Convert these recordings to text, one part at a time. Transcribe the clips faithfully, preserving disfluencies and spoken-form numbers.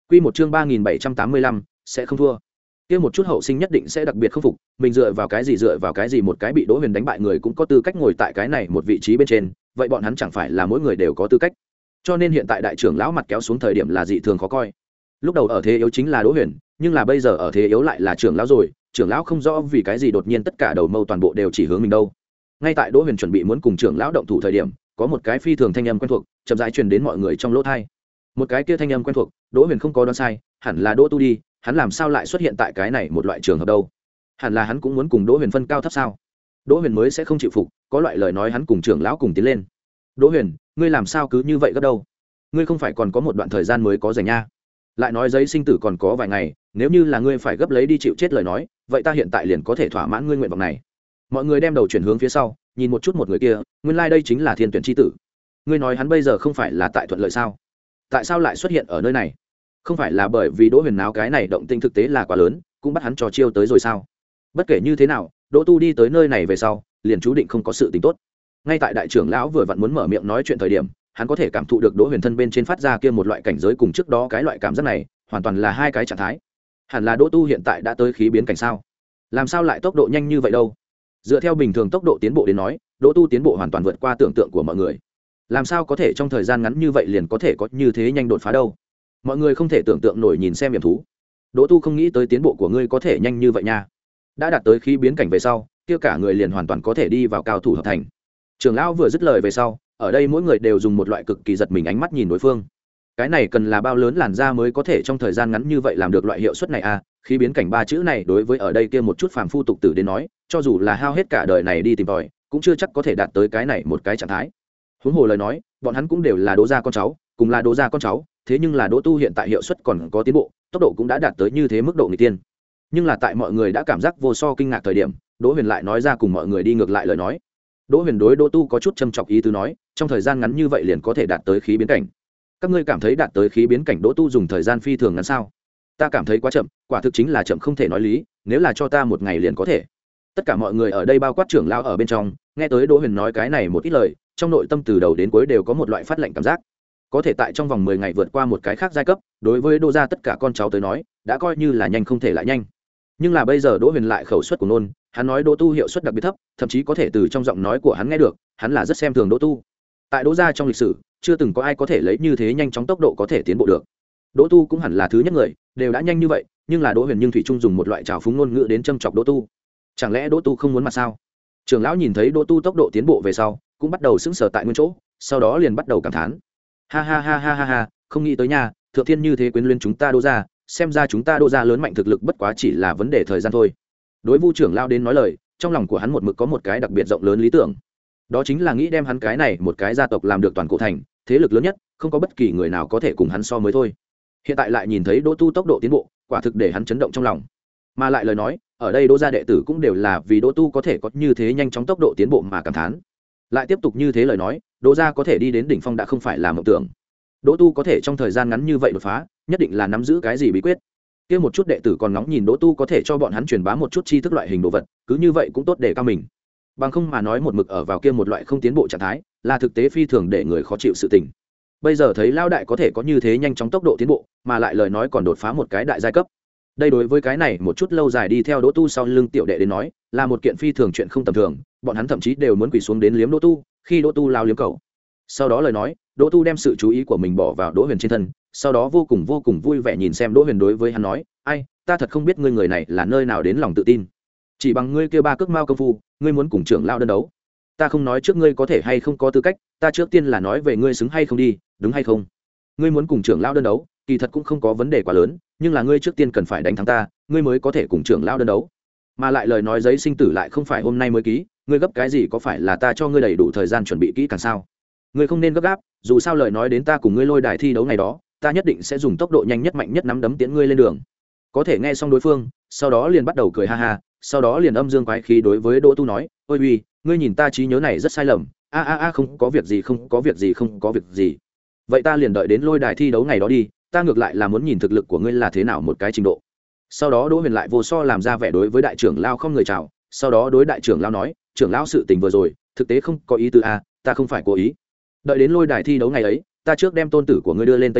Quy một chương ba nghìn bảy trăm tám mươi lăm, sẽ không thua. Kia một chút hậu sinh nhất định sẽ đặc biệt khâm phục, mình dựa vào cái gì dựa vào cái gì một cái bị Đỗ Huyền đánh bại người cũng có tư cách ngồi tại cái này một vị trí bên trên, vậy bọn hắn chẳng phải là mỗi người đều có tư cách. Cho nên hiện tại đại trưởng lão mặt kéo xuống thời điểm là dị thường khó coi. Lúc đầu ở thế yếu chính là Đỗ Huyền, nhưng là bây giờ ở thế yếu lại là trưởng lão rồi, trưởng lão không rõ vì cái gì đột nhiên tất cả đầu mâu toàn bộ đều chỉ hướng mình đâu. Ngay tại Đỗ Huyền chuẩn bị muốn cùng trưởng lão động thủ thời điểm, có một cái phi thường thanh âm quen thuộc, chậm rãi truyền đến mọi người trong lỗ tai. Một cái kia thanh âm quen thuộc, Đỗ Huyền không có đoán sai, hẳn là Đỗ Tu đi, hắn làm sao lại xuất hiện tại cái này một loại trường hợp đâu? Hẳn là hắn cũng muốn cùng Đỗ Huyền phân cao thấp sao? Đỗ Huyền mới sẽ không chịu phục, có loại lời nói hắn cùng trưởng lão cùng tiến lên. Đỗ Huyền, ngươi làm sao cứ như vậy gấp đâu? Ngươi không phải còn có một đoạn thời gian mới có rảnh nha? Lại nói giấy sinh tử còn có vài ngày, nếu như là ngươi phải gấp lấy đi chịu chết lời nói, vậy ta hiện tại liền có thể thỏa mãn ngươi nguyện vọng này. Mọi người đem đầu chuyển hướng phía sau, nhìn một chút một người kia, nguyên lai like đây chính là Thiên Tuyển chi tử. Ngươi nói hắn bây giờ không phải là tại thuận lợi sao? Tại sao lại xuất hiện ở nơi này? Không phải là bởi vì Đỗ Huyền náo cái này động tĩnh thực tế là quá lớn, cũng bắt hắn trò chiêu tới rồi sao? Bất kể như thế nào, Đỗ Tu đi tới nơi này về sau, liền chú định không có sự tình tốt. Ngay tại đại trưởng lão vừa vặn muốn mở miệng nói chuyện thời điểm, hắn có thể cảm thụ được Đỗ Huyền thân bên trên phát ra kia một loại cảnh giới cùng trước đó cái loại cảm giác này, hoàn toàn là hai cái trạng thái. Hẳn là Đỗ Tu hiện tại đã tới khí biến cảnh sao? Làm sao lại tốc độ nhanh như vậy đâu? Dựa theo bình thường tốc độ tiến bộ đến nói, Đỗ Tu tiến bộ hoàn toàn vượt qua tưởng tượng của mọi người. Làm sao có thể trong thời gian ngắn như vậy liền có thể có như thế nhanh đột phá đâu? Mọi người không thể tưởng tượng nổi nhìn xem hiểm thú. Đỗ Tu không nghĩ tới tiến bộ của ngươi có thể nhanh như vậy nha. Đã đạt tới khí biến cảnh về sau, kia cả người liền hoàn toàn có thể đi vào cao thủ hợp thành. Trưởng lão vừa dứt lời về sau, ở đây mỗi người đều dùng một loại cực kỳ giật mình ánh mắt nhìn đối phương. Cái này cần là bao lớn làn da mới có thể trong thời gian ngắn như vậy làm được loại hiệu suất này à? Khí biến cảnh ba chữ này đối với ở đây kia một chút phàm phu tục tử đến nói, cho dù là hao hết cả đời này đi tìm tòi, cũng chưa chắc có thể đạt tới cái này một cái trạng thái. Huống hồ lời nói, bọn hắn cũng đều là Đỗ gia con cháu, cùng là Đỗ gia con cháu, thế nhưng là Đỗ Tu hiện tại hiệu suất còn có tiến bộ, tốc độ cũng đã đạt tới như thế mức độ nghịch tiên. Nhưng là tại mọi người đã cảm giác vô so kinh ngạc thời điểm, Đỗ Huyền lại nói ra cùng mọi người đi ngược lại lời nói. Đỗ Huyền đối Đỗ Tu có chút châm chọc ý tứ nói, trong thời gian ngắn như vậy liền có thể đạt tới khí biến cảnh. Các ngươi cảm thấy đạt tới khí biến cảnh Đỗ Tu dùng thời gian phi thường ngắn sao? Ta cảm thấy quá chậm, quả thực chính là chậm không thể nói lý, nếu là cho ta một ngày liền có thể. Tất cả mọi người ở đây bao quát trưởng lão ở bên trong, nghe tới Đỗ Huyền nói cái này một ít lời, trong nội tâm từ đầu đến cuối đều có một loại phát lạnh cảm giác. Có thể tại trong vòng mười ngày vượt qua một cái khác giai cấp, đối với Đỗ gia tất cả con cháu tới nói, đã coi như là nhanh không thể lại nhanh. Nhưng là bây giờ Đỗ Huyền lại khẩu suất của nôn, hắn nói Đỗ Tu hiệu suất đặc biệt thấp, thậm chí có thể từ trong giọng nói của hắn nghe được, hắn là rất xem thường Đỗ Tu. Tại Đỗ gia trong lịch sử, chưa từng có ai có thể lấy như thế nhanh chóng tốc độ có thể tiến bộ được. Đỗ Tu cũng hẳn là thứ nhất người, đều đã nhanh như vậy, nhưng là Đỗ Huyền nhưng thủy chung dùng một loại trào phúng ngôn ngữ đến châm chọc Đỗ Tu. Chẳng lẽ Đỗ Tu không muốn mặt sao? Trưởng lão nhìn thấy Đỗ Tu tốc độ tiến bộ về sau, cũng bắt đầu sững sờ tại nguyên chỗ, sau đó liền bắt đầu cảm thán. Ha ha ha ha ha ha, không nghĩ tới nha, thượng thiên như thế quyến luyến chúng ta Đỗ gia, xem ra chúng ta Đỗ gia lớn mạnh thực lực bất quá chỉ là vấn đề thời gian thôi. Đối Vu trưởng lão đến nói lời, trong lòng của hắn một mực có một cái đặc biệt rộng lớn lý tưởng. Đó chính là nghĩ đem hắn cái này một cái gia tộc làm được toàn cổ thành, thế lực lớn nhất, không có bất kỳ người nào có thể cùng hắn so mới thôi. Hiện tại lại nhìn thấy Đỗ Tu tốc độ tiến bộ, quả thực để hắn chấn động trong lòng. Mà lại lời nói, ở đây Đỗ gia đệ tử cũng đều là vì Đỗ Tu có thể có như thế nhanh chóng tốc độ tiến bộ mà cảm thán. Lại tiếp tục như thế lời nói, Đỗ gia có thể đi đến đỉnh phong đã không phải là mộng tưởng. Đỗ Tu có thể trong thời gian ngắn như vậy đột phá, nhất định là nắm giữ cái gì bí quyết. Kia một chút đệ tử còn ngóng nhìn Đỗ Tu có thể cho bọn hắn truyền bá một chút tri thức loại hình đồ vật, cứ như vậy cũng tốt để cao mình. Bằng không mà nói một mực ở vào kia một loại không tiến bộ trạng thái, là thực tế phi thường để người khó chịu sự tình. Bây giờ thấy lão đại có thể có như thế nhanh chóng tốc độ tiến bộ, mà lại lời nói còn đột phá một cái đại giai cấp. Đây đối với cái này một chút lâu dài đi theo Đỗ Tu sau lưng tiểu đệ đến nói, là một kiện phi thường chuyện không tầm thường, bọn hắn thậm chí đều muốn quỳ xuống đến liếm Đỗ Tu, khi Đỗ Tu lao liếm cầu. Sau đó lời nói, Đỗ Tu đem sự chú ý của mình bỏ vào Đỗ Huyền trên thân, sau đó vô cùng vô cùng vui vẻ nhìn xem Đỗ Huyền đối với hắn nói, "Ai, ta thật không biết ngươi người này là nơi nào đến lòng tự tin. Chỉ bằng ngươi kia ba cước mao công phu, ngươi muốn cùng trưởng lão đơn đấu. Ta không nói trước ngươi có thể hay không có tư cách, ta trước tiên là nói về ngươi xứng hay không đi, đúng hay không? Ngươi muốn cùng trưởng lão đơn đấu, kỳ thật cũng không có vấn đề quá lớn, nhưng là ngươi trước tiên cần phải đánh thắng ta, ngươi mới có thể cùng trưởng lão đơn đấu. Mà lại lời nói giấy sinh tử lại không phải hôm nay mới ký, ngươi gấp cái gì có phải là ta cho ngươi đầy đủ thời gian chuẩn bị kỹ càng sao? Ngươi không nên gấp gáp, dù sao lời nói đến ta cùng ngươi lôi đài thi đấu ngày đó, ta nhất định sẽ dùng tốc độ nhanh nhất mạnh nhất nắm đấm tiễn ngươi lên đường." Có thể nghe xong đối phương, sau đó liền bắt đầu cười ha ha, sau đó liền âm dương quái khí đối với Đỗ Tu nói, "Ôi uy, ngươi nhìn ta trí nhớ này rất sai lầm, a a a không có việc gì không có việc gì không có việc gì. Vậy ta liền đợi đến lôi đài thi đấu ngày đó đi, ta ngược lại là muốn nhìn thực lực của ngươi là thế nào một cái trình độ." Sau đó Đỗ Huyền lại vô so làm ra vẻ đối với đại trưởng lao không người chào, sau đó đối đại trưởng lao nói, "Trưởng lão sự tình vừa rồi, thực tế không có ý tứ a, ta không phải cố ý. Đợi đến lôi đài thi đấu ngày ấy, ta trước đem tôn tử của ngươi đưa lên Tây Thiên,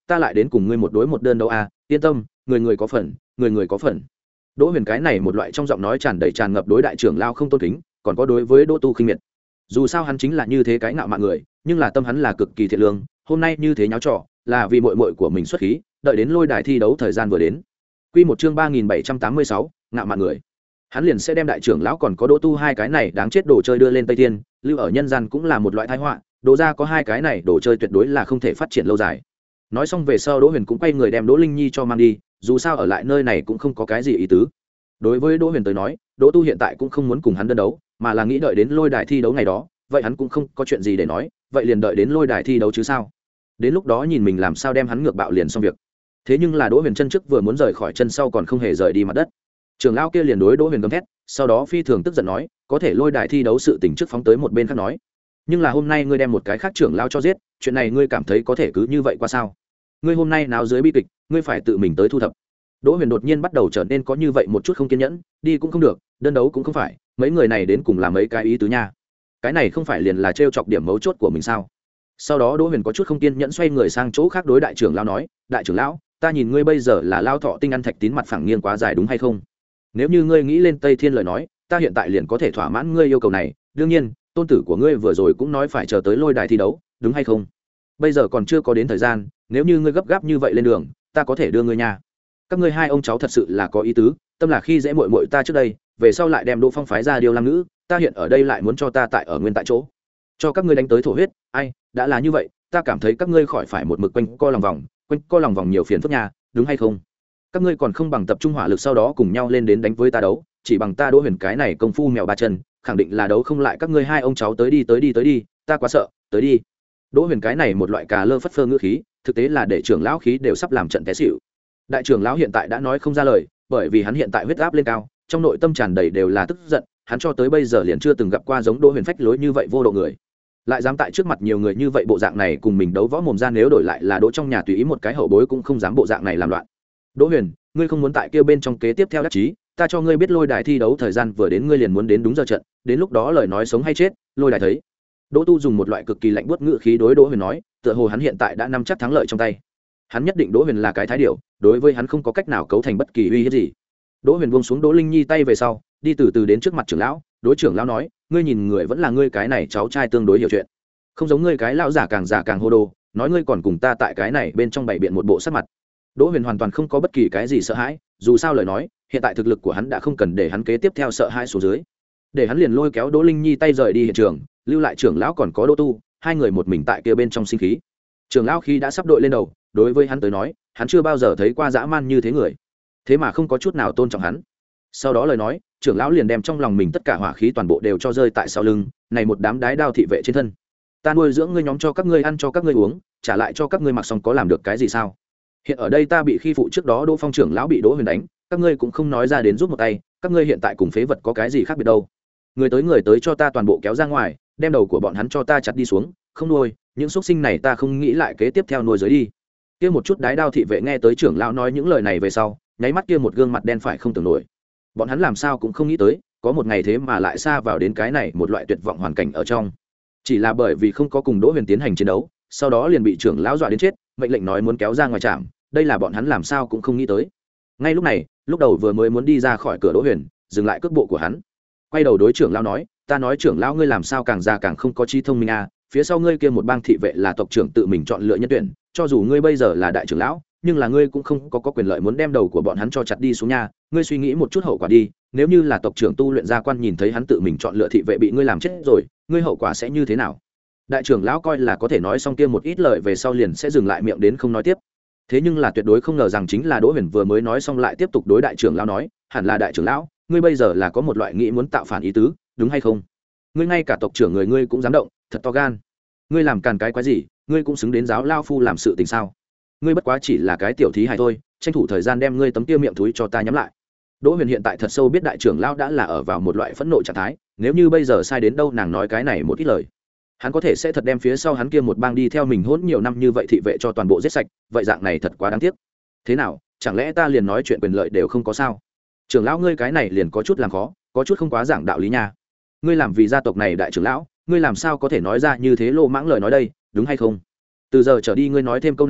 ta lại đến cùng ngươi một đối một đơn đấu a, yên tâm, người người có phần, người người có phần. Đỗ Huyền cái này một loại trong giọng nói tràn đầy tràn ngập đối đại trưởng lao không tôn kính, còn có đối với Đỗ Tu khinh miệt. Dù sao hắn chính là như thế cái ngạo mạn người, nhưng là tâm hắn là cực kỳ thiện lương, hôm nay như thế nháo trò, là vì muội muội của mình xuất khí, đợi đến lôi đài thi đấu thời gian vừa đến. Quy một chương ba nghìn bảy trăm tám mươi sáu, ngạo mạn người. Hắn liền sẽ đem đại trưởng lão còn có Đỗ Tu hai cái này đáng chết đồ chơi đưa lên Tây Thiên, lưu ở nhân gian cũng là một loại tai họa, Đỗ gia có hai cái này đồ chơi tuyệt đối là không thể phát triển lâu dài. Nói xong về sau Đỗ Huyền cũng quay người đem Đỗ Linh Nhi cho mang đi, dù sao ở lại nơi này cũng không có cái gì ý tứ. Đối với Đỗ Huyền tới nói, Đỗ Tu hiện tại cũng không muốn cùng hắn đơn đấu, mà là nghĩ đợi đến lôi đài thi đấu ngày đó, vậy hắn cũng không có chuyện gì để nói, vậy liền đợi đến lôi đài thi đấu chứ sao. Đến lúc đó nhìn mình làm sao đem hắn ngược bạo liền xong việc. Thế nhưng là Đỗ Huyền chân trước vừa muốn rời khỏi chân sau còn không hề rời đi mặt đất. Trưởng lão kia liền đối Đỗ Huyền gầm thét, sau đó phi thường tức giận nói, có thể lôi đài thi đấu sự tình trước phóng tới một bên khác nói, nhưng là hôm nay ngươi đem một cái khác trưởng lão cho giết, chuyện này ngươi cảm thấy có thể cứ như vậy qua sao? Ngươi hôm nay náo dưới bi kịch, ngươi phải tự mình tới thu thập. Đỗ Huyền đột nhiên bắt đầu trở nên có như vậy một chút không kiên nhẫn, đi cũng không được, đơn đấu cũng không phải, mấy người này đến cùng làm mấy cái ý tứ nha. Cái này không phải liền là trêu chọc điểm mấu chốt của mình sao? Sau đó Đỗ Huyền có chút không kiên nhẫn xoay người sang chỗ khác đối đại trưởng lão nói, đại trưởng lão, ta nhìn ngươi bây giờ là lao thọ tinh ăn thạch tín mặt phẳng nghiêng quá dài đúng hay không? Nếu như ngươi nghĩ lên Tây Thiên lời nói, ta hiện tại liền có thể thỏa mãn ngươi yêu cầu này, đương nhiên, tôn tử của ngươi vừa rồi cũng nói phải chờ tới lôi đài thi đấu, đúng hay không? Bây giờ còn chưa có đến thời gian, nếu như ngươi gấp gáp như vậy lên đường, ta có thể đưa ngươi nha. Các ngươi hai ông cháu thật sự là có ý tứ, tâm là khi dễ muội muội ta trước đây, về sau lại đem Đỗ Phong phái ra điều lam nữ, ta hiện ở đây lại muốn cho ta tại ở nguyên tại chỗ, cho các ngươi đánh tới thổ huyết, ai, đã là như vậy, ta cảm thấy các ngươi khỏi phải một mực quanh co lòng vòng, quanh co lòng vòng nhiều phiền phức nha, đúng hay không? Các ngươi còn không bằng tập trung hỏa lực sau đó cùng nhau lên đến đánh với ta đấu, chỉ bằng ta Đỗ Huyền cái này công phu mèo ba chân, khẳng định là đấu không lại các ngươi hai ông cháu, tới đi tới đi tới đi, ta quá sợ, tới đi. Đỗ Huyền cái này một loại cà lơ phất phơ ngữ khí, thực tế là để trưởng lão khí đều sắp làm trận té xỉu. Đại trưởng lão hiện tại đã nói không ra lời, bởi vì hắn hiện tại huyết áp lên cao, trong nội tâm tràn đầy đều là tức giận, hắn cho tới bây giờ liền chưa từng gặp qua giống Đỗ Huyền phách lối như vậy vô độ người, lại dám tại trước mặt nhiều người như vậy bộ dạng này cùng mình đấu võ mồm ra, nếu đổi lại là Đỗ trong nhà tùy ý một cái hậu bối cũng không dám bộ dạng này làm loạn. Đỗ Huyền, ngươi không muốn tại kia bên trong kế tiếp theo đắc chí, ta cho ngươi biết lôi đài thi đấu thời gian vừa đến ngươi liền muốn đến đúng giờ trận, đến lúc đó lời nói sống hay chết, lôi đài thấy. Đỗ Tu dùng một loại cực kỳ lạnh buốt ngữ khí đối Đỗ Huyền nói, tựa hồ hắn hiện tại đã nắm chắc thắng lợi trong tay. Hắn nhất định Đỗ Huyền là cái thái điểu, đối với hắn không có cách nào cấu thành bất kỳ uy hiếp gì. Đỗ Huyền buông xuống Đỗ Linh Nhi tay về sau, đi từ từ đến trước mặt trưởng lão, đối trưởng lão nói, ngươi nhìn người vẫn là ngươi cái này cháu trai tương đối hiểu chuyện, không giống ngươi cái lão giả càng già càng hô đồ, nói ngươi còn cùng ta tại cái này bên trong bảy biện một bộ sắc mặt. Đỗ Huyền hoàn toàn không có bất kỳ cái gì sợ hãi, dù sao lời nói, hiện tại thực lực của hắn đã không cần để hắn kế tiếp theo sợ hãi xuống dưới. Để hắn liền lôi kéo Đỗ Linh Nhi tay rời đi hiện trường, lưu lại trưởng lão còn có Đỗ Tu, hai người một mình tại kia bên trong sinh khí. Trưởng lão khi đã sắp đội lên đầu, đối với hắn tới nói, hắn chưa bao giờ thấy qua dã man như thế người, thế mà không có chút nào tôn trọng hắn. Sau đó lời nói, trưởng lão liền đem trong lòng mình tất cả hỏa khí toàn bộ đều cho rơi tại sau lưng, này một đám đái đao thị vệ trên thân. Ta nuôi dưỡng ngươi nhóm cho các ngươi ăn cho các ngươi uống, trả lại cho các ngươi mặc xong có làm được cái gì sao? Hiện ở đây ta bị khi phụ trước đó Đỗ Phong trưởng lão bị Đỗ Huyền đánh, các ngươi cũng không nói ra đến giúp một tay, các ngươi hiện tại cùng phế vật có cái gì khác biệt đâu? Người tới người tới cho ta toàn bộ kéo ra ngoài, đem đầu của bọn hắn cho ta chặt đi xuống, không nuôi, những xuất sinh này ta không nghĩ lại kế tiếp theo nuôi dưới đi. Kia một chút đái đao thị vệ nghe tới trưởng lão nói những lời này về sau, nháy mắt kia một gương mặt đen phải không tưởng nổi. Bọn hắn làm sao cũng không nghĩ tới, có một ngày thế mà lại xa vào đến cái này một loại tuyệt vọng hoàn cảnh ở trong. Chỉ là bởi vì không có cùng Đỗ Huyền tiến hành chiến đấu, sau đó liền bị trưởng lão dọa đến chết, mệnh lệnh nói muốn kéo ra ngoài trạm, đây là bọn hắn làm sao cũng không nghĩ tới. Ngay lúc này, lúc đầu vừa mới muốn đi ra khỏi cửa Đỗ Huyền, dừng lại cước bộ của hắn, quay đầu đối trưởng lão nói, ta nói trưởng lão ngươi làm sao càng già càng không có trí thông minh à, phía sau ngươi kia một bang thị vệ là tộc trưởng tự mình chọn lựa nhân tuyển, cho dù ngươi bây giờ là đại trưởng lão, nhưng là ngươi cũng không có, có quyền lợi muốn đem đầu của bọn hắn cho chặt đi xuống nha, ngươi suy nghĩ một chút hậu quả đi, nếu như là tộc trưởng tu luyện gia quan nhìn thấy hắn tự mình chọn lựa thị vệ bị ngươi làm chết rồi, ngươi hậu quả sẽ như thế nào? Đại trưởng lão coi là có thể nói xong kia một ít lời về sau liền sẽ dừng lại miệng đến không nói tiếp. Thế nhưng là tuyệt đối không ngờ rằng chính là Đỗ Huyền vừa mới nói xong lại tiếp tục đối đại trưởng lão nói, hẳn là đại trưởng lão, ngươi bây giờ là có một loại nghĩ muốn tạo phản ý tứ, đúng hay không? Ngươi ngay cả tộc trưởng người ngươi cũng dám động, thật to gan. Ngươi làm càn cái quái gì, ngươi cũng xứng đến giáo lao phu làm sự tình sao? Ngươi bất quá chỉ là cái tiểu thí hài thôi, tranh thủ thời gian đem ngươi tấm kia miệng thúi cho ta nhắm lại. Đỗ Huyền hiện tại thật sâu biết đại trưởng lão đã là ở vào một loại phẫn nộ trạng thái, nếu như bây giờ sai đến đâu nàng nói cái này một ít lời, hắn có thể sẽ thật đem phía sau hắn kia một bang đi theo mình hỗn nhiều năm như vậy thị vệ cho toàn bộ giết sạch, vậy dạng này thật quá đáng tiếc. Thế nào, chẳng lẽ ta liền nói chuyện quyền lợi đều không có sao? Trưởng lão ngươi cái này liền có chút làm khó, có chút không quá giảng đạo lý nha. Ngươi làm vì gia tộc này đại trưởng lão, ngươi làm sao có thể nói ra như thế lô mãng lời nói đây, đúng hay không? Từ giờ trở đi ngươi nói thêm câu nào,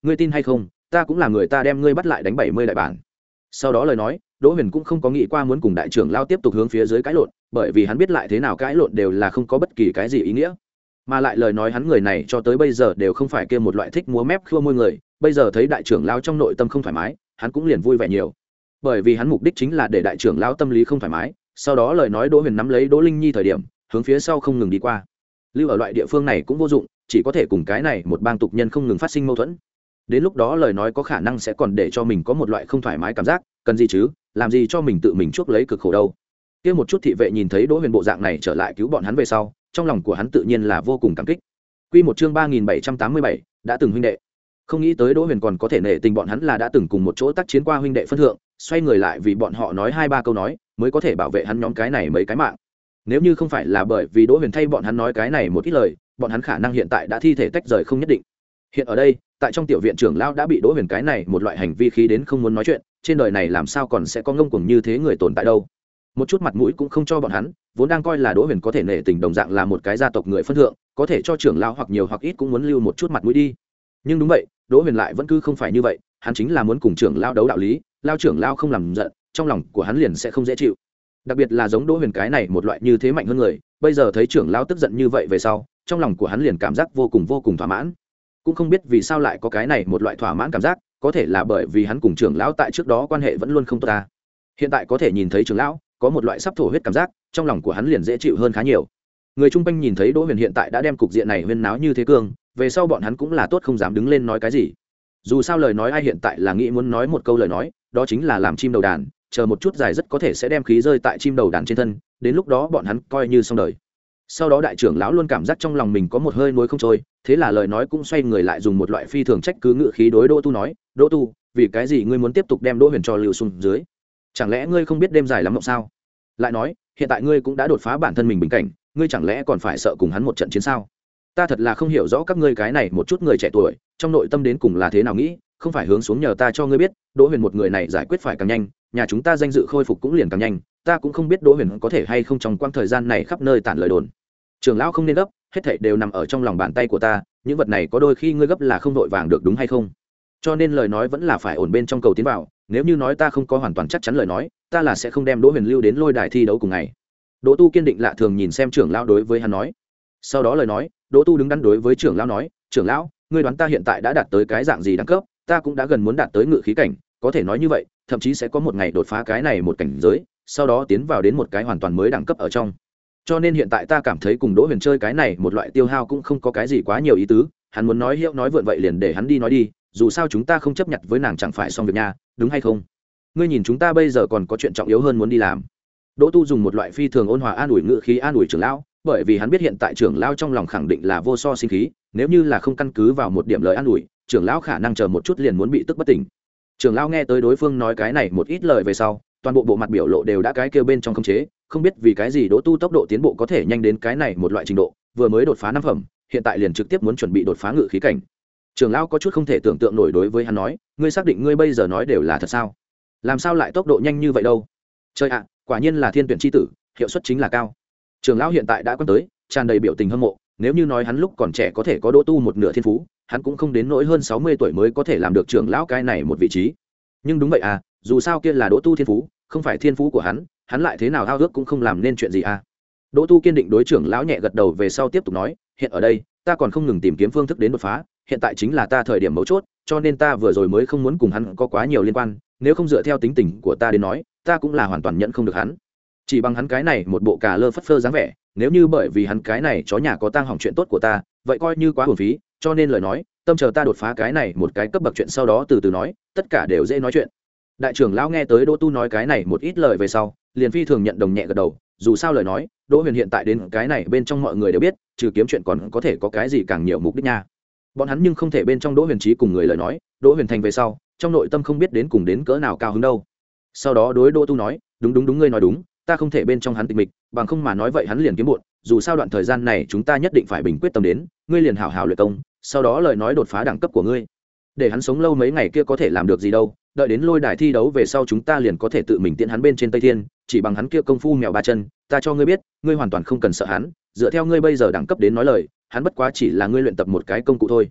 ngươi tin hay không, ta cũng là người ta đem ngươi bắt lại đánh bảy mươi đại bản. Sau đó lời nói, Đỗ Huyền cũng không có nghĩ qua muốn cùng đại trưởng lao tiếp tục hướng phía dưới cãi lộn, bởi vì hắn biết lại thế nào cãi lộn đều là không có bất kỳ cái gì ý nghĩa. Mà lại lời nói hắn người này cho tới bây giờ đều không phải kia một loại thích múa mép khua môi người, bây giờ thấy đại trưởng lao trong nội tâm không thoải mái, hắn cũng liền vui vẻ nhiều. Bởi vì hắn mục đích chính là để đại trưởng lao tâm lý không thoải mái, sau đó lời nói Đỗ Huyền nắm lấy Đỗ Linh Nhi thời điểm, hướng phía sau không ngừng đi qua. Lưu ở loại địa phương này cũng vô dụng, chỉ có thể cùng cái này một bang tục nhân không ngừng phát sinh mâu thuẫn. Đến lúc đó lời nói có khả năng sẽ còn để cho mình có một loại không thoải mái cảm giác, cần gì chứ, làm gì cho mình tự mình chuốc lấy cực khổ đâu. Kia một chút thị vệ nhìn thấy Đỗ Huyền bộ dạng này trở lại cứu bọn hắn về sau, trong lòng của hắn tự nhiên là vô cùng cảm kích. Quy một chương ba nghìn bảy trăm tám mươi bảy, đã từng huynh đệ. Không nghĩ tới Đỗ Huyền còn có thể nể tình bọn hắn là đã từng cùng một chỗ tác chiến qua huynh đệ phân thượng, xoay người lại vì bọn họ nói hai ba câu nói, mới có thể bảo vệ hắn nhóm cái này mấy cái mạng. Nếu như không phải là bởi vì Đỗ Huyền thay bọn hắn nói cái này một ít lời, bọn hắn khả năng hiện tại đã thi thể tách rời không nhất định. Hiện ở đây, tại trong tiểu viện trưởng lão đã bị Đỗ Huyền cái này một loại hành vi khí đến không muốn nói chuyện, trên đời này làm sao còn sẽ có ngông cuồng như thế người tồn tại đâu. Một chút mặt mũi cũng không cho bọn hắn, vốn đang coi là Đỗ Huyền có thể nể tình đồng dạng là một cái gia tộc người phân thượng, có thể cho trưởng lão hoặc nhiều hoặc ít cũng muốn lưu một chút mặt mũi đi. Nhưng đúng vậy, Đỗ Huyền lại vẫn cứ không phải như vậy, hắn chính là muốn cùng trưởng lão đấu đạo lý, lao trưởng lão không làm giận, trong lòng của hắn liền sẽ không dễ chịu. Đặc biệt là giống Đỗ Huyền cái này một loại như thế mạnh hơn người, bây giờ thấy trưởng lão tức giận như vậy về sau, trong lòng của hắn liền cảm giác vô cùng vô cùng thỏa mãn. Cũng không biết vì sao lại có cái này một loại thỏa mãn cảm giác, có thể là bởi vì hắn cùng trưởng lão tại trước đó quan hệ vẫn luôn không tốt ta. Hiện tại có thể nhìn thấy trưởng lão, có một loại sắp thổ huyết cảm giác, trong lòng của hắn liền dễ chịu hơn khá nhiều. Người chung quanh nhìn thấy Đỗ Huyền hiện tại đã đem cục diện này huyên náo như thế cương, về sau bọn hắn cũng là tốt không dám đứng lên nói cái gì. Dù sao lời nói ai hiện tại là nghĩ muốn nói một câu lời nói, đó chính là làm chim đầu đàn, chờ một chút dài rất có thể sẽ đem khí rơi tại chim đầu đàn trên thân, đến lúc đó bọn hắn coi như xong đời. Sau đó đại trưởng lão luôn cảm giác trong lòng mình có một hơi nuối không trôi, thế là lời nói cũng xoay người lại dùng một loại phi thường trách cứ ngự khí đối Đỗ Tu nói, Đỗ Tu, vì cái gì ngươi muốn tiếp tục đem Đỗ Huyền cho lưu xuống dưới? Chẳng lẽ ngươi không biết đêm dài lắm mộng sao? Lại nói, hiện tại ngươi cũng đã đột phá bản thân mình bình cảnh, ngươi chẳng lẽ còn phải sợ cùng hắn một trận chiến sao? Ta thật là không hiểu rõ các ngươi cái này một chút người trẻ tuổi, trong nội tâm đến cùng là thế nào nghĩ, không phải hướng xuống nhờ ta cho ngươi biết, Đỗ Huyền một người này giải quyết phải càng nhanh, nhà chúng ta danh dự khôi phục cũng liền càng nhanh, ta cũng không biết Đỗ Huyền có thể hay không trong quãng thời gian này khắp nơi tản lời đồn. Trưởng lão không nên gấp, hết thảy đều nằm ở trong lòng bàn tay của ta, những vật này có đôi khi ngươi gấp là không vội vàng được, đúng hay không? Cho nên lời nói vẫn là phải ổn bên trong cầu tiến vào, nếu như nói ta không có hoàn toàn chắc chắn lời nói, ta là sẽ không đem Đỗ Huyền lưu đến lôi đài thi đấu cùng ngày. Đỗ Tu kiên định lạ thường nhìn xem trưởng lão đối với hắn nói. Sau đó lời nói, Đỗ Tu đứng đắn đối với trưởng lão nói, trưởng lão, ngươi đoán ta hiện tại đã đạt tới cái dạng gì đẳng cấp, ta cũng đã gần muốn đạt tới ngự khí cảnh, có thể nói như vậy, thậm chí sẽ có một ngày đột phá cái này một cảnh giới, sau đó tiến vào đến một cái hoàn toàn mới đẳng cấp ở trong. Cho nên hiện tại ta cảm thấy cùng Đỗ Huyền chơi cái này một loại tiêu hao cũng không có cái gì quá nhiều ý tứ, hắn muốn nói hiệu nói vượn vậy liền để hắn đi nói đi, dù sao chúng ta không chấp nhận với nàng chẳng phải xong việc nha, đúng hay không? Ngươi nhìn chúng ta bây giờ còn có chuyện trọng yếu hơn muốn đi làm. Đỗ Tu dùng một loại phi thường ôn hòa an ủi ngữ khí an ủi trưởng lão, bởi vì hắn biết hiện tại trưởng lão trong lòng khẳng định là vô so sinh khí, nếu như là không căn cứ vào một điểm lời an ủi, trưởng lão khả năng chờ một chút liền muốn bị tức bất tỉnh. Trưởng lão nghe tới đối phương nói cái này một ít lời về sau, toàn bộ bộ mặt biểu lộ đều đã cái kêu bên trong khống chế, không biết vì cái gì Đỗ Tu tốc độ tiến bộ có thể nhanh đến cái này một loại trình độ, vừa mới đột phá năm phẩm, hiện tại liền trực tiếp muốn chuẩn bị đột phá ngự khí cảnh. Trưởng lão có chút không thể tưởng tượng nổi đối với hắn nói, ngươi xác định ngươi bây giờ nói đều là thật sao? Làm sao lại tốc độ nhanh như vậy đâu? Trời ạ, quả nhiên là thiên tuyển chi tử, hiệu suất chính là cao. Trưởng lão hiện tại đã quan tới, tràn đầy biểu tình hâm mộ, nếu như nói hắn lúc còn trẻ có thể có Đỗ Tu một nửa thiên phú, hắn cũng không đến nỗi hơn sáu mươi tuổi mới có thể làm được trưởng lão cái này một vị trí. Nhưng đúng vậy à, dù sao kia là Đỗ Tu thiên phú, không phải thiên phú của hắn, hắn lại thế nào ao ước cũng không làm nên chuyện gì à. Đỗ Tu kiên định đối trưởng lão nhẹ gật đầu về sau tiếp tục nói, hiện ở đây, ta còn không ngừng tìm kiếm phương thức đến đột phá, hiện tại chính là ta thời điểm mấu chốt, cho nên ta vừa rồi mới không muốn cùng hắn có quá nhiều liên quan, nếu không dựa theo tính tình của ta đến nói, ta cũng là hoàn toàn nhận không được hắn. Chỉ bằng hắn cái này một bộ cà lơ phất phơ dáng vẻ, nếu như bởi vì hắn cái này chó nhà có tang hỏng chuyện tốt của ta, vậy coi như quá uổng phí, cho nên lời nói, tâm chờ ta đột phá cái này một cái cấp bậc chuyện sau đó từ từ nói, tất cả đều dễ nói chuyện. Đại trưởng lão nghe tới Đỗ Tu nói cái này một ít lời về sau, liền phi thường nhận đồng nhẹ gật đầu, dù sao lời nói, Đỗ Huyền hiện tại đến cái này bên trong mọi người đều biết, trừ kiếm chuyện còn có thể có cái gì càng nhiều mục đích nha. Bọn hắn nhưng không thể bên trong Đỗ Huyền trí cùng người lời nói, Đỗ Huyền thành về sau, trong nội tâm không biết đến cùng đến cỡ nào cao hứng đâu. Sau đó đối Đỗ Tu nói, đúng đúng đúng ngươi nói đúng, ta không thể bên trong hắn tịch mịch, bằng không mà nói vậy hắn liền kiếm muộn, dù sao đoạn thời gian này chúng ta nhất định phải bình quyết tâm đến, ngươi liền hảo hảo luyện công, sau đó lời nói đột phá đẳng cấp của ngươi. Để hắn sống lâu mấy ngày kia có thể làm được gì đâu, đợi đến lôi đài thi đấu về sau chúng ta liền có thể tự mình tiễn hắn bên trên Tây Thiên, chỉ bằng hắn kia công phu mèo ba chân, ta cho ngươi biết, ngươi hoàn toàn không cần sợ hắn, dựa theo ngươi bây giờ đẳng cấp đến nói lời, hắn bất quá chỉ là ngươi luyện tập một cái công cụ thôi.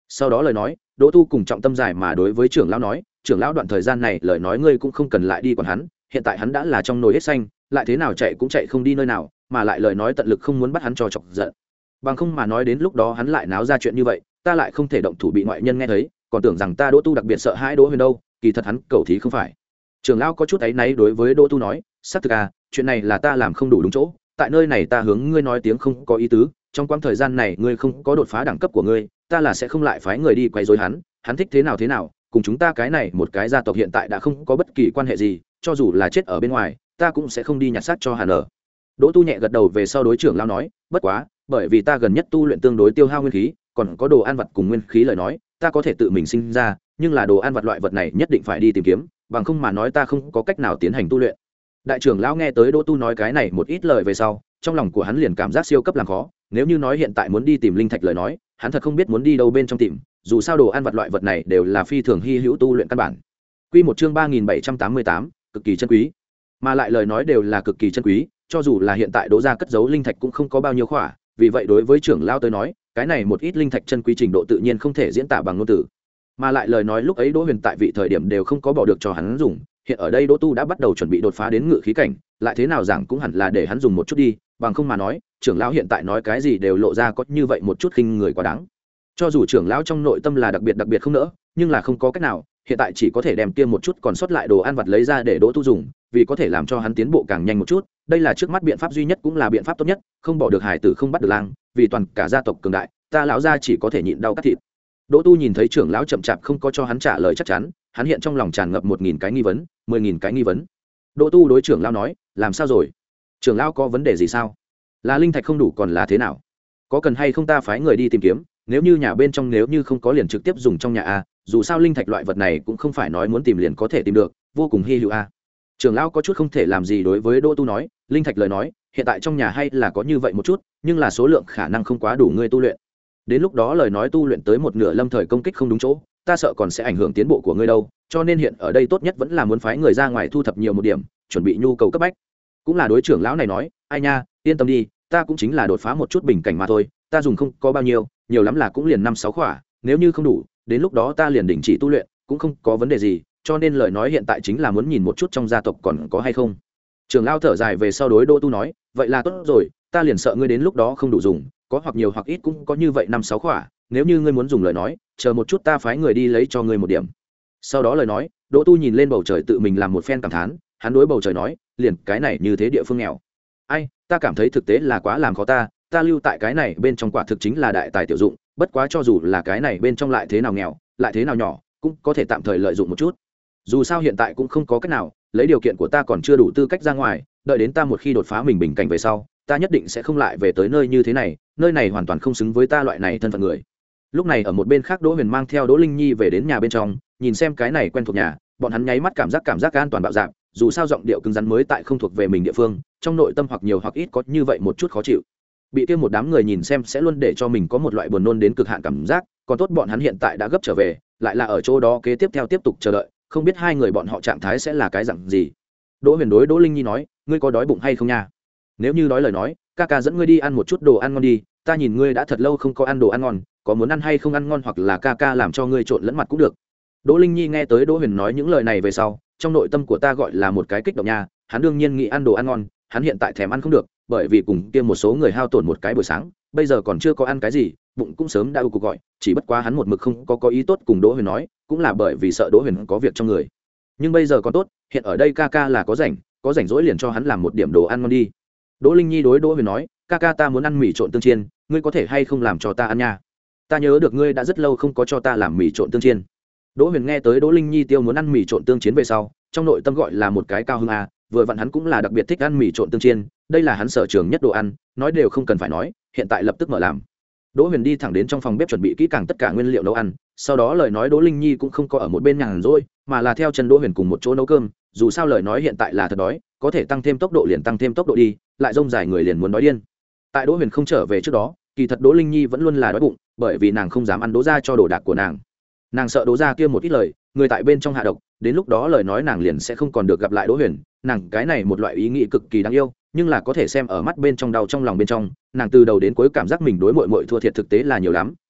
Sau đó lời nói Đỗ Tu cùng trọng tâm giải mà đối với trưởng lão nói, trưởng lão đoạn thời gian này lời nói ngươi cũng không cần lại đi quản hắn, hiện tại hắn đã là trong nồi hết xanh, lại thế nào chạy cũng chạy không đi nơi nào, mà lại lời nói tận lực không muốn bắt hắn cho chọc giận. Bằng không mà nói đến lúc đó hắn lại náo ra chuyện như vậy, ta lại không thể động thủ bị ngoại nhân nghe thấy, còn tưởng rằng ta Đỗ Tu đặc biệt sợ hãi Đỗ Huyền đâu, kỳ thật hắn cầu thí không phải. Trưởng lão có chút áy náy đối với Đỗ Tu nói, xác thực à, chuyện này là ta làm không đủ đúng chỗ, tại nơi này ta hướng ngươi nói tiếng không có ý tứ, trong quãng thời gian này ngươi không có đột phá đẳng cấp của ngươi, ta là sẽ không lại phái người đi quấy rối hắn, hắn thích thế nào thế nào, cùng chúng ta cái này một cái gia tộc hiện tại đã không có bất kỳ quan hệ gì, cho dù là chết ở bên ngoài, ta cũng sẽ không đi nhặt xác cho hắn ở. Đỗ Tu nhẹ gật đầu về sau đối trưởng lão nói, bất quá, bởi vì ta gần nhất tu luyện tương đối tiêu hao nguyên khí, còn có đồ ăn vật cùng nguyên khí lời nói, ta có thể tự mình sinh ra, nhưng là đồ ăn vật loại vật này nhất định phải đi tìm kiếm, bằng không mà nói ta không có cách nào tiến hành tu luyện. Đại trưởng lão nghe tới Đỗ Tu nói cái này một ít lời về sau, trong lòng của hắn liền cảm giác siêu cấp làm khó, nếu như nói hiện tại muốn đi tìm linh thạch lời nói, hắn thật không biết muốn đi đâu bên trong tìm, dù sao đồ ăn vật loại vật này đều là phi thường hy hữu tu luyện căn bản. Quy một chương ba nghìn bảy trăm tám mươi tám, cực kỳ chân quý. Mà lại lời nói đều là cực kỳ chân quý, cho dù là hiện tại Đỗ gia cất giấu linh thạch cũng không có bao nhiêu khỏa, vì vậy đối với trưởng lão tới nói, cái này một ít linh thạch chân quý trình độ tự nhiên không thể diễn tả bằng ngôn từ. Mà lại lời nói lúc ấy Đỗ Huyền tại vị thời điểm đều không có bỏ được cho hắn dùng, hiện ở đây Đỗ Tu đã bắt đầu chuẩn bị đột phá đến ngự khí cảnh, lại thế nào giảng cũng hẳn là để hắn dùng một chút đi, bằng không mà nói, trưởng lão hiện tại nói cái gì đều lộ ra có như vậy một chút khinh người quá đáng. Cho dù trưởng lão trong nội tâm là đặc biệt đặc biệt không nỡ, nhưng là không có cách nào, hiện tại chỉ có thể đem kia một chút còn sót lại đồ ăn vặt lấy ra để Đỗ Tu dùng, vì có thể làm cho hắn tiến bộ càng nhanh một chút, đây là trước mắt biện pháp duy nhất cũng là biện pháp tốt nhất, không bỏ được hải tử không bắt được lang, vì toàn cả gia tộc cường đại, ta lão gia chỉ có thể nhịn đau cắt thịt. Đỗ Tu nhìn thấy trưởng lão chậm chạp không có cho hắn trả lời chắc chắn, hắn hiện trong lòng tràn ngập một nghìn cái nghi vấn, mười nghìn cái nghi vấn. Đỗ Tu đối trưởng lão nói, làm sao rồi? Trưởng lão có vấn đề gì sao? Là linh thạch không đủ còn là thế nào? Có cần hay không ta phái người đi tìm kiếm, nếu như nhà bên trong nếu như không có liền trực tiếp dùng trong nhà a, dù sao linh thạch loại vật này cũng không phải nói muốn tìm liền có thể tìm được, vô cùng hy hữu a. Trưởng lão có chút không thể làm gì đối với Đỗ Tu nói, linh thạch lời nói, hiện tại trong nhà hay là có như vậy một chút, nhưng là số lượng khả năng không quá đủ ngươi tu luyện. Đến lúc đó lời nói tu luyện tới một nửa lâm thời công kích không đúng chỗ, ta sợ còn sẽ ảnh hưởng tiến bộ của ngươi đâu, cho nên hiện ở đây tốt nhất vẫn là muốn phái người ra ngoài thu thập nhiều một điểm, chuẩn bị nhu cầu cấp bách. Cũng là đối trưởng lão này nói, ai nha, yên tâm đi, ta cũng chính là đột phá một chút bình cảnh mà thôi, ta dùng không có bao nhiêu, nhiều lắm là cũng liền năm sáu khỏa, nếu như không đủ, đến lúc đó ta liền đình chỉ tu luyện, cũng không có vấn đề gì, cho nên lời nói hiện tại chính là muốn nhìn một chút trong gia tộc còn có hay không. Trưởng lão thở dài về sau đối Đỗ Tu nói, vậy là tốt rồi, ta liền sợ ngươi đến lúc đó không đủ dùng, có hoặc nhiều hoặc ít cũng có như vậy năm sáu khỏa, nếu như ngươi muốn dùng lời nói, chờ một chút ta phái người đi lấy cho ngươi một điểm. Sau đó lời nói, Đỗ Tu nhìn lên bầu trời tự mình làm một phen cảm thán, hắn đối bầu trời nói, liền cái này như thế địa phương nghèo. Ai, ta cảm thấy thực tế là quá làm khó ta, ta lưu tại cái này bên trong quả thực chính là đại tài tiểu dụng, bất quá cho dù là cái này bên trong lại thế nào nghèo, lại thế nào nhỏ, cũng có thể tạm thời lợi dụng một chút. Dù sao hiện tại cũng không có cách nào, lấy điều kiện của ta còn chưa đủ tư cách ra ngoài, đợi đến ta một khi đột phá mình bình cảnh về sau, ta nhất định sẽ không lại về tới nơi như thế này, nơi này hoàn toàn không xứng với ta loại này thân phận người. Lúc này ở một bên khác Đỗ Huyền mang theo Đỗ Linh Nhi về đến nhà bên trong, nhìn xem cái này quen thuộc nhà, bọn hắn nháy mắt cảm giác cảm giác an toàn bạo dạn, dù sao giọng điệu cứng rắn mới tại không thuộc về mình địa phương, trong nội tâm hoặc nhiều hoặc ít có như vậy một chút khó chịu. Bị kia một đám người nhìn xem sẽ luôn để cho mình có một loại buồn nôn đến cực hạn cảm giác, còn tốt bọn hắn hiện tại đã gấp trở về, lại là ở chỗ đó kế tiếp theo tiếp tục chờ đợi, không biết hai người bọn họ trạng thái sẽ là cái dạng gì. Đỗ Huyền đối Đỗ Linh Nhi nói, ngươi có đói bụng hay không nha? Nếu như đói lời nói, ca ca dẫn ngươi đi ăn một chút đồ ăn ngon đi, ta nhìn ngươi đã thật lâu không có ăn đồ ăn ngon, có muốn ăn hay không ăn ngon hoặc là ca ca làm cho ngươi trộn lẫn mặt cũng được. Đỗ Linh Nhi nghe tới Đỗ Huyền nói những lời này về sau, trong nội tâm của ta gọi là một cái kích động nha, hắn đương nhiên nghĩ ăn đồ ăn ngon, hắn hiện tại thèm ăn không được, bởi vì cùng kia một số người hao tổn một cái buổi sáng, bây giờ còn chưa có ăn cái gì, bụng cũng sớm đã u cục gọi, chỉ bất quá hắn một mực không có có ý tốt cùng Đỗ Huyền nói, cũng là bởi vì sợ Đỗ Huyền có việc trong người. Nhưng bây giờ còn tốt, hiện ở đây ca ca là có rảnh, có rảnh rỗi liền cho hắn làm một điểm đồ ăn ngon đi. Đỗ Linh Nhi đối Đỗ Huyền nói, ca ca ta muốn ăn mì trộn tương chiên, ngươi có thể hay không làm cho ta ăn nha? Ta nhớ được ngươi đã rất lâu không có cho ta làm mì trộn tương chiên. Đỗ Huyền nghe tới Đỗ Linh Nhi tiêu muốn ăn mì trộn tương chiến về sau, trong nội tâm gọi là một cái cao hứng a, vừa vặn hắn cũng là đặc biệt thích ăn mì trộn tương chiên, đây là hắn sở trường nhất đồ ăn, nói đều không cần phải nói, hiện tại lập tức mở làm. Đỗ Huyền đi thẳng đến trong phòng bếp chuẩn bị kỹ càng tất cả nguyên liệu nấu ăn, sau đó lời nói Đỗ Linh Nhi cũng không có ở một bên nhàn rỗi, mà là theo chân Đỗ Huyền cùng một chỗ nấu cơm, dù sao lời nói hiện tại là thật đói, có thể tăng thêm tốc độ liền tăng thêm tốc độ đi, lại rông dài người liền muốn đói điên. Tại Đỗ Huyền không trở về trước đó, kỳ thật Đỗ Linh Nhi vẫn luôn là đói bụng, bởi vì nàng không dám ăn Đỗ gia cho đồ đạc của nàng. Nàng sợ Đỗ gia kia một ít lời, người tại bên trong hạ độc, đến lúc đó lời nói nàng liền sẽ không còn được gặp lại Đỗ Huyền, nàng cái này một loại ý nghĩ cực kỳ đáng yêu, nhưng là có thể xem ở mắt bên trong đau trong lòng bên trong, nàng từ đầu đến cuối cảm giác mình đối muội muội thua thiệt thực tế là nhiều lắm,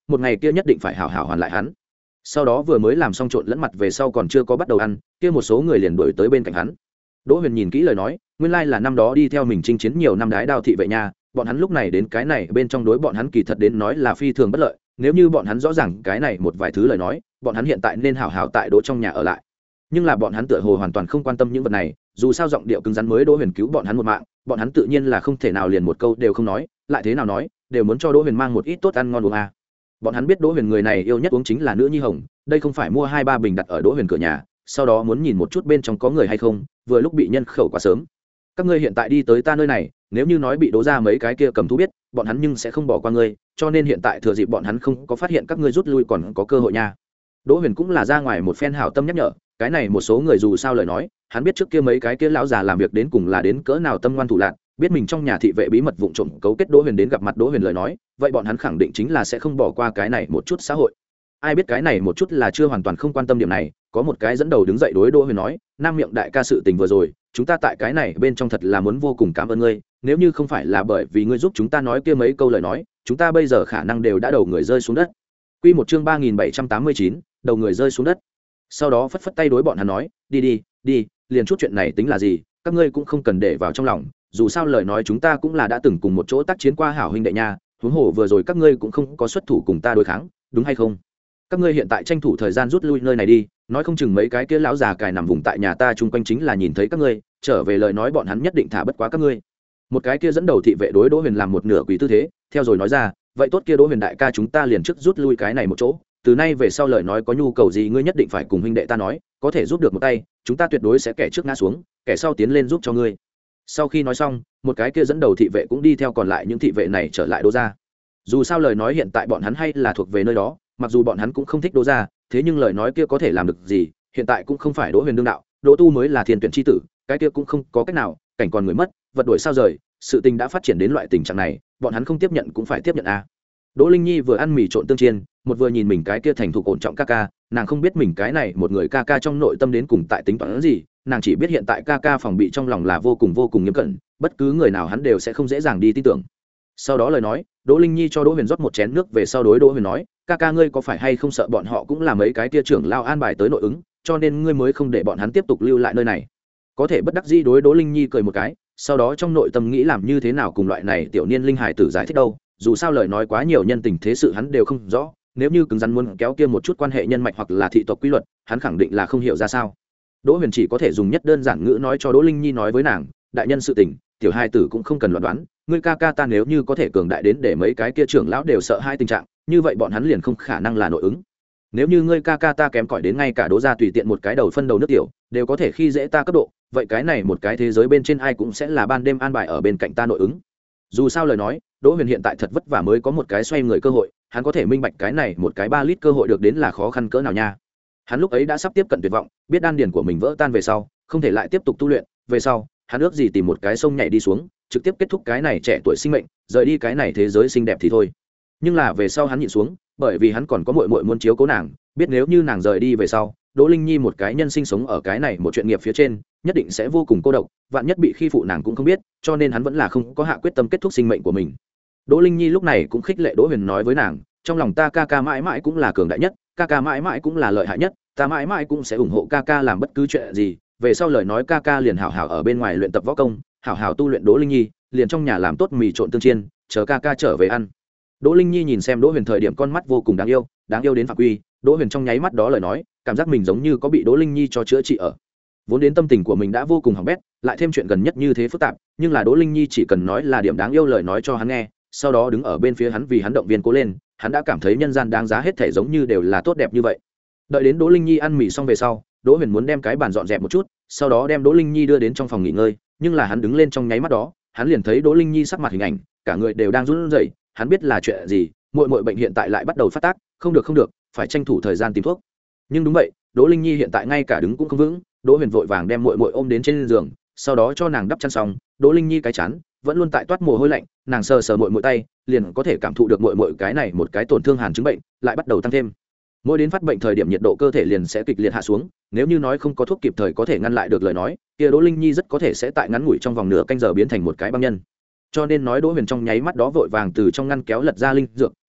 một ngày kia nhất định phải hảo hảo hoàn lại hắn. Sau đó vừa mới làm xong trộn lẫn mặt về sau còn chưa có bắt đầu ăn, kia một số người liền đuổi tới bên cạnh hắn. Đỗ Huyền nhìn kỹ lời nói, nguyên lai là năm đó đi theo mình chinh chiến nhiều năm đái đao thị vệ nha, bọn hắn lúc này đến cái này bên trong đối bọn hắn kỳ thật đến nói là phi thường bất lợi, nếu như bọn hắn rõ ràng cái này một vài thứ lời nói, bọn hắn hiện tại nên hảo hảo tại Đỗ trong nhà ở lại. Nhưng là bọn hắn tựa hồ hoàn toàn không quan tâm những vật này, dù sao giọng điệu cứng rắn mới Đỗ Huyền cứu bọn hắn một mạng, bọn hắn tự nhiên là không thể nào liền một câu đều không nói, lại thế nào nói, đều muốn cho Đỗ Huyền mang một ít tốt ăn ngon uống à. Bọn hắn biết Đỗ Huyền người này yêu nhất uống chính là nữ nhi hồng, đây không phải mua hai ba bình đặt ở Đỗ Huyền cửa nhà, sau đó muốn nhìn một chút bên trong có người hay không, vừa lúc bị nhân khẩu quá sớm. Các ngươi hiện tại đi tới ta nơi này, nếu như nói bị Đỗ ra mấy cái kia cầm thú biết, bọn hắn nhưng sẽ không bỏ qua ngươi, cho nên hiện tại thừa dịp bọn hắn không có phát hiện các ngươi rút lui còn có cơ hội nha. Đỗ Huyền cũng là ra ngoài một phen hảo tâm nhắc nhở, cái này một số người dù sao lời nói, hắn biết trước kia mấy cái kia lão già làm việc đến cùng là đến cỡ nào tâm ngoan thủ lạn, biết mình trong nhà thị vệ bí mật vụng trộm cấu kết Đỗ Huyền đến gặp mặt Đỗ Huyền lời nói, vậy bọn hắn khẳng định chính là sẽ không bỏ qua cái này một chút xã hội. Ai biết cái này một chút là chưa hoàn toàn không quan tâm điểm này, có một cái dẫn đầu đứng dậy đối Đỗ Huyền nói, nam miệng đại ca sự tình vừa rồi, chúng ta tại cái này bên trong thật là muốn vô cùng cảm ơn ngươi, nếu như không phải là bởi vì ngươi giúp chúng ta nói kia mấy câu lời nói, chúng ta bây giờ khả năng đều đã đầu người rơi xuống đất. Quy một chương ba nghìn bảy trăm tám mươi chín, đầu người rơi xuống đất. Sau đó phất phất tay đối bọn hắn nói, đi đi, đi, liền chút chuyện này tính là gì, các ngươi cũng không cần để vào trong lòng, dù sao lời nói chúng ta cũng là đã từng cùng một chỗ tác chiến qua hảo huynh đệ nha, huống hồ vừa rồi các ngươi cũng không có xuất thủ cùng ta đối kháng, đúng hay không? Các ngươi hiện tại tranh thủ thời gian rút lui nơi này đi, nói không chừng mấy cái kia lão già cài nằm vùng tại nhà ta chung quanh chính là nhìn thấy các ngươi, trở về lời nói bọn hắn nhất định thả bất quá các ngươi. Một cái kia dẫn đầu thị vệ đối Đỗ Huyền làm một nửa quỷ tư thế, theo rồi nói ra, vậy tốt kia Đỗ Huyền đại ca chúng ta liền trước rút lui cái này một chỗ, từ nay về sau lời nói có nhu cầu gì ngươi nhất định phải cùng huynh đệ ta nói, có thể giúp được một tay, chúng ta tuyệt đối sẽ kẻ trước ngã xuống, kẻ sau tiến lên giúp cho ngươi. Sau khi nói xong, một cái kia dẫn đầu thị vệ cũng đi theo còn lại những thị vệ này trở lại Đỗ gia. Dù sao lời nói hiện tại bọn hắn hay là thuộc về nơi đó, mặc dù bọn hắn cũng không thích Đỗ gia, thế nhưng lời nói kia có thể làm được gì, hiện tại cũng không phải Đỗ Huyền đương đạo, Đỗ Tu mới là thiên tuyển chi tử, cái kia cũng không có cách nào, cảnh còn người mất, vật đuổi sao rời, sự tình đã phát triển đến loại tình trạng này, bọn hắn không tiếp nhận cũng phải tiếp nhận a. Đỗ Linh Nhi vừa ăn mì trộn tương chiên, một vừa nhìn mình cái kia thành thục ổn trọng ca ca, nàng không biết mình cái này một người ca ca trong nội tâm đến cùng tại tính toán gì, nàng chỉ biết hiện tại ca ca phòng bị trong lòng là vô cùng vô cùng nghiêm cẩn, bất cứ người nào hắn đều sẽ không dễ dàng đi tin tưởng. Sau đó lời nói, Đỗ Linh Nhi cho Đỗ Huyền rót một chén nước về sau đối Đỗ Huyền nói, ca ca ngươi có phải hay không sợ bọn họ cũng là mấy cái kia trưởng lao an bài tới nội ứng, cho nên ngươi mới không để bọn hắn tiếp tục lưu lại nơi này. Có thể bất đắc dĩ đối Đỗ Linh Nhi cười một cái, sau đó trong nội tâm nghĩ làm như thế nào cùng loại này tiểu niên linh hải tử giải thích đâu, dù sao lời nói quá nhiều nhân tình thế sự hắn đều không rõ, nếu như cứng rắn muốn kéo kia một chút quan hệ nhân mạch hoặc là thị tộc quy luật, hắn khẳng định là không hiểu ra sao. Đỗ Huyền chỉ có thể dùng nhất đơn giản ngữ nói cho Đỗ Linh Nhi nói với nàng, đại nhân sự tình, tiểu hai tử cũng không cần loạn đoán, ngươi ca ca ta nếu như có thể cường đại đến để mấy cái kia trưởng lão đều sợ hai tình trạng, như vậy bọn hắn liền không khả năng là nội ứng. Nếu như ngươi ca ca ta kém cỏi đến ngay cả Đỗ gia tùy tiện một cái đầu phân đầu nước tiểu đều có thể khi dễ ta cấp độ, vậy cái này một cái thế giới bên trên ai cũng sẽ là ban đêm an bài ở bên cạnh ta nội ứng. Dù sao lời nói, Đỗ Huyền hiện tại thật vất vả mới có một cái xoay người cơ hội, hắn có thể minh bạch cái này một cái ba lít cơ hội được đến là khó khăn cỡ nào nha. Hắn lúc ấy đã sắp tiếp cận tuyệt vọng, biết đan điền của mình vỡ tan về sau, không thể lại tiếp tục tu luyện, về sau, hắn ước gì tìm một cái sông nhảy đi xuống, trực tiếp kết thúc cái này trẻ tuổi sinh mệnh, rời đi cái này thế giới xinh đẹp thì thôi. Nhưng là về sau hắn nhịn xuống, bởi vì hắn còn có muội muội muốn chiếu cố nàng, biết nếu như nàng rời đi về sau, Đỗ Linh Nhi một cái nhân sinh sống ở cái này một chuyện nghiệp phía trên, nhất định sẽ vô cùng cô độc, vạn nhất bị khi phụ nàng cũng không biết, cho nên hắn vẫn là không có hạ quyết tâm kết thúc sinh mệnh của mình. Đỗ Linh Nhi lúc này cũng khích lệ Đỗ Huyền nói với nàng, trong lòng ta ca ca mãi mãi cũng là cường đại nhất, ca ca mãi mãi cũng là lợi hại nhất, ta mãi mãi cũng sẽ ủng hộ ca ca làm bất cứ chuyện gì, về sau lời nói ca ca liền hảo hảo ở bên ngoài luyện tập võ công, hảo hảo tu luyện. Đỗ Linh Nhi liền trong nhà làm tốt mì trộn tương chiên, chờ ca ca trở về ăn. Đỗ Linh Nhi nhìn xem Đỗ Huyền thời điểm con mắt vô cùng đáng yêu, đáng yêu đến phạm quy, Đỗ Huyền trong nháy mắt đó lời nói, cảm giác mình giống như có bị Đỗ Linh Nhi cho chữa trị ở. Vốn đến tâm tình của mình đã vô cùng hỏng bét, lại thêm chuyện gần nhất như thế phức tạp, nhưng là Đỗ Linh Nhi chỉ cần nói là điểm đáng yêu lời nói cho hắn nghe, sau đó đứng ở bên phía hắn vì hắn động viên cố lên, hắn đã cảm thấy nhân gian đáng giá hết thảy giống như đều là tốt đẹp như vậy. Đợi đến Đỗ Linh Nhi ăn mì xong về sau, Đỗ Huyền muốn đem cái bàn dọn dẹp một chút, sau đó đem Đỗ Linh Nhi đưa đến trong phòng nghỉ ngơi, nhưng là hắn đứng lên trong nháy mắt đó, hắn liền thấy Đỗ Linh Nhi sắc mặt hình ảnh, cả người đều đang run rẩy, hắn biết là chuyện gì, muội muội bệnh hiện tại lại bắt đầu phát tác, không được không được, phải tranh thủ thời gian tìm thuốc. Nhưng đúng vậy, Đỗ Linh Nhi hiện tại ngay cả đứng cũng không vững, Đỗ Huyền vội vàng đem muội muội ôm đến trên giường, sau đó cho nàng đắp chăn xong, Đỗ Linh Nhi cái chán vẫn luôn tại toát mồ hôi lạnh, nàng sờ sờ muội muội tay, liền có thể cảm thụ được muội muội cái này một cái tổn thương hàn chứng bệnh lại bắt đầu tăng thêm. Mỗi đến phát bệnh thời điểm nhiệt độ cơ thể liền sẽ kịch liệt hạ xuống, nếu như nói không có thuốc kịp thời có thể ngăn lại được lời nói, kia Đỗ Linh Nhi rất có thể sẽ tại ngắn ngủi trong vòng nửa canh giờ biến thành một cái băng nhân. Cho nên nói Đỗ Huyền trong nháy mắt đó vội vàng từ trong ngăn kéo lật ra linh dược,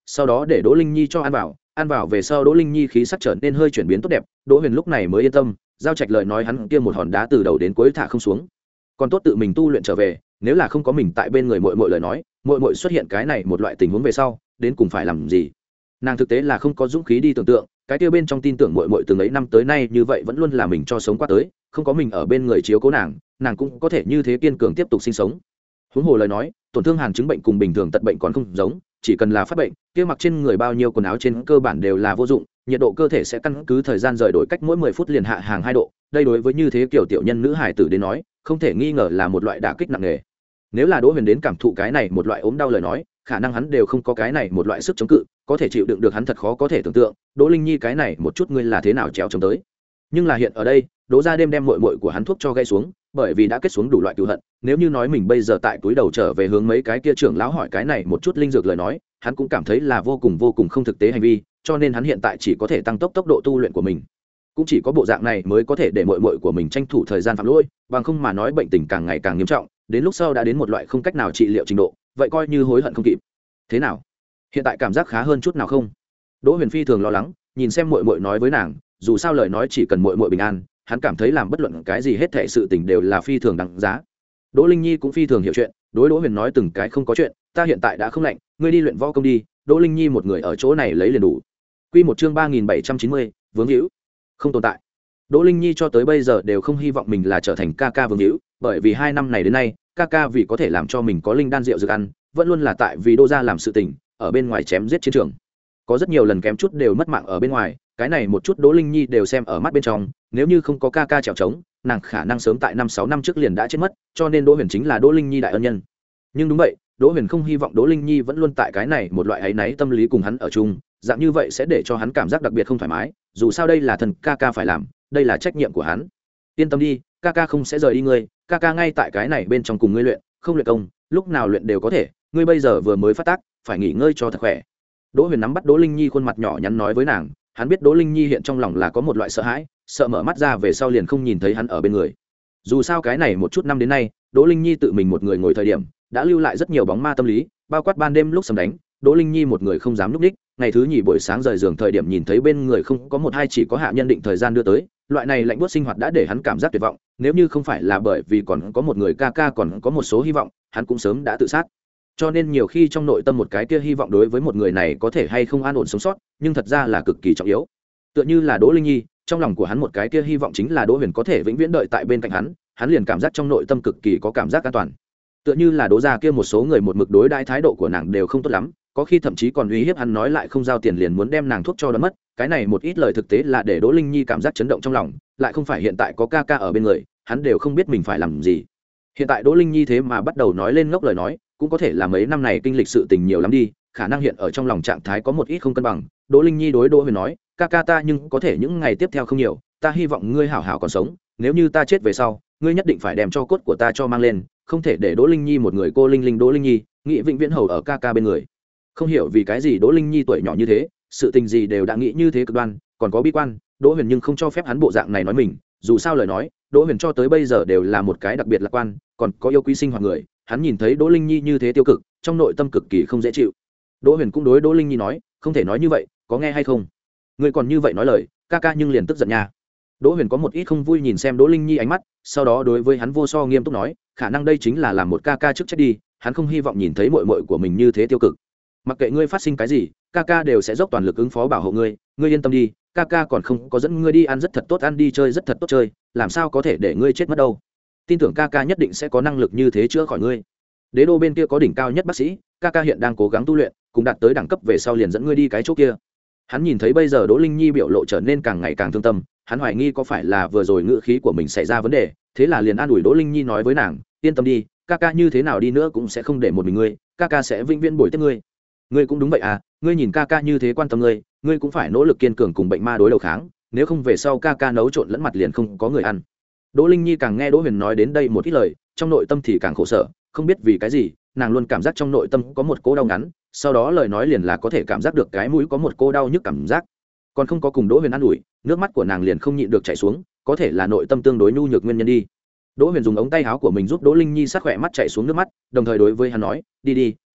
sau đó để đỗ linh nhi cho ăn vào. Ăn vào về sau đỗ linh nhi khí sắc trở nên hơi chuyển biến tốt đẹp, đỗ huyền lúc này mới yên tâm. Giao Trạch lời nói hắn kia một hòn đá từ đầu đến cuối thả không xuống, còn tốt tự mình tu luyện trở về. Nếu là không có mình tại bên người muội muội lời nói, muội muội xuất hiện cái này một loại tình huống về sau đến cùng phải làm gì. Nàng thực tế là không có dũng khí đi tưởng tượng cái kia bên trong tin tưởng muội muội từng ấy năm tới nay như vậy vẫn luôn là mình cho sống qua tới, không có mình ở bên người chiếu cố nàng, nàng cũng có thể như thế kiên cường tiếp tục sinh sống. Huống hồ lời nói, tổn thương hàn chứng bệnh cùng bình thường tật bệnh còn không giống, chỉ cần là phát bệnh kia mặc trên người bao nhiêu quần áo trên cơ bản đều là vô dụng, nhiệt độ cơ thể sẽ căn cứ thời gian rời đổi cách mỗi mười phút liền hạ hàng hai độ, đây đối với như thế kiểu tiểu nhân nữ hài tử đến nói không thể nghi ngờ là một loại đả kích nặng nề. Nếu là Đỗ Huyền đến cảm thụ cái này một loại ốm đau lời nói, khả năng hắn đều không có cái này một loại sức chống cự, có thể chịu đựng được hắn thật khó có thể tưởng tượng. Đỗ Linh Nhi cái này một chút ngươi là thế nào trèo chống tới? Nhưng là hiện ở đây, Đỗ Gia đêm đem muội muội của hắn thuốc cho gây xuống, bởi vì đã kết xuống đủ loại cừu hận, nếu như nói mình bây giờ tại túi đầu trở về hướng mấy cái kia trưởng lão hỏi cái này một chút linh dược lời nói, hắn cũng cảm thấy là vô cùng vô cùng không thực tế hành vi, cho nên hắn hiện tại chỉ có thể tăng tốc tốc độ tu luyện của mình. Cũng chỉ có bộ dạng này mới có thể để muội muội của mình tranh thủ thời gian phạm lỗi, bằng không mà nói bệnh tình càng ngày càng nghiêm trọng, đến lúc sau đã đến một loại không cách nào trị liệu trình độ, vậy coi như hối hận không kịp. Thế nào? Hiện tại cảm giác khá hơn chút nào không? Đỗ Huyền phi thường lo lắng, nhìn xem muội muội nói với nàng, dù sao lời nói chỉ cần muội muội bình an, hắn cảm thấy làm bất luận cái gì hết thảy sự tình đều là phi thường đáng giá. Đỗ Linh Nhi cũng phi thường hiểu chuyện, đối Đỗ Huyền nói từng cái không có chuyện, ta hiện tại đã không lạnh, ngươi đi luyện võ công đi, Đỗ Linh Nhi một người ở chỗ này lấy liền đủ. Quy một chương ba nghìn bảy trăm chín mươi, vướng hữu, không tồn tại. Đỗ Linh Nhi cho tới bây giờ đều không hy vọng mình là trở thành ca ca vương hữu, bởi vì hai năm này đến nay, ca ca vì có thể làm cho mình có linh đan rượu dược ăn, vẫn luôn là tại vì Đỗ gia làm sự tình, ở bên ngoài chém giết chiến trường. Có rất nhiều lần kém chút đều mất mạng ở bên ngoài, cái này một chút Đỗ Linh Nhi đều xem ở mắt bên trong, nếu như không có ca ca trèo trống, nàng khả năng sớm tại năm sáu năm trước liền đã chết mất, cho nên Đỗ Huyền chính là Đỗ Linh Nhi đại ân nhân. Nhưng đúng vậy, Đỗ Huyền không hy vọng Đỗ Linh Nhi vẫn luôn tại cái này một loại áy náy tâm lý cùng hắn ở chung, dạng như vậy sẽ để cho hắn cảm giác đặc biệt không thoải mái, dù sao đây là thần ca ca phải làm, đây là trách nhiệm của hắn. Yên tâm đi, ca ca không sẽ rời đi ngươi, ca ca ngay tại cái này bên trong cùng ngươi luyện, không luyện công, lúc nào luyện đều có thể, ngươi bây giờ vừa mới phát tác, phải nghỉ ngơi cho thật khỏe. Đỗ Huyền nắm bắt Đỗ Linh Nhi khuôn mặt nhỏ nhắn nói với nàng, hắn biết Đỗ Linh Nhi hiện trong lòng là có một loại sợ hãi, sợ mở mắt ra về sau liền không nhìn thấy hắn ở bên người. Dù sao cái này một chút năm đến nay, Đỗ Linh Nhi tự mình một người ngồi thời điểm, đã lưu lại rất nhiều bóng ma tâm lý, bao quát ban đêm lúc sầm đánh, Đỗ Linh Nhi một người không dám lúc đích, ngày thứ nhì buổi sáng rời giường thời điểm nhìn thấy bên người không có một hai chỉ có hạ nhân định thời gian đưa tới, loại này lạnh buốt sinh hoạt đã để hắn cảm giác tuyệt vọng, nếu như không phải là bởi vì còn có một người ca ca còn có một số hy vọng, hắn cũng sớm đã tự sát. Cho nên nhiều khi trong nội tâm một cái kia hy vọng đối với một người này có thể hay không an ổn sống sót, nhưng thật ra là cực kỳ trọng yếu. Tựa như là Đỗ Linh Nhi, trong lòng của hắn một cái kia hy vọng chính là Đỗ Huyền có thể vĩnh viễn đợi tại bên cạnh hắn, hắn liền cảm giác trong nội tâm cực kỳ có cảm giác an toàn. Tựa như là Đỗ gia kia một số người một mực đối đãi thái độ của nàng đều không tốt lắm, có khi thậm chí còn uy hiếp hắn nói lại không giao tiền liền muốn đem nàng thuốc cho đoán mất, cái này một ít lời thực tế là để Đỗ Linh Nhi cảm giác chấn động trong lòng, lại không phải hiện tại có ca ca ở bên người, hắn đều không biết mình phải làm gì. Hiện tại Đỗ Linh Nhi thế mà bắt đầu nói lên ngốc lời nói, cũng có thể là mấy năm này kinh lịch sự tình nhiều lắm đi, khả năng hiện ở trong lòng trạng thái có một ít không cân bằng. Đỗ Linh Nhi đối Đỗ Huyền nói, ca ca ta nhưng có thể những ngày tiếp theo không nhiều, ta hy vọng ngươi hảo hảo còn sống, nếu như ta chết về sau, ngươi nhất định phải đem cho cốt của ta cho mang lên, không thể để Đỗ Linh Nhi một người cô linh linh Đỗ Linh Nhi, nghĩ vĩnh viễn hầu ở ca ca bên người. Không hiểu vì cái gì Đỗ Linh Nhi tuổi nhỏ như thế, sự tình gì đều đã nghĩ như thế cực đoan, còn có bi quan, Đỗ Huyền nhưng không cho phép hắn bộ dạng này nói mình, dù sao lời nói, Đỗ Huyền cho tới bây giờ đều là một cái đặc biệt lạc quan, còn có yêu quý sinh hoạt người, hắn nhìn thấy Đỗ Linh Nhi như thế tiêu cực, trong nội tâm cực kỳ không dễ chịu. Đỗ Huyền cũng đối Đỗ Linh Nhi nói, không thể nói như vậy, có nghe hay không? Ngươi còn như vậy nói lời, ca ca nhưng liền tức giận nha. Đỗ Huyền có một ít không vui nhìn xem Đỗ Linh Nhi ánh mắt, sau đó đối với hắn vô so nghiêm túc nói, khả năng đây chính là làm một ca ca trước trách đi, hắn không hy vọng nhìn thấy muội muội của mình như thế tiêu cực. Mặc kệ ngươi phát sinh cái gì, ca ca đều sẽ dốc toàn lực ứng phó bảo hộ ngươi, ngươi yên tâm đi, ca ca còn không có dẫn ngươi đi ăn rất thật tốt, ăn đi chơi rất thật tốt chơi, làm sao có thể để ngươi chết mất đâu. Tin tưởng ca ca nhất định sẽ có năng lực như thế chữa khỏi ngươi. Đế đô bên kia có đỉnh cao nhất bác sĩ, ca ca hiện đang cố gắng tu luyện, cùng đạt tới đẳng cấp về sau liền dẫn ngươi đi cái chỗ kia. Hắn nhìn thấy bây giờ Đỗ Linh Nhi biểu lộ trở nên càng ngày càng thương tâm, hắn hoài nghi có phải là vừa rồi ngữ khí của mình xảy ra vấn đề, thế là liền an ủi Đỗ Linh Nhi nói với nàng, yên tâm đi, ca ca như thế nào đi nữa cũng sẽ không để một mình ngươi, ca ca sẽ vĩnh viễn bồi tiếp ngươi. Ngươi cũng đúng vậy à, ngươi nhìn ca ca như thế quan tâm ngươi, ngươi cũng phải nỗ lực kiên cường cùng bệnh ma đối đầu kháng, nếu không về sau ca ca nấu trộn lẫn mặt liền không có người ăn. Đỗ Linh Nhi càng nghe Đỗ Huyền nói đến đây một ít lời, trong nội tâm thì càng khổ sở, không biết vì cái gì, nàng luôn cảm giác trong nội tâm có một cỗ đau ngắn, sau đó lời nói liền là có thể cảm giác được cái mũi có một cô đau nhức cảm giác. Còn không có cùng Đỗ Huyền ăn ủi, nước mắt của nàng liền không nhịn được chảy xuống, có thể là nội tâm tương đối nhu nhược nguyên nhân đi. Đỗ Huyền dùng ống tay áo của mình giúp Đỗ Linh Nhi sát khỏe mắt chảy xuống nước mắt, đồng thời đối với hắn nói, đi đi,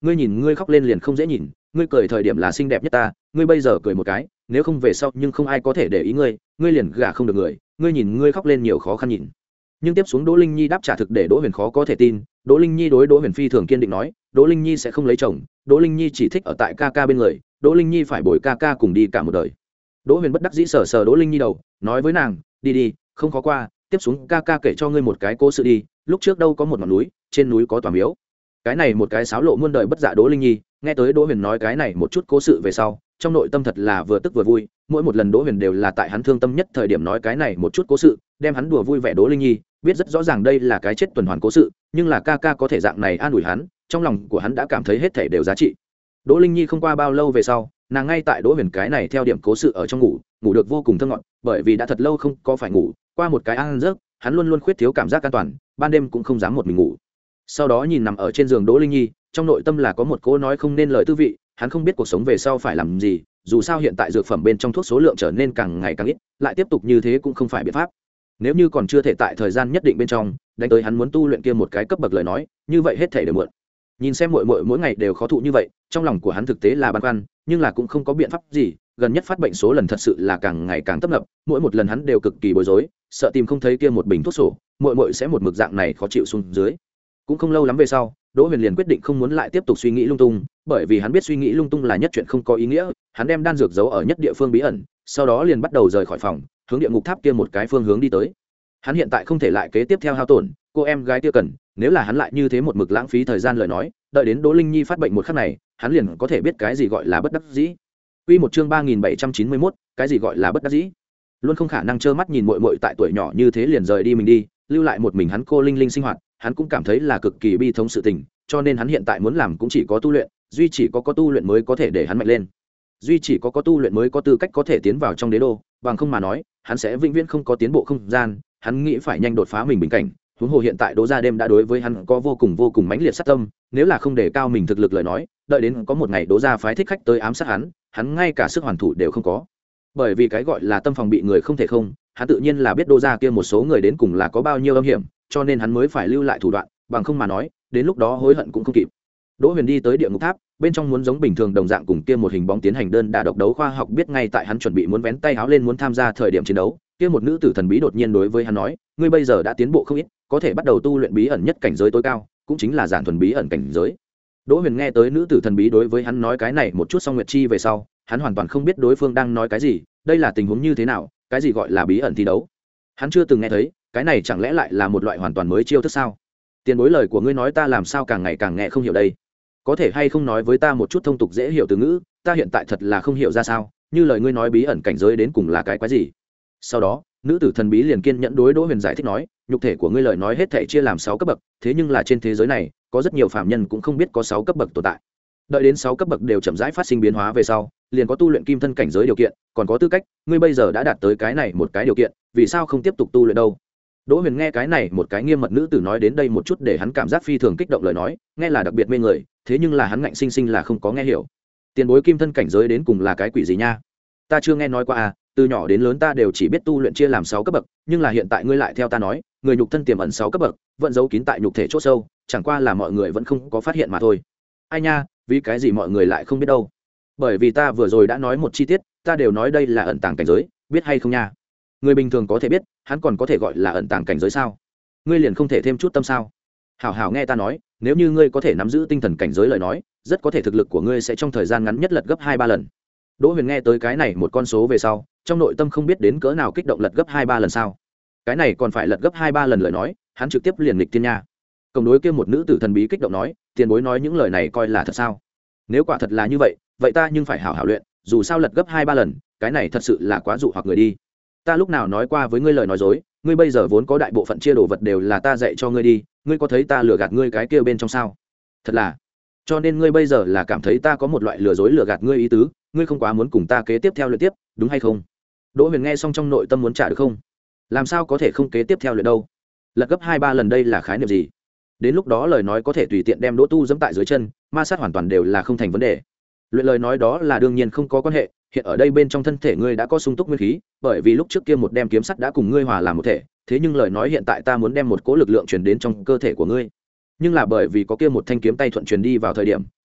ngươi nhìn ngươi khóc lên liền không dễ nhìn, ngươi cười thời điểm là xinh đẹp nhất ta, ngươi bây giờ cười một cái, nếu không về sau nhưng không ai có thể để ý ngươi, ngươi liền gả không được người, ngươi nhìn ngươi khóc lên nhiều khó khăn nhìn. Nhưng tiếp xuống Đỗ Linh Nhi đáp trả thực để Đỗ Huyền khó có thể tin. Đỗ Linh Nhi đối Đỗ Huyền phi thường kiên định nói, Đỗ Linh Nhi sẽ không lấy chồng, Đỗ Linh Nhi chỉ thích ở tại ca ca bên người, Đỗ Linh Nhi phải bồi ca ca cùng đi cả một đời. Đỗ Huyền bất đắc dĩ sờ sờ Đỗ Linh Nhi đầu, nói với nàng, đi đi, không khó qua, tiếp xuống ca ca kể cho ngươi một cái cố sự đi. Lúc trước đâu có một ngọn núi, trên núi có tòa miếu. Cái này một cái sáo lộ muôn đời bất dạ. Đỗ Linh Nhi nghe tới Đỗ Huyền nói cái này một chút cố sự về sau, trong nội tâm thật là vừa tức vừa vui. Mỗi một lần Đỗ Huyền đều là tại hắn thương tâm nhất thời điểm nói cái này một chút cố sự, đem hắn đùa vui vẻ. Đỗ Linh Nhi biết rất rõ ràng đây là cái chết tuần hoàn cố sự, nhưng là ca ca có thể dạng này an ủi hắn, trong lòng của hắn đã cảm thấy hết thảy đều giá trị. Đỗ Linh Nhi không qua bao lâu về sau, nàng ngay tại Đỗ Huyền cái này theo điểm cố sự ở trong ngủ, ngủ được vô cùng thơ ngọt, bởi vì đã thật lâu không có phải ngủ, qua một cái ăn giấc, hắn luôn luôn khuyết thiếu cảm giác an toàn, ban đêm cũng không dám một mình ngủ. Sau đó nhìn nằm ở trên giường Đỗ Linh Nhi, trong nội tâm là có một cô nói không nên lời tư vị, hắn không biết cuộc sống về sau phải làm gì, dù sao hiện tại dược phẩm bên trong thuốc số lượng trở nên càng ngày càng ít, lại tiếp tục như thế cũng không phải biện pháp. Nếu như còn chưa thể tại thời gian nhất định bên trong đánh tới hắn muốn tu luyện kia một cái cấp bậc lời nói, như vậy hết thể đều muộn. Nhìn xem muội muội mỗi ngày đều khó thụ như vậy, trong lòng của hắn thực tế là băn khoăn, nhưng là cũng không có biện pháp gì, gần nhất phát bệnh số lần thật sự là càng ngày càng tấp nập, mỗi một lần hắn đều cực kỳ bối rối, sợ tìm không thấy kia một bình thuốc sổ, muội muội sẽ một mực dạng này khó chịu xuống dưới. Cũng không lâu lắm về sau, Đỗ Huyền liền quyết định không muốn lại tiếp tục suy nghĩ lung tung, bởi vì hắn biết suy nghĩ lung tung là nhất chuyện không có ý nghĩa, hắn đem đan dược giấu ở nhất địa phương bí ẩn, sau đó liền bắt đầu rời khỏi phòng, hướng địa ngục tháp kia một cái phương hướng đi tới. Hắn hiện tại không thể lại kế tiếp theo hao tổn cô em gái kia cần, nếu là hắn lại như thế một mực lãng phí thời gian lời nói, đợi đến Đỗ Linh Nhi phát bệnh một khắc này, hắn liền có thể biết cái gì gọi là bất đắc dĩ. Quy một chương ba nghìn bảy trăm chín mươi mốt, cái gì gọi là bất đắc dĩ? Luôn không khả năng trơ mắt nhìn muội muội tại tuổi nhỏ như thế liền rời đi mình đi, lưu lại một mình hắn cô Linh Linh sinh hoạt, hắn cũng cảm thấy là cực kỳ bi thống sự tình, cho nên hắn hiện tại muốn làm cũng chỉ có tu luyện, duy chỉ có có tu luyện mới có thể để hắn mạnh lên. Duy chỉ có có tu luyện mới có tư cách có thể tiến vào trong đế đô, bằng không mà nói, hắn sẽ vĩnh viễn không có tiến bộ không gian, hắn nghĩ phải nhanh đột phá mình bình cảnh. Huống hồ hiện tại Đỗ Gia Đêm đã đối với hắn có vô cùng vô cùng mãnh liệt sát tâm, nếu là không đề cao mình thực lực lời nói, đợi đến có một ngày Đỗ Gia phái thích khách tới ám sát hắn, hắn ngay cả sức hoàn thủ đều không có. Bởi vì cái gọi là tâm phòng bị người không thể không, hắn tự nhiên là biết Đỗ Gia kia một số người đến cùng là có bao nhiêu âm hiểm, cho nên hắn mới phải lưu lại thủ đoạn, bằng không mà nói, đến lúc đó hối hận cũng không kịp. Đỗ Huyền đi tới địa ngục tháp, bên trong muốn giống bình thường đồng dạng cùng kia một hình bóng tiến hành đơn đả độc đấu khoa học biết ngay tại hắn chuẩn bị muốn vén tay áo lên muốn tham gia thời điểm chiến đấu, kia một nữ tử thần bí đột nhiên đối với hắn nói, ngươi bây giờ đã tiến bộ không ít, có thể bắt đầu tu luyện bí ẩn nhất cảnh giới tối cao, cũng chính là giản thuần bí ẩn cảnh giới. Đỗ Huyền nghe tới nữ tử thần bí đối với hắn nói cái này một chút xong nguyệt chi về sau, hắn hoàn toàn không biết đối phương đang nói cái gì, đây là tình huống như thế nào, cái gì gọi là bí ẩn thi đấu? Hắn chưa từng nghe thấy, cái này chẳng lẽ lại là một loại hoàn toàn mới chiêu thức sao? Tiền bối lời của ngươi nói ta làm sao càng ngày càng nghe không hiểu đây? Có thể hay không nói với ta một chút thông tục dễ hiểu từ ngữ, ta hiện tại thật là không hiểu ra sao, như lời ngươi nói bí ẩn cảnh giới đến cùng là cái quái gì? Sau đó, nữ tử thần bí liền kiên nhẫn đối Đỗ Huyền giải thích nói, nhục thể của ngươi lời nói hết thảy chia làm sáu cấp bậc, thế nhưng là trên thế giới này, có rất nhiều phàm nhân cũng không biết có sáu cấp bậc tồn tại. Đợi đến sáu cấp bậc đều chậm rãi phát sinh biến hóa về sau, liền có tu luyện kim thân cảnh giới điều kiện, còn có tư cách, ngươi bây giờ đã đạt tới cái này một cái điều kiện, vì sao không tiếp tục tu luyện đâu? Đỗ Huyền nghe cái này một cái nghiêm mật nữ tử nói đến đây một chút để hắn cảm giác phi thường kích động lời nói, nghe là đặc biệt mê người, thế nhưng là hắn ngạnh sinh sinh là không có nghe hiểu. Tiền bối kim thân cảnh giới đến cùng là cái quỷ gì nha? Ta chưa nghe nói qua à, từ nhỏ đến lớn ta đều chỉ biết tu luyện chia làm sáu cấp bậc, nhưng là hiện tại ngươi lại theo ta nói, người nhục thân tiềm ẩn sáu cấp bậc, vẫn giấu kín tại nhục thể chỗ sâu, chẳng qua là mọi người vẫn không có phát hiện mà thôi. Ai nha, vì cái gì mọi người lại không biết đâu? Bởi vì ta vừa rồi đã nói một chi tiết, ta đều nói đây là ẩn tàng cảnh giới, biết hay không nha? Người bình thường có thể biết, hắn còn có thể gọi là ẩn tàng cảnh giới sao? Ngươi liền không thể thêm chút tâm sao? Hảo hảo nghe ta nói, nếu như ngươi có thể nắm giữ tinh thần cảnh giới lời nói, rất có thể thực lực của ngươi sẽ trong thời gian ngắn nhất lật gấp hai ba lần. Đỗ Huyền nghe tới cái này một con số về sau, trong nội tâm không biết đến cỡ nào kích động, lật gấp hai ba lần sao? Cái này còn phải lật gấp hai ba lần lời nói, hắn trực tiếp liền nghịch tiên nha. Cộng đối kia một nữ tử thần bí kích động nói, tiền bối nói những lời này coi là thật sao? Nếu quả thật là như vậy, vậy ta nhưng phải hảo hảo luyện, dù sao lật gấp hai ba lần, cái này thật sự là quá dụ hoặc người đi. Ta lúc nào nói qua với ngươi lời nói dối, ngươi bây giờ vốn có đại bộ phận chia đồ vật đều là ta dạy cho ngươi đi, ngươi có thấy ta lừa gạt ngươi cái kia bên trong sao? Thật là, cho nên ngươi bây giờ là cảm thấy ta có một loại lừa dối lừa gạt ngươi ý tứ, ngươi không quá muốn cùng ta kế tiếp theo luyện tiếp, đúng hay không? Đỗ Huyền nghe xong trong nội tâm muốn trả được không? Làm sao có thể không kế tiếp theo luyện đâu? Lật gấp hai ba lần đây là khái niệm gì? Đến lúc đó lời nói có thể tùy tiện đem Đỗ Tu dẫm tại dưới chân, ma sát hoàn toàn đều là không thành vấn đề. Luyện lời nói đó là đương nhiên không có quan hệ, hiện ở đây bên trong thân thể ngươi đã có sung túc nguyên khí, bởi vì lúc trước kia một đem kiếm sắt đã cùng ngươi hòa làm một thể, thế nhưng lời nói hiện tại ta muốn đem một cỗ lực lượng truyền đến trong cơ thể của ngươi. Nhưng là bởi vì có kia một thanh kiếm tay thuận truyền đi vào thời điểm,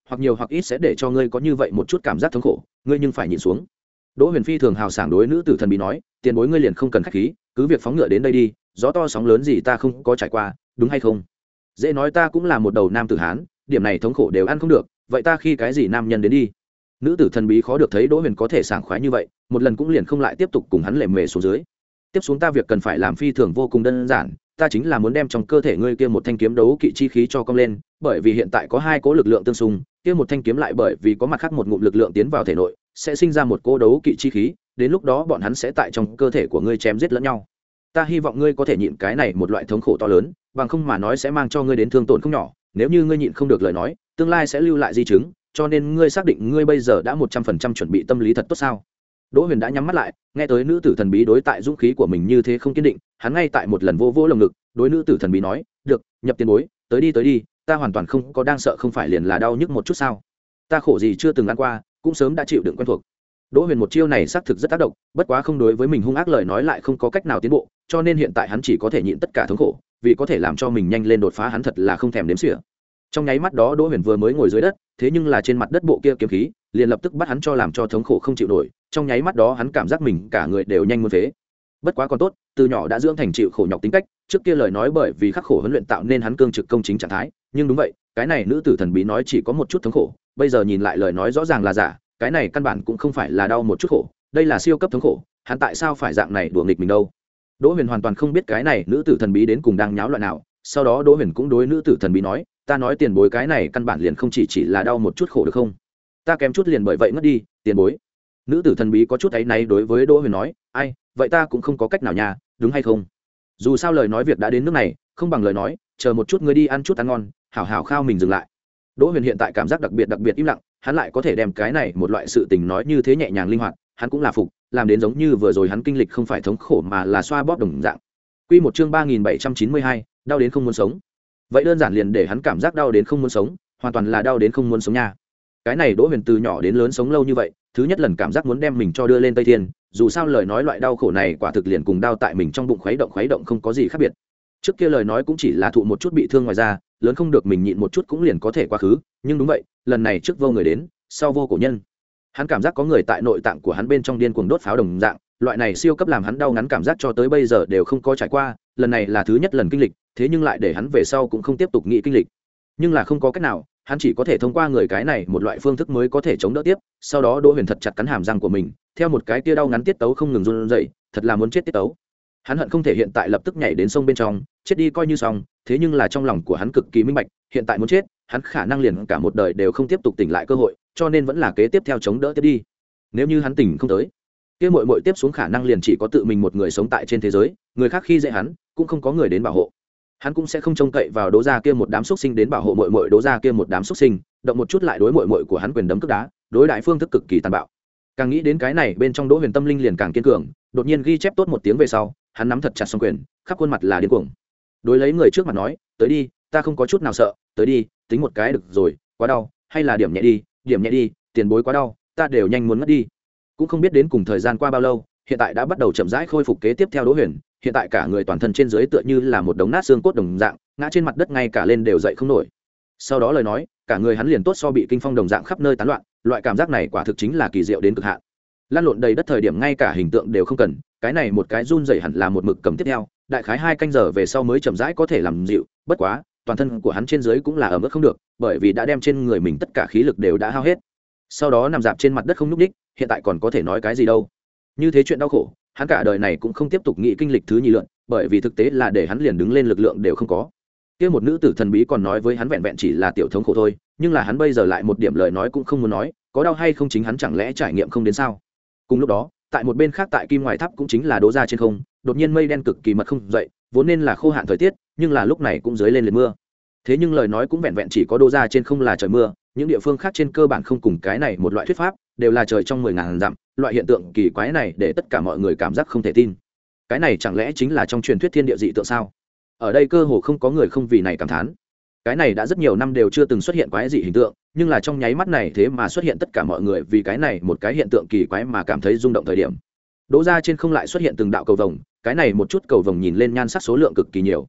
hoặc nhiều hoặc ít sẽ để cho ngươi có như vậy một chút cảm giác thống khổ, ngươi nhưng phải nhịn xuống. Đỗ Huyền phi thường hào sảng đối nữ tử thần bí nói, tiền bối ngươi liền không cần khách khí, cứ việc phóng ngựa đến đây đi, gió to sóng lớn gì ta không có trải qua, đúng hay không? Dễ nói, ta cũng là một đầu nam tử hán, điểm này thống khổ đều ăn không được, vậy ta khi cái gì nam nhân đến đi? Nữ tử thần bí khó được thấy Đỗ Huyền có thể sảng khoái như vậy, một lần cũng liền không lại tiếp tục cùng hắn lề mề xuống dưới. Tiếp xuống ta việc cần phải làm phi thường vô cùng đơn giản, ta chính là muốn đem trong cơ thể ngươi kia một thanh kiếm đấu kỵ chi khí cho cong lên, bởi vì hiện tại có hai cỗ lực lượng tương xung, kia một thanh kiếm lại bởi vì có mặt khác một ngụm lực lượng tiến vào thể nội, sẽ sinh ra một cỗ đấu kỵ chi khí, đến lúc đó bọn hắn sẽ tại trong cơ thể của ngươi chém giết lẫn nhau. Ta hy vọng ngươi có thể nhịn cái này một loại thống khổ to lớn, bằng không mà nói sẽ mang cho ngươi đến thương tổn không nhỏ, nếu như ngươi nhịn không được lời nói, tương lai sẽ lưu lại di chứng, cho nên ngươi xác định ngươi bây giờ đã một trăm phần trăm chuẩn bị tâm lý thật tốt sao? Đỗ Huyền đã nhắm mắt lại, nghe tới nữ tử thần bí đối tại dũng khí của mình như thế không kiên định, hắn ngay tại một lần vô vô lồng ngực, đối nữ tử thần bí nói, "Được, nhập tiền bối, tới đi tới đi, ta hoàn toàn không có đang sợ, không phải liền là đau nhức một chút sao? Ta khổ gì chưa từng ăn qua, cũng sớm đã chịu đựng quen thuộc." Đỗ Huyền một chiêu này xác thực rất tác động, bất quá không đối với mình hung ác lời nói lại không có cách nào tiến bộ, cho nên hiện tại hắn chỉ có thể nhịn tất cả thống khổ, vì có thể làm cho mình nhanh lên đột phá hắn thật là không thèm đếm xỉa. Trong nháy mắt đó Đỗ Huyền vừa mới ngồi dưới đất, thế nhưng là trên mặt đất bộ kia kiếm khí liền lập tức bắt hắn cho làm cho thống khổ không chịu nổi, trong nháy mắt đó hắn cảm giác mình cả người đều nhanh muốn phế. Bất quá còn tốt, từ nhỏ đã dưỡng thành chịu khổ nhọc tính cách, trước kia lời nói bởi vì khắc khổ huấn luyện tạo nên hắn cương trực công chính trạng thái, nhưng đúng vậy, cái này nữ tử thần bí nói chỉ có một chút thống khổ, bây giờ nhìn lại lời nói rõ ràng là giả, cái này căn bản cũng không phải là đau một chút khổ, đây là siêu cấp thống khổ, hắn tại sao phải dạng này đùa nghịch mình đâu? Đỗ Huyền hoàn toàn không biết cái này nữ tử thần bí đến cùng đang nháo loạn nào, sau đó Đỗ Huyền cũng đối nữ tử thần bí nói, ta nói tiền bối cái này căn bản liền không chỉ chỉ là đau một chút khổ được không? Ta kém chút liền bởi vậy ngất đi, tiền bối. Nữ tử thần bí có chút áy náy đối với Đỗ Huyền nói, ai, vậy ta cũng không có cách nào nha, đúng hay không? Dù sao lời nói việc đã đến nước này, không bằng lời nói, chờ một chút ngươi đi ăn chút ăn ngon, hảo hảo khao mình dừng lại. Đỗ Huyền hiện tại cảm giác đặc biệt đặc biệt im lặng, hắn lại có thể đem cái này một loại sự tình nói như thế nhẹ nhàng linh hoạt, hắn cũng là phục, làm đến giống như vừa rồi hắn kinh lịch không phải thống khổ mà là xoa bóp đồng dạng. Quy một chương ba nghìn bảy trăm chín mươi hai, đau đến không muốn sống. Vậy đơn giản liền để hắn cảm giác đau đến không muốn sống, hoàn toàn là đau đến không muốn sống nha. Cái này Đỗ Huyền từ nhỏ đến lớn sống lâu như vậy, thứ nhất lần cảm giác muốn đem mình cho đưa lên Tây Thiên, dù sao lời nói loại đau khổ này quả thực liền cùng đau tại mình trong bụng khuấy động khuấy động không có gì khác biệt. Trước kia lời nói cũng chỉ là thụ một chút bị thương ngoài ra, lớn không được mình nhịn một chút cũng liền có thể quá khứ, nhưng đúng vậy, lần này trước vô người đến, sau vô cổ nhân. Hắn cảm giác có người tại nội tạng của hắn bên trong điên cuồng đốt pháo đồng dạng, loại này siêu cấp làm hắn đau ngắn cảm giác cho tới bây giờ đều không có trải qua, lần này là thứ nhất lần kinh lịch, thế nhưng lại để hắn về sau cũng không tiếp tục nghĩ kinh lịch. Nhưng là không có cách nào, hắn chỉ có thể thông qua người cái này một loại phương thức mới có thể chống đỡ tiếp. Sau đó Đỗ Huyền thật chặt cắn hàm răng của mình, theo một cái kia đau ngắn tiết tấu không ngừng run rẩy, thật là muốn chết tiết tấu. Hắn hận không thể hiện tại lập tức nhảy đến sông bên trong, chết đi coi như xong, thế nhưng là trong lòng của hắn cực kỳ minh bạch, hiện tại muốn chết, hắn khả năng liền cả một đời đều không tiếp tục tỉnh lại cơ hội, cho nên vẫn là kế tiếp theo chống đỡ tiếp đi. Nếu như hắn tỉnh không tới, kia muội muội tiếp xuống khả năng liền chỉ có tự mình một người sống tại trên thế giới, người khác khi dễ hắn, cũng không có người đến bảo hộ. Hắn cũng sẽ không trông cậy vào Đỗ gia kia một đám xuất sinh đến bảo hộ muội muội Đỗ gia kia một đám xuất sinh, động một chút lại đối muội muội của hắn quyền đấm cước đá, đối đại phương thức cực kỳ tàn bạo. Càng nghĩ đến cái này, bên trong Đỗ Huyền tâm linh liền càng kiên cường, đột nhiên ghi chép tốt một tiếng về sau, hắn nắm thật chặt song quyền, khắp khuôn mặt là điên cuồng. Đối lấy người trước mặt nói, tới đi, ta không có chút nào sợ, tới đi, tính một cái được rồi, quá đau, hay là điểm nhẹ đi, điểm nhẹ đi, tiền bối quá đau, ta đều nhanh muốn ngất đi. Cũng không biết đến cùng thời gian qua bao lâu, hiện tại đã bắt đầu chậm rãi khôi phục kế tiếp theo Đỗ Huyền, hiện tại cả người toàn thân trên dưới tựa như là một đống nát xương cốt đồng dạng, ngã trên mặt đất ngay cả lên đều dậy không nổi. Sau đó lời nói, cả người hắn liền tốt so bị kinh phong đồng dạng khắp nơi tán loạn, loại cảm giác này quả thực chính là kỳ diệu đến cực hạn. Lăn lộn đầy đất thời điểm ngay cả hình tượng đều không cần, cái này một cái run rẩy hẳn là một mực cầm tiếp theo, đại khái hai canh giờ về sau mới chậm rãi có thể làm dịu, bất quá, toàn thân của hắn trên dưới cũng là ẩm ướt không được, bởi vì đã đem trên người mình tất cả khí lực đều đã hao hết. Sau đó nằm dạp trên mặt đất không nhúc nhích, hiện tại còn có thể nói cái gì đâu. Như thế chuyện đau khổ, hắn cả đời này cũng không tiếp tục nghĩ kinh lịch thứ nhì lượn, bởi vì thực tế là để hắn liền đứng lên lực lượng đều không có. Kia một nữ tử thần bí còn nói với hắn vẹn vẹn chỉ là tiểu thống khổ thôi, nhưng là hắn bây giờ lại một điểm lời nói cũng không muốn nói, có đau hay không chính hắn chẳng lẽ trải nghiệm không đến sao? Cùng lúc đó, tại một bên khác tại Kim Ngoài Tháp cũng chính là Đỗ gia trên không, đột nhiên mây đen cực kỳ mật không dậy, vốn nên là khô hạn thời tiết, nhưng là lúc này cũng dưới lên liệt mưa. Thế nhưng lời nói cũng vẹn vẹn chỉ có Đỗ gia trên không là trời mưa, những địa phương khác trên cơ bản không cùng cái này một loại thuyết pháp, đều là trời trong mười ngàn dặm, loại hiện tượng kỳ quái này để tất cả mọi người cảm giác không thể tin. Cái này chẳng lẽ chính là trong truyền thuyết thiên địa dị tượng sao? Ở đây cơ hồ không có người không vì này cảm thán. Cái này đã rất nhiều năm đều chưa từng xuất hiện quái dị hình tượng, nhưng là trong nháy mắt này thế mà xuất hiện tất cả mọi người vì cái này một cái hiện tượng kỳ quái mà cảm thấy rung động thời điểm. Đỗ gia trên không lại xuất hiện từng đạo cầu vồng, cái này một chút cầu vồng nhìn lên nhan sắc số lượng cực kỳ nhiều.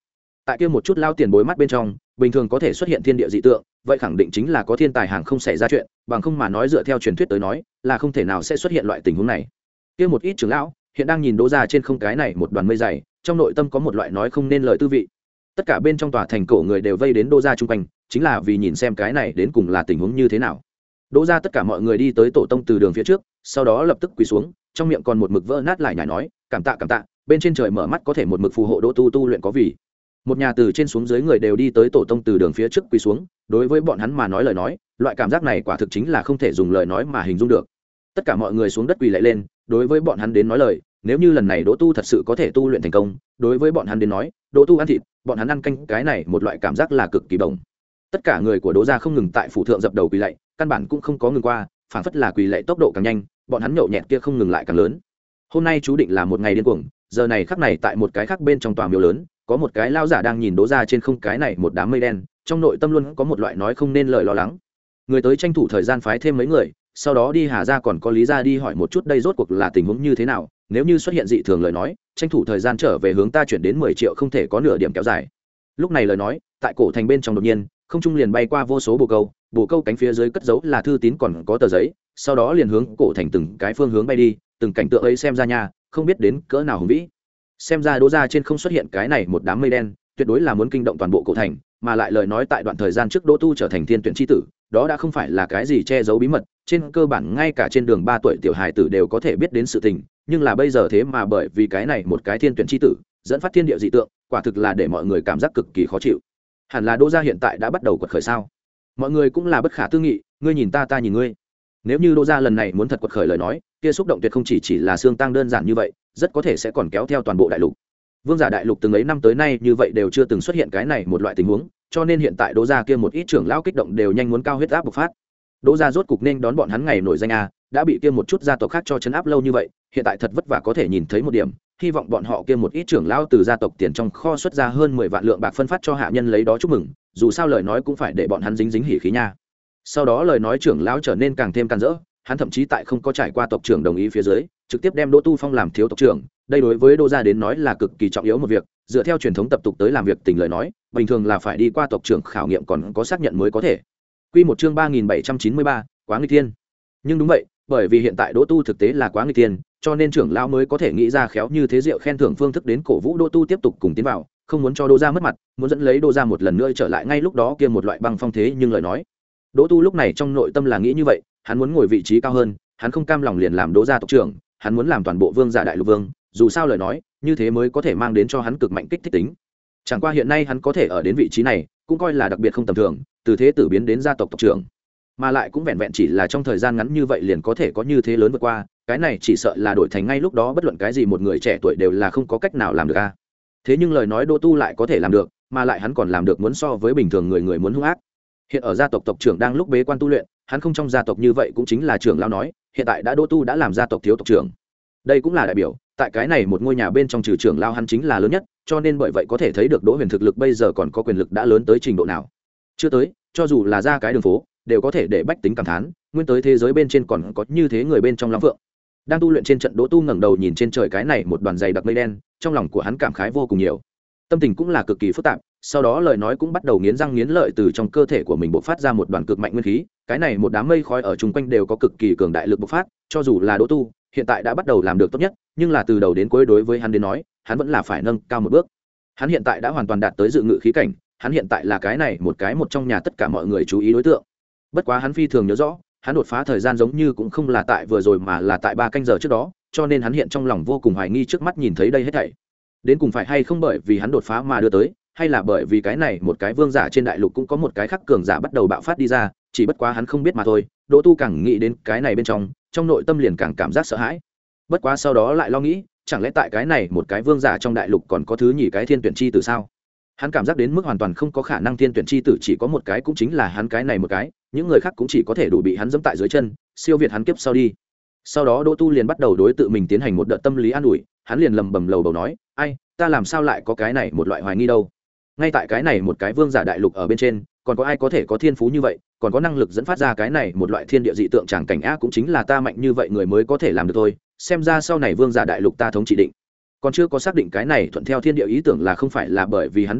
tại kia một chút lao tiền bối mắt bên trong bình thường có thể xuất hiện thiên địa dị tượng, vậy khẳng định chính là có thiên tài hàng không xảy ra chuyện, bằng không mà nói dựa theo truyền thuyết tới nói là không thể nào sẽ xuất hiện loại tình huống này. Kia một ít trưởng lão hiện đang nhìn Đỗ Gia trên không cái này một đoàn mây dày, trong nội tâm có một loại nói không nên lời tư vị. Tất cả bên trong tòa thành cổ người đều vây đến Đỗ Gia chung quanh, chính là vì nhìn xem cái này đến cùng là tình huống như thế nào. Đỗ Gia tất cả mọi người đi tới tổ tông từ đường phía trước, sau đó lập tức quỳ xuống, trong miệng còn một mực vỡ nát lại nhải nói cảm tạ cảm tạ, bên trên trời mở mắt có thể một mực phù hộ Đỗ tu tu luyện có vì. Một nhà từ trên xuống dưới người đều đi tới tổ tông từ đường phía trước quỳ xuống, đối với bọn hắn mà nói lời nói, loại cảm giác này quả thực chính là không thể dùng lời nói mà hình dung được. Tất cả mọi người xuống đất quỳ lạy lên, đối với bọn hắn đến nói lời, nếu như lần này Đỗ tu thật sự có thể tu luyện thành công, đối với bọn hắn đến nói, Đỗ tu ăn thịt, bọn hắn ăn canh, cái này một loại cảm giác là cực kỳ bổng. Tất cả người của Đỗ Gia không ngừng tại phủ thượng dập đầu quỳ lạy, căn bản cũng không có ngừng qua, phảng phất là quỳ lạy tốc độ càng nhanh, bọn hắn nhậu nhẹt kia không ngừng lại càng lớn. Hôm nay chú định là một ngày điên cuồng, giờ này khắc này tại một cái khác bên trong tòa miếu lớn, có một cái lao giả đang nhìn Đỗ Gia trên không cái này một đám mây đen, trong nội tâm luôn có một loại nói không nên lời lo lắng. Người tới tranh thủ thời gian phái thêm mấy người, sau đó đi Hà Gia còn có Lý Gia đi hỏi một chút đây rốt cuộc là tình huống như thế nào, nếu như xuất hiện dị thường lời nói, tranh thủ thời gian trở về hướng ta chuyển đến mười triệu không thể có nửa điểm kéo dài. Lúc này lời nói, tại cổ thành bên trong đột nhiên, không trung liền bay qua vô số bồ câu, bồ câu cánh phía dưới cất giấu là thư tín còn có tờ giấy, sau đó liền hướng cổ thành từng cái phương hướng bay đi, từng cảnh tượng ấy xem ra nha, không biết đến cỡ nào hùng vĩ. Xem ra Đỗ Gia trên không xuất hiện cái này một đám mây đen, tuyệt đối là muốn kinh động toàn bộ cổ thành, mà lại lời nói tại đoạn thời gian trước Đỗ tu trở thành thiên tuyển chi tử, đó đã không phải là cái gì che giấu bí mật, trên cơ bản ngay cả trên đường ba tuổi tiểu hài tử đều có thể biết đến sự tình, nhưng là bây giờ thế mà bởi vì cái này một cái thiên tuyển chi tử, dẫn phát thiên địa dị tượng, quả thực là để mọi người cảm giác cực kỳ khó chịu. Hẳn là Đỗ Gia hiện tại đã bắt đầu quật khởi sao? Mọi người cũng là bất khả tư nghị, ngươi nhìn ta ta nhìn ngươi. Nếu như Đỗ Gia lần này muốn thật quật khởi lời nói, kia xúc động tuyệt không chỉ chỉ là xương tăng đơn giản như vậy, rất có thể sẽ còn kéo theo toàn bộ đại lục. Vương giả đại lục từng ấy năm tới nay như vậy đều chưa từng xuất hiện cái này một loại tình huống, cho nên hiện tại Đỗ Gia kia một ít trưởng lão kích động đều nhanh muốn cao huyết áp bộc phát. Đỗ Gia rốt cục nên đón bọn hắn ngày nổi danh a, đã bị kia một chút gia tộc khác cho chấn áp lâu như vậy, hiện tại thật vất vả có thể nhìn thấy một điểm, hy vọng bọn họ kia một ít trưởng lão từ gia tộc tiền trong kho xuất ra hơn mười vạn lượng bạc phân phát cho hạ nhân lấy đó chúc mừng, dù sao lời nói cũng phải để bọn hắn dính dính hỉ khí nha. Sau đó lời nói trưởng lão trở nên càng thêm can dỡ, hắn thậm chí tại không có trải qua tộc trưởng đồng ý phía dưới, trực tiếp đem Đỗ Tu Phong làm thiếu tộc trưởng, đây đối với Đỗ Gia đến nói là cực kỳ trọng yếu một việc, dựa theo truyền thống tập tục tới làm việc tình lời nói, bình thường là phải đi qua tộc trưởng khảo nghiệm còn có xác nhận mới có thể. Quy một chương ba nghìn bảy trăm chín mươi ba, quá nghịch thiên. Nhưng đúng vậy, bởi vì hiện tại Đỗ Tu thực tế là quá nghịch thiên, cho nên trưởng lão mới có thể nghĩ ra khéo như thế diệu khen thưởng phương thức đến cổ vũ Đỗ Tu tiếp tục cùng tiến vào, không muốn cho Đỗ Gia mất mặt, muốn dẫn lấy Đỗ Gia một lần nữa trở lại ngay lúc đó kia một loại băng phong thế nhưng lời nói. Đỗ Tu lúc này trong nội tâm là nghĩ như vậy, hắn muốn ngồi vị trí cao hơn, hắn không cam lòng liền làm Đỗ Gia tộc trưởng, hắn muốn làm toàn bộ vương giả đại lục vương, dù sao lời nói, như thế mới có thể mang đến cho hắn cực mạnh kích thích tính. Chẳng qua hiện nay hắn có thể ở đến vị trí này, cũng coi là đặc biệt không tầm thường, từ thế tử biến đến gia tộc tộc trưởng, mà lại cũng vẹn vẹn chỉ là trong thời gian ngắn như vậy liền có thể có như thế lớn vượt qua, cái này chỉ sợ là đổi thành ngay lúc đó bất luận cái gì một người trẻ tuổi đều là không có cách nào làm được a. Thế nhưng lời nói Đỗ Tu lại có thể làm được, mà lại hắn còn làm được muốn so với bình thường người người muốn hung ác. Hiện ở gia tộc tộc trưởng đang lúc bế quan tu luyện, hắn không trong gia tộc như vậy cũng chính là trưởng lão nói, hiện tại đã Đỗ Tu đã làm gia tộc thiếu tộc trưởng. Đây cũng là đại biểu, tại cái này một ngôi nhà bên trong trừ trưởng lão hắn chính là lớn nhất, cho nên bởi vậy có thể thấy được Đỗ Huyền thực lực bây giờ còn có quyền lực đã lớn tới trình độ nào. Chưa tới, cho dù là ra cái đường phố, đều có thể để bách tính cảm thán, nguyên tới thế giới bên trên còn có như thế người bên trong lắm vượng. Đang tu luyện trên trận, Đỗ Tu ngẩng đầu nhìn trên trời cái này một đoàn dày đặc mây đen, trong lòng của hắn cảm khái vô cùng nhiều. Tâm tình cũng là cực kỳ phức tạp, sau đó lời nói cũng bắt đầu nghiến răng nghiến lợi từ trong cơ thể của mình bộc phát ra một đoàn cực mạnh nguyên khí, cái này một đám mây khói ở chung quanh đều có cực kỳ cường đại lực bộc phát, cho dù là Đỗ Tu hiện tại đã bắt đầu làm được tốt nhất, nhưng là từ đầu đến cuối đối với hắn đến nói, hắn vẫn là phải nâng cao một bước. Hắn hiện tại đã hoàn toàn đạt tới dự ngự khí cảnh, hắn hiện tại là cái này một cái một trong nhà tất cả mọi người chú ý đối tượng. Bất quá hắn phi thường nhớ rõ, hắn đột phá thời gian giống như cũng không là tại vừa rồi mà là tại ba canh giờ trước đó, cho nên hắn hiện trong lòng vô cùng hoài nghi trước mắt nhìn thấy đây hết thảy. Đến cùng phải hay không bởi vì hắn đột phá mà đưa tới, hay là bởi vì cái này một cái vương giả trên đại lục cũng có một cái khác cường giả bắt đầu bạo phát đi ra, chỉ bất quá hắn không biết mà thôi. Đỗ Tu càng nghĩ đến cái này bên trong, trong nội tâm liền càng cảm giác sợ hãi. Bất quá sau đó lại lo nghĩ, chẳng lẽ tại cái này một cái vương giả trong đại lục còn có thứ nhì cái thiên tuyển chi tử sao? Hắn cảm giác đến mức hoàn toàn không có khả năng thiên tuyển chi tử chỉ có một cái, cũng chính là hắn cái này một cái, những người khác cũng chỉ có thể đủ bị hắn dẫm tại dưới chân, siêu việt hắn kiếp sau đi. Sau đó Đỗ Tu liền bắt đầu đối tự mình tiến hành một đợt tâm lý an ủi, hắn liền lầm bầm lầu bầu nói, ai, ta làm sao lại có cái này một loại hoài nghi đâu? Ngay tại cái này một cái vương giả đại lục ở bên trên, còn có ai có thể có thiên phú như vậy, còn có năng lực dẫn phát ra cái này một loại thiên địa dị tượng chẳng cảnh á, cũng chính là ta mạnh như vậy người mới có thể làm được thôi. Xem ra sau này vương giả đại lục ta thống trị định. Còn chưa có xác định cái này thuận theo thiên địa ý tưởng là không phải là bởi vì hắn đưa tới,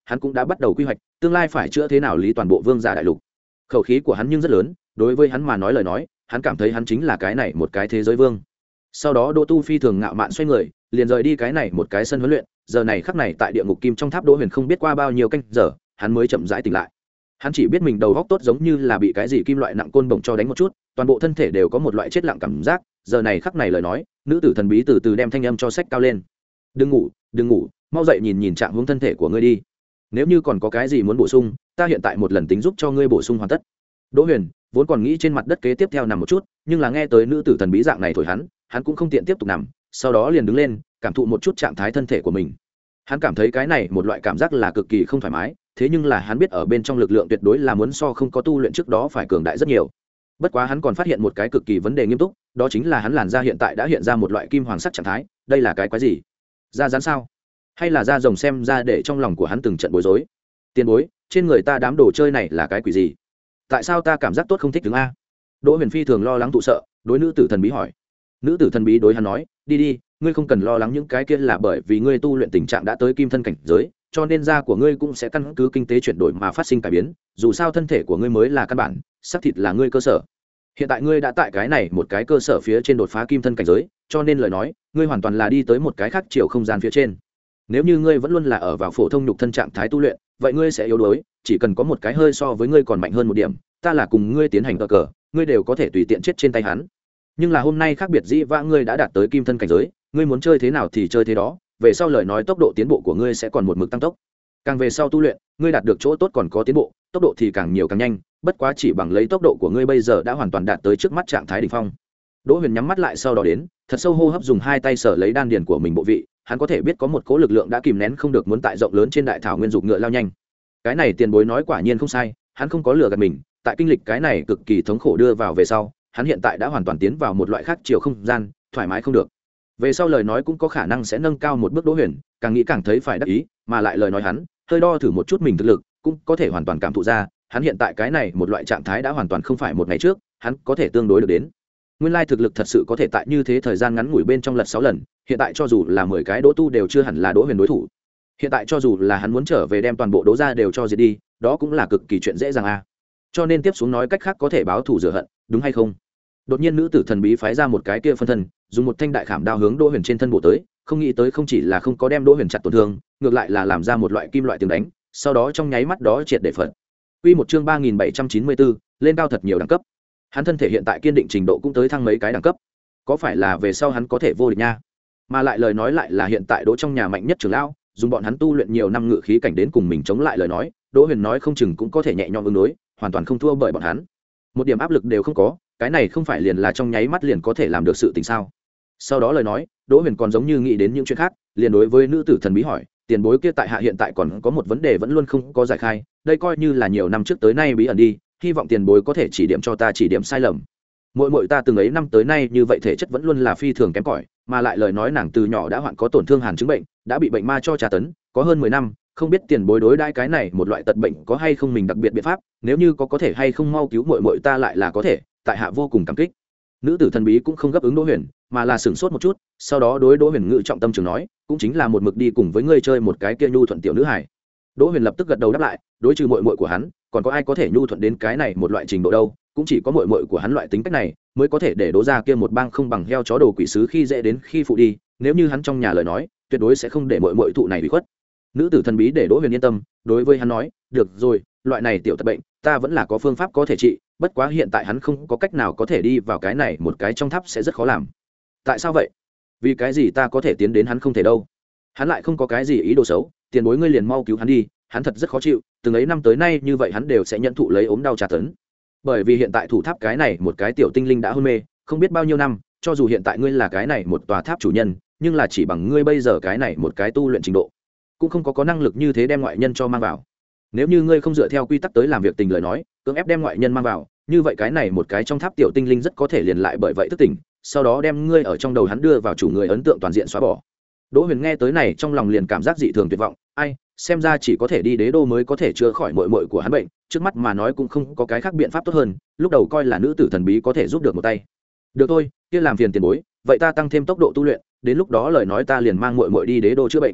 hắn cũng đã bắt đầu quy hoạch tương lai phải chữa thế nào lý toàn bộ vương giả đại lục. Khẩu khí của hắn nhưng rất lớn, đối với hắn mà nói lời nói, hắn cảm thấy hắn chính là cái này một cái thế giới vương. Sau đó Đỗ Tu phi thường ngạo mạn xoay người, liền rời đi cái này một cái sân huấn luyện. Giờ này khắc này tại địa ngục kim trong tháp Đỗ Huyền không biết qua bao nhiêu canh giờ, hắn mới chậm rãi tỉnh lại. Hắn chỉ biết mình đầu óc tốt giống như là bị cái gì kim loại nặng côn bổng cho đánh một chút, toàn bộ thân thể đều có một loại chết lặng cảm giác. Giờ này khắc này lời nói, nữ tử thần bí từ từ đem thanh âm cho sách cao lên. Đừng ngủ, đừng ngủ, mau dậy nhìn nhìn trạng huống thân thể của ngươi đi. Nếu như còn có cái gì muốn bổ sung, ta hiện tại một lần tính giúp cho ngươi bổ sung hoàn tất. Đỗ Huyền vốn còn nghĩ trên mặt đất kế tiếp theo nằm một chút, nhưng là nghe tới nữ tử thần bí dạng này thổi hắn, hắn cũng không tiện tiếp tục nằm, sau đó liền đứng lên, cảm thụ một chút trạng thái thân thể của mình. Hắn cảm thấy cái này một loại cảm giác là cực kỳ không thoải mái, thế nhưng là hắn biết ở bên trong lực lượng tuyệt đối là muốn so không có tu luyện trước đó phải cường đại rất nhiều. Bất quá hắn còn phát hiện một cái cực kỳ vấn đề nghiêm túc, đó chính là hắn làn da hiện tại đã hiện ra một loại kim hoàng sắc trạng thái, đây là cái quái gì? Da rắn sao? Hay là da rồng? Xem ra để trong lòng của hắn từng trận bối rối. Tiền bối, trên người ta đám đồ chơi này là cái quỷ gì? Tại sao ta cảm giác tốt không thích đứng a? Đỗ Huyền phi thường lo lắng tụ sợ, đối nữ tử thần bí hỏi. Nữ tử thần bí đối hắn nói, đi đi, ngươi không cần lo lắng những cái kia là bởi vì ngươi tu luyện tình trạng đã tới kim thân cảnh giới, cho nên da của ngươi cũng sẽ căn cứ kinh tế chuyển đổi mà phát sinh cải biến, dù sao thân thể của ngươi mới là căn bản, xác thịt là ngươi cơ sở. Hiện tại ngươi đã tại cái này một cái cơ sở phía trên đột phá kim thân cảnh giới, cho nên lời nói, ngươi hoàn toàn là đi tới một cái khác chiều không gian phía trên. Nếu như ngươi vẫn luôn là ở vào phổ thông nhục thân trạng thái tu luyện, vậy ngươi sẽ yếu đuối, chỉ cần có một cái hơi so với ngươi còn mạnh hơn một điểm, ta là cùng ngươi tiến hành cờ cờ, ngươi đều có thể tùy tiện chết trên tay hắn. Nhưng là hôm nay khác biệt dĩ vãng, ngươi đã đạt tới kim thân cảnh giới, ngươi muốn chơi thế nào thì chơi thế đó, về sau lời nói tốc độ tiến bộ của ngươi sẽ còn một mực tăng tốc. Càng về sau tu luyện, ngươi đạt được chỗ tốt còn có tiến bộ, tốc độ thì càng nhiều càng nhanh, bất quá chỉ bằng lấy tốc độ của ngươi bây giờ đã hoàn toàn đạt tới trước mắt trạng thái đỉnh phong. Đỗ Huyền nhắm mắt lại, sau đó đến, thật sâu hô hấp, dùng hai tay sở lấy đan điền của mình bộ vị, hắn có thể biết có một cỗ lực lượng đã kìm nén không được muốn tại rộng lớn trên đại thảo nguyên dục ngựa lao nhanh. Cái này tiền bối nói quả nhiên không sai, hắn không có lừa gạt mình, tại kinh lịch cái này cực kỳ thống khổ đưa vào về sau, hắn hiện tại đã hoàn toàn tiến vào một loại khác chiều không gian, thoải mái không được. Về sau lời nói cũng có khả năng sẽ nâng cao một bước. Đỗ Huyền càng nghĩ càng thấy phải đắc ý, mà lại lời nói hắn hơi đo thử một chút mình thực lực, cũng có thể hoàn toàn cảm thụ ra, hắn hiện tại cái này một loại trạng thái đã hoàn toàn không phải một ngày trước, hắn có thể tương đối được đến. Nguyên lai thực lực thật sự có thể tại như thế thời gian ngắn ngủi bên trong lật sáu lần, hiện tại cho dù là mười cái Đỗ Tu đều chưa hẳn là Đỗ Huyền đối thủ. Hiện tại cho dù là hắn muốn trở về đem toàn bộ Đỗ gia đều cho diệt đi, đó cũng là cực kỳ chuyện dễ dàng a. À. Cho nên tiếp xuống nói cách khác có thể báo thù rửa hận, đúng hay không? Đột nhiên nữ tử thần bí phái ra một cái kia phân thân, dùng một thanh đại khảm đao hướng Đỗ Huyền trên thân bổ tới, không nghĩ tới không chỉ là không có đem Đỗ Huyền chặt tổn thương, ngược lại là làm ra một loại kim loại tiếng đánh, sau đó trong nháy mắt đó triệt để phật. Quy một chương ba nghìn bảy trăm chín mươi bốn, lên cao thật nhiều đẳng cấp. Hắn thân thể hiện tại kiên định trình độ cũng tới thăng mấy cái đẳng cấp. Có phải là về sau hắn có thể vô địch nha? Mà lại lời nói lại là hiện tại Đỗ trong nhà mạnh nhất trưởng lão, dùng bọn hắn tu luyện nhiều năm ngự khí cảnh đến cùng mình chống lại lời nói, Đỗ Huyền nói không chừng cũng có thể nhẹ nhõm ứng đối, hoàn toàn không thua bởi bọn hắn. Một điểm áp lực đều không có, cái này không phải liền là trong nháy mắt liền có thể làm được sự tình sao? Sau đó lời nói, Đỗ Huyền còn giống như nghĩ đến những chuyện khác, liền đối với nữ tử thần bí hỏi, tiền bối kia tại hạ hiện tại còn có một vấn đề vẫn luôn không có giải khai, đây coi như là nhiều năm trước tới nay bí ẩn đi, hy vọng tiền bối có thể chỉ điểm cho ta chỉ điểm sai lầm. Muội muội ta từng ấy năm tới nay như vậy thể chất vẫn luôn là phi thường kém cỏi, mà lại lời nói nàng từ nhỏ đã hoạn có tổn thương hàn chứng bệnh, đã bị bệnh ma cho tra tấn, có hơn mười năm, không biết tiền bối đối đãi cái này một loại tật bệnh có hay không mình đặc biệt biện pháp, nếu như có có thể hay không mau cứu muội muội ta lại là có thể, tại hạ vô cùng cảm kích. Nữ tử thần bí cũng không gấp ứng Đỗ Huyền, mà là sửng sốt một chút, sau đó đối Đỗ Huyền ngự trọng tâm trường nói, cũng chính là một mực đi cùng với ngươi chơi một cái kia nhu thuận tiểu nữ hài. Đỗ Huyền lập tức gật đầu đáp lại, đối trừ muội muội của hắn, còn có ai có thể nhu thuận đến cái này một loại trình độ đâu, cũng chỉ có muội muội của hắn loại tính cách này mới có thể để Đỗ gia kia một bang không bằng heo chó đồ quỷ sứ khi dễ đến khi phụ đi, nếu như hắn trong nhà lời nói, tuyệt đối sẽ không để muội muội thụ này bị khuất. Nữ tử thần bí để Đỗ Huyền yên tâm, đối với hắn nói, được rồi, loại này tiểu tật bệnh, ta vẫn là có phương pháp có thể trị, bất quá hiện tại hắn không có cách nào có thể đi vào cái này một cái trong tháp sẽ rất khó làm. Tại sao vậy? Vì cái gì ta có thể tiến đến hắn không thể đâu? Hắn lại không có cái gì ý đồ xấu, tiền bối ngươi liền mau cứu hắn đi, hắn thật rất khó chịu, từng ấy năm tới nay như vậy hắn đều sẽ nhận thụ lấy ốm đau tra tấn. Bởi vì hiện tại thủ tháp cái này một cái tiểu tinh linh đã hôn mê, không biết bao nhiêu năm, cho dù hiện tại ngươi là cái này một tòa tháp chủ nhân, nhưng là chỉ bằng ngươi bây giờ cái này một cái tu luyện trình độ, cũng không có có năng lực như thế đem ngoại nhân cho mang vào. Nếu như ngươi không dựa theo quy tắc tới làm việc tình lời nói, cưỡng ép đem ngoại nhân mang vào, như vậy cái này một cái trong tháp tiểu tinh linh rất có thể liền lại bởi vậy thức tỉnh, sau đó đem ngươi ở trong đầu hắn đưa vào chủ người ấn tượng toàn diện xóa bỏ. Đỗ Huyền nghe tới này trong lòng liền cảm giác dị thường tuyệt vọng, ai, xem ra chỉ có thể đi đế đô mới có thể chữa khỏi muội muội của hắn bệnh, trước mắt mà nói cũng không có cái khác biện pháp tốt hơn, lúc đầu coi là nữ tử thần bí có thể giúp được một tay. Được thôi, kia làm phiền tiền bối, vậy ta tăng thêm tốc độ tu luyện, đến lúc đó lời nói ta liền mang muội muội đi đế đô chữa bệnh.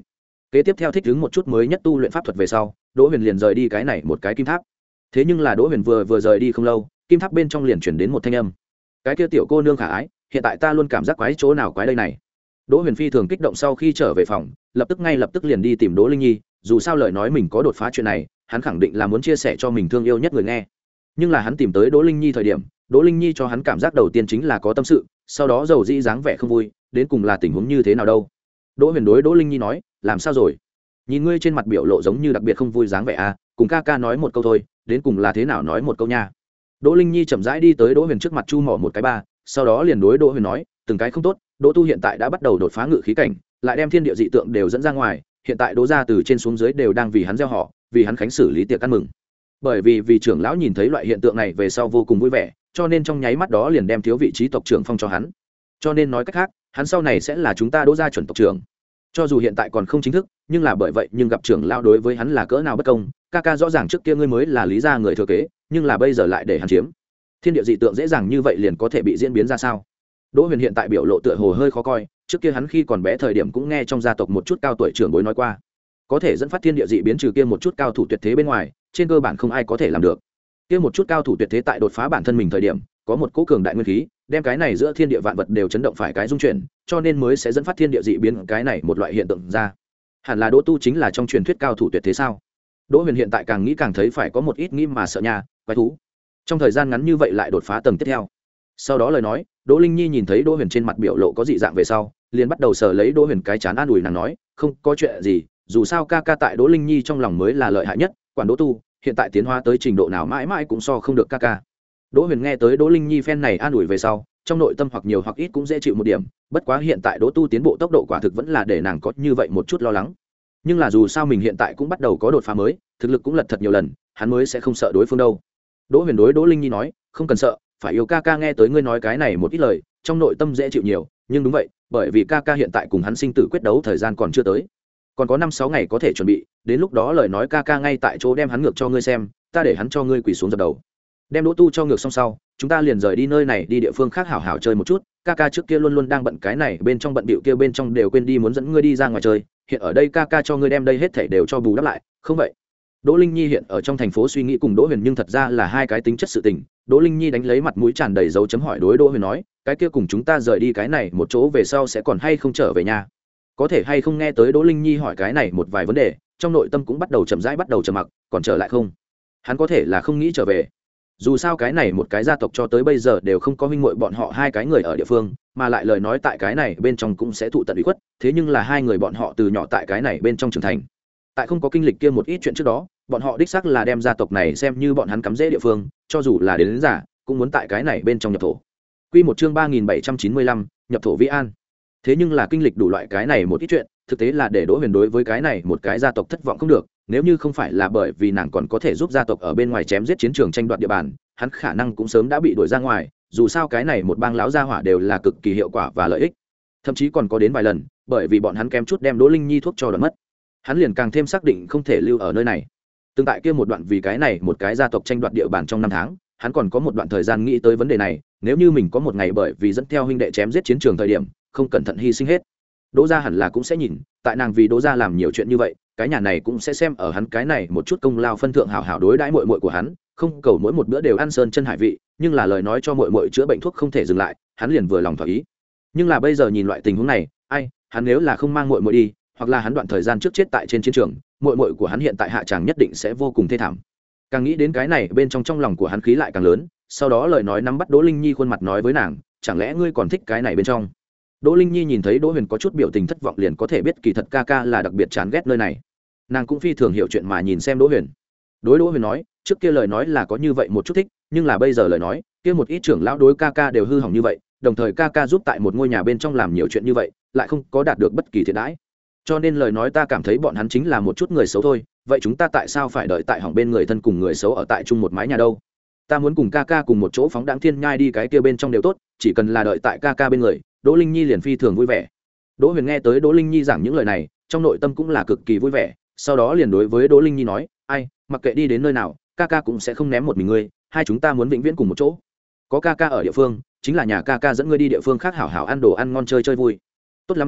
kế tiếp theo thích ứng một chút mới nhất tu luyện pháp thuật về sau, Đỗ Huyền liền rời đi cái này một cái kim tháp. Thế nhưng là Đỗ Huyền vừa vừa rời đi không lâu, kim tháp bên trong liền chuyển đến một thanh âm. Cái kia tiểu cô nương khả ái, hiện tại ta luôn cảm giác quái chỗ nào quái đây này. Đỗ Huyền phi thường kích động, sau khi trở về phòng, lập tức ngay lập tức liền đi tìm Đỗ Linh Nhi, dù sao lời nói mình có đột phá chuyện này, hắn khẳng định là muốn chia sẻ cho mình thương yêu nhất người nghe. Nhưng là hắn tìm tới Đỗ Linh Nhi thời điểm, Đỗ Linh Nhi cho hắn cảm giác đầu tiên chính là có tâm sự, sau đó dầu dĩ dáng vẻ không vui, đến cùng là tình huống như thế nào đâu. Đỗ Huyền đối Đỗ Linh Nhi nói, làm sao rồi? Nhìn ngươi trên mặt biểu lộ giống như đặc biệt không vui dáng vẻ à, cùng ca ca nói một câu thôi, đến cùng là thế nào nói một câu nha. Đỗ Linh Nhi chậm rãi đi tới Đỗ Huyền trước mặt chu mỏ một cái ba, sau đó liền đối Đỗ Huyền nói, từng cái không tốt, Đỗ Tu hiện tại đã bắt đầu đột phá ngự khí cảnh, lại đem thiên địa dị tượng đều dẫn ra ngoài, hiện tại Đỗ gia từ trên xuống dưới đều đang vì hắn gieo họ, vì hắn khánh xử lý tiệc ăn mừng. Bởi vì vì trưởng lão nhìn thấy loại hiện tượng này về sau vô cùng vui vẻ, cho nên trong nháy mắt đó liền đem thiếu vị trí tộc trưởng phong cho hắn. Cho nên nói cách khác, hắn sau này sẽ là chúng ta Đỗ gia chuẩn tộc trưởng. Cho dù hiện tại còn không chính thức, nhưng là bởi vậy nhưng gặp trưởng lão đối với hắn là cỡ nào bất công, ca ca rõ ràng trước kia ngươi mới là lý gia người thừa kế, nhưng là bây giờ lại để hắn chiếm thiên địa dị tượng, dễ dàng như vậy liền có thể bị diễn biến ra sao? Đỗ Huyền hiện tại biểu lộ tựa hồ hơi khó coi, trước kia hắn khi còn bé thời điểm cũng nghe trong gia tộc một chút cao tuổi trưởng bối nói qua, có thể dẫn phát thiên địa dị biến trừ kia một chút cao thủ tuyệt thế bên ngoài, trên cơ bản không ai có thể làm được. Kia một chút cao thủ tuyệt thế tại đột phá bản thân mình thời điểm, có một cỗ cường đại nguyên khí, đem cái này giữa thiên địa vạn vật đều chấn động phải cái dung chuyển, cho nên mới sẽ dẫn phát thiên địa dị biến cái này một loại hiện tượng ra. Hẳn là Đỗ Tu chính là trong truyền thuyết cao thủ tuyệt thế sao? Đỗ Huyền hiện tại càng nghĩ càng thấy phải có một ít nghĩ mà sợ nha, quái thú. Trong thời gian ngắn như vậy lại đột phá tầng tiếp theo. Sau đó lời nói, Đỗ Linh Nhi nhìn thấy Đỗ Huyền trên mặt biểu lộ có dị dạng về sau, liền bắt đầu sờ lấy Đỗ Huyền cái chán an ủi nàng nói, không có chuyện gì, dù sao ca ca tại Đỗ Linh Nhi trong lòng mới là lợi hại nhất, quản Đỗ Tu hiện tại tiến hóa tới trình độ nào mãi mãi cũng so không được ca ca. Đỗ Huyền nghe tới Đỗ Linh Nhi phen này an ủi về sau, trong nội tâm hoặc nhiều hoặc ít cũng dễ chịu một điểm, bất quá hiện tại Đỗ Tu tiến bộ tốc độ quả thực vẫn là để nàng có như vậy một chút lo lắng. Nhưng là dù sao mình hiện tại cũng bắt đầu có đột phá mới, thực lực cũng lật thật nhiều lần, hắn mới sẽ không sợ đối phương đâu. Đỗ Huyền đối Đỗ Linh Nhi nói, không cần sợ, phải yêu ca ca nghe tới ngươi nói cái này một ít lời, trong nội tâm dễ chịu nhiều, nhưng đúng vậy, bởi vì ca ca hiện tại cùng hắn sinh tử quyết đấu thời gian còn chưa tới, còn có năm sáu ngày có thể chuẩn bị, đến lúc đó lời nói ca ca ngay tại chỗ đem hắn ngược cho ngươi xem, ta để hắn cho ngươi quỳ xuống dập đầu. Đem Đỗ Tu cho ngược xong sau, chúng ta liền rời đi nơi này đi địa phương khác hảo hảo chơi một chút, ca ca trước kia luôn luôn đang bận cái này bên trong bận bịu kia bên trong đều quên đi muốn dẫn ngươi đi ra ngoài chơi, hiện ở đây ca ca cho ngươi đem đây hết thảy đều cho bù đắp lại, không vậy? Đỗ Linh Nhi hiện ở trong thành phố suy nghĩ cùng Đỗ Huyền nhưng thật ra là hai cái tính chất sự tình. Đỗ Linh Nhi đánh lấy mặt mũi tràn đầy dấu chấm hỏi đối Đỗ Huyền nói, cái kia cùng chúng ta rời đi cái này một chỗ về sau sẽ còn hay không trở về nhà? Có thể hay không nghe tới Đỗ Linh Nhi hỏi cái này một vài vấn đề, trong nội tâm cũng bắt đầu chậm rãi bắt đầu trầm mặc, còn trở lại không? Hắn có thể là không nghĩ trở về. Dù sao cái này một cái gia tộc cho tới bây giờ đều không có huynh muội bọn họ hai cái người ở địa phương, mà lại lời nói tại cái này bên trong cũng sẽ thụ tận ủy khuất, thế nhưng là hai người bọn họ từ nhỏ tại cái này bên trong trưởng thành. Tại không có kinh lịch kia một ít chuyện trước đó, bọn họ đích xác là đem gia tộc này xem như bọn hắn cắm rễ địa phương, cho dù là đến, đến giả cũng muốn tại cái này bên trong nhập thổ. Quy một chương ba nghìn bảy trăm chín mươi lăm, nhập thổ Vi An. Thế nhưng là kinh lịch đủ loại cái này một ít chuyện, thực tế là để Đỗ Huyền đối với cái này một cái gia tộc thất vọng không được, nếu như không phải là bởi vì nàng còn có thể giúp gia tộc ở bên ngoài chém giết chiến trường tranh đoạt địa bàn, hắn khả năng cũng sớm đã bị đuổi ra ngoài, dù sao cái này một bang lão gia hỏa đều là cực kỳ hiệu quả và lợi ích. Thậm chí còn có đến vài lần, bởi vì bọn hắn kém chút đem Đỗ Linh Nhi thuốc cho đoạn mất. Hắn liền càng thêm xác định không thể lưu ở nơi này. Từng tại kia một đoạn vì cái này một cái gia tộc tranh đoạt địa bàn trong năm tháng, hắn còn có một đoạn thời gian nghĩ tới vấn đề này, nếu như mình có một ngày bởi vì dẫn theo huynh đệ chém giết chiến trường thời điểm, không cẩn thận hy sinh hết. Đỗ gia hẳn là cũng sẽ nhìn, tại nàng vì Đỗ gia làm nhiều chuyện như vậy, cái nhà này cũng sẽ xem ở hắn cái này một chút công lao phân thượng hảo hảo đối đãi muội muội của hắn, không cầu mỗi một bữa đều ăn sơn chân hải vị, nhưng là lời nói cho muội muội chữa bệnh thuốc không thể dừng lại, hắn liền vừa lòng thỏa ý. Nhưng là bây giờ nhìn loại tình huống này, ai, hắn nếu là không mang muội muội đi, hoặc là hắn đoạn thời gian trước chết tại trên chiến trường, muội muội của hắn hiện tại hạ tràng nhất định sẽ vô cùng thê thảm. Càng nghĩ đến cái này, bên trong trong lòng của hắn khí lại càng lớn, sau đó lời nói nắm bắt Đỗ Linh Nhi khuôn mặt nói với nàng, chẳng lẽ ngươi còn thích cái này bên trong? Đỗ Linh Nhi nhìn thấy Đỗ Huyền có chút biểu tình thất vọng liền có thể biết kỳ thật ca ca là đặc biệt chán ghét nơi này. Nàng cũng phi thường hiểu chuyện mà nhìn xem Đỗ Huyền. Đối Đỗ Huyền nói, trước kia lời nói là có như vậy một chút thích, nhưng là bây giờ lời nói, kia một ít trưởng lão đối ca ca đều hư hỏng như vậy, đồng thời ca ca giúp tại một ngôi nhà bên trong làm nhiều chuyện như vậy, lại không có đạt được bất kỳ thiện đãi. Cho nên lời nói ta cảm thấy bọn hắn chính là một chút người xấu thôi, vậy chúng ta tại sao phải đợi tại hỏng bên người thân cùng người xấu ở tại chung một mái nhà đâu? Ta muốn cùng ca ca cùng một chỗ phóng đãng thiên nhai đi cái kia bên trong đều tốt, chỉ cần là đợi tại ca ca bên người. Đỗ Linh Nhi liền phi thường vui vẻ. Đỗ Huyền nghe tới Đỗ Linh Nhi giảng những lời này, trong nội tâm cũng là cực kỳ vui vẻ, sau đó liền đối với Đỗ Linh Nhi nói, ai, mặc kệ đi đến nơi nào, ca ca cũng sẽ không ném một mình ngươi, hai chúng ta muốn vĩnh viễn cùng một chỗ. Có ca ca ở địa phương, chính là nhà ca ca dẫn ngươi đi địa phương khác hảo hảo ăn đồ ăn ngon chơi chơi vui. Tốt lắm tốt lắm,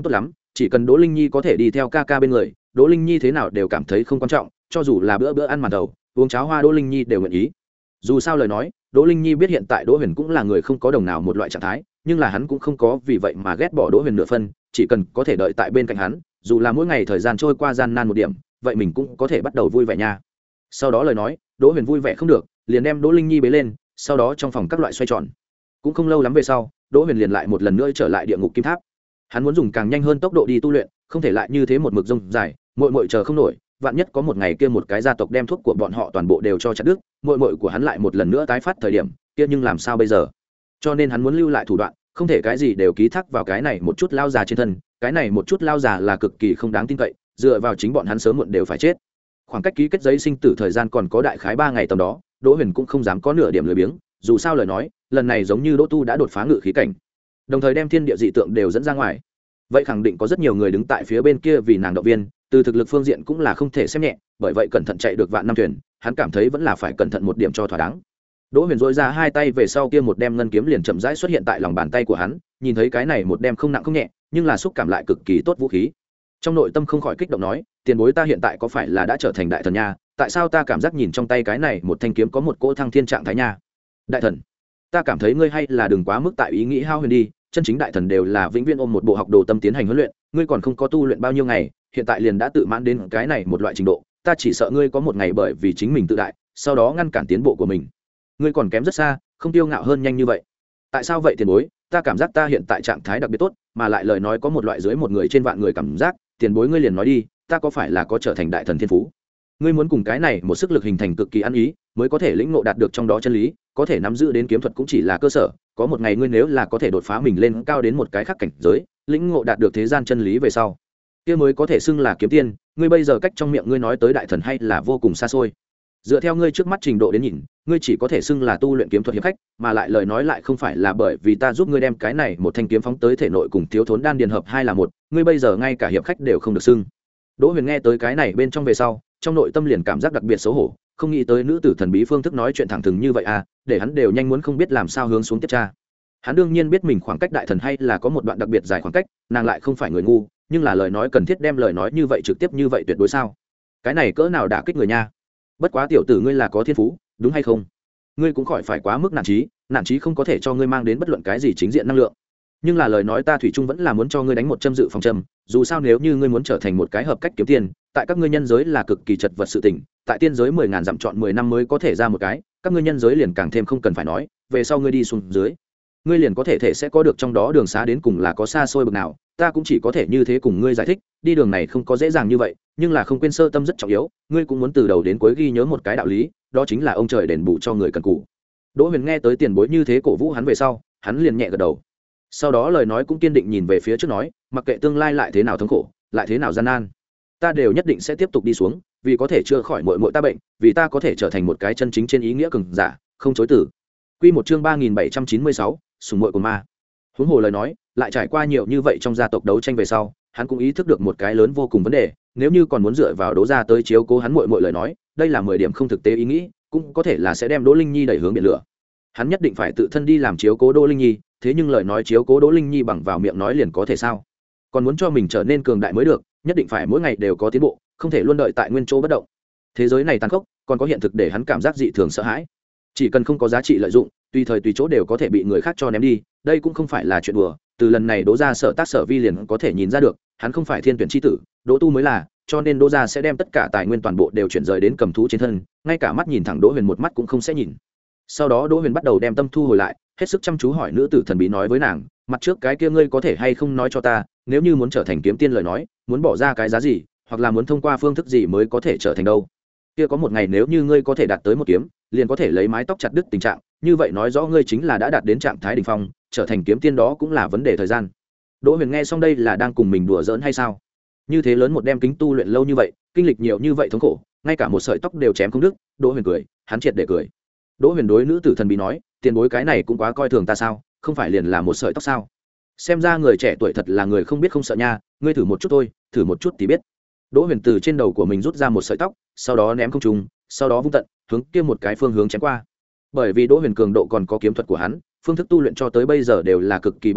chỉ cần Đỗ Linh Nhi có thể đi theo ca ca bên người, Đỗ Linh Nhi thế nào đều cảm thấy không quan trọng, cho dù là bữa bữa ăn màn đầu uống cháo hoa Đỗ Linh Nhi đều nguyện ý. Dù sao lời nói, Đỗ Linh Nhi biết hiện tại Đỗ Huyền cũng là người không có đồng nào một loại trạng thái, nhưng là hắn cũng không có vì vậy mà ghét bỏ Đỗ Huyền nửa phân, chỉ cần có thể đợi tại bên cạnh hắn, dù là mỗi ngày thời gian trôi qua gian nan một điểm, vậy mình cũng có thể bắt đầu vui vẻ nha. Sau đó lời nói, Đỗ Huyền vui vẻ không được, liền đem Đỗ Linh Nhi bế lên, sau đó trong phòng các loại xoay tròn. Cũng không lâu lắm về sau, Đỗ Huyền liền lại một lần nữa trở lại địa ngục kim tháp. Hắn muốn dùng càng nhanh hơn tốc độ đi tu luyện, không thể lại như thế một mực rông dài, muội muội chờ không nổi, vạn nhất có một ngày kia một cái gia tộc đem thuốc của bọn họ toàn bộ đều cho chặt đứt, muội muội của hắn lại một lần nữa tái phát thời điểm, kia nhưng làm sao bây giờ? Cho nên hắn muốn lưu lại thủ đoạn, không thể cái gì đều ký thác vào cái này một chút lao già trên thân, cái này một chút lao già là cực kỳ không đáng tin cậy, dựa vào chính bọn hắn sớm muộn đều phải chết. Khoảng cách ký kết giấy sinh tử thời gian còn có đại khái ba ngày tầm đó, Đỗ Huyền cũng không dám có nửa điểm lười biếng, dù sao lời nói, lần này giống như Đỗ Tu đã đột phá ngự khí cảnh, đồng thời đem thiên địa dị tượng đều dẫn ra ngoài. Vậy khẳng định có rất nhiều người đứng tại phía bên kia vì nàng động viên, từ thực lực phương diện cũng là không thể xem nhẹ, bởi vậy cẩn thận chạy được vạn năm thuyền, hắn cảm thấy vẫn là phải cẩn thận một điểm cho thỏa đáng. Đỗ Huyền dội ra hai tay về sau kia một đem ngân kiếm liền chậm rãi xuất hiện tại lòng bàn tay của hắn, nhìn thấy cái này một đem không nặng không nhẹ, nhưng là xúc cảm lại cực kỳ tốt vũ khí. Trong nội tâm không khỏi kích động nói, tiền bối ta hiện tại có phải là đã trở thành đại thần nha, tại sao ta cảm giác nhìn trong tay cái này một thanh kiếm có một cỗ thăng thiên trạng thái nha. Đại thần, ta cảm thấy ngươi hay là đừng quá mức tại ý nghĩ hao huyền đi, chân chính đại thần đều là vĩnh viễn ôm một bộ học đồ tâm tiến hành huấn luyện, ngươi còn không có tu luyện bao nhiêu ngày, hiện tại liền đã tự mãn đến cái này một loại trình độ, ta chỉ sợ ngươi có một ngày bởi vì chính mình tự đại, sau đó ngăn cản tiến bộ của mình. Ngươi còn kém rất xa, không tiêu ngạo hơn nhanh như vậy. Tại sao vậy tiền bối? Ta cảm giác ta hiện tại trạng thái đặc biệt tốt, mà lại lời nói có một loại dưới một người trên vạn người cảm giác, tiền bối ngươi liền nói đi, ta có phải là có trở thành đại thần thiên phú? Ngươi muốn cùng cái này một sức lực hình thành cực kỳ ăn ý, mới có thể lĩnh ngộ đạt được trong đó chân lý, có thể nắm giữ đến kiếm thuật cũng chỉ là cơ sở, có một ngày ngươi nếu là có thể đột phá mình lên cao đến một cái khác cảnh giới, lĩnh ngộ đạt được thế gian chân lý về sau, kia mới có thể xưng là kiếm tiên. Ngươi bây giờ cách trong miệng ngươi nói tới đại thần hay là vô cùng xa xôi. Dựa theo ngươi trước mắt trình độ đến nhìn, ngươi chỉ có thể xưng là tu luyện kiếm thuật hiệp khách, mà lại lời nói lại không phải là bởi vì ta giúp ngươi đem cái này một thanh kiếm phóng tới thể nội cùng thiếu thốn đan điền hợp hai là một, ngươi bây giờ ngay cả hiệp khách đều không được xưng. Đỗ Huyền nghe tới cái này bên trong về sau, trong nội tâm liền cảm giác đặc biệt xấu hổ, không nghĩ tới nữ tử thần bí phương thức nói chuyện thẳng thừng như vậy à, để hắn đều nhanh muốn không biết làm sao hướng xuống tiếp tra. Hắn đương nhiên biết mình khoảng cách đại thần hay là có một đoạn đặc biệt dài khoảng cách, nàng lại không phải người ngu, nhưng là lời nói cần thiết đem lời nói như vậy trực tiếp như vậy tuyệt đối sao? Cái này cỡ nào đả kích người nha. Bất quá tiểu tử ngươi là có thiên phú, đúng hay không? Ngươi cũng khỏi phải quá mức nản trí, nản trí không có thể cho ngươi mang đến bất luận cái gì chính diện năng lượng. Nhưng là lời nói ta thủy chung vẫn là muốn cho ngươi đánh một châm dự phòng châm, dù sao nếu như ngươi muốn trở thành một cái hợp cách kiếm tiền, tại các ngươi nhân giới là cực kỳ chật vật sự tình, tại tiên giới mười ngàn dặm chọn mười năm mới có thể ra một cái, các ngươi nhân giới liền càng thêm không cần phải nói, về sau ngươi đi xuống dưới, ngươi liền có thể thể sẽ có được trong đó đường xá đến cùng là có xa xôi bực nào, ta cũng chỉ có thể như thế cùng ngươi giải thích, đi đường này không có dễ dàng như vậy, nhưng là không quên sơ tâm rất trọng yếu, ngươi cũng muốn từ đầu đến cuối ghi nhớ một cái đạo lý, đó chính là ông trời đền bù cho người cần cù. Đỗ Huyền nghe tới tiền bối như thế cổ vũ hắn về sau, hắn liền nhẹ gật đầu. Sau đó lời nói cũng kiên định nhìn về phía trước nói, mặc kệ tương lai lại thế nào thống khổ, lại thế nào gian nan, ta đều nhất định sẽ tiếp tục đi xuống, vì có thể chữa khỏi mọi mọi ta bệnh, vì ta có thể trở thành một cái chân chính trên ý nghĩa cường giả, không chối từ. Quy một chương ba nghìn bảy trăm chín mươi sáu, sủng muội của ma. Huống hồ lời nói, lại trải qua nhiều như vậy trong gia tộc đấu tranh về sau, hắn cũng ý thức được một cái lớn vô cùng vấn đề, nếu như còn muốn dựa vào Đỗ gia tới chiếu cố hắn muội muội lời nói, đây là mười điểm không thực tế ý nghĩ, cũng có thể là sẽ đem Đỗ Linh Nhi đẩy hướng biển lửa. Hắn nhất định phải tự thân đi làm chiếu cố Đỗ Linh Nhi, thế nhưng lời nói chiếu cố Đỗ Linh Nhi bằng vào miệng nói liền có thể sao? Còn muốn cho mình trở nên cường đại mới được, nhất định phải mỗi ngày đều có tiến bộ, không thể luôn đợi tại nguyên chỗ bất động. Thế giới này tàn khốc, còn có hiện thực để hắn cảm giác dị thường sợ hãi. Chỉ cần không có giá trị lợi dụng, tùy thời tùy chỗ đều có thể bị người khác cho ném đi, đây cũng không phải là chuyện đùa. Từ lần này Đỗ gia sở tác sở vi liền có thể nhìn ra được, hắn không phải thiên tuyển chi tử, Đỗ Tu mới là, cho nên Đỗ gia sẽ đem tất cả tài nguyên toàn bộ đều chuyển rời đến cầm thú trên thân, ngay cả mắt nhìn thẳng Đỗ Huyền một mắt cũng không sẽ nhìn. Sau đó Đỗ Huyền bắt đầu đem tâm thu hồi lại, hết sức chăm chú hỏi nữ tử thần bí nói với nàng, mặt trước cái kia ngươi có thể hay không nói cho ta, nếu như muốn trở thành kiếm tiên lời nói, muốn bỏ ra cái giá gì, hoặc là muốn thông qua phương thức gì mới có thể trở thành đâu? Kia có một ngày nếu như ngươi có thể đạt tới một kiếm, liền có thể lấy mái tóc chặt đứt tình trạng, như vậy nói rõ ngươi chính là đã đạt đến trạng thái đỉnh phong, trở thành kiếm tiên đó cũng là vấn đề thời gian. Đỗ Huyền nghe xong đây là đang cùng mình đùa giỡn hay sao? Như thế lớn một đem kính tu luyện lâu như vậy, kinh lịch nhiều như vậy thống khổ, ngay cả một sợi tóc đều chém không đứt, Đỗ Huyền cười, hắn triệt để cười. Đỗ Huyền đối nữ tử thần bí nói, tiền bối cái này cũng quá coi thường ta sao, không phải liền là một sợi tóc sao? Xem ra người trẻ tuổi thật là người không biết không sợ nha, ngươi thử một chút thôi, thử một chút thì biết. Đỗ Huyền từ trên đầu của mình rút ra một sợi tóc, sau đó ném không trung, sau đó vung tận, hướng kia một cái phương hướng chém qua. Bởi vì Đỗ Huyền cường độ còn có kiếm thuật của hắn, phương thức tu luyện cho tới bây giờ đều là cực kỳ bạo lực,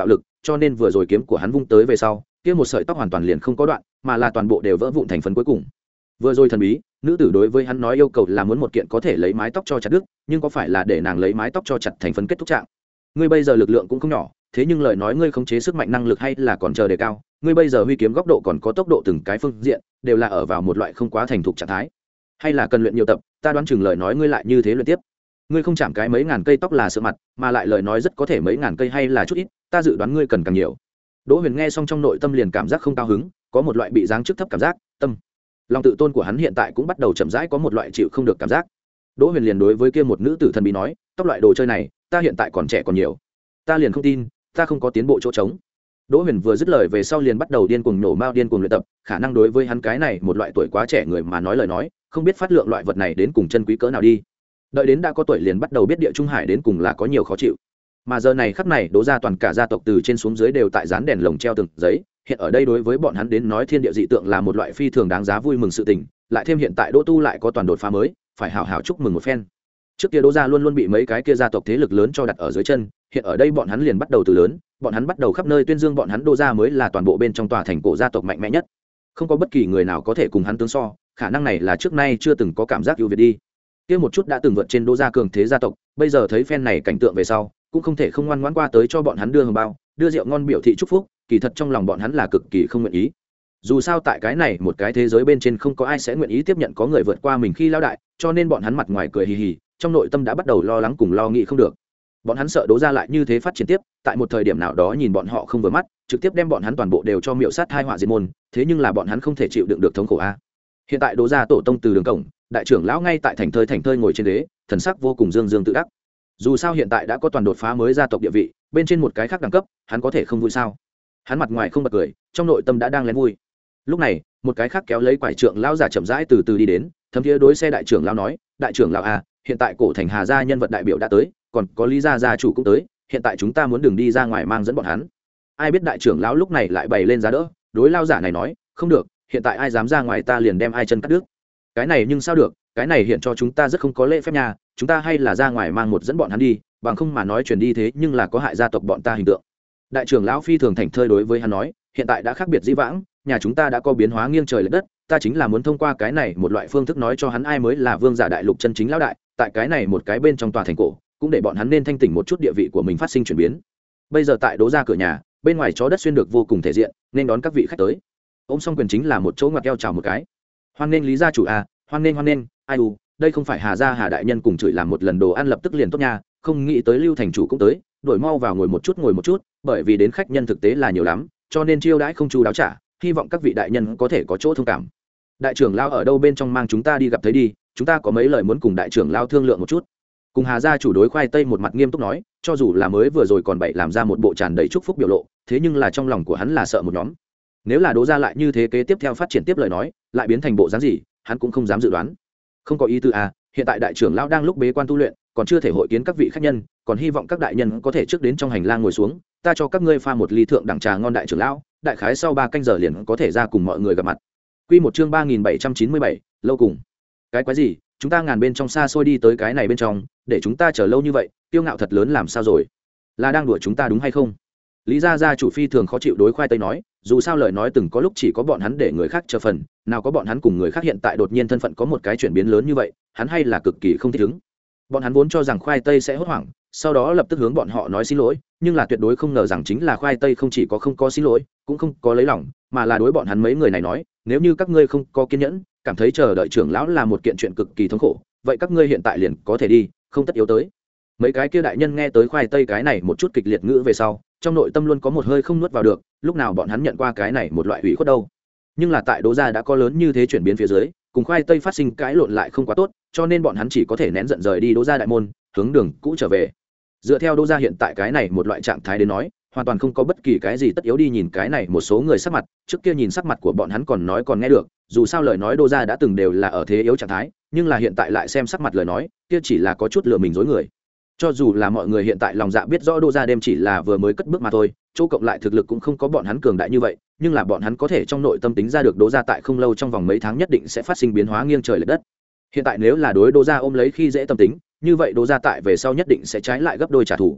cho nên vừa rồi kiếm của hắn vung tới về sau kia một sợi tóc hoàn toàn liền không có đoạn mà là toàn bộ đều vỡ vụn thành phần cuối cùng. Vừa rồi thần bí nữ tử đối với hắn nói yêu cầu là muốn một kiện có thể lấy mái tóc cho chặt đứt, nhưng có phải là để nàng lấy mái tóc cho chặt thành phần kết thúc trạng. Ngươi bây giờ lực lượng cũng không nhỏ, thế nhưng lời nói ngươi khống chế sức mạnh năng lực hay là còn chờ đề cao, ngươi bây giờ huy kiếm góc độ còn có tốc độ từng cái phương diện đều là ở vào một loại không quá thành thục trạng thái, hay là cần luyện nhiều tập. Ta đoán chừng lời nói ngươi lại như thế luyện tiếp, ngươi không chạm cái mấy ngàn cây tóc là sợ mặt, mà lại lời nói rất có thể mấy ngàn cây hay là chút ít, ta dự đoán ngươi cần càng nhiều. Đỗ Huyền nghe xong trong nội tâm liền cảm giác không cao hứng, có một loại bị giáng chức thấp cảm giác, tâm lòng tự tôn của hắn hiện tại cũng bắt đầu chậm rãi có một loại chịu không được cảm giác. Đỗ Huyền liền đối với kia một nữ tử thần bí nói, tóc loại đồ chơi này ta hiện tại còn trẻ còn nhiều, ta liền không tin ta không có tiến bộ chỗ trống. Đỗ Huyền vừa dứt lời về sau liền bắt đầu điên cuồng nổ mao điên cuồng luyện tập, khả năng đối với hắn cái này một loại tuổi quá trẻ người mà nói lời nói không biết phát lượng loại vật này đến cùng chân quý cỡ nào đi. Đợi đến đã có tuổi liền bắt đầu biết địa trung hải đến cùng là có nhiều khó chịu. Mà giờ này khắp này Đỗ gia toàn cả gia tộc từ trên xuống dưới đều tại dán đèn lồng treo từng giấy, hiện ở đây đối với bọn hắn đến nói thiên địa dị tượng là một loại phi thường đáng giá vui mừng sự tình, lại thêm hiện tại Đỗ Tu lại có toàn đột phá mới, phải hào hào chúc mừng một phen. Trước kia Đỗ gia luôn luôn bị mấy cái kia gia tộc thế lực lớn cho đặt ở dưới chân, hiện ở đây bọn hắn liền bắt đầu từ lớn, bọn hắn bắt đầu khắp nơi tuyên dương bọn hắn Đỗ gia mới là toàn bộ bên trong tòa thành cổ gia tộc mạnh mẽ nhất. Không có bất kỳ người nào có thể cùng hắn tương so, khả năng này là trước nay chưa từng có cảm giác ưu việt đi. Kia một chút đã từng vượt trên Đỗ gia cường thế gia tộc, bây giờ thấy phen này cảnh tượng về sau, cũng không thể không ngoan ngoãn qua tới cho bọn hắn đưa hồng bao, đưa rượu ngon biểu thị chúc phúc, kỳ thật trong lòng bọn hắn là cực kỳ không nguyện ý. Dù sao tại cái này một cái thế giới bên trên không có ai sẽ nguyện ý tiếp nhận có người vượt qua mình khi lão đại, cho nên bọn hắn mặt ngoài cười hì hì, trong nội tâm đã bắt đầu lo lắng cùng lo nghĩ không được. Bọn hắn sợ Đỗ gia lại như thế phát triển tiếp, tại một thời điểm nào đó nhìn bọn họ không vừa mắt, trực tiếp đem bọn hắn toàn bộ đều cho miệu sát hai họa diệt môn, thế nhưng là bọn hắn không thể chịu đựng được thống khổ a. Hiện tại Đỗ gia tổ tông từ đường cổng, đại trưởng lão ngay tại thành thơi thành thơi ngồi trên ghế, thần sắc vô cùng dương dương tự đắc. Dù sao hiện tại đã có toàn đột phá mới gia tộc địa vị, bên trên một cái khác đẳng cấp, hắn có thể không vui sao? Hắn mặt ngoài không bật cười, trong nội tâm đã đang lén vui. Lúc này, một cái khác kéo lấy quải trượng lão giả chậm rãi từ từ đi đến, thấm thiế đối xe đại trưởng lão nói, đại trưởng lão à, hiện tại cổ thành Hà gia nhân vật đại biểu đã tới, còn có Lý gia gia chủ cũng tới, hiện tại chúng ta muốn đường đi ra ngoài mang dẫn bọn hắn. Ai biết đại trưởng lão lúc này lại bày lên giá đỡ, đối lão giả này nói, không được, hiện tại ai dám ra ngoài ta liền đem ai chân cắt đứt. Cái này nhưng sao được, cái này hiện cho chúng ta rất không có lễ phép nha, chúng ta hay là ra ngoài mang một dẫn bọn hắn đi, bằng không mà nói chuyển đi thế nhưng là có hại gia tộc bọn ta hình tượng. Đại trưởng lão phi thường thành thơi đối với hắn nói, hiện tại đã khác biệt dĩ vãng, nhà chúng ta đã có biến hóa nghiêng trời lệch đất, ta chính là muốn thông qua cái này một loại phương thức nói cho hắn ai mới là vương giả đại lục chân chính lão đại, tại cái này một cái bên trong tòa thành cổ, cũng để bọn hắn nên thanh tỉnh một chút địa vị của mình phát sinh chuyển biến. Bây giờ tại Đỗ gia cửa nhà, bên ngoài chó đất xuyên được vô cùng thể diện, nên đón các vị khách tới. Ôm xong quyền chính là một chỗ ngoặt eo chào một cái. Hoan nghênh Lý gia chủ à, hoan nghênh hoan nghênh, ai u, đây không phải Hà gia Hà đại nhân cùng chửi làm một lần đồ ăn lập tức liền tốt nha, không nghĩ tới Lưu thành chủ cũng tới, đổi mau vào ngồi một chút ngồi một chút, bởi vì đến khách nhân thực tế là nhiều lắm, cho nên chiêu đãi không chu đáo trả, hy vọng các vị đại nhân có thể có chỗ thông cảm. Đại trưởng lão ở đâu bên trong mang chúng ta đi gặp thấy đi, chúng ta có mấy lời muốn cùng đại trưởng lão thương lượng một chút. Cùng Hà gia chủ đối khoai tây một mặt nghiêm túc nói, cho dù là mới vừa rồi còn bậy làm ra một bộ tràn đầy chúc phúc biểu lộ, thế nhưng là trong lòng của hắn là sợ một nhóm. Nếu là Đỗ gia lại như thế kế tiếp theo phát triển tiếp lời nói, lại biến thành bộ dáng gì, hắn cũng không dám dự đoán. Không có ý tư à, hiện tại đại trưởng lão đang lúc bế quan tu luyện, còn chưa thể hội kiến các vị khách nhân, còn hy vọng các đại nhân có thể trước đến trong hành lang ngồi xuống, ta cho các ngươi pha một ly thượng đẳng trà ngon đại trưởng lão, đại khái sau ba canh giờ liền có thể ra cùng mọi người gặp mặt. Quy một chương ba nghìn bảy trăm chín mươi bảy, lâu cùng. Cái quái gì, chúng ta ngàn bên trong xa xôi đi tới cái này bên trong, để chúng ta chờ lâu như vậy, tiêu ngạo thật lớn làm sao rồi? Là đang đùa chúng ta đúng hay không? Lý gia gia chủ phi thường khó chịu đối khoai tây nói, dù sao lời nói từng có lúc chỉ có bọn hắn để người khác chờ phần, nào có bọn hắn cùng người khác hiện tại đột nhiên thân phận có một cái chuyển biến lớn như vậy, hắn hay là cực kỳ không thích ứng. Bọn hắn vốn cho rằng khoai tây sẽ hốt hoảng, sau đó lập tức hướng bọn họ nói xin lỗi, nhưng là tuyệt đối không ngờ rằng chính là khoai tây không chỉ có không có xin lỗi, cũng không có lấy lòng, mà là đối bọn hắn mấy người này nói, nếu như các ngươi không có kiên nhẫn, cảm thấy chờ đợi trưởng lão là một kiện chuyện cực kỳ thống khổ, vậy các ngươi hiện tại liền có thể đi, không tất yếu tới. Mấy cái kia đại nhân nghe tới khoai tây cái này một chút kịch liệt ngữ về sau, trong nội tâm luôn có một hơi không nuốt vào được, lúc nào bọn hắn nhận qua cái này một loại ủy khuất đâu. Nhưng là tại Đỗ gia đã có lớn như thế chuyển biến phía dưới, cùng khoai tây phát sinh cãi lộn lại không quá tốt, cho nên bọn hắn chỉ có thể nén giận rời đi Đỗ gia đại môn, hướng đường cũ trở về. Dựa theo Đỗ gia hiện tại cái này một loại trạng thái đến nói, hoàn toàn không có bất kỳ cái gì tất yếu đi nhìn cái này một số người sắc mặt, trước kia nhìn sắc mặt của bọn hắn còn nói còn nghe được, dù sao lời nói Đỗ gia đã từng đều là ở thế yếu trạng thái, nhưng là hiện tại lại xem sắc mặt lời nói, kia chỉ là có chút lừa mình dối người. Cho dù là mọi người hiện tại lòng dạ biết rõ Đỗ gia đêm chỉ là vừa mới cất bước mà thôi, chỗ cộng lại thực lực cũng không có bọn hắn cường đại như vậy, nhưng là bọn hắn có thể trong nội tâm tính ra được Đỗ gia tại không lâu trong vòng mấy tháng nhất định sẽ phát sinh biến hóa nghiêng trời lệch đất. Hiện tại nếu là đối Đỗ gia ôm lấy khi dễ tâm tính, như vậy Đỗ gia tại về sau nhất định sẽ trái lại gấp đôi trả thù.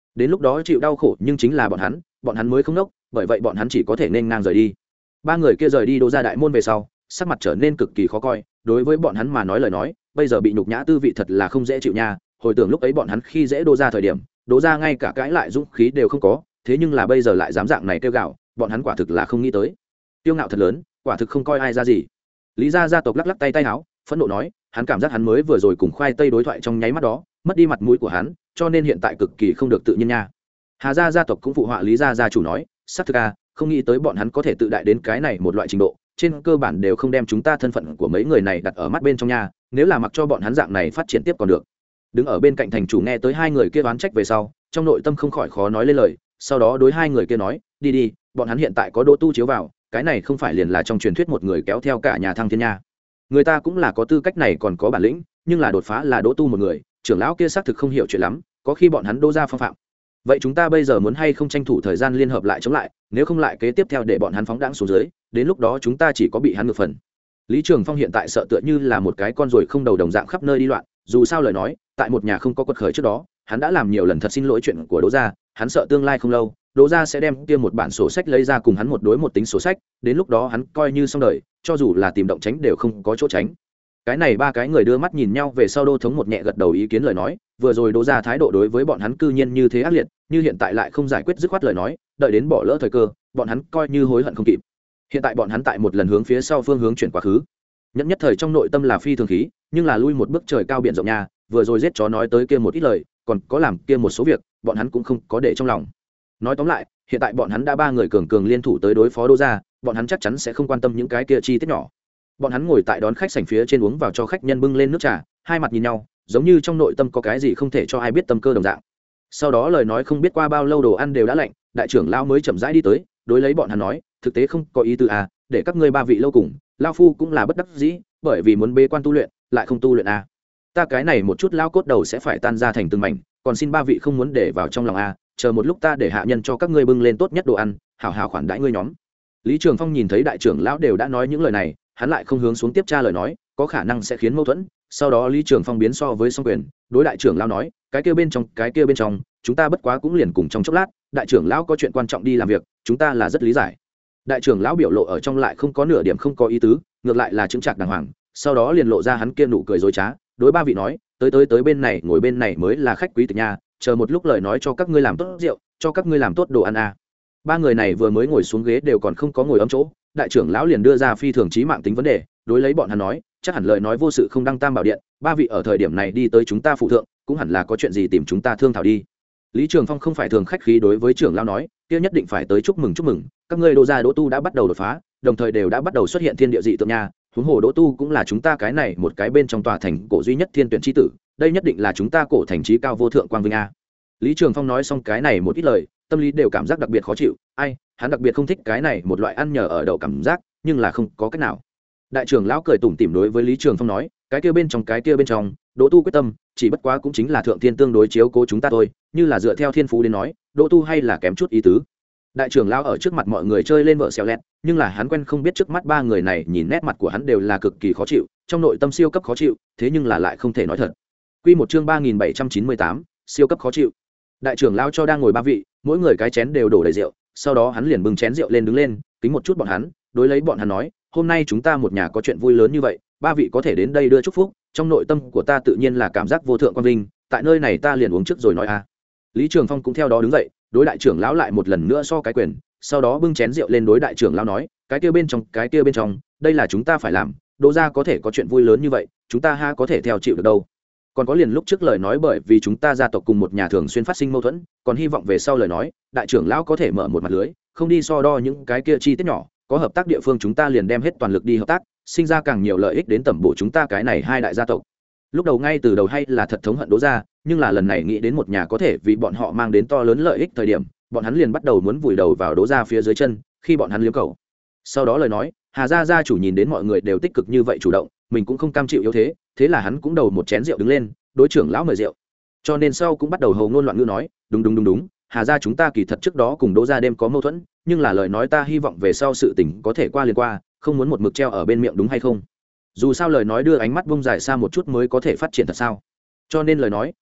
đến lúc đó chịu đau khổ nhưng chính là bọn hắn bọn hắn mới không nốc, bởi vậy bọn hắn chỉ có thể nên ngang rời đi. Ba người kia rời đi Đỗ gia đại môn về sau, sắc mặt trở nên cực kỳ khó coi, đối với bọn hắn mà nói lời nói bây giờ bị nhục nhã tư vị thật là không dễ chịu nha. Hồi tưởng lúc ấy bọn hắn khi dễ Đỗ gia thời điểm, Đỗ gia ngay cả cãi lại dũng khí đều không có, thế nhưng là bây giờ lại dám dạng này kêu gạo, bọn hắn quả thực là không nghĩ tới. Tiêu ngạo thật lớn, quả thực không coi ai ra gì. Lý gia gia tộc lắc lắc tay tay áo, phẫn nộ nói, hắn cảm giác hắn mới vừa rồi cùng khoai tây đối thoại trong nháy mắt đó mất đi mặt mũi của hắn, cho nên hiện tại cực kỳ không được tự nhiên nha. Hà gia gia tộc cũng phụ họa Lý gia gia chủ nói, sắc thực a, không nghĩ tới bọn hắn có thể tự đại đến cái này một loại trình độ, trên cơ bản đều không đem chúng ta thân phận của mấy người này đặt ở mắt bên trong nha, nếu là mặc cho bọn hắn dạng này phát triển tiếp còn được. Đứng ở bên cạnh thành chủ nghe tới hai người kia oán trách về sau, trong nội tâm không khỏi khó nói lên lời, sau đó đối hai người kia nói, đi đi, bọn hắn hiện tại có Đỗ Tu chiếu vào, cái này không phải liền là trong truyền thuyết một người kéo theo cả nhà thăng thiên nha. Người ta cũng là có tư cách này còn có bản lĩnh, nhưng là đột phá là Đỗ Tu một người, trưởng lão kia xác thực không hiểu chuyện lắm, có khi bọn hắn Đỗ gia phong phạm. Vậy chúng ta bây giờ muốn hay không tranh thủ thời gian liên hợp lại chống lại, nếu không lại kế tiếp theo để bọn hắn phóng đãng xuống dưới, đến lúc đó chúng ta chỉ có bị hắn ngược phần. Lý Trường Phong hiện tại sợ tựa như là một cái con ruồi không đầu đồng dạng khắp nơi đi loạn, dù sao lời nói, tại một nhà không có quật khởi trước đó, hắn đã làm nhiều lần thật xin lỗi chuyện của Đỗ gia, hắn sợ tương lai không lâu, Đỗ gia sẽ đem kia một bản sổ sách lấy ra cùng hắn một đối một tính sổ sách, đến lúc đó hắn coi như xong đời, cho dù là tìm động tránh đều không có chỗ tránh. Cái này ba cái người đưa mắt nhìn nhau về sau Đô thống một nhẹ gật đầu ý kiến lời nói, vừa rồi Đỗ gia thái độ đối với bọn hắn cư nhiên như thế ác liệt, như hiện tại lại không giải quyết dứt khoát lời nói, đợi đến bỏ lỡ thời cơ, bọn hắn coi như hối hận không kịp. Hiện tại bọn hắn tại một lần hướng phía sau phương hướng chuyển quá khứ, nhất nhất thời trong nội tâm là phi thường khí, nhưng là lui một bước trời cao biển rộng nha, vừa rồi giết chó nói tới kia một ít lời, còn có làm kia một số việc, bọn hắn cũng không có để trong lòng. Nói tóm lại, hiện tại bọn hắn đã ba người cường cường liên thủ tới đối phó Đỗ gia, bọn hắn chắc chắn sẽ không quan tâm những cái kia chi tiết nhỏ. Bọn hắn ngồi tại đón khách sảnh phía trên uống vào cho khách nhân bưng lên nước trà, hai mặt nhìn nhau, giống như trong nội tâm có cái gì không thể cho ai biết tâm cơ đồng dạng. Sau đó lời nói không biết qua bao lâu đồ ăn đều đã lạnh, đại trưởng lão mới chậm rãi đi tới, đối lấy bọn hắn nói, thực tế không có ý tư à, để các ngươi ba vị lâu cùng, lão phu cũng là bất đắc dĩ, bởi vì muốn bế quan tu luyện, lại không tu luyện à. Ta cái này một chút lão cốt đầu sẽ phải tan ra thành từng mảnh, còn xin ba vị không muốn để vào trong lòng à, chờ một lúc ta để hạ nhân cho các ngươi bưng lên tốt nhất đồ ăn, hảo hảo khoản đãi ngươi nhóm. Lý Trường Phong nhìn thấy đại trưởng lão đều đã nói những lời này, hắn lại không hướng xuống tiếp tra lời nói, có khả năng sẽ khiến mâu thuẫn. Sau đó Lý Trường Phong biến so với song quyền, đối đại trưởng lão nói, cái kia bên trong, cái kia bên trong, chúng ta bất quá cũng liền cùng trong chốc lát, đại trưởng lão có chuyện quan trọng đi làm việc, chúng ta là rất lý giải. Đại trưởng lão biểu lộ ở trong lại không có nửa điểm không có ý tứ, ngược lại là chứng trạc đàng hoàng, sau đó liền lộ ra hắn kia nụ cười dối trá, đối ba vị nói, tới tới tới bên này, ngồi bên này mới là khách quý tịch nhà, chờ một lúc lời nói cho các ngươi làm tốt rượu, cho các ngươi làm tốt đồ ăn à. Ba người này vừa mới ngồi xuống ghế đều còn không có ngồi ấm chỗ, đại trưởng lão liền đưa ra phi thường chí mạng tính vấn đề, đối lấy bọn hắn nói, chắc hẳn lời nói vô sự không đăng tam bảo điện, ba vị ở thời điểm này đi tới chúng ta phụ thượng, cũng hẳn là có chuyện gì tìm chúng ta thương thảo đi. Lý Trường Phong không phải thường khách khí đối với trưởng lão nói, kia nhất định phải tới chúc mừng chúc mừng, các ngươi Đỗ gia Đỗ Tu đã bắt đầu đột phá, đồng thời đều đã bắt đầu xuất hiện thiên địa dị tượng nha, huống hồ Đỗ Tu cũng là chúng ta cái này một cái bên trong tòa thành cổ duy nhất thiên tuyển chi tử, đây nhất định là chúng ta cổ thành trí cao vô thượng quang vinh a. Lý Trường Phong nói xong cái này một ít lời, tâm lý đều cảm giác đặc biệt khó chịu, ai, hắn đặc biệt không thích cái này một loại ăn nhờ ở đậu cảm giác, nhưng là không có cách nào. Đại trưởng lão cười tủm tỉm đối với Lý Trường Phong nói, cái kia bên trong cái kia bên trong, Đỗ Tu quyết tâm, chỉ bất quá cũng chính là thượng thiên tương đối chiếu cố chúng ta thôi, như là dựa theo thiên phú đến nói, Đỗ Tu hay là kém chút ý tứ. Đại trưởng lão ở trước mặt mọi người chơi lên vợ xéo lẹt, nhưng là hắn quen không biết trước mắt ba người này nhìn nét mặt của hắn đều là cực kỳ khó chịu, trong nội tâm siêu cấp khó chịu, thế nhưng là lại không thể nói thật. Quy một chương ba nghìn bảy trăm chín mươi tám, siêu cấp khó chịu. Đại trưởng lão cho đang ngồi ba vị, mỗi người cái chén đều đổ đầy rượu, sau đó hắn liền bưng chén rượu lên đứng lên, kính một chút bọn hắn, đối lấy bọn hắn nói, hôm nay chúng ta một nhà có chuyện vui lớn như vậy, ba vị có thể đến đây đưa chúc phúc, trong nội tâm của ta tự nhiên là cảm giác vô thượng quang vinh, tại nơi này ta liền uống trước rồi nói a. Lý Trường Phong cũng theo đó đứng dậy, đối đại trưởng lão lại một lần nữa so cái quyền, sau đó bưng chén rượu lên đối đại trưởng lão nói, cái kia bên trong, cái kia bên trong, đây là chúng ta phải làm, Đỗ gia có thể có chuyện vui lớn như vậy, chúng ta ha có thể theo chịu được đâu. Còn có liền lúc trước lời nói bởi vì chúng ta gia tộc cùng một nhà thường xuyên phát sinh mâu thuẫn, còn hy vọng về sau lời nói, đại trưởng lão có thể mở một mặt lưới, không đi so đo những cái kia chi tiết nhỏ, có hợp tác địa phương chúng ta liền đem hết toàn lực đi hợp tác, sinh ra càng nhiều lợi ích đến tầm bổ chúng ta cái này hai đại gia tộc. Lúc đầu ngay từ đầu hay là thật thống hận Đỗ gia, nhưng là lần này nghĩ đến một nhà có thể vì bọn họ mang đến to lớn lợi ích thời điểm, bọn hắn liền bắt đầu muốn vùi đầu vào Đỗ gia phía dưới chân, khi bọn hắn liếm cầu. Sau đó lời nói, Hà gia gia chủ nhìn đến mọi người đều tích cực như vậy chủ động, mình cũng không cam chịu yếu thế, thế là hắn cũng đầu một chén rượu đứng lên, đối trưởng lão mời rượu. Cho nên sau cũng bắt đầu hầu ngôn loạn ngữ nói, đúng đúng đúng đúng, Hà gia chúng ta kỳ thật trước đó cùng Đỗ gia đêm có mâu thuẫn, nhưng là lời nói ta hy vọng về sau sự tình có thể qua liền qua, không muốn một mực treo ở bên miệng đúng hay không? Dù sao lời nói đưa ánh mắt bông dài xa một chút mới có thể phát triển thật sao? Cho nên lời nói,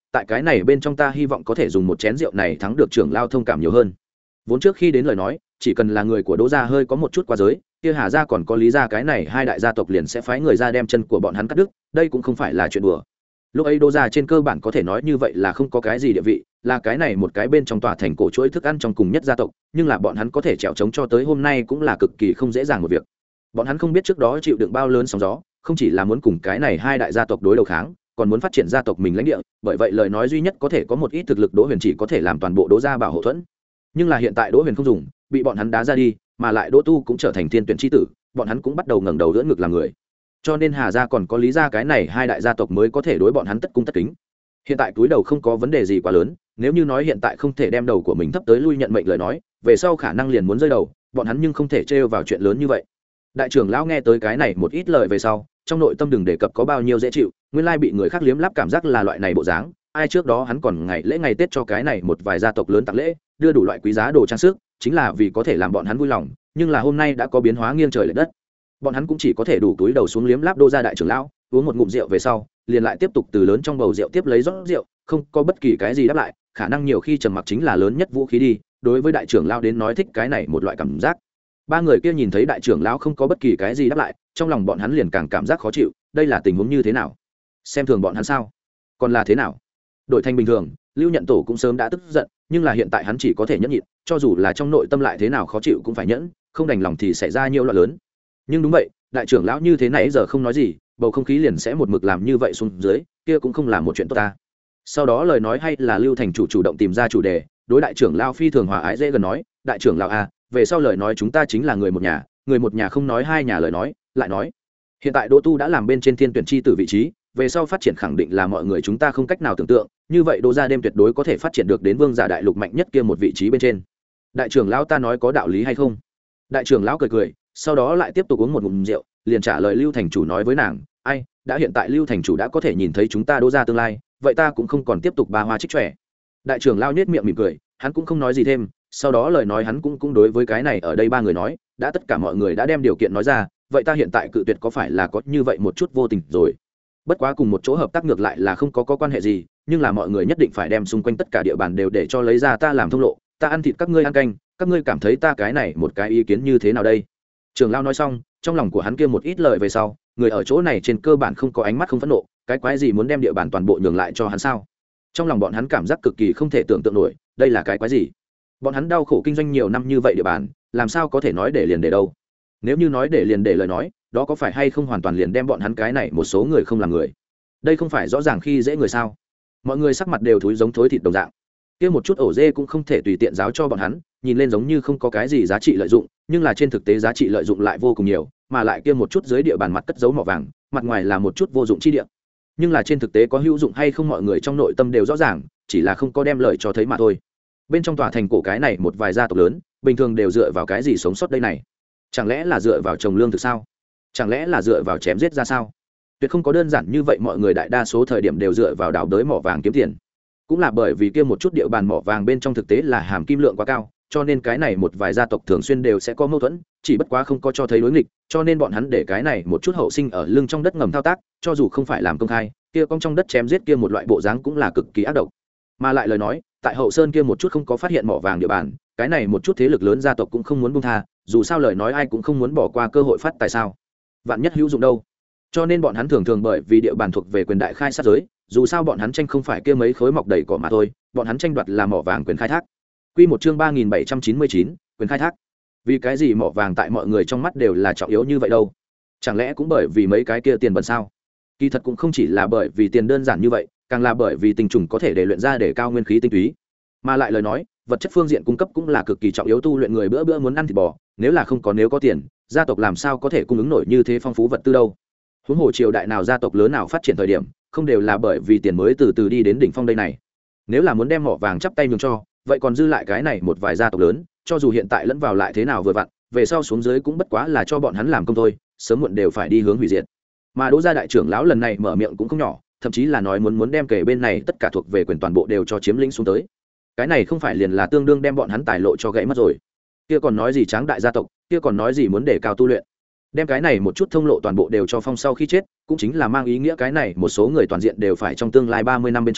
tại cái này bên trong ta hy vọng có thể dùng một chén rượu này thắng được trưởng lao thông cảm nhiều hơn. Vốn trước khi đến lời nói chỉ cần là người của Đỗ gia hơi có một chút quá giới, kia Hà gia còn có Lý gia cái này hai đại gia tộc liền sẽ phái người ra đem chân của bọn hắn cắt đứt, đây cũng không phải là chuyện đùa. Lúc ấy Đỗ gia trên cơ bản có thể nói như vậy là không có cái gì địa vị, là cái này một cái bên trong tòa thành cổ chuỗi thức ăn trong cùng nhất gia tộc, nhưng là bọn hắn có thể trèo trống cho tới hôm nay cũng là cực kỳ không dễ dàng một việc. Bọn hắn không biết trước đó chịu đựng bao lớn sóng gió, không chỉ là muốn cùng cái này hai đại gia tộc đối đầu kháng, còn muốn phát triển gia tộc mình lãnh địa, bởi vậy lời nói duy nhất có thể có một ít thực lực Đỗ Huyền chỉ có thể làm toàn bộ Đỗ gia bảo hộ thuẫn. Nhưng là hiện tại Đỗ Huyền không dùng, bị bọn hắn đá ra đi, mà lại Đỗ Tu cũng trở thành thiên tuyển chi tử, bọn hắn cũng bắt đầu ngẩng đầu đỡ ngực làm người. Cho nên Hà gia còn có Lý gia cái này hai đại gia tộc mới có thể đối bọn hắn tất cung tất kính. Hiện tại túi đầu không có vấn đề gì quá lớn, nếu như nói hiện tại không thể đem đầu của mình thấp tới lui nhận mệnh lời nói, về sau khả năng liền muốn rơi đầu, bọn hắn nhưng không thể trêu vào chuyện lớn như vậy. Đại trưởng lão nghe tới cái này một ít lời về sau, trong nội tâm đừng đề cập có bao nhiêu dễ chịu, nguyên lai bị người khác liếm láp cảm giác là loại này bộ dáng. Ai trước đó hắn còn ngày lễ ngày Tết cho cái này một vài gia tộc lớn tặng lễ, đưa đủ loại quý giá đồ trang sức, chính là vì có thể làm bọn hắn vui lòng, nhưng là hôm nay đã có biến hóa nghiêng trời lệch đất. Bọn hắn cũng chỉ có thể đủ túi đầu xuống liếm láp Đô gia đại trưởng lão, uống một ngụm rượu về sau, liền lại tiếp tục từ lớn trong bầu rượu tiếp lấy rót rượu, không có bất kỳ cái gì đáp lại, khả năng nhiều khi trầm mặc chính là lớn nhất vũ khí đi, đối với đại trưởng lão đến nói thích cái này một loại cảm giác. Ba người kia nhìn thấy đại trưởng lão không có bất kỳ cái gì đáp lại, trong lòng bọn hắn liền càng cảm giác khó chịu, đây là tình huống như thế nào? Xem thường bọn hắn sao? Còn là thế nào? Đổi thành bình thường, Lưu Nhận Tổ cũng sớm đã tức giận, nhưng là hiện tại hắn chỉ có thể nhẫn nhịn, cho dù là trong nội tâm lại thế nào khó chịu cũng phải nhẫn, không đành lòng thì xảy ra nhiều loạn lớn. Nhưng đúng vậy, đại trưởng lão như thế này giờ không nói gì, bầu không khí liền sẽ một mực làm như vậy xuống dưới, kia cũng không là một chuyện tốt ta. Sau đó lời nói hay là Lưu thành chủ chủ động tìm ra chủ đề, đối đại trưởng lão phi thường hòa ái dễ gần nói, đại trưởng lão à, về sau lời nói chúng ta chính là người một nhà, người một nhà không nói hai nhà lời nói, lại nói, hiện tại Đỗ Tu đã làm bên trên thiên tuyển chi tử vị trí, về sau phát triển khẳng định là mọi người chúng ta không cách nào tưởng tượng, như vậy Đỗ gia đêm tuyệt đối có thể phát triển được đến vương giả đại lục mạnh nhất kia một vị trí bên trên. Đại trưởng lão ta nói có đạo lý hay không? Đại trưởng lão cười cười, sau đó lại tiếp tục uống một ngụm rượu, liền trả lời Lưu thành chủ nói với nàng, ai, đã hiện tại Lưu thành chủ đã có thể nhìn thấy chúng ta Đỗ gia tương lai, vậy ta cũng không còn tiếp tục ba hoa trích trẻ. Đại trưởng lão nhếch miệng mỉm cười, hắn cũng không nói gì thêm, sau đó lời nói hắn cũng cũng đối với cái này ở đây ba người nói, đã tất cả mọi người đã đem điều kiện nói ra, vậy ta hiện tại cự tuyệt có phải là có như vậy một chút vô tình rồi. Bất quá cùng một chỗ hợp tác ngược lại là không có, có quan hệ gì, nhưng là mọi người nhất định phải đem xung quanh tất cả địa bàn đều để cho lấy ra ta làm thông lộ, ta ăn thịt các ngươi ăn canh, các ngươi cảm thấy ta cái này một cái ý kiến như thế nào đây? Trường Lao nói xong, trong lòng của hắn kia một ít lời về sau, người ở chỗ này trên cơ bản không có ánh mắt không phẫn nộ, cái quái gì muốn đem địa bàn toàn bộ nhường lại cho hắn sao? Trong lòng bọn hắn cảm giác cực kỳ không thể tưởng tượng nổi, đây là cái quái gì? Bọn hắn đau khổ kinh doanh nhiều năm như vậy địa bàn, làm sao có thể nói để liền để đâu? Nếu như nói để liền để lời nói, đó có phải hay không hoàn toàn liền đem bọn hắn cái này một số người không làm người? Đây không phải rõ ràng khi dễ người sao? Mọi người sắc mặt đều thối giống thối thịt đồng dạng. Kia một chút ổ dê cũng không thể tùy tiện giáo cho bọn hắn, nhìn lên giống như không có cái gì giá trị lợi dụng, nhưng là trên thực tế giá trị lợi dụng lại vô cùng nhiều, mà lại kia một chút dưới địa bàn mặt cất giấu mỏ vàng, mặt ngoài là một chút vô dụng chi địa. Nhưng là trên thực tế có hữu dụng hay không mọi người trong nội tâm đều rõ ràng, chỉ là không có đem lợi cho thấy mà thôi. Bên trong tòa thành cổ cái này một vài gia tộc lớn, bình thường đều dựa vào cái gì sống sót đây này? Chẳng lẽ là dựa vào trồng lương thực sao? Chẳng lẽ là dựa vào chém giết ra sao? Tuyệt không có đơn giản như vậy, mọi người đại đa số thời điểm đều dựa vào đào đới mỏ vàng kiếm tiền. Cũng là bởi vì kia một chút địa bàn mỏ vàng bên trong thực tế là hàm kim lượng quá cao, cho nên cái này một vài gia tộc thường xuyên đều sẽ có mâu thuẫn, chỉ bất quá không có cho thấy đối nghịch, cho nên bọn hắn để cái này một chút hậu sinh ở lưng trong đất ngầm thao tác, cho dù không phải làm công khai, kia con trong đất chém giết kia một loại bộ dáng cũng là cực kỳ ác độc. Mà lại lời nói, tại hậu sơn kia một chút không có phát hiện mỏ vàng địa bàn, cái này một chút thế lực lớn gia tộc cũng không muốn buông tha, dù sao lời nói ai cũng không muốn bỏ qua cơ hội phát tài sao, vạn nhất hữu dụng đâu. Cho nên bọn hắn thường thường bởi vì địa bàn thuộc về quyền đại khai sát giới, dù sao bọn hắn tranh không phải kia mấy khối mọc đầy cỏ mà thôi, bọn hắn tranh đoạt là mỏ vàng quyền khai thác. Quy một chương ba nghìn bảy trăm chín mươi chín, quyền khai thác. Vì cái gì mỏ vàng tại mọi người trong mắt đều là trọng yếu như vậy đâu? Chẳng lẽ cũng bởi vì mấy cái kia tiền bẩn sao? Kỳ thật cũng không chỉ là bởi vì tiền đơn giản như vậy, càng là bởi vì tinh trùng có thể để luyện ra để cao nguyên khí tinh túy. Mà lại lời nói, vật chất phương diện cung cấp cũng là cực kỳ trọng yếu, tu luyện người bữa bữa muốn ăn thịt bò, nếu là không có nếu có tiền, gia tộc làm sao có thể cung ứng nổi như thế phong phú vật tư đâu? Huống hồ triều đại nào gia tộc lớn nào phát triển thời điểm, không đều là bởi vì tiền mới từ từ đi đến đỉnh phong đây này. Nếu là muốn đem mỏ vàng chắp tay nhường cho, vậy còn dư lại cái này một vài gia tộc lớn, cho dù hiện tại lẫn vào lại thế nào vừa vặn, về sau xuống dưới cũng bất quá là cho bọn hắn làm công thôi, sớm muộn đều phải đi hướng hủy diệt. Mà Đỗ gia đại trưởng lão lần này mở miệng cũng không nhỏ, thậm chí là nói muốn muốn đem kể bên này tất cả thuộc về quyền toàn bộ đều cho chiếm lĩnh xuống tới. Cái này không phải liền là tương đương đem bọn hắn tài lộ cho gãy mất rồi? Kia còn nói gì tráng đại gia tộc, kia còn nói gì muốn để cao tu luyện? Đem cái này một chút thông lộ toàn bộ đều cho phong sau khi chết, cũng chính là mang ý nghĩa cái này một số người toàn diện đều phải trong tương lai ba mươi năm bên trong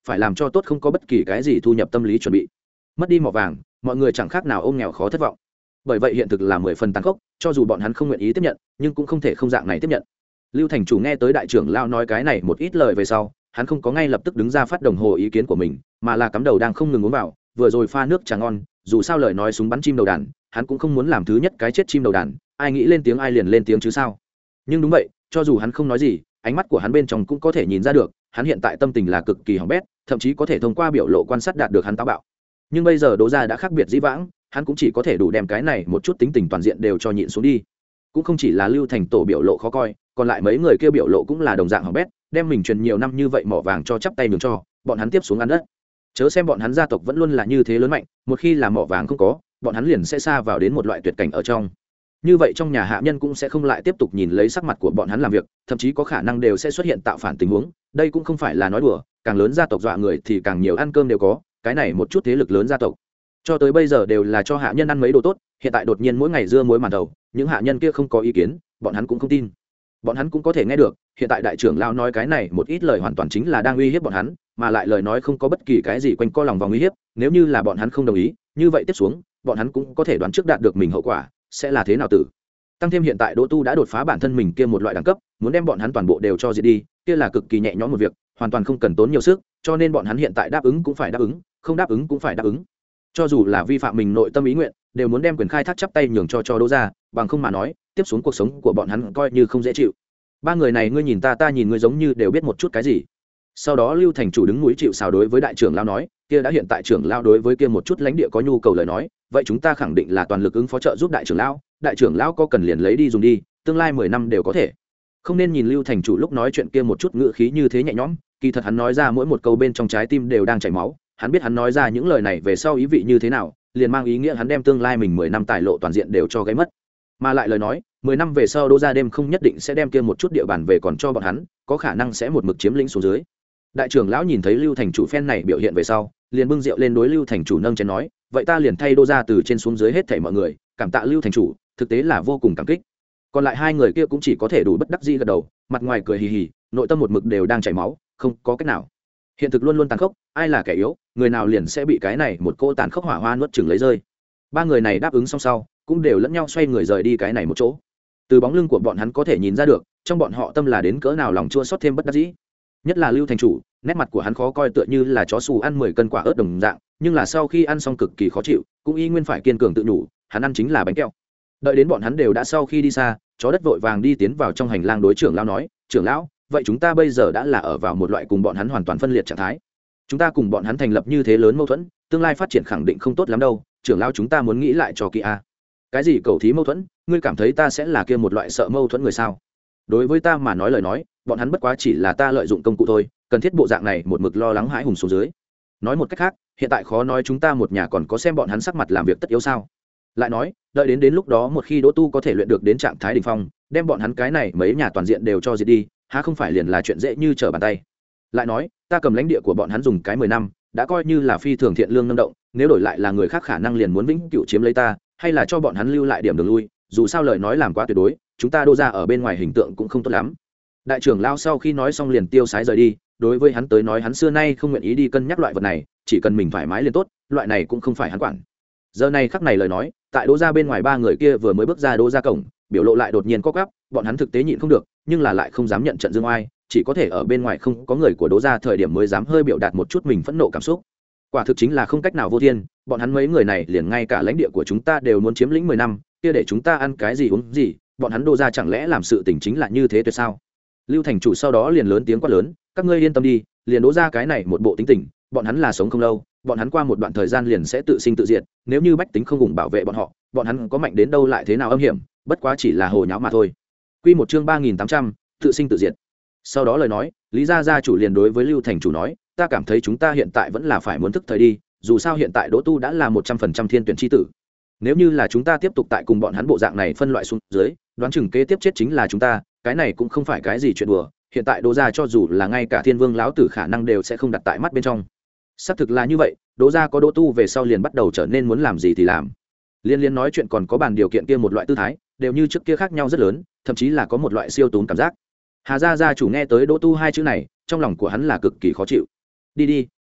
phải làm cho tốt không có bất kỳ cái gì thu nhập tâm lý chuẩn bị. Mất đi mỏ vàng, mọi người chẳng khác nào ôm nghèo khó thất vọng. Bởi vậy hiện thực là mười phần tàn khốc, cho dù bọn hắn không nguyện ý tiếp nhận, nhưng cũng không thể không dạng này tiếp nhận. Lưu thành chủ nghe tới đại trưởng lao nói cái này một ít lời về sau, hắn không có ngay lập tức đứng ra phát đồng hồ ý kiến của mình, mà là cắm đầu đang không ngừng uống vào, vừa rồi pha nước trà ngon, dù sao lời nói súng bắn chim đầu đàn, hắn cũng không muốn làm thứ nhất cái chết chim đầu đàn, ai nghĩ lên tiếng ai liền lên tiếng chứ sao. Nhưng đúng vậy, cho dù hắn không nói gì, ánh mắt của hắn bên trong cũng có thể nhìn ra được, hắn hiện tại tâm tình là cực kỳ hỏng bét, thậm chí có thể thông qua biểu lộ quan sát đạt được hắn táo bạo. Nhưng bây giờ Đỗ gia đã khác biệt dĩ vãng, hắn cũng chỉ có thể đủ đem cái này một chút tính tình toàn diện đều cho nhịn xuống đi. Cũng không chỉ là Lưu Thành Tổ biểu lộ khó coi, còn lại mấy người kia biểu lộ cũng là đồng dạng hỏng bét, đem mình truyền nhiều năm như vậy mỏ vàng cho chắp tay nhường cho, bọn hắn tiếp xuống ăn đất. Chớ xem bọn hắn gia tộc vẫn luôn là như thế lớn mạnh, một khi là mỏ vàng không có, bọn hắn liền sẽ xa vào đến một loại tuyệt cảnh ở trong. Như vậy trong nhà hạ nhân cũng sẽ không lại tiếp tục nhìn lấy sắc mặt của bọn hắn làm việc, thậm chí có khả năng đều sẽ xuất hiện tạo phản tình huống, đây cũng không phải là nói đùa, càng lớn gia tộc dọa người thì càng nhiều ăn cơm đều có, cái này một chút thế lực lớn gia tộc cho tới bây giờ đều là cho hạ nhân ăn mấy đồ tốt, hiện tại đột nhiên mỗi ngày dưa muối màn đầu, những hạ nhân kia không có ý kiến, bọn hắn cũng không tin. Bọn hắn cũng có thể nghe được, hiện tại đại trưởng lão nói cái này một ít lời hoàn toàn chính là đang uy hiếp bọn hắn, mà lại lời nói không có bất kỳ cái gì quanh co lòng vòng uy hiếp, nếu như là bọn hắn không đồng ý, như vậy tiếp xuống, bọn hắn cũng có thể đoán trước đạt được mình hậu quả sẽ là thế nào tử. Tăng thêm hiện tại Đỗ Tu đã đột phá bản thân mình kia một loại đẳng cấp, muốn đem bọn hắn toàn bộ đều cho diệt đi, kia là cực kỳ nhẹ nhõm một việc, hoàn toàn không cần tốn nhiều sức, cho nên bọn hắn hiện tại đáp ứng cũng phải đáp ứng, không đáp ứng cũng phải đáp ứng. Cho dù là vi phạm mình nội tâm ý nguyện, đều muốn đem quyền khai thác chắp tay nhường cho cho Đỗ gia, bằng không mà nói, tiếp xuống cuộc sống của bọn hắn coi như không dễ chịu. Ba người này ngươi nhìn ta ta nhìn ngươi giống như đều biết một chút cái gì. Sau đó Lưu thành chủ đứng núi chịu sào đối với đại trưởng lão nói, kia đã hiện tại trưởng lão đối với kia một chút lãnh địa có nhu cầu lời nói, vậy chúng ta khẳng định là toàn lực ứng phó trợ giúp đại trưởng lão, đại trưởng lão có cần liền lấy đi dùng đi, tương lai mười năm đều có thể. Không nên nhìn Lưu thành chủ lúc nói chuyện kia một chút ngữ khí như thế nhẹ nhõm, kỳ thật hắn nói ra mỗi một câu bên trong trái tim đều đang chảy máu, hắn biết hắn nói ra những lời này về sau ý vị như thế nào, liền mang ý nghĩa hắn đem tương lai mình mười năm tài lộ toàn diện đều cho gáy mất. Mà lại lời nói, mười năm về sau Đỗ gia đêm không nhất định sẽ đem kia một chút địa bàn về còn cho bọn hắn, có khả năng sẽ một mực chiếm lĩnh xuống dưới. Đại trưởng lão nhìn thấy Lưu thành chủ phen này biểu hiện về sau, liền bưng rượu lên đối Lưu thành chủ nâng chén nói, vậy ta liền thay Đỗ gia từ trên xuống dưới hết thảy mọi người, cảm tạ Lưu thành chủ, thực tế là vô cùng cảm kích. Còn lại hai người kia cũng chỉ có thể đủ bất đắc dĩ gật đầu, mặt ngoài cười hì hì, nội tâm một mực đều đang chảy máu, không có cách nào. Hiện thực luôn luôn tàn khốc, ai là kẻ yếu, người nào liền sẽ bị cái này một cỗ tàn khốc hỏa hoa nuốt chửng lấy rơi. Ba người này đáp ứng xong sau, cũng đều lẫn nhau xoay người rời đi cái này một chỗ. Từ bóng lưng của bọn hắn có thể nhìn ra được, trong bọn họ tâm là đến cỡ nào lòng chua xót thêm bất đắc dĩ. Nhất là Lưu thành chủ, nét mặt của hắn khó coi tựa như là chó xù ăn mười cân quả ớt đồng dạng, nhưng là sau khi ăn xong cực kỳ khó chịu, cũng y nguyên phải kiên cường tự nhủ, hắn ăn chính là bánh kẹo. Đợi đến bọn hắn đều đã sau khi đi xa, chó đất vội vàng đi tiến vào trong hành lang đối trưởng lão nói, trưởng lão, vậy chúng ta bây giờ đã là ở vào một loại cùng bọn hắn hoàn toàn phân liệt trạng thái. Chúng ta cùng bọn hắn thành lập như thế lớn mâu thuẫn, tương lai phát triển khẳng định không tốt lắm đâu, trưởng lão chúng ta muốn nghĩ lại cho kỹ a. Cái gì cầu thí mâu thuẫn, ngươi cảm thấy ta sẽ là kia một loại sợ mâu thuẫn người sao? Đối với ta mà nói lời nói, bọn hắn bất quá chỉ là ta lợi dụng công cụ thôi, cần thiết bộ dạng này một mực lo lắng hãi hùng xuống dưới. Nói một cách khác, hiện tại khó nói chúng ta một nhà còn có xem bọn hắn sắc mặt làm việc tất yếu sao? Lại nói, đợi đến đến lúc đó một khi Đỗ Tu có thể luyện được đến trạng thái đỉnh phong, đem bọn hắn cái này mấy nhà toàn diện đều cho diệt đi, há không phải liền là chuyện dễ như trở bàn tay. Lại nói, ta cầm lãnh địa của bọn hắn dùng cái mười năm, đã coi như là phi thường thiện lương năng động, nếu đổi lại là người khác khả năng liền muốn vĩnh cửu chiếm lấy ta, hay là cho bọn hắn lưu lại điểm đường lui, dù sao lời nói làm quá tuyệt đối, chúng ta Đỗ gia ở bên ngoài hình tượng cũng không tốt lắm. Đại trưởng lão sau khi nói xong liền tiêu sái rời đi, đối với hắn tới nói hắn xưa nay không nguyện ý đi cân nhắc loại vật này, chỉ cần mình thoải mái liền tốt, loại này cũng không phải hắn quản. Giờ này khắc này lời nói, tại Đỗ gia bên ngoài ba người kia vừa mới bước ra Đỗ gia cổng, biểu lộ lại đột nhiên co quắp, bọn hắn thực tế nhịn không được, nhưng là lại không dám nhận trận dương oai, chỉ có thể ở bên ngoài không có người của Đỗ gia thời điểm mới dám hơi biểu đạt một chút mình phẫn nộ cảm xúc. Quả thực chính là không cách nào vô thiên, bọn hắn mấy người này liền ngay cả lãnh địa của chúng ta đều muốn chiếm lĩnh mười năm, kia để chúng ta ăn cái gì uống gì, bọn hắn Đỗ gia chẳng lẽ làm sự tình chính là như thế tuyệt sao? Lưu thành chủ sau đó liền lớn tiếng quát lớn, các ngươi yên tâm đi, liền Đỗ gia cái này một bộ tính tình, bọn hắn là sống không lâu, bọn hắn qua một đoạn thời gian liền sẽ tự sinh tự diệt, nếu như bách tính không cùng bảo vệ bọn họ, bọn hắn có mạnh đến đâu lại thế nào âm hiểm, bất quá chỉ là hồ nháo mà thôi. Quy một chương ba nghìn tám trăm, tự sinh tự diệt. Sau đó lời nói, Lý gia gia chủ liền đối với Lưu thành chủ nói, ta cảm thấy chúng ta hiện tại vẫn là phải muốn thức thời đi, dù sao hiện tại Đỗ Tu đã là một trăm phần trăm thiên tuyển chi tử. Nếu như là chúng ta tiếp tục tại cùng bọn hắn bộ dạng này phân loại xuống dưới, đoán chừng kế tiếp chết chính là chúng ta, cái này cũng không phải cái gì chuyện đùa, hiện tại Đỗ gia cho dù là ngay cả Thiên Vương lão tử khả năng đều sẽ không đặt tại mắt bên trong. Xác thực là như vậy, Đỗ gia có Đỗ Tu về sau liền bắt đầu trở nên muốn làm gì thì làm. Liên liên nói chuyện còn có bàn điều kiện kia một loại tư thái, đều như trước kia khác nhau rất lớn, thậm chí là có một loại siêu tốn cảm giác. Hà gia gia chủ nghe tới Đỗ Tu hai chữ này, trong lòng của hắn là cực kỳ khó chịu. Đi đi,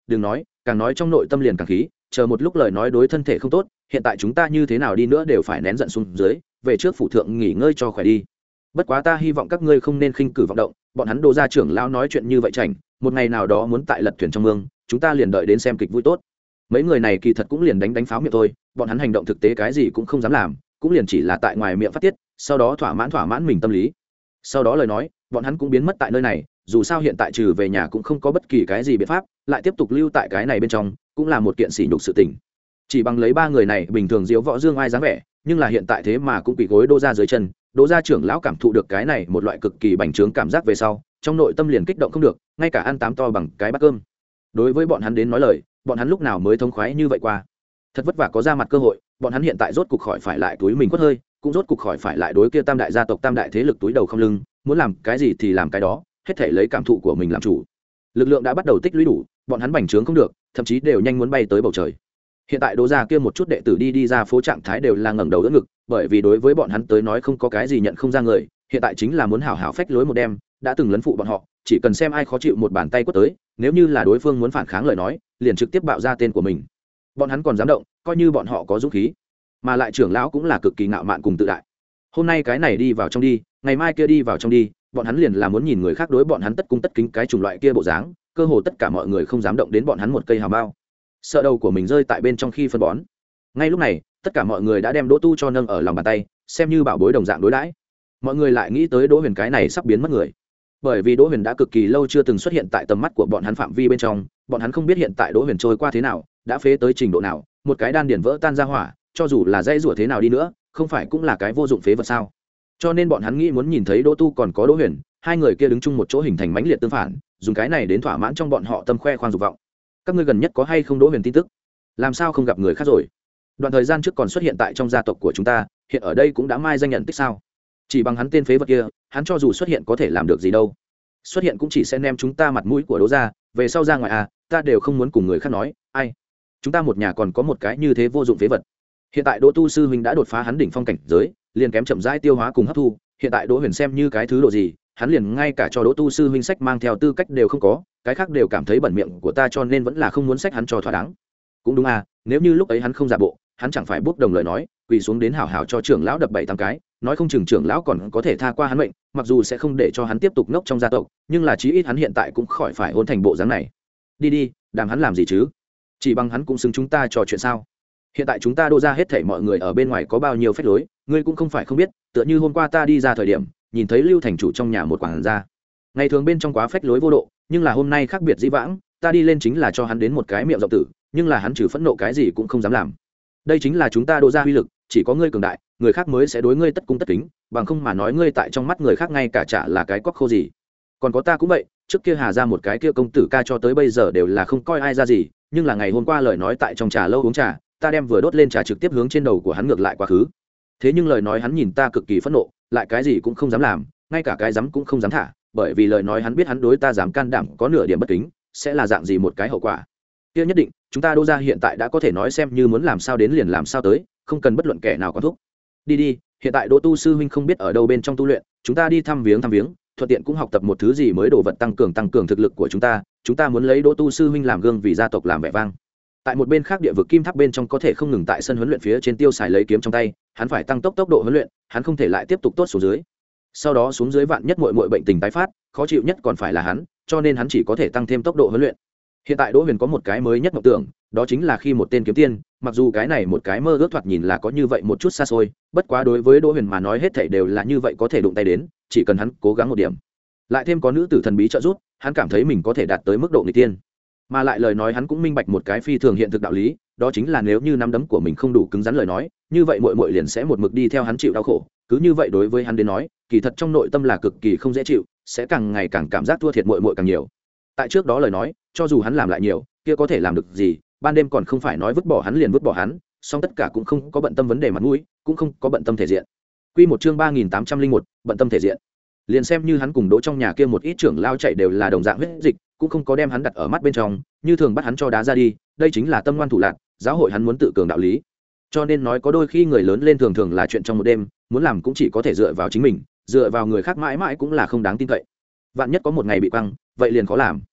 đừng nói càng nói trong nội tâm liền càng khí, chờ một lúc lời nói đối thân thể không tốt, hiện tại chúng ta như thế nào đi nữa đều phải nén giận xuống dưới, về trước phủ thượng nghỉ ngơi cho khỏe đi. Bất quá ta hy vọng các ngươi không nên khinh cử vọng động, bọn hắn Đỗ gia trưởng lão nói chuyện như vậy chảnh, một ngày nào đó muốn tại lật thuyền trong mương, chúng ta liền đợi đến xem kịch vui tốt. Mấy người này kỳ thật cũng liền đánh đánh pháo miệng thôi, bọn hắn hành động thực tế cái gì cũng không dám làm, cũng liền chỉ là tại ngoài miệng phát tiết, sau đó thỏa mãn thỏa mãn mình tâm lý. Sau đó lời nói, bọn hắn cũng biến mất tại nơi này, dù sao hiện tại trừ về nhà cũng không có bất kỳ cái gì biện pháp, lại tiếp tục lưu tại cái này bên trong, cũng là một kiện sỉ nhục sự tình. Chỉ bằng lấy ba người này bình thường diếu võ dương ai dáng vẻ, nhưng là hiện tại thế mà cũng quỳ gối Đỗ gia dưới chân. Đỗ gia trưởng lão cảm thụ được cái này một loại cực kỳ bành trướng cảm giác về sau, trong nội tâm liền kích động không được, ngay cả ăn tám to bằng cái bát cơm. Đối với bọn hắn đến nói lời, bọn hắn lúc nào mới thông khoái như vậy qua. Thật vất vả có ra mặt cơ hội, bọn hắn hiện tại rốt cục khỏi phải lại túi mình quất hơi, cũng rốt cục khỏi phải lại đối kia tam đại gia tộc tam đại thế lực túi đầu không lưng, muốn làm cái gì thì làm cái đó, hết thể lấy cảm thụ của mình làm chủ. Lực lượng đã bắt đầu tích lũy đủ, bọn hắn bành trướng không được, thậm chí đều nhanh muốn bay tới bầu trời. Hiện tại Đỗ gia kia một chút đệ tử đi đi ra phố trạng thái đều là ngẩng đầu đỡ ngực, bởi vì đối với bọn hắn tới nói không có cái gì nhận không ra người, hiện tại chính là muốn hảo hảo phách lối một đêm, đã từng lấn phụ bọn họ, chỉ cần xem ai khó chịu một bàn tay quất tới, nếu như là đối phương muốn phản kháng lời nói, liền trực tiếp bạo ra tên của mình. Bọn hắn còn dám động, coi như bọn họ có dũng khí. Mà lại trưởng lão cũng là cực kỳ ngạo mạn cùng tự đại. Hôm nay cái này đi vào trong đi, ngày mai kia đi vào trong đi, bọn hắn liền là muốn nhìn người khác đối bọn hắn tất cung tất kính cái chủng loại kia bộ dáng, cơ hồ tất cả mọi người không dám động đến bọn hắn một cây hào bao. Sợ đầu của mình rơi tại bên trong khi phân bón. Ngay lúc này, tất cả mọi người đã đem Đỗ Tu cho nâng ở lòng bàn tay, xem như bảo bối đồng dạng đối đãi. Mọi người lại nghĩ tới Đỗ Huyền cái này sắp biến mất người. Bởi vì Đỗ Huyền đã cực kỳ lâu chưa từng xuất hiện tại tầm mắt của bọn hắn phạm vi bên trong, bọn hắn không biết hiện tại Đỗ Huyền trôi qua thế nào, đã phế tới trình độ nào, một cái đan điển vỡ tan ra hỏa, cho dù là dây rủa thế nào đi nữa, không phải cũng là cái vô dụng phế vật sao? Cho nên bọn hắn nghĩ muốn nhìn thấy Đỗ Tu còn có Đỗ Huyền, hai người kia đứng chung một chỗ hình thành mãnh liệt tương phản, dùng cái này đến thỏa mãn trong bọn họ tâm khoe khoang dục vọng. Các ngươi gần nhất có hay không Đỗ Huyền tin tức? Làm sao không gặp người khác rồi? Đoạn thời gian trước còn xuất hiện tại trong gia tộc của chúng ta, hiện ở đây cũng đã mai danh nhận tích sao? Chỉ bằng hắn tên phế vật kia, hắn cho dù xuất hiện có thể làm được gì đâu? Xuất hiện cũng chỉ sẽ ném chúng ta mặt mũi của Đỗ gia, về sau ra ngoài à, ta đều không muốn cùng người khác nói, ai? Chúng ta một nhà còn có một cái như thế vô dụng phế vật. Hiện tại Đỗ Tu sư huynh đã đột phá hắn đỉnh phong cảnh giới, liền kém chậm rãi tiêu hóa cùng hấp thu, hiện tại Đỗ Huyền xem như cái thứ độ gì, hắn liền ngay cả cho Đỗ Tu sư huynh sách mang theo tư cách đều không có, cái khác đều cảm thấy bẩn miệng của ta cho nên vẫn là không muốn sách hắn cho thỏa đáng. Cũng đúng à, nếu như lúc ấy hắn không giả bộ, hắn chẳng phải bước đồng lời nói, quỳ xuống đến hảo hảo cho trưởng lão đập bảy tám cái, nói không chừng trưởng lão còn có thể tha qua hắn mệnh, mặc dù sẽ không để cho hắn tiếp tục ngốc trong gia tộc, nhưng là chí ít hắn hiện tại cũng khỏi phải hôn thành bộ dáng này. Đi đi, đàm hắn làm gì chứ? Chỉ bằng hắn cũng xứng chúng ta trò chuyện sao? Hiện tại chúng ta Đỗ gia hết thảy mọi người ở bên ngoài có bao nhiêu phép lối, ngươi cũng không phải không biết, tựa như hôm qua ta đi ra thời điểm, nhìn thấy Lưu thành chủ trong nhà một quản gia. Ngày thường bên trong quá phách lối vô độ, nhưng là hôm nay khác biệt dĩ vãng, ta đi lên chính là cho hắn đến một cái miệng rộng tử, nhưng là hắn trừ phẫn nộ cái gì cũng không dám làm. Đây chính là chúng ta Đỗ gia uy lực, chỉ có ngươi cường đại, người khác mới sẽ đối ngươi tất cung tất kính, bằng không mà nói ngươi tại trong mắt người khác ngay cả chả là cái quắc khô gì. Còn có ta cũng vậy, trước kia Hà ra một cái kia công tử ca cho tới bây giờ đều là không coi ai ra gì, nhưng là ngày hôm qua lời nói tại trong trà lâu uống trà, ta đem vừa đốt lên trà trực tiếp hướng trên đầu của hắn ngược lại quá khứ. Thế nhưng lời nói hắn nhìn ta cực kỳ phẫn nộ, lại cái gì cũng không dám làm, ngay cả cái dám cũng không dám thả, bởi vì lời nói hắn biết hắn đối ta dám can đảm có nửa điểm bất kính, sẽ là dạng gì một cái hậu quả. Kia nhất định, chúng ta Đỗ gia hiện tại đã có thể nói xem như muốn làm sao đến liền làm sao tới, không cần bất luận kẻ nào có thúc. Đi đi, hiện tại Đỗ Tu sư huynh không biết ở đâu bên trong tu luyện, chúng ta đi thăm viếng thăm viếng, thuận tiện cũng học tập một thứ gì mới đồ vật tăng cường tăng cường thực lực của chúng ta, chúng ta muốn lấy Đỗ Tu sư huynh làm gương vì gia tộc làm vẻ vang. Tại một bên khác địa vực kim tháp bên trong có thể không ngừng tại sân huấn luyện phía trên tiêu xài lấy kiếm trong tay, hắn phải tăng tốc tốc độ huấn luyện, hắn không thể lại tiếp tục tốt xuống dưới. Sau đó xuống dưới vạn nhất muội muội bệnh tình tái phát, khó chịu nhất còn phải là hắn, cho nên hắn chỉ có thể tăng thêm tốc độ huấn luyện. Hiện tại Đỗ Huyền có một cái mới nhất mộng tưởng, đó chính là khi một tên kiếm tiên, mặc dù cái này một cái mơ ước thoạt nhìn là có như vậy một chút xa xôi, bất quá đối với Đỗ Huyền mà nói hết thảy đều là như vậy có thể đụng tay đến, chỉ cần hắn cố gắng một điểm. Lại thêm có nữ tử thần bí trợ giúp, hắn cảm thấy mình có thể đạt tới mức độ nghịch tiên. Mà lại lời nói hắn cũng minh bạch một cái phi thường hiện thực đạo lý, đó chính là nếu như nắm đấm của mình không đủ cứng rắn lời nói, như vậy muội muội liền sẽ một mực đi theo hắn chịu đau khổ, cứ như vậy đối với hắn đến nói, kỳ thật trong nội tâm là cực kỳ không dễ chịu, sẽ càng ngày càng cảm giác thua thiệt muội muội càng nhiều. Tại trước đó lời nói, cho dù hắn làm lại nhiều, kia có thể làm được gì, ban đêm còn không phải nói vứt bỏ hắn liền vứt bỏ hắn, song tất cả cũng không có bận tâm vấn đề mặt mũi, cũng không có bận tâm thể diện. Quy một chương ba nghìn tám trăm linh một, bận tâm thể diện. Liền xem như hắn cùng Đỗ trong nhà kia một ít trưởng lao chạy đều là đồng dạng huyết dịch, cũng không có đem hắn đặt ở mắt bên trong, như thường bắt hắn cho đá ra đi, đây chính là tâm ngoan thủ lạn, giáo hội hắn muốn tự cường đạo lý. Cho nên nói có đôi khi người lớn lên thường thường là chuyện trong một đêm, muốn làm cũng chỉ có thể dựa vào chính mình, dựa vào người khác mãi mãi cũng là không đáng tin cậy. Vạn nhất có một ngày bị quăng, vậy liền khó làm.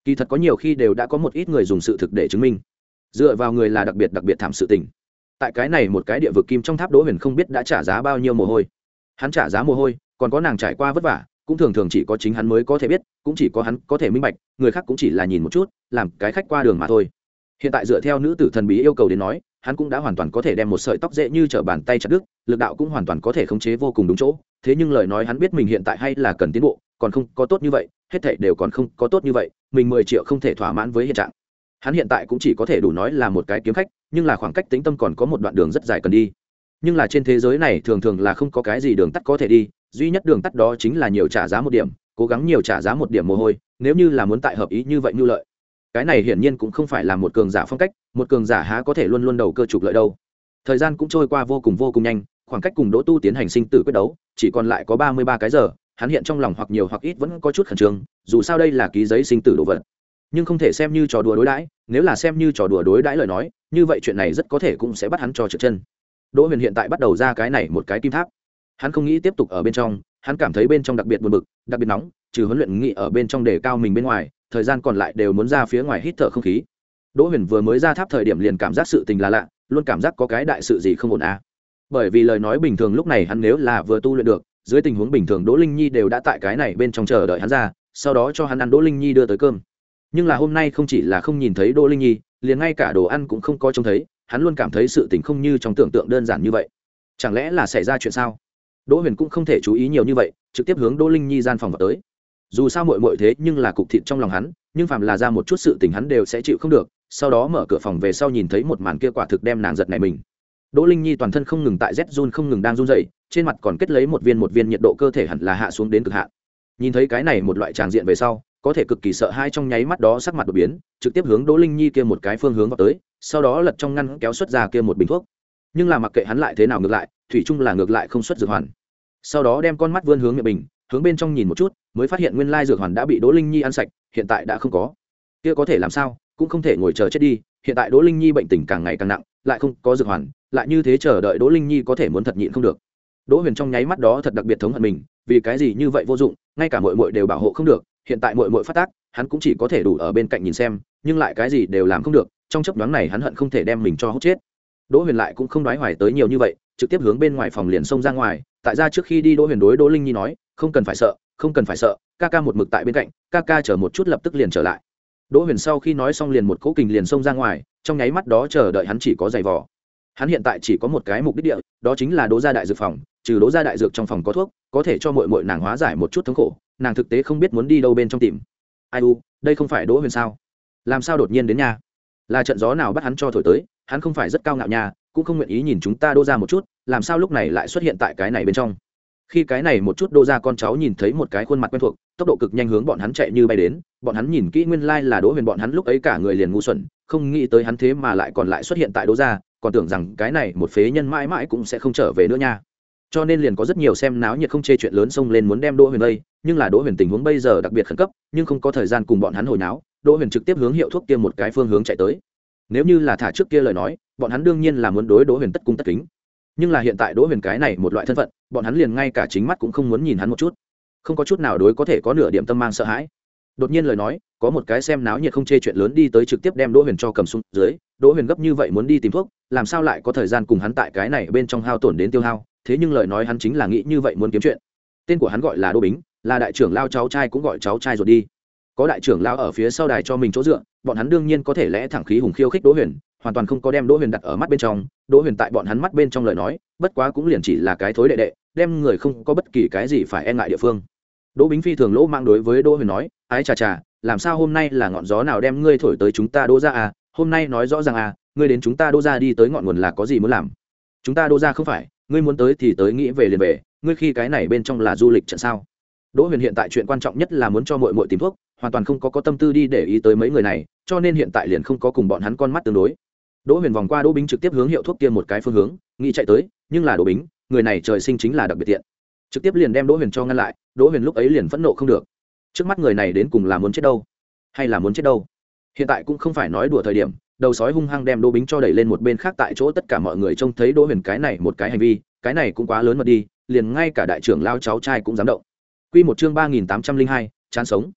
kỳ thật có nhiều khi đều đã có một ít người dùng sự thực để chứng minh dựa vào người là đặc biệt đặc biệt thảm sự tình. Tại cái này một cái địa vực kim trong tháp, Đỗ Huyền không biết đã trả giá bao nhiêu mồ hôi. Hắn trả giá mồ hôi, còn có nàng trải qua vất vả, cũng thường thường chỉ có chính hắn mới có thể biết, cũng chỉ có hắn có thể minh bạch, người khác cũng chỉ là nhìn một chút, làm cái khách qua đường mà thôi. Hiện tại dựa theo nữ tử thần bí yêu cầu đến nói, hắn cũng đã hoàn toàn có thể đem một sợi tóc dễ như trở bàn tay chặt đứt, lực đạo cũng hoàn toàn có thể khống chế vô cùng đúng chỗ. Thế nhưng lời nói hắn biết mình hiện tại hay là cần tiến bộ, còn không có tốt như vậy, hết thảy đều còn không có tốt như vậy, mình mười triệu không thể thỏa mãn với hiện trạng. Hắn hiện tại cũng chỉ có thể đủ nói là một cái kiếm khách, nhưng là khoảng cách tĩnh tâm còn có một đoạn đường rất dài cần đi. Nhưng là trên thế giới này thường thường là không có cái gì đường tắt có thể đi, duy nhất đường tắt đó chính là nhiều trả giá một điểm, cố gắng nhiều trả giá một điểm mồ hôi, nếu như là muốn tại hợp ý như vậy như lợi. Cái này hiển nhiên cũng không phải là một cường giả phong cách, một cường giả há có thể luôn luôn đầu cơ trục lợi đâu. Thời gian cũng trôi qua vô cùng vô cùng nhanh, khoảng cách cùng Đỗ Tu tiến hành sinh tử quyết đấu, chỉ còn lại có ba mươi ba cái giờ, hắn hiện trong lòng hoặc nhiều hoặc ít vẫn có chút khẩn trương, dù sao đây là ký giấy sinh tử đồ vật, nhưng không thể xem như trò đùa đối đãi, nếu là xem như trò đùa đối đãi lời nói, như vậy chuyện này rất có thể cũng sẽ bắt hắn cho trượt chân. Đỗ Huyền hiện tại bắt đầu ra cái này một cái kim tháp, hắn không nghĩ tiếp tục ở bên trong, hắn cảm thấy bên trong đặc biệt buồn bực, đặc biệt nóng, trừ huấn luyện nghị ở bên trong để cao mình bên ngoài, thời gian còn lại đều muốn ra phía ngoài hít thở không khí. Đỗ Huyền vừa mới ra tháp thời điểm liền cảm giác sự tình là lạ, luôn cảm giác có cái đại sự gì không ổn à. Bởi vì lời nói bình thường lúc này hắn nếu là vừa tu luyện được, dưới tình huống bình thường Đỗ Linh Nhi đều đã tại cái này bên trong chờ đợi hắn ra, sau đó cho hắn ăn Đỗ Linh Nhi đưa tới cơm. Nhưng là hôm nay không chỉ là không nhìn thấy Đỗ Linh Nhi, liền ngay cả đồ ăn cũng không có trông thấy, hắn luôn cảm thấy sự tình không như trong tưởng tượng đơn giản như vậy. Chẳng lẽ là xảy ra chuyện sao? Đỗ Huyền cũng không thể chú ý nhiều như vậy, trực tiếp hướng Đỗ Linh Nhi gian phòng vào tới. Dù sao muội muội thế nhưng là cục thịt trong lòng hắn, nhưng phàm là ra một chút sự tình hắn đều sẽ chịu không được. Sau đó mở cửa phòng về sau nhìn thấy một màn kia quả thực đem nàng giật nảy mình. Đỗ Linh Nhi toàn thân không ngừng tại rét run không ngừng đang run rẩy, trên mặt còn kết lấy một viên một viên nhiệt độ cơ thể hẳn là hạ xuống đến cực hạn. Nhìn thấy cái này một loại tràng diện về sau, có thể cực kỳ sợ hãi, trong nháy mắt đó sắc mặt đột biến, trực tiếp hướng Đỗ Linh Nhi kia một cái phương hướng vào tới, sau đó lật trong ngăn kéo xuất ra kia một bình thuốc. Nhưng là mặc kệ hắn lại thế nào ngược lại, thủy chung là ngược lại không xuất dược hoàn. Sau đó đem con mắt vươn hướng miệng bình, hướng bên trong nhìn một chút, mới phát hiện nguyên lai dược hoàn đã bị Đỗ Linh Nhi ăn sạch, hiện tại đã không có. Kia có thể làm sao, cũng không thể ngồi chờ chết đi, hiện tại Đỗ Linh Nhi bệnh tình càng ngày càng nặng, lại không có dược hoàn, lại như thế chờ đợi Đỗ Linh Nhi có thể muốn thật nhịn không được. Đỗ Huyền trong nháy mắt đó thật đặc biệt thống hận mình, vì cái gì như vậy vô dụng, ngay cả muội muội đều bảo hộ không được, hiện tại muội muội phát tác, hắn cũng chỉ có thể đủ ở bên cạnh nhìn xem, nhưng lại cái gì đều làm không được, trong chốc nhoáng này hắn hận không thể đem mình cho hốt chết. Đỗ Huyền lại cũng không đoái hoài tới nhiều như vậy, trực tiếp hướng bên ngoài phòng liền xông ra ngoài, tại ra trước khi đi Đỗ Huyền đối Đỗ Linh Nhi nói, không cần phải sợ, không cần phải sợ, ca ca một mực tại bên cạnh, ca ca chờ một chút lập tức liền trở lại. Đỗ Huyền sau khi nói xong liền một cỗ kình liền xông ra ngoài, trong nháy mắt đó chờ đợi hắn chỉ có giày vò. Hắn hiện tại chỉ có một cái mục đích địa, đó chính là Đỗ gia đại dược phòng, trừ Đỗ gia đại dược trong phòng có thuốc, có thể cho muội muội nàng hóa giải một chút thống khổ, nàng thực tế không biết muốn đi đâu bên trong tìm. Ai u, đây không phải Đỗ Huyền sao? Làm sao đột nhiên đến nhà? Là trận gió nào bắt hắn cho thổi tới, hắn không phải rất cao ngạo nhà, cũng không nguyện ý nhìn chúng ta Đỗ gia một chút, làm sao lúc này lại xuất hiện tại cái này bên trong? Khi cái này một chút Đỗ gia con cháu nhìn thấy một cái khuôn mặt quen thuộc, tốc độ cực nhanh hướng bọn hắn chạy như bay đến, bọn hắn nhìn kỹ nguyên lai là Đỗ Huyền, bọn hắn lúc ấy cả người liền ngu xuẩn, không nghĩ tới hắn thế mà lại còn lại xuất hiện tại Đỗ gia, còn tưởng rằng cái này một phế nhân mãi mãi cũng sẽ không trở về nữa nha. Cho nên liền có rất nhiều xem náo nhiệt không chê chuyện lớn xông lên muốn đem Đỗ Huyền vây, nhưng là Đỗ Huyền tình huống bây giờ đặc biệt khẩn cấp, nhưng không có thời gian cùng bọn hắn hồi náo, Đỗ Huyền trực tiếp hướng hiệu thuốc kia một cái phương hướng chạy tới. Nếu như là thả trước kia lời nói, bọn hắn đương nhiên là muốn đối Đỗ Huyền tất cung tất kính. Nhưng là hiện tại Đỗ Huyền cái này một loại thân phận, bọn hắn liền ngay cả chính mắt cũng không muốn nhìn hắn một chút, không có chút nào đối có thể có nửa điểm tâm mang sợ hãi. Đột nhiên lời nói, có một cái xem náo nhiệt không chê chuyện lớn đi tới trực tiếp đem Đỗ Huyền cho cầm xuống dưới, Đỗ Huyền gấp như vậy muốn đi tìm thuốc, làm sao lại có thời gian cùng hắn tại cái này bên trong hao tổn đến tiêu hao, thế nhưng lời nói hắn chính là nghĩ như vậy muốn kiếm chuyện. Tên của hắn gọi là Đỗ Bính, là đại trưởng lao cháu trai, cũng gọi cháu trai rồi đi. Có đại trưởng lao ở phía sau đài cho mình chỗ dựa, bọn hắn đương nhiên có thể lẽ thẳng khí hùng khiêu khích Đỗ Huyền, hoàn toàn không có đem Đỗ Huyền đặt ở mắt bên trong. Đỗ Huyền tại bọn hắn mắt bên trong lời nói, bất quá cũng liền chỉ là cái thối đệ đệ, đem người không có bất kỳ cái gì phải e ngại địa phương. Đỗ Bính phi thường lỗ mang đối với Đỗ Huyền nói, ái chà chà, làm sao hôm nay là ngọn gió nào đem ngươi thổi tới chúng ta Đỗ gia à, hôm nay nói rõ ràng à, ngươi đến chúng ta Đỗ gia đi tới ngọn nguồn là có gì muốn làm? Chúng ta Đỗ gia không phải, ngươi muốn tới thì tới, nghĩ về liền về, ngươi khi cái này bên trong là du lịch trận sao? Đỗ Huyền hiện tại chuyện quan trọng nhất là muốn cho muội muội tìm thuốc, hoàn toàn không có có tâm tư đi để ý tới mấy người này, cho nên hiện tại liền không có cùng bọn hắn con mắt tương đối. Đỗ Huyền vòng qua Đỗ Bính trực tiếp hướng hiệu thuốc kia một cái phương hướng, nghĩ chạy tới, nhưng là Đỗ Bính, người này trời sinh chính là đặc biệt tiện, trực tiếp liền đem Đỗ Huyền cho ngăn lại. Đỗ Huyền lúc ấy liền phẫn nộ không được, trước mắt người này đến cùng là muốn chết đâu, hay là muốn chết đâu? Hiện tại cũng không phải nói đùa thời điểm, đầu sói hung hăng đem Đỗ Bính cho đẩy lên một bên khác, tại chỗ tất cả mọi người trông thấy Đỗ Huyền cái này một cái hành vi, cái này cũng quá lớn mật đi, liền ngay cả đại trưởng lao cháu trai cũng dám động. Quy một chương ba nghìn tám trăm linh hai, chán sống.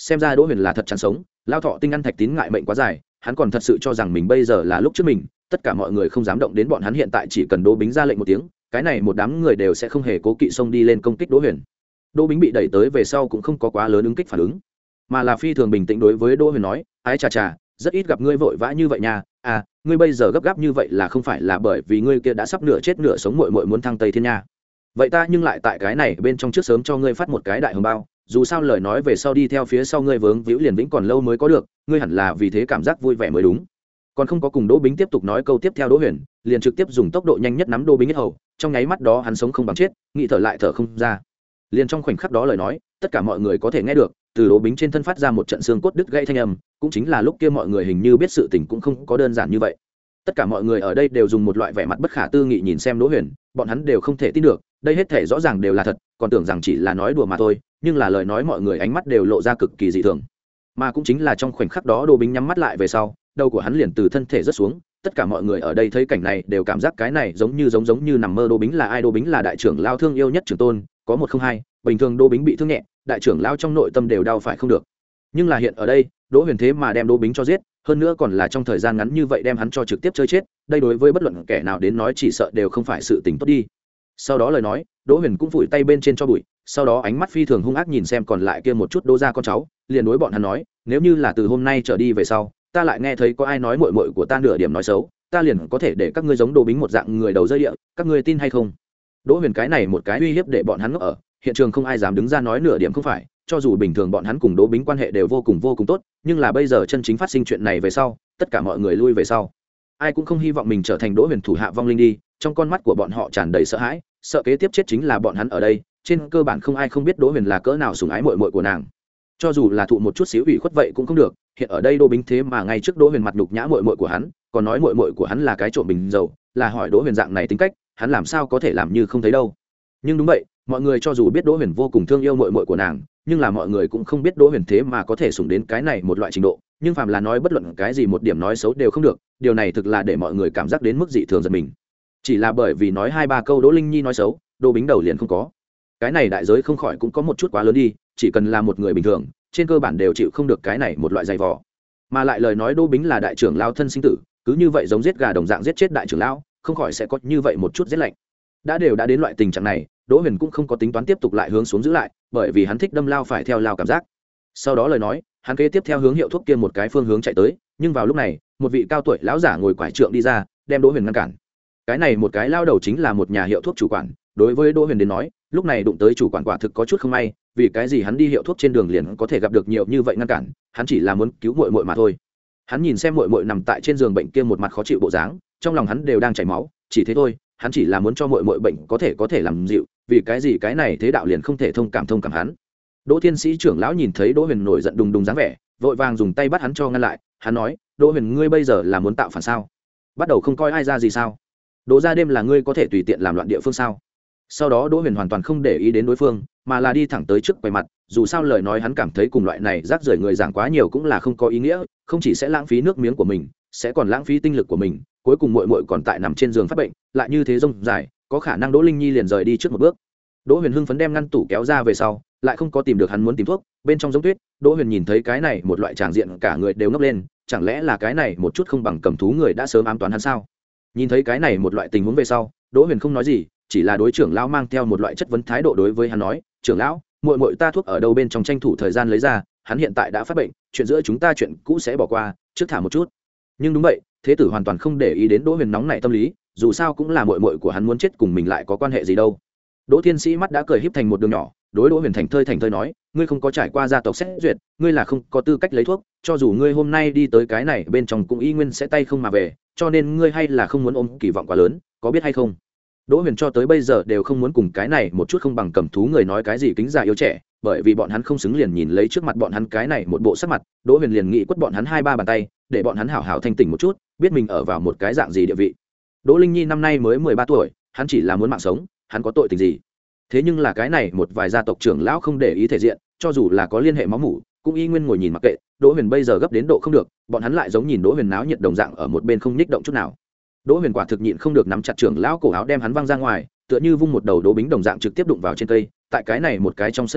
xem ra đỗ huyền là thật chán sống. Lao thọ tinh ăn thạch tín ngại mệnh quá dài, hắn còn thật sự cho rằng mình bây giờ là lúc trước mình, tất cả mọi người không dám động đến bọn hắn, hiện tại chỉ cần Đỗ Bính ra lệnh một tiếng, cái này một đám người đều sẽ không hề cố kỵ xông đi lên công kích Đỗ Huyền. Đỗ Bính bị đẩy tới về sau cũng không có quá lớn ứng kích phản ứng, mà là phi thường bình tĩnh đối với Đỗ Huyền nói, ái chà chà, rất ít gặp ngươi vội vã như vậy nha, à, ngươi bây giờ gấp gáp như vậy là không phải là bởi vì ngươi kia đã sắp nửa chết nửa sống muội muội muốn thăng Tây Thiên nha. Vậy ta nhưng lại tại cái này bên trong trước sớm cho ngươi phát một cái đại hồng bao, dù sao lời nói về sau đi theo phía sau ngươi vướng víu liền vĩnh còn lâu mới có được, ngươi hẳn là vì thế cảm giác vui vẻ mới đúng. Còn không có cùng Đỗ Bính tiếp tục nói câu tiếp theo, Đỗ Huyền liền trực tiếp dùng tốc độ nhanh nhất nắm Đỗ Bính hết hầu, trong nháy mắt đó hắn sống không bằng chết, nghĩ thở lại thở không ra. Liền trong khoảnh khắc đó lời nói, tất cả mọi người có thể nghe được, từ Đỗ Bính trên thân phát ra một trận xương cốt đứt gãy thanh âm, cũng chính là lúc kia mọi người hình như biết sự tình cũng không có đơn giản như vậy. Tất cả mọi người ở đây đều dùng một loại vẻ mặt bất khả tư nghị nhìn xem Đỗ Huyền, bọn hắn đều không thể tin được, đây hết thể rõ ràng đều là thật, còn tưởng rằng chỉ là nói đùa mà thôi, nhưng là lời nói mọi người ánh mắt đều lộ ra cực kỳ dị thường. Mà cũng chính là trong khoảnh khắc đó Đỗ Bính nhắm mắt lại về sau, đầu của hắn liền từ thân thể rớt xuống, tất cả mọi người ở đây thấy cảnh này đều cảm giác cái này giống như giống giống như nằm mơ. Đỗ Bính là ai? Đỗ Bính là đại trưởng lao thương yêu nhất trưởng tôn, có một không hai, bình thường Đỗ Bính bị thương nhẹ, đại trưởng lao trong nội tâm đều đau phải không được. Nhưng là hiện ở đây, Đỗ Huyền thế mà đem Đỗ Bính cho giết, hơn nữa còn là trong thời gian ngắn như vậy đem hắn cho trực tiếp chơi chết, đây đối với bất luận kẻ nào đến nói chỉ sợ đều không phải sự tình tốt đi. Sau đó lời nói, Đỗ Huyền cũng vùi tay bên trên cho bụi, sau đó ánh mắt phi thường hung ác nhìn xem còn lại kia một chút Đỗ gia con cháu, liền đối bọn hắn nói, nếu như là từ hôm nay trở đi về sau, ta lại nghe thấy có ai nói muội muội của ta nửa điểm nói xấu, ta liền có thể để các ngươi giống Đỗ Bính một dạng người đầu rơi địa, các ngươi tin hay không? Đỗ Huyền cái này một cái uy hiếp để bọn hắn ngốc ở, hiện trường không ai dám đứng ra nói nửa điểm không phải, cho dù bình thường bọn hắn cùng Đỗ Bính quan hệ đều vô cùng vô cùng tốt, nhưng là bây giờ chân chính phát sinh chuyện này về sau, tất cả mọi người lui về sau. Ai cũng không hy vọng mình trở thành Đỗ Huyền thủ hạ vong linh đi, trong con mắt của bọn họ tràn đầy sợ hãi, sợ kế tiếp chết chính là bọn hắn ở đây, trên cơ bản không ai không biết Đỗ Huyền là cỡ nào sủng ái muội muội của nàng. Cho dù là thụ một chút xíu ủy khuất vậy cũng không được, hiện ở đây Đỗ Bính thế mà ngay trước Đỗ Huyền mặt nhục nhã muội muội của hắn, còn nói muội muội của hắn là cái trộm bình dầu, là hỏi Đỗ Huyền dạng này tính cách, hắn làm sao có thể làm như không thấy đâu. Nhưng đúng vậy, mọi người cho dù biết Đỗ Huyền vô cùng thương yêu muội muội của nàng, nhưng là mọi người cũng không biết Đỗ Huyền thế mà có thể sủng đến cái này một loại trình độ, nhưng phàm là nói bất luận cái gì một điểm nói xấu đều không được, điều này thực là để mọi người cảm giác đến mức dị thường giật mình. Chỉ là bởi vì nói hai ba câu Đỗ Linh Nhi nói xấu, Đỗ Bính đầu liền không có. Cái này đại giới không khỏi cũng có một chút quá lớn đi, chỉ cần là một người bình thường, trên cơ bản đều chịu không được cái này một loại dày vò. Mà lại lời nói Đỗ Bính là đại trưởng lao thân sinh tử, cứ như vậy giống giết gà đồng dạng giết chết đại trưởng lão, không khỏi sẽ có như vậy một chút giết lạnh. Đã đều đã đến loại tình trạng này, Đỗ Huyền cũng không có tính toán tiếp tục lại hướng xuống giữ lại, bởi vì hắn thích đâm lao phải theo lao cảm giác. Sau đó lời nói, hắn kế tiếp theo hướng hiệu thuốc kia một cái phương hướng chạy tới, nhưng vào lúc này, một vị cao tuổi lão giả ngồi quải trượng đi ra, đem Đỗ Huyền ngăn cản. Cái này một cái lao đầu chính là một nhà hiệu thuốc chủ quản, đối với Đỗ Huyền đến nói, lúc này đụng tới chủ quản quả thực có chút không may, vì cái gì hắn đi hiệu thuốc trên đường liền có thể gặp được nhiều như vậy ngăn cản, hắn chỉ là muốn cứu muội muội mà thôi. Hắn nhìn xem muội muội nằm tại trên giường bệnh kia một mặt khó chịu bộ dáng, trong lòng hắn đều đang chảy máu, chỉ thế thôi, hắn chỉ là muốn cho muội muội bệnh có thể có thể làm dịu, vì cái gì cái này thế đạo liền không thể thông cảm thông cảm hắn. Đỗ Thiên Sĩ trưởng lão nhìn thấy Đỗ Huyền nổi giận đùng đùng dáng vẻ, vội vàng dùng tay bắt hắn cho ngăn lại, hắn nói, Đỗ Huyền ngươi bây giờ là muốn tạo phản sao? Bắt đầu không coi ai ra gì sao? Đỗ gia đêm là ngươi có thể tùy tiện làm loạn địa phương sao? Sau đó Đỗ Huyền hoàn toàn không để ý đến đối phương, mà là đi thẳng tới trước quầy mặt, dù sao lời nói hắn cảm thấy cùng loại này rác rưởi người giảng quá nhiều cũng là không có ý nghĩa, không chỉ sẽ lãng phí nước miếng của mình, sẽ còn lãng phí tinh lực của mình, cuối cùng muội muội còn tại nằm trên giường phát bệnh, lại như thế rông dài, có khả năng Đỗ Linh Nhi liền rời đi trước một bước. Đỗ Huyền hưng phấn đem ngăn tủ kéo ra về sau, lại không có tìm được hắn muốn tìm thuốc, bên trong giống tuyết, Đỗ Huyền nhìn thấy cái này một loại tràng diện cả người đều ngốc lên, chẳng lẽ là cái này một chút không bằng cầm thú người đã sớm ám toán hắn sao? Nhìn thấy cái này một loại tình huống về sau, Đỗ Huyền không nói gì, chỉ là đối trưởng lão mang theo một loại chất vấn thái độ đối với hắn nói, trưởng lão, muội muội ta thuốc ở đâu bên trong tranh thủ thời gian lấy ra, hắn hiện tại đã phát bệnh, chuyện giữa chúng ta chuyện cũ sẽ bỏ qua, trước thả một chút. Nhưng đúng vậy, thế tử hoàn toàn không để ý đến Đỗ Huyền nóng nảy tâm lý, dù sao cũng là muội muội của hắn muốn chết cùng mình lại có quan hệ gì đâu. Đỗ Thiên Sĩ mắt đã cười híp thành một đường nhỏ, đối Đỗ Huyền thành thơi thành thơi nói, ngươi không có trải qua gia tộc xét duyệt, ngươi là không có tư cách lấy thuốc, cho dù ngươi hôm nay đi tới cái này bên trong cũng y nguyên sẽ tay không mà về, cho nên ngươi hay là không muốn ôm kỳ vọng quá lớn, có biết hay không? Đỗ Huyền cho tới bây giờ đều không muốn cùng cái này một chút không bằng cầm thú người nói cái gì kính già yêu trẻ, bởi vì bọn hắn không xứng liền nhìn lấy trước mặt bọn hắn cái này một bộ sắc mặt, Đỗ Huyền liền nghĩ quất bọn hắn hai ba bàn tay, để bọn hắn hảo hảo thanh tỉnh một chút, biết mình ở vào một cái dạng gì địa vị. Đỗ Linh Nhi năm nay mới mười ba tuổi, hắn chỉ là muốn mạng sống, hắn có tội tình gì? Thế nhưng là cái này một vài gia tộc trưởng lão không để ý thể diện, cho dù là có liên hệ máu mủ, cũng y nguyên ngồi nhìn mặc kệ. Đỗ Huyền bây giờ gấp đến độ không được, bọn hắn lại giống nhìn Đỗ Huyền náo nhiệt đồng dạng ở một bên không nhích động chút nào. Đỗ Huyền quả thực nhịn không được nắm chặt trưởng lão cổ áo đem hắn văng ra ngoài, tựa như vung một đầu Đỗ Bính đồng dạng trực tiếp đụng vào trên cây. Tại cái này một cái trong sân nhỏ,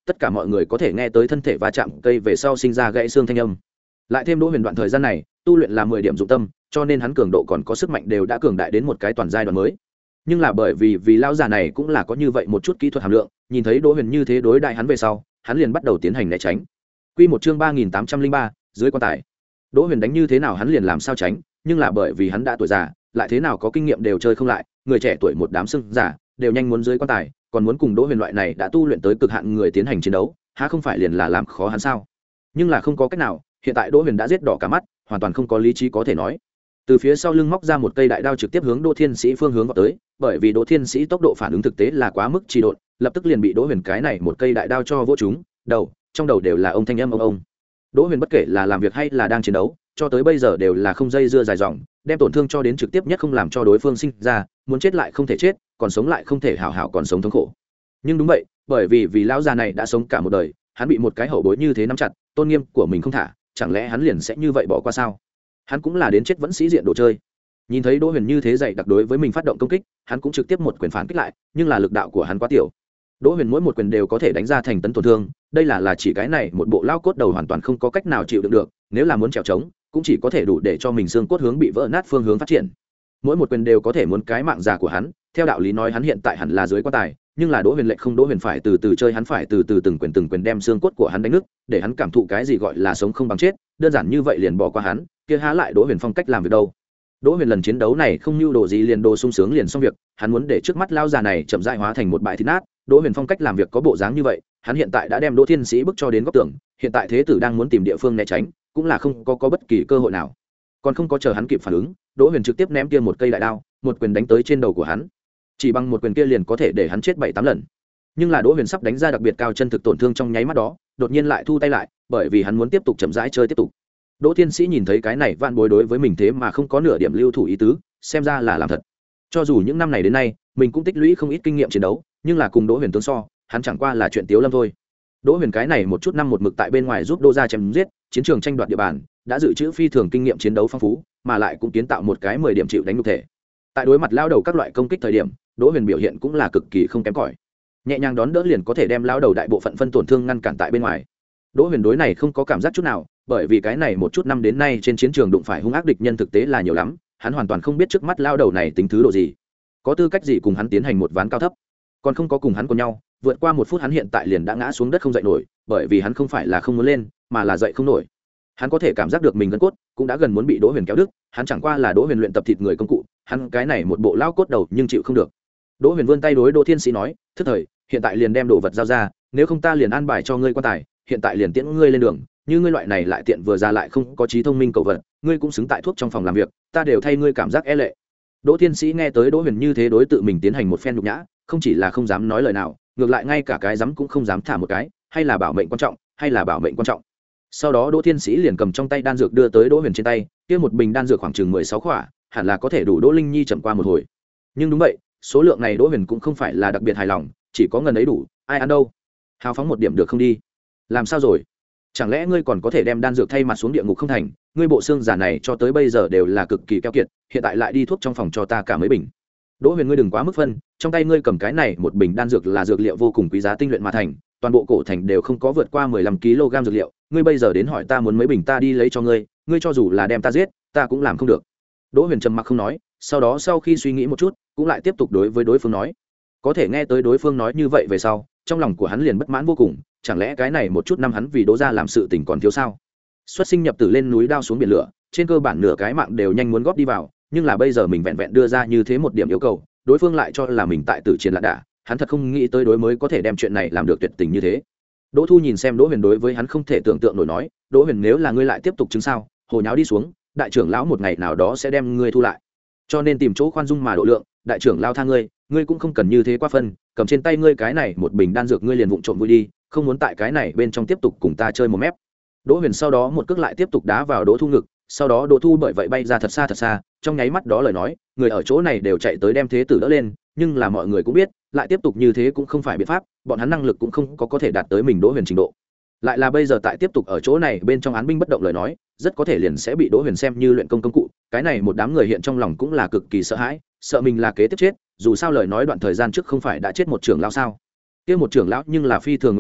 tất cả mọi người có thể nghe tới thân thể va chạm cây về sau sinh ra gãy xương thanh âm. Lại thêm Đỗ Huyền đoạn thời gian này tu luyện là mười điểm dụng tâm, cho nên hắn cường độ còn có sức mạnh đều đã cường đại đến một cái toàn giai đoạn mới. Nhưng là bởi vì vì lão già này cũng là có như vậy một chút kỹ thuật hàm lượng, nhìn thấy Đỗ Huyền như thế đối đại hắn về sau, hắn liền bắt đầu tiến hành né tránh. Quy một chương ba nghìn tám trăm linh ba, dưới quan tài. Đỗ Huyền đánh như thế nào hắn liền làm sao tránh, nhưng là bởi vì hắn đã tuổi già, lại thế nào có kinh nghiệm đều chơi không lại, người trẻ tuổi một đám sưng giả, đều nhanh muốn dưới quan tài, còn muốn cùng Đỗ Huyền loại này đã tu luyện tới cực hạn người tiến hành chiến đấu, há không phải liền là làm khó hắn sao? Nhưng là không có cách nào, hiện tại Đỗ Huyền đã giết đỏ cả mắt, hoàn toàn không có lý trí có thể nói. Từ phía sau lưng móc ra một cây đại đao trực tiếp hướng Đỗ Thiên Sĩ phương hướng vào tới, bởi vì Đỗ Thiên Sĩ tốc độ phản ứng thực tế là quá mức trì độn, lập tức liền bị Đỗ Huyền cái này một cây đại đao cho vỗ trúng, đầu, trong đầu đều là ông thanh âm ông ông. Đỗ Huyền bất kể là làm việc hay là đang chiến đấu, cho tới bây giờ đều là không dây dưa dài dòng, đem tổn thương cho đến trực tiếp nhất không làm cho đối phương sinh ra, muốn chết lại không thể chết, còn sống lại không thể hảo hảo còn sống thống khổ. Nhưng đúng vậy, bởi vì vì lão già này đã sống cả một đời, hắn bị một cái hậu bối như thế nắm chặt, tôn nghiêm của mình không thả, chẳng lẽ hắn liền sẽ như vậy bỏ qua sao? Hắn cũng là đến chết vẫn sĩ diện đồ chơi. Nhìn thấy Đỗ Huyền như thế dậy đặc đối với mình phát động công kích, hắn cũng trực tiếp một quyền phản kích lại, nhưng là lực đạo của hắn quá tiểu. Đỗ Huyền mỗi một quyền đều có thể đánh ra thành tấn tổn thương, đây là là chỉ cái này một bộ lao cốt đầu hoàn toàn không có cách nào chịu đựng được, nếu là muốn trèo trống, cũng chỉ có thể đủ để cho mình xương cốt hướng bị vỡ nát phương hướng phát triển. Mỗi một quyền đều có thể muốn cái mạng già của hắn, theo đạo lý nói hắn hiện tại hẳn là dưới quan tài, nhưng là Đỗ Huyền lệnh không, Đỗ Huyền phải từ từ chơi, hắn phải từ từ từng quyền từng quyền đem xương cốt của hắn đánh nứt, để hắn cảm thụ cái gì gọi là sống không bằng chết, đơn giản như vậy liền bỏ qua hắn, kia há lại Đỗ Huyền phong cách làm việc đâu. Đỗ Huyền lần chiến đấu này không nhu đồ gì liền đồ sung sướng liền xong việc, hắn muốn để trước mắt lao già này chậm rãi hóa thành một bãi thịt nát. Đỗ Huyền phong cách làm việc có bộ dáng như vậy, hắn hiện tại đã đem Đỗ Thiên Sĩ bức cho đến góc tường, hiện tại thế tử đang muốn tìm địa phương né tránh, cũng là không có có bất kỳ cơ hội nào. Còn không có chờ hắn kịp phản ứng, Đỗ Huyền trực tiếp ném kia một cây đại đao, một quyền đánh tới trên đầu của hắn. Chỉ bằng một quyền kia liền có thể để hắn chết bảy tám lần. Nhưng là Đỗ Huyền sắp đánh ra đặc biệt cao chân thực tổn thương trong nháy mắt đó, đột nhiên lại thu tay lại, bởi vì hắn muốn tiếp tục chậm rãi chơi tiếp tục. Đỗ Thiên Sĩ nhìn thấy cái này vạn bối đối với mình thế mà không có nửa điểm lưu thủ ý tứ, xem ra là làm thật. Cho dù những năm này đến nay, mình cũng tích lũy không ít kinh nghiệm chiến đấu, nhưng là cùng Đỗ Huyền tướng so, hắn chẳng qua là chuyện tiếu lâm thôi. Đỗ Huyền cái này một chút năm một mực tại bên ngoài giúp Đỗ gia chém giết, chiến trường tranh đoạt địa bàn, đã dự trữ phi thường kinh nghiệm chiến đấu phong phú, mà lại cũng kiến tạo một cái mười điểm chịu đánh nhục thể. Tại đối mặt lao đầu các loại công kích thời điểm, Đỗ Huyền biểu hiện cũng là cực kỳ không kém cỏi. Nhẹ nhàng đón đỡ liền có thể đem lao đầu đại bộ phận phân tổn thương ngăn cản tại bên ngoài. Đỗ Huyền đối này không có cảm giác chút nào, bởi vì cái này một chút năm đến nay trên chiến trường đụng phải hung ác địch nhân thực tế là nhiều lắm, hắn hoàn toàn không biết trước mắt lao đầu này tính thứ độ gì, có tư cách gì cùng hắn tiến hành một ván cao thấp. Còn không có cùng hắn cùng nhau, vượt qua một phút hắn hiện tại liền đã ngã xuống đất không dậy nổi, bởi vì hắn không phải là không muốn lên, mà là dậy không nổi. Hắn có thể cảm giác được mình gân cốt cũng đã gần muốn bị Đỗ Huyền kéo đứt, hắn chẳng qua là Đỗ Huyền luyện tập thịt người công cụ, hắn cái này một bộ lao cốt đầu nhưng chịu không được. Đỗ Huyền vươn tay đối Đỗ Thiên Sĩ nói, "Thức thời, hiện tại liền đem đồ vật giao ra, nếu không ta liền an bài cho ngươi quan tài, hiện tại liền tiễn ngươi lên đường, như ngươi loại này lại tiện vừa ra lại không có trí thông minh cầu vật, ngươi cũng xứng tại thuốc trong phòng làm việc, ta đều thay ngươi cảm giác e lệ." Đỗ Thiên Sĩ nghe tới Đỗ Huyền như thế đối tự mình tiến hành một phen nhục nhã, không chỉ là không dám nói lời nào, ngược lại ngay cả cái dám cũng không dám thả một cái, hay là bảo mệnh quan trọng, hay là bảo mệnh quan trọng. Sau đó Đỗ Thiên Sĩ liền cầm trong tay đan dược đưa tới Đỗ Huyền trên tay, kia một bình đan dược khoảng chừng mười sáu khỏa, hẳn là có thể đủ Đỗ Linh Nhi chậm qua một hồi. Nhưng đúng vậy, số lượng này Đỗ Huyền cũng không phải là đặc biệt hài lòng, chỉ có ngần ấy đủ, ai ăn đâu. Hào phóng một điểm được không đi? Làm sao rồi? Chẳng lẽ ngươi còn có thể đem đan dược thay mặt xuống địa ngục không thành? Ngươi bộ xương giả này cho tới bây giờ đều là cực kỳ keo kiệt, hiện tại lại đi thuốc trong phòng cho ta cả mấy bình. Đỗ Huyền, ngươi đừng quá mức phân, trong tay ngươi cầm cái này một bình đan dược là dược liệu vô cùng quý giá tinh luyện mà thành, toàn bộ cổ thành đều không có vượt qua mười lăm ki lô gam dược liệu, ngươi bây giờ đến hỏi ta muốn mấy bình ta đi lấy cho ngươi, ngươi cho dù là đem ta giết, ta cũng làm không được. Đỗ Huyền trầm mặc không nói, sau đó sau khi suy nghĩ một chút, cũng lại tiếp tục đối với đối phương nói. Có thể nghe tới đối phương nói như vậy về sau, trong lòng của hắn liền bất mãn vô cùng, chẳng lẽ cái này một chút năm hắn vì Đỗ gia làm sự tình còn thiếu sao? Xuất sinh nhập tử lên núi đao xuống biển lửa, trên cơ bản nửa cái mạng đều nhanh muốn góp đi vào, nhưng là bây giờ mình vẹn vẹn đưa ra như thế một điểm yêu cầu, đối phương lại cho là mình tại tử chiến lạ đả, hắn thật không nghĩ tới đối mới có thể đem chuyện này làm được tuyệt tình như thế. Đỗ Thu nhìn xem Đỗ Huyền đối với hắn không thể tưởng tượng nổi nói, Đỗ Huyền, nếu là ngươi lại tiếp tục chứng sao, hồ nháo đi xuống, đại trưởng lão một ngày nào đó sẽ đem ngươi thu lại, cho nên tìm chỗ khoan dung mà độ lượng, đại trưởng lão tha ngươi, ngươi cũng không cần như thế quá phân, cầm trên tay ngươi cái này một bình đan dược ngươi liền vụng trộm vui đi, không muốn tại cái này bên trong tiếp tục cùng ta chơi một mép. Đỗ Huyền sau đó một cước lại tiếp tục đá vào Đỗ Thu ngực, sau đó Đỗ Thu bởi vậy bay ra thật xa thật xa, trong nháy mắt đó lời nói, người ở chỗ này đều chạy tới đem thế tử đỡ lên, nhưng là mọi người cũng biết, lại tiếp tục như thế cũng không phải biện pháp, bọn hắn năng lực cũng không có có thể đạt tới mình Đỗ Huyền trình độ. Lại là bây giờ tại tiếp tục ở chỗ này bên trong án binh bất động lời nói, rất có thể liền sẽ bị Đỗ Huyền xem như luyện công công cụ, cái này một đám người hiện trong lòng cũng là cực kỳ sợ hãi, sợ mình là kế tiếp chết, dù sao lời nói đoạn thời gian trước không phải đã chết một trưởng lão sao? Kia một trưởng lão nhưng là phi thường nguyện vọng,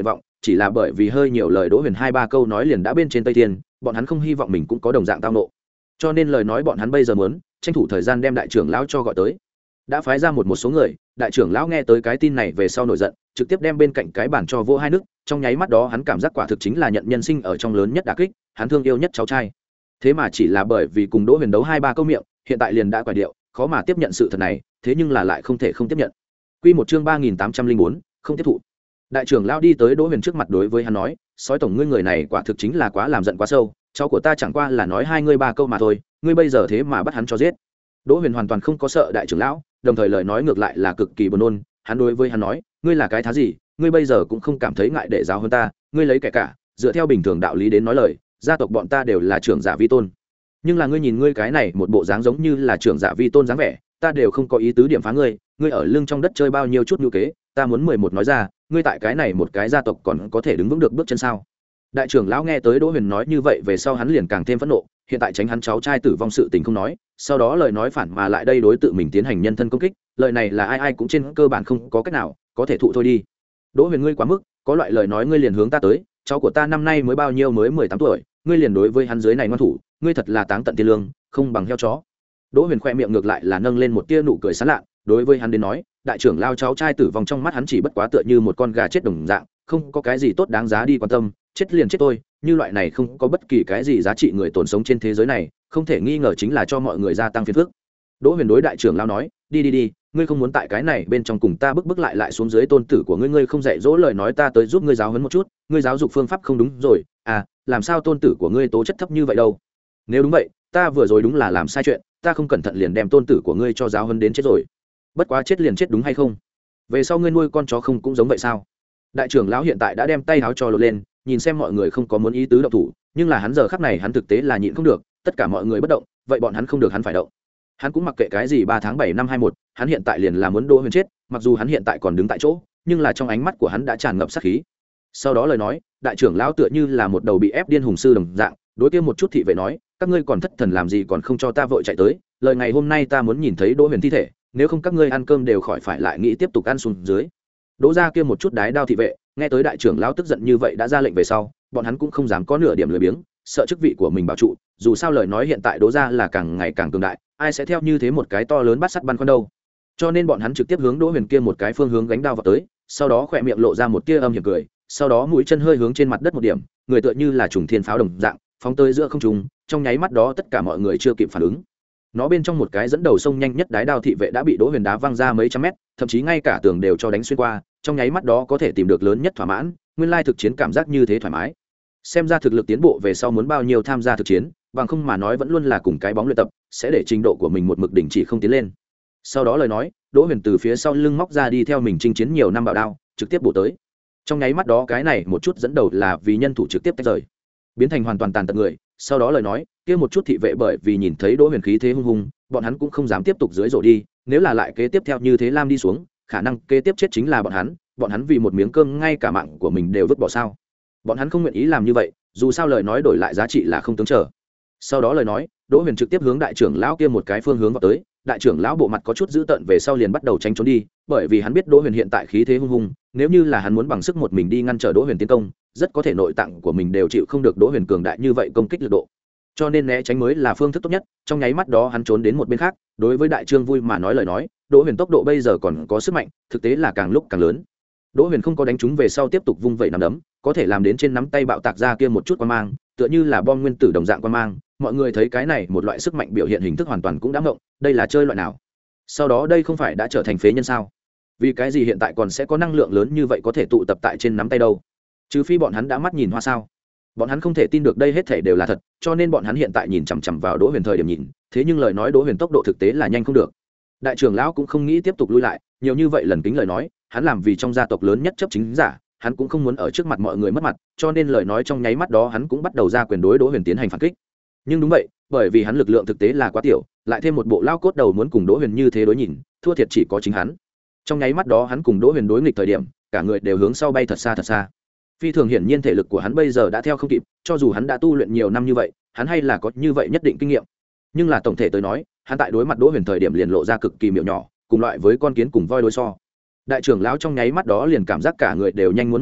chỉ là bởi vì hơi nhiều lời Đỗ Huyền hai ba câu nói liền đã bên trên Tây Thiên, bọn hắn không hy vọng mình cũng có đồng dạng tao nộ, cho nên lời nói bọn hắn bây giờ muốn tranh thủ thời gian đem đại trưởng lão cho gọi tới. Đã phái ra một một số người, đại trưởng lão nghe tới cái tin này về sau nổi giận, trực tiếp đem bên cạnh cái bàn cho vô hai nước, trong nháy mắt đó hắn cảm giác quả thực chính là nhận nhân sinh ở trong lớn nhất đả kích, hắn thương yêu nhất cháu trai. Thế mà chỉ là bởi vì cùng Đỗ Huyền đấu hai ba câu miệng, hiện tại liền đã quả điệu, khó mà tiếp nhận sự thật này, thế nhưng là lại không thể không tiếp nhận. Quy một chương ba nghìn tám trăm linh bốn, không tiếp thụ. Đại trưởng lão đi tới Đỗ Huyền trước mặt đối với hắn nói, "Sói tổng ngươi người này quả thực chính là quá làm giận quá sâu, cháu của ta chẳng qua là nói hai ngươi ba câu mà thôi, ngươi bây giờ thế mà bắt hắn cho giết." Đỗ Huyền hoàn toàn không có sợ đại trưởng lão, đồng thời lời nói ngược lại là cực kỳ buồn nôn, hắn đối với hắn nói, "Ngươi là cái thá gì, ngươi bây giờ cũng không cảm thấy ngại để giáo hơn ta, ngươi lấy kẻ cả, dựa theo bình thường đạo lý đến nói lời, gia tộc bọn ta đều là trưởng giả vi tôn. Nhưng là ngươi nhìn ngươi cái này một bộ dáng giống như là trưởng giả vi tôn dáng vẻ, ta đều không có ý tứ điểm phá ngươi, ngươi ở lưng trong đất chơi bao nhiêu chút nhu kế, ta muốn mười một nói ra, ngươi tại cái này một cái gia tộc còn có thể đứng vững được bước chân sao?" Đại trưởng lão nghe tới Đỗ Huyền nói như vậy về sau hắn liền càng thêm phẫn nộ, hiện tại tránh hắn cháu trai tử vong sự tình không nói, sau đó lời nói phản mà lại đây đối tự mình tiến hành nhân thân công kích, lời này là ai ai cũng trên cơ bản không có cách nào, có thể thụ thôi đi. Đỗ Huyền ngươi quá mức, có loại lời nói ngươi liền hướng ta tới, cháu của ta năm nay mới bao nhiêu mới mười tám tuổi, ngươi liền đối với hắn dưới này ngoan thủ, ngươi thật là táng tận thiên lương, không bằng heo chó. Đỗ Huyền khoe miệng ngược lại là nâng lên một tia nụ cười sán lạ, đối với hắn đến nói, đại trưởng lao cháu trai tử vong trong mắt hắn chỉ bất quá tựa như một con gà chết đồng dạng, không có cái gì tốt đáng giá đi quan tâm, chết liền chết tôi, như loại này không có bất kỳ cái gì giá trị người tồn sống trên thế giới này, không thể nghi ngờ chính là cho mọi người gia tăng phiền phức. Đỗ Huyền đối đại trưởng lao nói, đi đi đi, ngươi không muốn tại cái này bên trong cùng ta bức bức lại lại xuống dưới tôn tử của ngươi, ngươi không dạy dỗ lời nói ta tới giúp ngươi giáo huấn một chút, ngươi giáo dục phương pháp không đúng rồi, à, làm sao tôn tử của ngươi tố chất thấp như vậy đâu? Nếu đúng vậy, ta vừa rồi đúng là làm sai chuyện, ta không cẩn thận liền đem tôn tử của ngươi cho giáo huấn đến chết rồi. Bất quá chết liền chết đúng hay không? Về sau ngươi nuôi con chó không cũng giống vậy sao? Đại trưởng lão hiện tại đã đem tay áo cho lột lên, nhìn xem mọi người không có muốn ý tứ động thủ, nhưng là hắn giờ khắc này hắn thực tế là nhịn không được, tất cả mọi người bất động, vậy bọn hắn không được hắn phải động. Hắn cũng mặc kệ cái gì ba tháng bảy năm hai một, hắn hiện tại liền là muốn Đỗ Huyền chết, mặc dù hắn hiện tại còn đứng tại chỗ, nhưng là trong ánh mắt của hắn đã tràn ngập sát khí. Sau đó lời nói, đại trưởng lão tựa như là một đầu bị ép điên hùng sư đồng dạng, đối kia một chút thị vệ nói, các ngươi còn thất thần làm gì còn không cho ta vội chạy tới, lời ngày hôm nay ta muốn nhìn thấy Đỗ Huyền thi thể, nếu không các ngươi ăn cơm đều khỏi phải lại nghĩ tiếp tục ăn xuống dưới. Đỗ gia kia một chút đái đao thị vệ, nghe tới đại trưởng lão tức giận như vậy đã ra lệnh về sau, bọn hắn cũng không dám có nửa điểm lười biếng, sợ chức vị của mình bảo trụ, dù sao lời nói hiện tại Đỗ gia là càng ngày càng cường đại, ai sẽ theo như thế một cái to lớn bắt sắt băn khoăn đâu. Cho nên bọn hắn trực tiếp hướng Đỗ Huyền kia một cái phương hướng gánh đao vào tới, sau đó khỏe miệng lộ ra một tia âm hiểm cười, sau đó mũi chân hơi hướng trên mặt đất một điểm, người tựa như là trùng thiên pháo đồng dạng, phóng tới giữa không trung, trong nháy mắt đó tất cả mọi người chưa kịp phản ứng. Nó bên trong một cái dẫn đầu sông nhanh nhất đái đao thị vệ đã bị Đỗ Huyền đá văng ra mấy trăm mét, thậm chí ngay cả tường đều cho đánh xuyên qua, trong nháy mắt đó có thể tìm được lớn nhất thỏa mãn, nguyên lai thực chiến cảm giác như thế thoải mái. Xem ra thực lực tiến bộ về sau muốn bao nhiêu tham gia thực chiến, bằng không mà nói vẫn luôn là cùng cái bóng luyện tập, sẽ để trình độ của mình một mực đỉnh chỉ không tiến lên. Sau đó lời nói, Đỗ Huyền từ phía sau lưng móc ra đi theo mình chinh chiến nhiều năm bảo đao, trực tiếp bổ tới. Trong nháy mắt đó cái này một chút dẫn đầu là vì nhân thủ trực tiếp tách rời, biến thành hoàn toàn tàn tật người. Sau đó lời nói, kia một chút thị vệ bởi vì nhìn thấy Đỗ Huyền khí thế hung hùng, bọn hắn cũng không dám tiếp tục dưới rổ đi, nếu là lại kế tiếp theo như thế lam đi xuống, khả năng kế tiếp chết chính là bọn hắn, bọn hắn vì một miếng cơm ngay cả mạng của mình đều vứt bỏ sao? Bọn hắn không nguyện ý làm như vậy, dù sao lời nói đổi lại giá trị là không tướng trở. Sau đó lời nói, Đỗ Huyền trực tiếp hướng đại trưởng lão kia một cái phương hướng vào tới, đại trưởng lão bộ mặt có chút dữ tợn về sau liền bắt đầu tránh trốn đi, bởi vì hắn biết Đỗ Huyền hiện tại khí thế hung hùng, nếu như là hắn muốn bằng sức một mình đi ngăn trở Đỗ Huyền tiến công, rất có thể nội tạng của mình đều chịu không được Đỗ Huyền cường đại như vậy công kích lực độ. Cho nên né tránh mới là phương thức tốt nhất. Trong nháy mắt đó hắn trốn đến một bên khác, đối với đại trương vui mà nói lời nói, Đỗ Huyền tốc độ bây giờ còn có sức mạnh, thực tế là càng lúc càng lớn. Đỗ Huyền không có đánh trúng về sau tiếp tục vung vẩy nắm đấm, có thể làm đến trên nắm tay bạo tạc ra kia một chút quang mang, tựa như là bom nguyên tử đồng dạng quang mang. Mọi người thấy cái này một loại sức mạnh biểu hiện hình thức hoàn toàn cũng đã ngộng, đây là chơi loại nào? Sau đó đây không phải đã trở thành phế nhân sao? Vì cái gì hiện tại còn sẽ có năng lượng lớn như vậy có thể tụ tập tại trên nắm tay đâu? Trừ phi bọn hắn đã mắt nhìn hoa sao? Bọn hắn không thể tin được đây hết thảy đều là thật, cho nên bọn hắn hiện tại nhìn chằm chằm vào Đỗ Huyền thời điểm nhìn, thế nhưng lời nói Đỗ Huyền tốc độ thực tế là nhanh không được. Đại trưởng lão cũng không nghĩ tiếp tục lui lại, nhiều như vậy lần kính lời nói, hắn làm vì trong gia tộc lớn nhất chấp chính giả, hắn cũng không muốn ở trước mặt mọi người mất mặt, cho nên lời nói trong nháy mắt đó hắn cũng bắt đầu ra quyền đối Đỗ Huyền tiến hành phản kích. Nhưng đúng vậy, bởi vì hắn lực lượng thực tế là quá tiểu, lại thêm một bộ lao cốt đầu muốn cùng Đỗ Huyền như thế đối nhìn, thua thiệt chỉ có chính hắn. Trong nháy mắt đó hắn cùng Đỗ Huyền đối nghịch thời điểm, cả người đều hướng sau bay thật xa thật xa. Phi thường hiển nhiên thể lực của hắn bây giờ đã theo không kịp, cho dù hắn đã tu luyện nhiều năm như vậy, hắn hay là có như vậy nhất định kinh nghiệm. Nhưng là tổng thể tới nói, hắn tại đối mặt Đỗ Huyền thời điểm liền lộ ra cực kỳ miểu nhỏ, cùng loại với con kiến cùng voi đối so. Đại trưởng lão trong nháy mắt đó liền cảm giác cả người đều nhanh muốn ngộp rơi,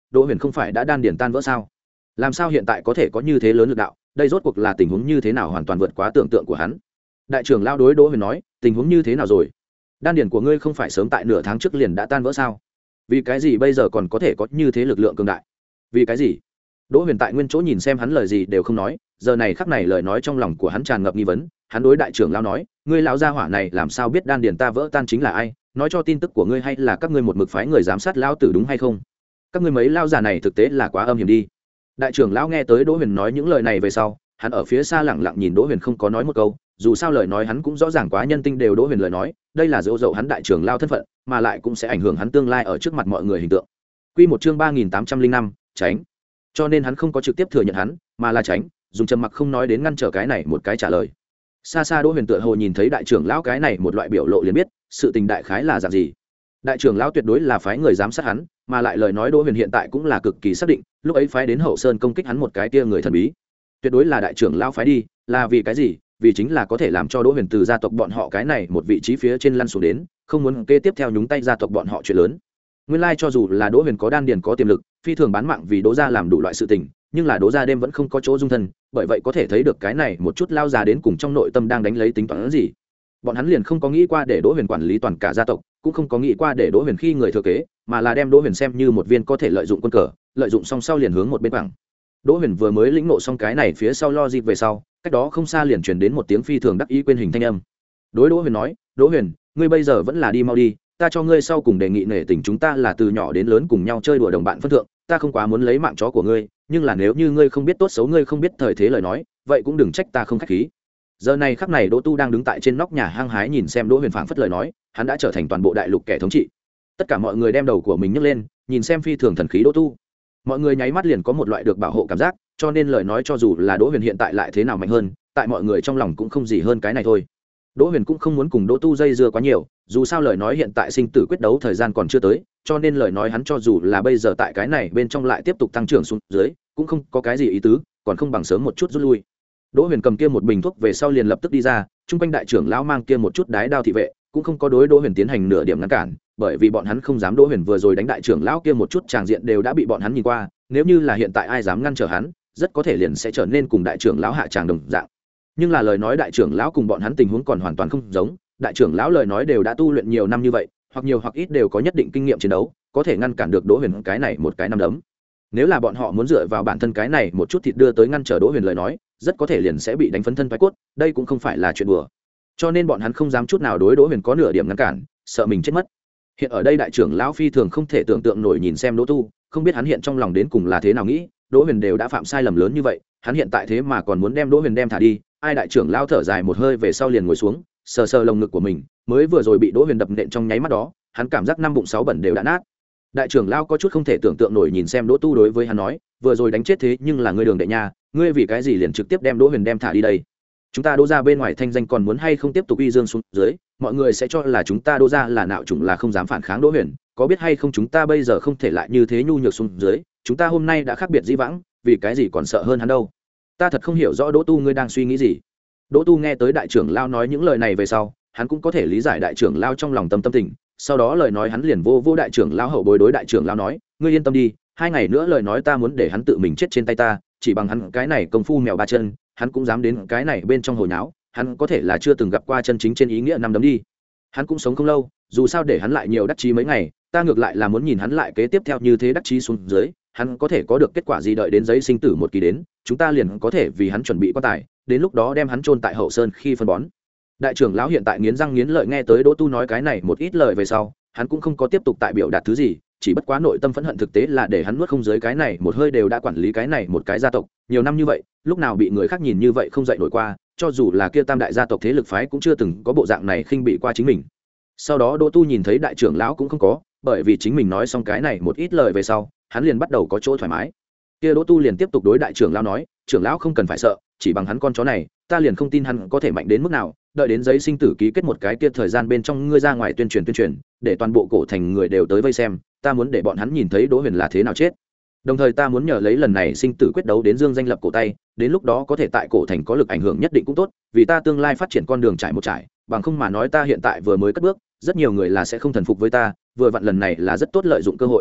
đỗ huyền không phải đã đan điền tan vỡ sao, làm sao hiện tại có thể có như thế lớn lực đạo, đây rốt cuộc là tình huống như thế nào, hoàn toàn vượt quá tưởng tượng của hắn. Đại trưởng lao đối đỗ huyền nói, tình huống như thế nào rồi, đan điền của ngươi không phải sớm tại nửa tháng trước liền đã tan vỡ sao, vì cái gì bây giờ còn có thể có như thế lực lượng cường đại, vì cái gì? Đỗ huyền tại nguyên chỗ nhìn xem hắn lời gì đều không nói, giờ này khắc này lời nói trong lòng của hắn tràn ngập nghi vấn. Hắn đối đại trưởng lao nói, ngươi lão gia hỏa này làm sao biết đan điền ta vỡ tan chính là ai, nói cho tin tức của ngươi hay là các ngươi một mực phái người giám sát lao tử đúng hay không, các ngươi mấy lao già này thực tế là quá âm hiểm đi. Đại trưởng lão nghe tới Đỗ Huyền nói những lời này về sau, hắn ở phía xa lặng lặng nhìn Đỗ Huyền không có nói một câu, dù sao lời nói hắn cũng rõ ràng quá nhân tinh đều Đỗ Huyền lời nói, đây là dỗ dậu hắn đại trưởng lao thân phận, mà lại cũng sẽ ảnh hưởng hắn tương lai ở trước mặt mọi người hình tượng. Quy một chương ba nghìn tám trăm linh năm, tránh. Cho nên hắn không có trực tiếp thừa nhận hắn, mà là tránh, dùng trầm mặc không nói đến ngăn trở cái này một cái trả lời. Xa xa Đỗ Huyền tựa hồ nhìn thấy đại trưởng lão cái này một loại biểu lộ liền biết, sự tình đại khái là dạng gì. Đại trưởng lão tuyệt đối là phái người giám sát hắn, mà lại lời nói Đỗ Huyền hiện tại cũng là cực kỳ xác định, lúc ấy phái đến Hậu Sơn công kích hắn một cái kia người thần bí, tuyệt đối là đại trưởng lão phái đi, là vì cái gì? Vì chính là có thể làm cho Đỗ Huyền từ gia tộc bọn họ cái này một vị trí phía trên lăn xuống đến, không muốn kế tiếp theo nhúng tay gia tộc bọn họ chuyện lớn. Nguyên lai like cho dù là Đỗ Huyền có đan điền có tiềm lực, phi thường bán mạng vì Đỗ gia làm đủ loại sự tình, nhưng là Đỗ gia đêm vẫn không có chỗ dung thân, bởi vậy có thể thấy được cái này một chút lao già đến cùng trong nội tâm đang đánh lấy tính toán gì. Bọn hắn liền không có nghĩ qua để Đỗ Huyền quản lý toàn cả gia tộc, cũng không có nghĩ qua để Đỗ Huyền khi người thừa kế, mà là đem Đỗ Huyền xem như một viên có thể lợi dụng quân cờ, lợi dụng xong sau liền hướng một bên bằng. Đỗ Huyền vừa mới lĩnh ngộ xong cái này phía sau lo dịp về sau, cách đó không xa liền truyền đến một tiếng phi thường đắc ý quên hình thanh âm. Đối Đỗ Huyền nói, "Đỗ Huyền, ngươi bây giờ vẫn là đi mau đi, ta cho ngươi sau cùng đề nghị nể tình chúng ta là từ nhỏ đến lớn cùng nhau chơi đùa đồng bạn phân thượng, ta không quá muốn lấy mạng chó của ngươi, nhưng là nếu như ngươi không biết tốt xấu, ngươi không biết thời thế lời nói, vậy cũng đừng trách ta không khách khí." Giờ này khắc này Đỗ Tu đang đứng tại trên nóc nhà hăng hái nhìn xem Đỗ Huyền phảng phất lời nói, hắn đã trở thành toàn bộ đại lục kẻ thống trị. Tất cả mọi người đem đầu của mình nhấc lên, nhìn xem phi thường thần khí Đỗ Tu. Mọi người nháy mắt liền có một loại được bảo hộ cảm giác, cho nên lời nói cho dù là Đỗ Huyền hiện tại lại thế nào mạnh hơn, tại mọi người trong lòng cũng không gì hơn cái này thôi. Đỗ Huyền cũng không muốn cùng Đỗ Tu dây dưa quá nhiều, dù sao lời nói hiện tại sinh tử quyết đấu thời gian còn chưa tới, cho nên lời nói hắn cho dù là bây giờ tại cái này bên trong lại tiếp tục tăng trưởng xuống dưới, cũng không có cái gì ý tứ, còn không bằng sớm một chút rút lui. Đỗ Huyền cầm kia một bình thuốc về sau liền lập tức đi ra, trung quanh đại trưởng lão mang kia một chút đái đao thị vệ, cũng không có đối Đỗ Huyền tiến hành nửa điểm ngăn cản, bởi vì bọn hắn không dám Đỗ Huyền vừa rồi đánh đại trưởng lão kia một chút tràng diện đều đã bị bọn hắn nhìn qua, nếu như là hiện tại ai dám ngăn trở hắn, rất có thể liền sẽ trở nên cùng đại trưởng lão hạ tràng đồng dạng. Nhưng là lời nói đại trưởng lão cùng bọn hắn tình huống còn hoàn toàn không giống, đại trưởng lão lời nói đều đã tu luyện nhiều năm như vậy, hoặc nhiều hoặc ít đều có nhất định kinh nghiệm chiến đấu, có thể ngăn cản được Đỗ Huyền cái này một cái năm đấm. Nếu là bọn họ muốn dựa vào bản thân cái này một chút thịt đưa tới ngăn trở Đỗ Huyền lời nói, rất có thể liền sẽ bị đánh phấn thân phái cốt, đây cũng không phải là chuyện đùa. Cho nên bọn hắn không dám chút nào đối Đỗ Huyền có nửa điểm ngăn cản, sợ mình chết mất. Hiện ở đây đại trưởng lão phi thường không thể tưởng tượng nổi nhìn xem Đỗ Tu, không biết hắn hiện trong lòng đến cùng là thế nào nghĩ, Đỗ Huyền đều đã phạm sai lầm lớn như vậy, hắn hiện tại thế mà còn muốn đem Đỗ Huyền đem thả đi, ai đại trưởng lão thở dài một hơi về sau liền ngồi xuống, sờ sờ lồng ngực của mình, mới vừa rồi bị Đỗ Huyền đập nện trong nháy mắt đó, hắn cảm giác năm bụng sáu bẩn đều đã nát. Đại trưởng lão có chút không thể tưởng tượng nổi nhìn xem Đỗ Tu đối với hắn nói, vừa rồi đánh chết thế nhưng là ngươi Đường đệ nha, ngươi vì cái gì liền trực tiếp đem Đỗ Huyền đem thả đi đây? Chúng ta Đỗ gia bên ngoài thanh danh còn muốn hay không tiếp tục uy dương xuống dưới, mọi người sẽ cho là chúng ta Đỗ gia là nạo chủng là không dám phản kháng Đỗ Huyền, có biết hay không chúng ta bây giờ không thể lại như thế nhu nhược xuống dưới, chúng ta hôm nay đã khác biệt dĩ vãng, vì cái gì còn sợ hơn hắn đâu? Ta thật không hiểu rõ Đỗ Tu ngươi đang suy nghĩ gì. Đỗ Tu nghe tới đại trưởng lão nói những lời này về sau, hắn cũng có thể lý giải đại trưởng lão trong lòng tâm tâm tình, sau đó lời nói hắn liền vô vô đại trưởng lão hậu bối đối đại trưởng lão nói, ngươi yên tâm đi, hai ngày nữa lời nói ta muốn để hắn tự mình chết trên tay ta, chỉ bằng hắn cái này công phu mèo ba chân, hắn cũng dám đến cái này bên trong hồi nháo, hắn có thể là chưa từng gặp qua chân chính trên ý nghĩa năm đấm đi. Hắn cũng sống không lâu, dù sao để hắn lại nhiều đắc chí mấy ngày, ta ngược lại là muốn nhìn hắn lại kế tiếp theo như thế đắc chí xuống dưới, hắn có thể có được kết quả gì, đợi đến giấy sinh tử một kỳ đến, chúng ta liền có thể vì hắn chuẩn bị quan tài, đến lúc đó đem hắn chôn tại Hậu Sơn khi phân bón. Đại trưởng lão hiện tại nghiến răng nghiến lợi nghe tới Đỗ Tu nói cái này một ít lời về sau, hắn cũng không có tiếp tục tại biểu đạt thứ gì, chỉ bất quá nội tâm phẫn hận thực tế là để hắn nuốt không dưới cái này một hơi đều đã quản lý cái này một cái gia tộc nhiều năm như vậy, lúc nào bị người khác nhìn như vậy không dậy nổi qua, cho dù là kia tam đại gia tộc thế lực phái cũng chưa từng có bộ dạng này khinh bị qua chính mình. Sau đó Đỗ Tu nhìn thấy đại trưởng lão cũng không có, bởi vì chính mình nói xong cái này một ít lời về sau, hắn liền bắt đầu có chỗ thoải mái. Kia Đỗ Tu liền tiếp tục đối đại trưởng lão nói, trưởng lão không cần phải sợ, chỉ bằng hắn con chó này, ta liền không tin hắn có thể mạnh đến mức nào, đợi đến giấy sinh tử ký kết một cái kia thời gian bên trong ngươi ra ngoài tuyên truyền tuyên truyền, để toàn bộ cổ thành người đều tới vây xem, ta muốn để bọn hắn nhìn thấy Đỗ Huyền là thế nào chết. Đồng thời ta muốn nhờ lấy lần này sinh tử quyết đấu đến dương danh lập cổ tay, đến lúc đó có thể tại cổ thành có lực ảnh hưởng nhất định cũng tốt, vì ta tương lai phát triển con đường trải một trải, bằng không mà nói ta hiện tại vừa mới cất bước, rất nhiều người là sẽ không thần phục với ta, vừa vặn lần này là rất tốt lợi dụng cơ hội.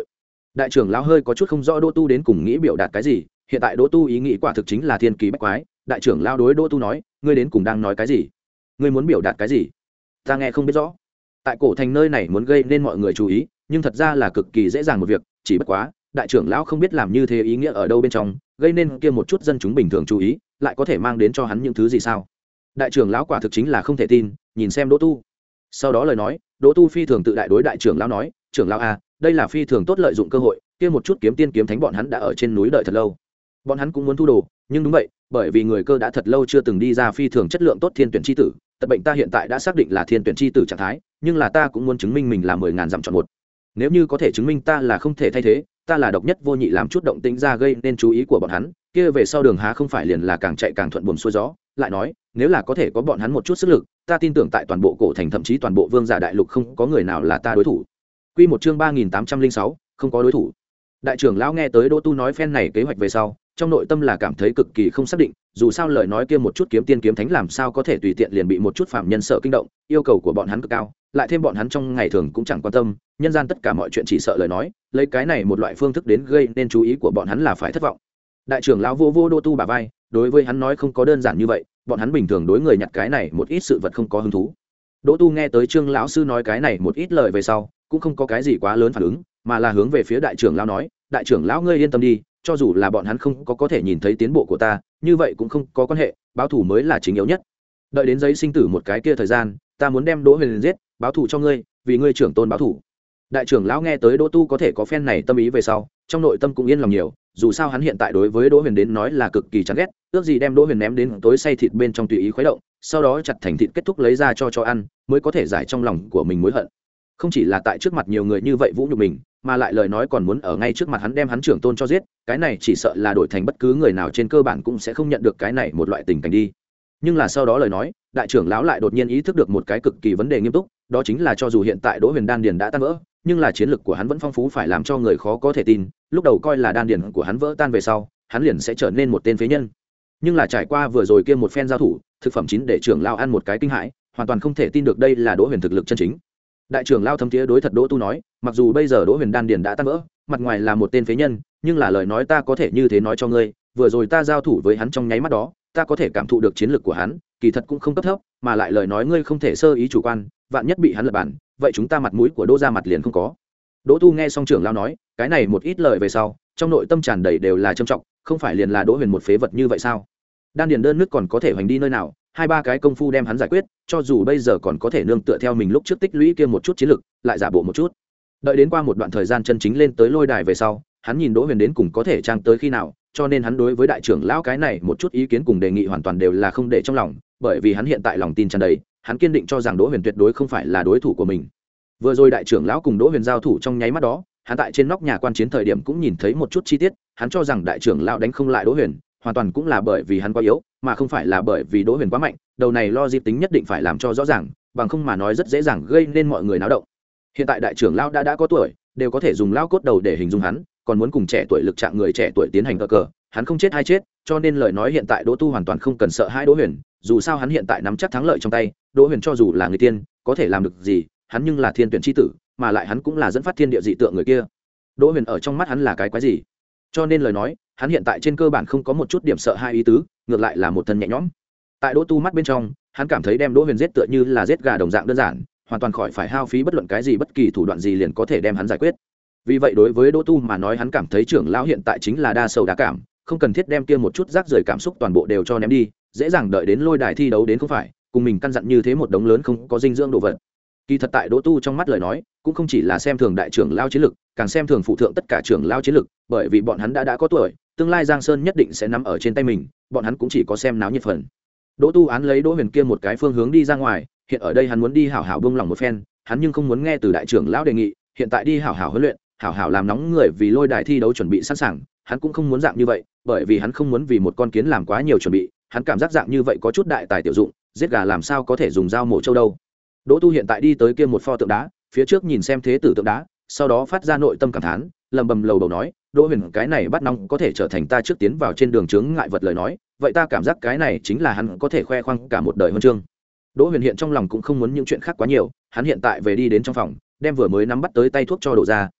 đại trưởng lão hơi có chút không rõ Đỗ Tu đến cùng nghĩ biểu đạt cái gì. Hiện tại Đỗ Tu ý nghĩ quả thực chính là thiên kỳ bách quái. Đại trưởng lão đối Đỗ Tu nói, ngươi đến cùng đang nói cái gì? Ngươi muốn biểu đạt cái gì? Ta nghe không biết rõ. Tại cổ thành nơi này muốn gây nên mọi người chú ý, nhưng thật ra là cực kỳ dễ dàng một việc, chỉ bất quá đại trưởng lão không biết làm như thế ý nghĩa ở đâu bên trong, gây nên kia một chút dân chúng bình thường chú ý, lại có thể mang đến cho hắn những thứ gì sao? Đại trưởng lão quả thực chính là không thể tin, nhìn xem Đỗ Tu. Sau đó lời nói, Đỗ Tu phi thường tự đại đối đại trưởng lão nói, trưởng lão a, đây là phi thường tốt lợi dụng cơ hội, kia một chút kiếm tiên kiếm thánh bọn hắn đã ở trên núi đợi thật lâu. Bọn hắn cũng muốn thu đồ, nhưng đúng vậy, bởi vì người cơ đã thật lâu chưa từng đi ra phi thường chất lượng tốt thiên tuyển chi tử, tật bệnh ta hiện tại đã xác định là thiên tuyển chi tử trạng thái, nhưng là ta cũng muốn chứng minh mình là mười ngàn dặm chọn một. Nếu như có thể chứng minh ta là không thể thay thế, ta là độc nhất vô nhị làm chút động tĩnh ra gây nên chú ý của bọn hắn, kia về sau đường há không phải liền là càng chạy càng thuận buồm xuôi gió. Lại nói, nếu là có thể có bọn hắn một chút sức lực, ta tin tưởng tại toàn bộ cổ thành thậm chí toàn bộ vương giả đại lục không có người nào là ta đối thủ. Quy một chương ba nghìn tám trăm linh sáu, không có đối thủ. Đại trưởng lão nghe tới Đỗ Tu nói phen này kế hoạch về sau, trong nội tâm là cảm thấy cực kỳ không xác định, dù sao lời nói kia một chút kiếm tiên kiếm thánh làm sao có thể tùy tiện liền bị một chút phạm nhân sợ kinh động, yêu cầu của bọn hắn cực cao, lại thêm bọn hắn trong ngày thường cũng chẳng quan tâm, nhân gian tất cả mọi chuyện chỉ sợ lời nói, lấy cái này một loại phương thức đến gây nên chú ý của bọn hắn là phải thất vọng. Đại trưởng lão vô vô Đỗ Tu bả vai, đối với hắn nói không có đơn giản như vậy, bọn hắn bình thường đối người nhặt cái này một ít sự vật không có hứng thú. Đỗ Tu nghe tới Trương lão sư nói cái này một ít lời về sau, cũng không có cái gì quá lớn phản ứng, mà là hướng về phía đại trưởng lão nói, đại trưởng lão ngươi yên tâm đi, cho dù là bọn hắn không có có thể nhìn thấy tiến bộ của ta, như vậy cũng không có quan hệ, báo thù mới là chính yếu nhất. Đợi đến giấy sinh tử một cái kia thời gian, ta muốn đem Đỗ Huyền giết, báo thù cho ngươi, vì ngươi trưởng tôn báo thù. Đại trưởng lão nghe tới Đỗ Tu có thể có phen này tâm ý về sau, trong nội tâm cũng yên lòng nhiều, dù sao hắn hiện tại đối với Đỗ Huyền đến nói là cực kỳ chán ghét, ước gì đem Đỗ Huyền ném đến tối say thịt bên trong tùy ý khuấy động, sau đó chặt thành thịt kết thúc lấy ra cho cho ăn, mới có thể giải trong lòng của mình mối hận. Không chỉ là tại trước mặt nhiều người như vậy vũ nhục mình, mà lại lời nói còn muốn ở ngay trước mặt hắn đem hắn trưởng tôn cho giết, cái này chỉ sợ là đổi thành bất cứ người nào trên cơ bản cũng sẽ không nhận được cái này một loại tình cảnh đi. Nhưng là sau đó lời nói, đại trưởng lão lại đột nhiên ý thức được một cái cực kỳ vấn đề nghiêm túc, đó chính là cho dù hiện tại Đỗ Huyền đan điền đã tan vỡ, nhưng là chiến lực của hắn vẫn phong phú phải làm cho người khó có thể tin, lúc đầu coi là đan điền của hắn vỡ tan về sau, hắn liền sẽ trở nên một tên phế nhân. Nhưng là trải qua vừa rồi kia một phen giao thủ, thực phẩm chín để trưởng lão ăn một cái kinh hãi, hoàn toàn không thể tin được đây là Đỗ Huyền thực lực chân chính. Đại trưởng lão thâm thiế đối thật Đỗ Tu nói, mặc dù bây giờ Đỗ Huyền đan điền đã tan vỡ, mặt ngoài là một tên phế nhân, nhưng là lời nói ta có thể như thế nói cho ngươi, vừa rồi ta giao thủ với hắn trong nháy mắt đó, ta có thể cảm thụ được chiến lực của hắn, kỳ thật cũng không cấp thấp, mà lại lời nói ngươi không thể sơ ý chủ quan, vạn nhất bị hắn lật bản, vậy chúng ta mặt mũi của Đỗ gia mặt liền không có. Đỗ Tu nghe xong trưởng lão nói, cái này một ít lời về sau, trong nội tâm tràn đầy đều là trầm trọng, không phải liền là Đỗ Huyền một phế vật như vậy sao? Đan điền đơn nước còn có thể hoành đi nơi nào, hai ba cái công phu đem hắn giải quyết, cho dù bây giờ còn có thể nương tựa theo mình lúc trước tích lũy kia một chút chiến lực, lại giả bộ một chút. Đợi đến qua một đoạn thời gian chân chính lên tới lôi đài về sau, hắn nhìn Đỗ Huyền đến cùng có thể trang tới khi nào, cho nên hắn đối với đại trưởng lão cái này một chút ý kiến cùng đề nghị hoàn toàn đều là không để trong lòng, bởi vì hắn hiện tại lòng tin tràn đầy, hắn kiên định cho rằng Đỗ Huyền tuyệt đối không phải là đối thủ của mình. Vừa rồi đại trưởng lão cùng Đỗ Huyền giao thủ trong nháy mắt đó, hắn tại trên nóc nhà quan chiến thời điểm cũng nhìn thấy một chút chi tiết, hắn cho rằng đại trưởng lão đánh không lại Đỗ Huyền, hoàn toàn cũng là bởi vì hắn quá yếu, mà không phải là bởi vì Đỗ Huyền quá mạnh, đầu này lo dịp tính nhất định phải làm cho rõ ràng, bằng không mà nói rất dễ dàng gây nên mọi người náo động. Hiện tại đại trưởng lão đã đã có tuổi, đều có thể dùng lão cốt đầu để hình dung hắn, còn muốn cùng trẻ tuổi lực trạng người trẻ tuổi tiến hành cờ cờ, hắn không chết hay chết, cho nên lời nói hiện tại Đỗ Tu hoàn toàn không cần sợ hãi Đỗ Huyền, dù sao hắn hiện tại nắm chắc thắng lợi trong tay, Đỗ Huyền cho dù là người tiên, có thể làm được gì, hắn nhưng là thiên tuyển chi tử, mà lại hắn cũng là dẫn phát thiên địa dị tượng người kia. Đỗ Huyền ở trong mắt hắn là cái quái gì? Cho nên lời nói, hắn hiện tại trên cơ bản không có một chút điểm sợ hai ý tứ, ngược lại là một thân nhẹ nhõm. Tại Đỗ Tu mắt bên trong, hắn cảm thấy đem Đỗ Huyền giết tựa như là giết gà đồng dạng đơn giản, hoàn toàn khỏi phải hao phí bất luận cái gì bất kỳ thủ đoạn gì liền có thể đem hắn giải quyết. Vì vậy đối với Đỗ Tu mà nói hắn cảm thấy trưởng lão hiện tại chính là đa sầu đa cảm, không cần thiết đem kia một chút rác rưởi cảm xúc toàn bộ đều cho ném đi, dễ dàng đợi đến lôi đài thi đấu đến không phải, cùng mình căn dặn như thế một đống lớn không có dinh dưỡng đồ vật. Kỳ thật tại Đỗ Tu trong mắt lời nói, cũng không chỉ là xem thường đại trưởng lão chiến lực, càng xem thường phụ thượng tất cả trưởng lão chiến lực, bởi vì bọn hắn đã đã có tuổi, tương lai Giang Sơn nhất định sẽ nắm ở trên tay mình, bọn hắn cũng chỉ có xem náo nhiệt phần. Đỗ Tu án lấy Đỗ Huyền kia một cái phương hướng đi ra ngoài, hiện ở đây hắn muốn đi hảo hảo buông lòng một phen, hắn nhưng không muốn nghe từ đại trưởng lão đề nghị, hiện tại đi hảo hảo huấn luyện, hảo hảo làm nóng người vì lôi đài thi đấu chuẩn bị sẵn sàng, hắn cũng không muốn dạng như vậy, bởi vì hắn không muốn vì một con kiến làm quá nhiều chuẩn bị, hắn cảm giác dạng như vậy có chút đại tài tiểu dụng, giết gà làm sao có thể dùng dao mổ trâu đâu. Đỗ Tu hiện tại đi tới kia một pho tượng đá, phía trước nhìn xem thế tử tượng đá, sau đó phát ra nội tâm cảm thán, lẩm bẩm lầu bầu nói, Đỗ Huyền cái này bắt nóng có thể trở thành ta trước tiến vào trên đường chướng ngại vật lời nói, vậy ta cảm giác cái này chính là hắn có thể khoe khoang cả một đời huân chương. Đỗ Huyền hiện trong lòng cũng không muốn những chuyện khác quá nhiều, hắn hiện tại về đi đến trong phòng, đem vừa mới nắm bắt tới tay thuốc cho đổ ra,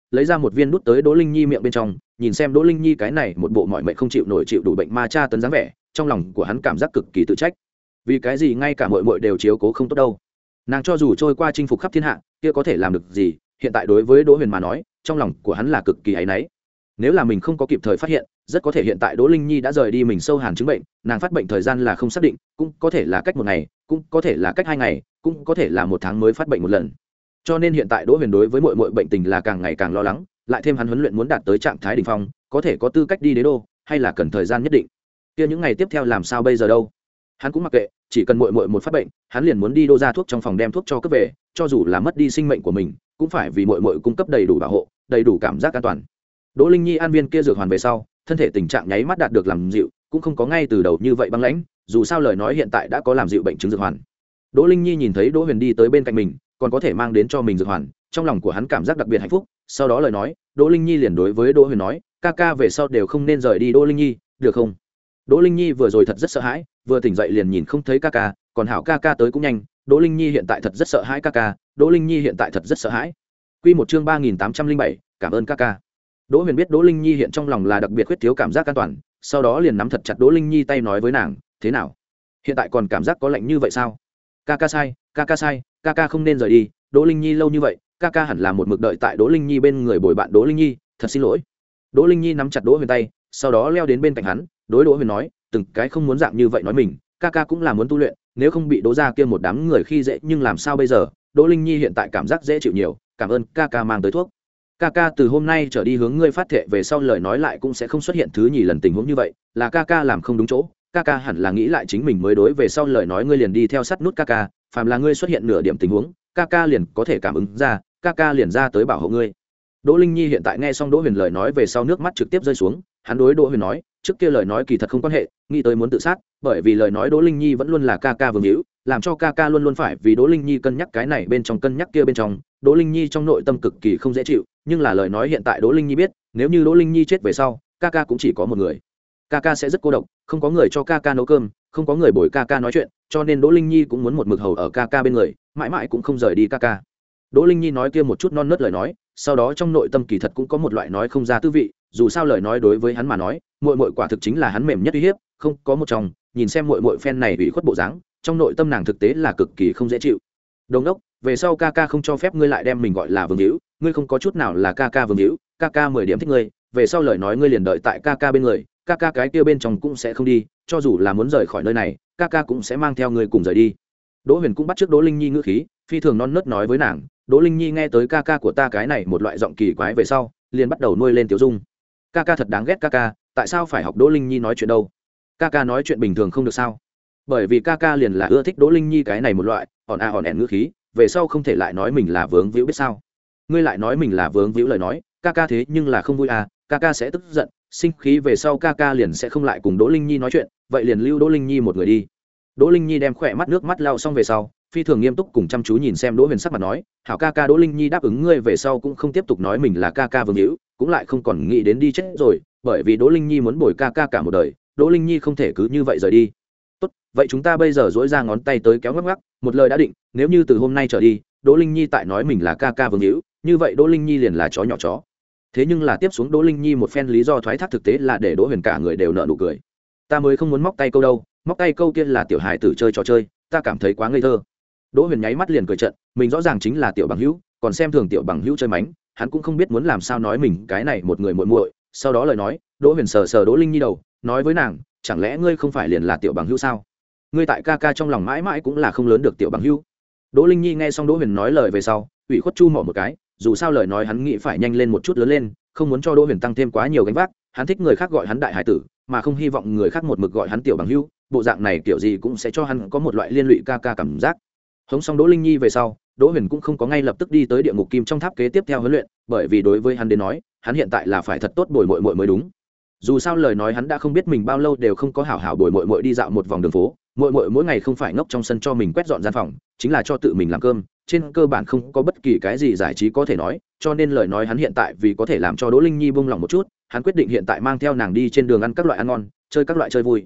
lấy ra một viên đút tới Đỗ Linh Nhi miệng bên trong, nhìn xem Đỗ Linh Nhi cái này một bộ mọi mệnh không chịu nổi chịu đủ bệnh ma cha tấn dáng vẻ, trong lòng của hắn cảm giác cực kỳ tự trách. Vì cái gì ngay cả muội muội đều chiếu cố không tốt đâu? Nàng cho dù trôi qua chinh phục khắp thiên hạ, kia có thể làm được gì? Hiện tại đối với Đỗ Huyền mà nói, trong lòng của hắn là cực kỳ áy náy. Nếu là mình không có kịp thời phát hiện, rất có thể hiện tại Đỗ Linh Nhi đã rời đi mình sâu hàn chứng bệnh, nàng phát bệnh thời gian là không xác định, cũng có thể là cách một ngày, cũng có thể là cách hai ngày, cũng có thể là một tháng mới phát bệnh một lần. Cho nên hiện tại Đỗ Huyền đối với muội muội bệnh tình là càng ngày càng lo lắng, lại thêm hắn huấn luyện muốn đạt tới trạng thái đỉnh phong, có thể có tư cách đi đế đô, hay là cần thời gian nhất định. Kia những ngày tiếp theo làm sao bây giờ đâu? Hắn cũng mặc kệ, chỉ cần muội muội một phát bệnh, hắn liền muốn đi đô ra thuốc trong phòng đem thuốc cho cấp về, cho dù là mất đi sinh mệnh của mình, cũng phải vì muội muội cung cấp đầy đủ bảo hộ, đầy đủ cảm giác an toàn. Đỗ Linh Nhi ăn viên kia dược hoàn về sau, thân thể tình trạng nháy mắt đạt được làm dịu, cũng không có ngay từ đầu như vậy băng lãnh, dù sao lời nói hiện tại đã có làm dịu bệnh chứng dược hoàn. Đỗ Linh Nhi nhìn thấy Đỗ Huyền đi tới bên cạnh mình, còn có thể mang đến cho mình dược hoàn, trong lòng của hắn cảm giác đặc biệt hạnh phúc. Sau đó lời nói, Đỗ Linh Nhi liền đối với Đỗ Huyền nói, ca ca về sau đều không nên rời đi Đỗ Linh Nhi, được không? Đỗ Linh Nhi vừa rồi thật rất sợ hãi, vừa tỉnh dậy liền nhìn không thấy ca ca, còn hảo ca ca tới cũng nhanh. Đỗ Linh Nhi hiện tại thật rất sợ hãi ca ca, Đỗ Linh Nhi hiện tại thật rất sợ hãi. Quy một chương ba nghìn tám trăm linh bảy, cảm ơn ca ca. Đỗ Huyền biết Đỗ Linh Nhi hiện trong lòng là đặc biệt khuyết thiếu cảm giác an toàn, sau đó liền nắm thật chặt Đỗ Linh Nhi tay nói với nàng, thế nào? Hiện tại còn cảm giác có lạnh như vậy sao? Ca ca sai, ca ca sai, ca ca không nên rời đi, Đỗ Linh Nhi lâu như vậy, ca ca hẳn là một mực đợi tại Đỗ Linh Nhi bên người bồi bạn Đỗ Linh Nhi, thật xin lỗi. Đỗ Linh Nhi nắm chặt Đỗ Huyền tay, sau đó leo đến bên cạnh hắn, đối Đỗ Huyền nói, từng cái không muốn dạng như vậy nói mình, ca ca cũng là muốn tu luyện, nếu không bị Đỗ gia kia một đám người khi dễ, nhưng làm sao bây giờ? Đỗ Linh Nhi hiện tại cảm giác dễ chịu nhiều, cảm ơn ca ca mang tới thuốc. Ca ca từ hôm nay trở đi hướng ngươi phát thệ về sau lời nói lại cũng sẽ không xuất hiện thứ nhì lần tình huống như vậy, là ca ca làm không đúng chỗ, ca ca hẳn là nghĩ lại chính mình mới đối, về sau lời nói ngươi liền đi theo sát nút ca ca, phàm là ngươi xuất hiện nửa điểm tình huống, ca ca liền có thể cảm ứng ra, ca ca liền ra tới bảo hộ ngươi. Đỗ Linh Nhi hiện tại nghe xong Đỗ Huyền lời nói về sau nước mắt trực tiếp rơi xuống, hắn đối Đỗ Huyền nói, trước kia lời nói kỳ thật không quan hệ, nghĩ tới muốn tự sát, bởi vì lời nói Đỗ Linh Nhi vẫn luôn là ca ca vương hữu, làm cho ca ca luôn luôn phải vì Đỗ Linh Nhi cân nhắc cái này bên trong cân nhắc kia bên trong, Đỗ Linh Nhi trong nội tâm cực kỳ không dễ chịu, nhưng là lời nói hiện tại Đỗ Linh Nhi biết, nếu như Đỗ Linh Nhi chết về sau, ca ca cũng chỉ có một người. Ca ca sẽ rất cô độc, không có người cho ca ca nấu cơm, không có người bồi ca ca nói chuyện, cho nên Đỗ Linh Nhi cũng muốn một mực hầu ở ca ca bên người, mãi mãi cũng không rời đi ca ca. Đỗ Linh Nhi nói kia một chút non nớt lời nói, sau đó trong nội tâm kỳ thật cũng có một loại nói không ra tư vị, dù sao lời nói đối với hắn mà nói, muội muội quả thực chính là hắn mềm nhất uy hiếp, không có một trong, nhìn xem muội muội phen này ủy khuất bộ dáng, trong nội tâm nàng thực tế là cực kỳ không dễ chịu. Đồng đốc, về sau ca ca không cho phép ngươi lại đem mình gọi là vương hữu, ngươi không có chút nào là ca ca vương hữu, ca ca mười điểm thích ngươi, về sau lời nói ngươi liền đợi tại ca ca bên người, ca ca cái kia bên trong cũng sẽ không đi, cho dù là muốn rời khỏi nơi này, ca ca cũng sẽ mang theo ngươi cùng rời đi. Đỗ Huyền cũng bắt trước Đỗ Linh Nhi ngữ khí, phi thường non nớt nói với nàng, Đỗ Linh Nhi nghe tới ca ca của ta cái này một loại giọng kỳ quái về sau, liền bắt đầu nuôi lên tiểu dung. Ca ca thật đáng ghét ca ca, tại sao phải học Đỗ Linh Nhi nói chuyện đâu? Ca ca nói chuyện bình thường không được sao? Bởi vì ca ca liền là ưa thích Đỗ Linh Nhi cái này một loại, hòn a hòn ẻn ngữ khí, về sau không thể lại nói mình là vướng víu biết sao? Ngươi lại nói mình là vướng víu lời nói, ca ca thế nhưng là không vui à, ca ca sẽ tức giận, sinh khí về sau ca ca liền sẽ không lại cùng Đỗ Linh Nhi nói chuyện, vậy liền lưu Đỗ Linh Nhi một người đi. Đỗ Linh Nhi đem khỏe mắt nước mắt lau xong về sau, phi thường nghiêm túc cùng chăm chú nhìn xem Đỗ Huyền sắc mặt nói, hảo ca ca. Đỗ Linh Nhi đáp ứng ngươi về sau cũng không tiếp tục nói mình là ca ca vương hữu, cũng lại không còn nghĩ đến đi chết rồi, bởi vì Đỗ Linh Nhi muốn bồi ca ca cả một đời, Đỗ Linh Nhi không thể cứ như vậy rời đi. Tốt, vậy chúng ta bây giờ duỗi ra ngón tay tới kéo ngắc ngắc, một lời đã định, nếu như từ hôm nay trở đi, Đỗ Linh Nhi tại nói mình là ca ca vương hữu, như vậy Đỗ Linh Nhi liền là chó nhỏ chó. Thế nhưng là tiếp xuống Đỗ Linh Nhi một phen lý do thoái thác thực tế là để Đỗ Huyền cả người đều nở nụ cười. Ta mới không muốn móc tay câu đâu, móc tay câu kia là tiểu hài tử chơi trò chơi, ta cảm thấy quá ngây thơ. Đỗ Huyền nháy mắt liền cười trận, mình rõ ràng chính là tiểu bằng hữu, còn xem thường tiểu bằng hữu chơi mánh, hắn cũng không biết muốn làm sao nói mình cái này một người muội muội. Sau đó lời nói, Đỗ Huyền sờ sờ Đỗ Linh Nhi đầu, nói với nàng, chẳng lẽ ngươi không phải liền là tiểu bằng hữu sao? Ngươi tại ca ca trong lòng mãi mãi cũng là không lớn được tiểu bằng hữu. Đỗ Linh Nhi nghe xong Đỗ Huyền nói lời về sau, ủy khuất chu mỏ một cái, dù sao lời nói hắn nghĩ phải nhanh lên một chút lớn lên, không muốn cho Đỗ Huyền tăng thêm quá nhiều gánh vác, hắn thích người khác gọi hắn đại hải tử, mà không hy vọng người khác một mực gọi hắn tiểu bằng hữu, bộ dạng này kiểu gì cũng sẽ cho hắn có một loại liên lụy ca ca cảm giác. Hống xong Đỗ Linh Nhi về sau, Đỗ Huyền cũng không có ngay lập tức đi tới địa ngục kim trong tháp kế tiếp theo huấn luyện, bởi vì đối với hắn đến nói, hắn hiện tại là phải thật tốt bồi muội muội mới đúng. Dù sao lời nói hắn đã không biết mình bao lâu đều không có hảo hảo bồi muội muội đi dạo một vòng đường phố, muội muội mỗi ngày không phải ngốc trong sân cho mình quét dọn gian phòng, chính là cho tự mình làm cơm, trên cơ bản không có bất kỳ cái gì giải trí có thể nói, cho nên lời nói hắn hiện tại vì có thể làm cho Đỗ Linh Nhi buông lòng một chút, hắn quyết định hiện tại mang theo nàng đi trên đường ăn các loại ăn ngon, chơi các loại chơi vui.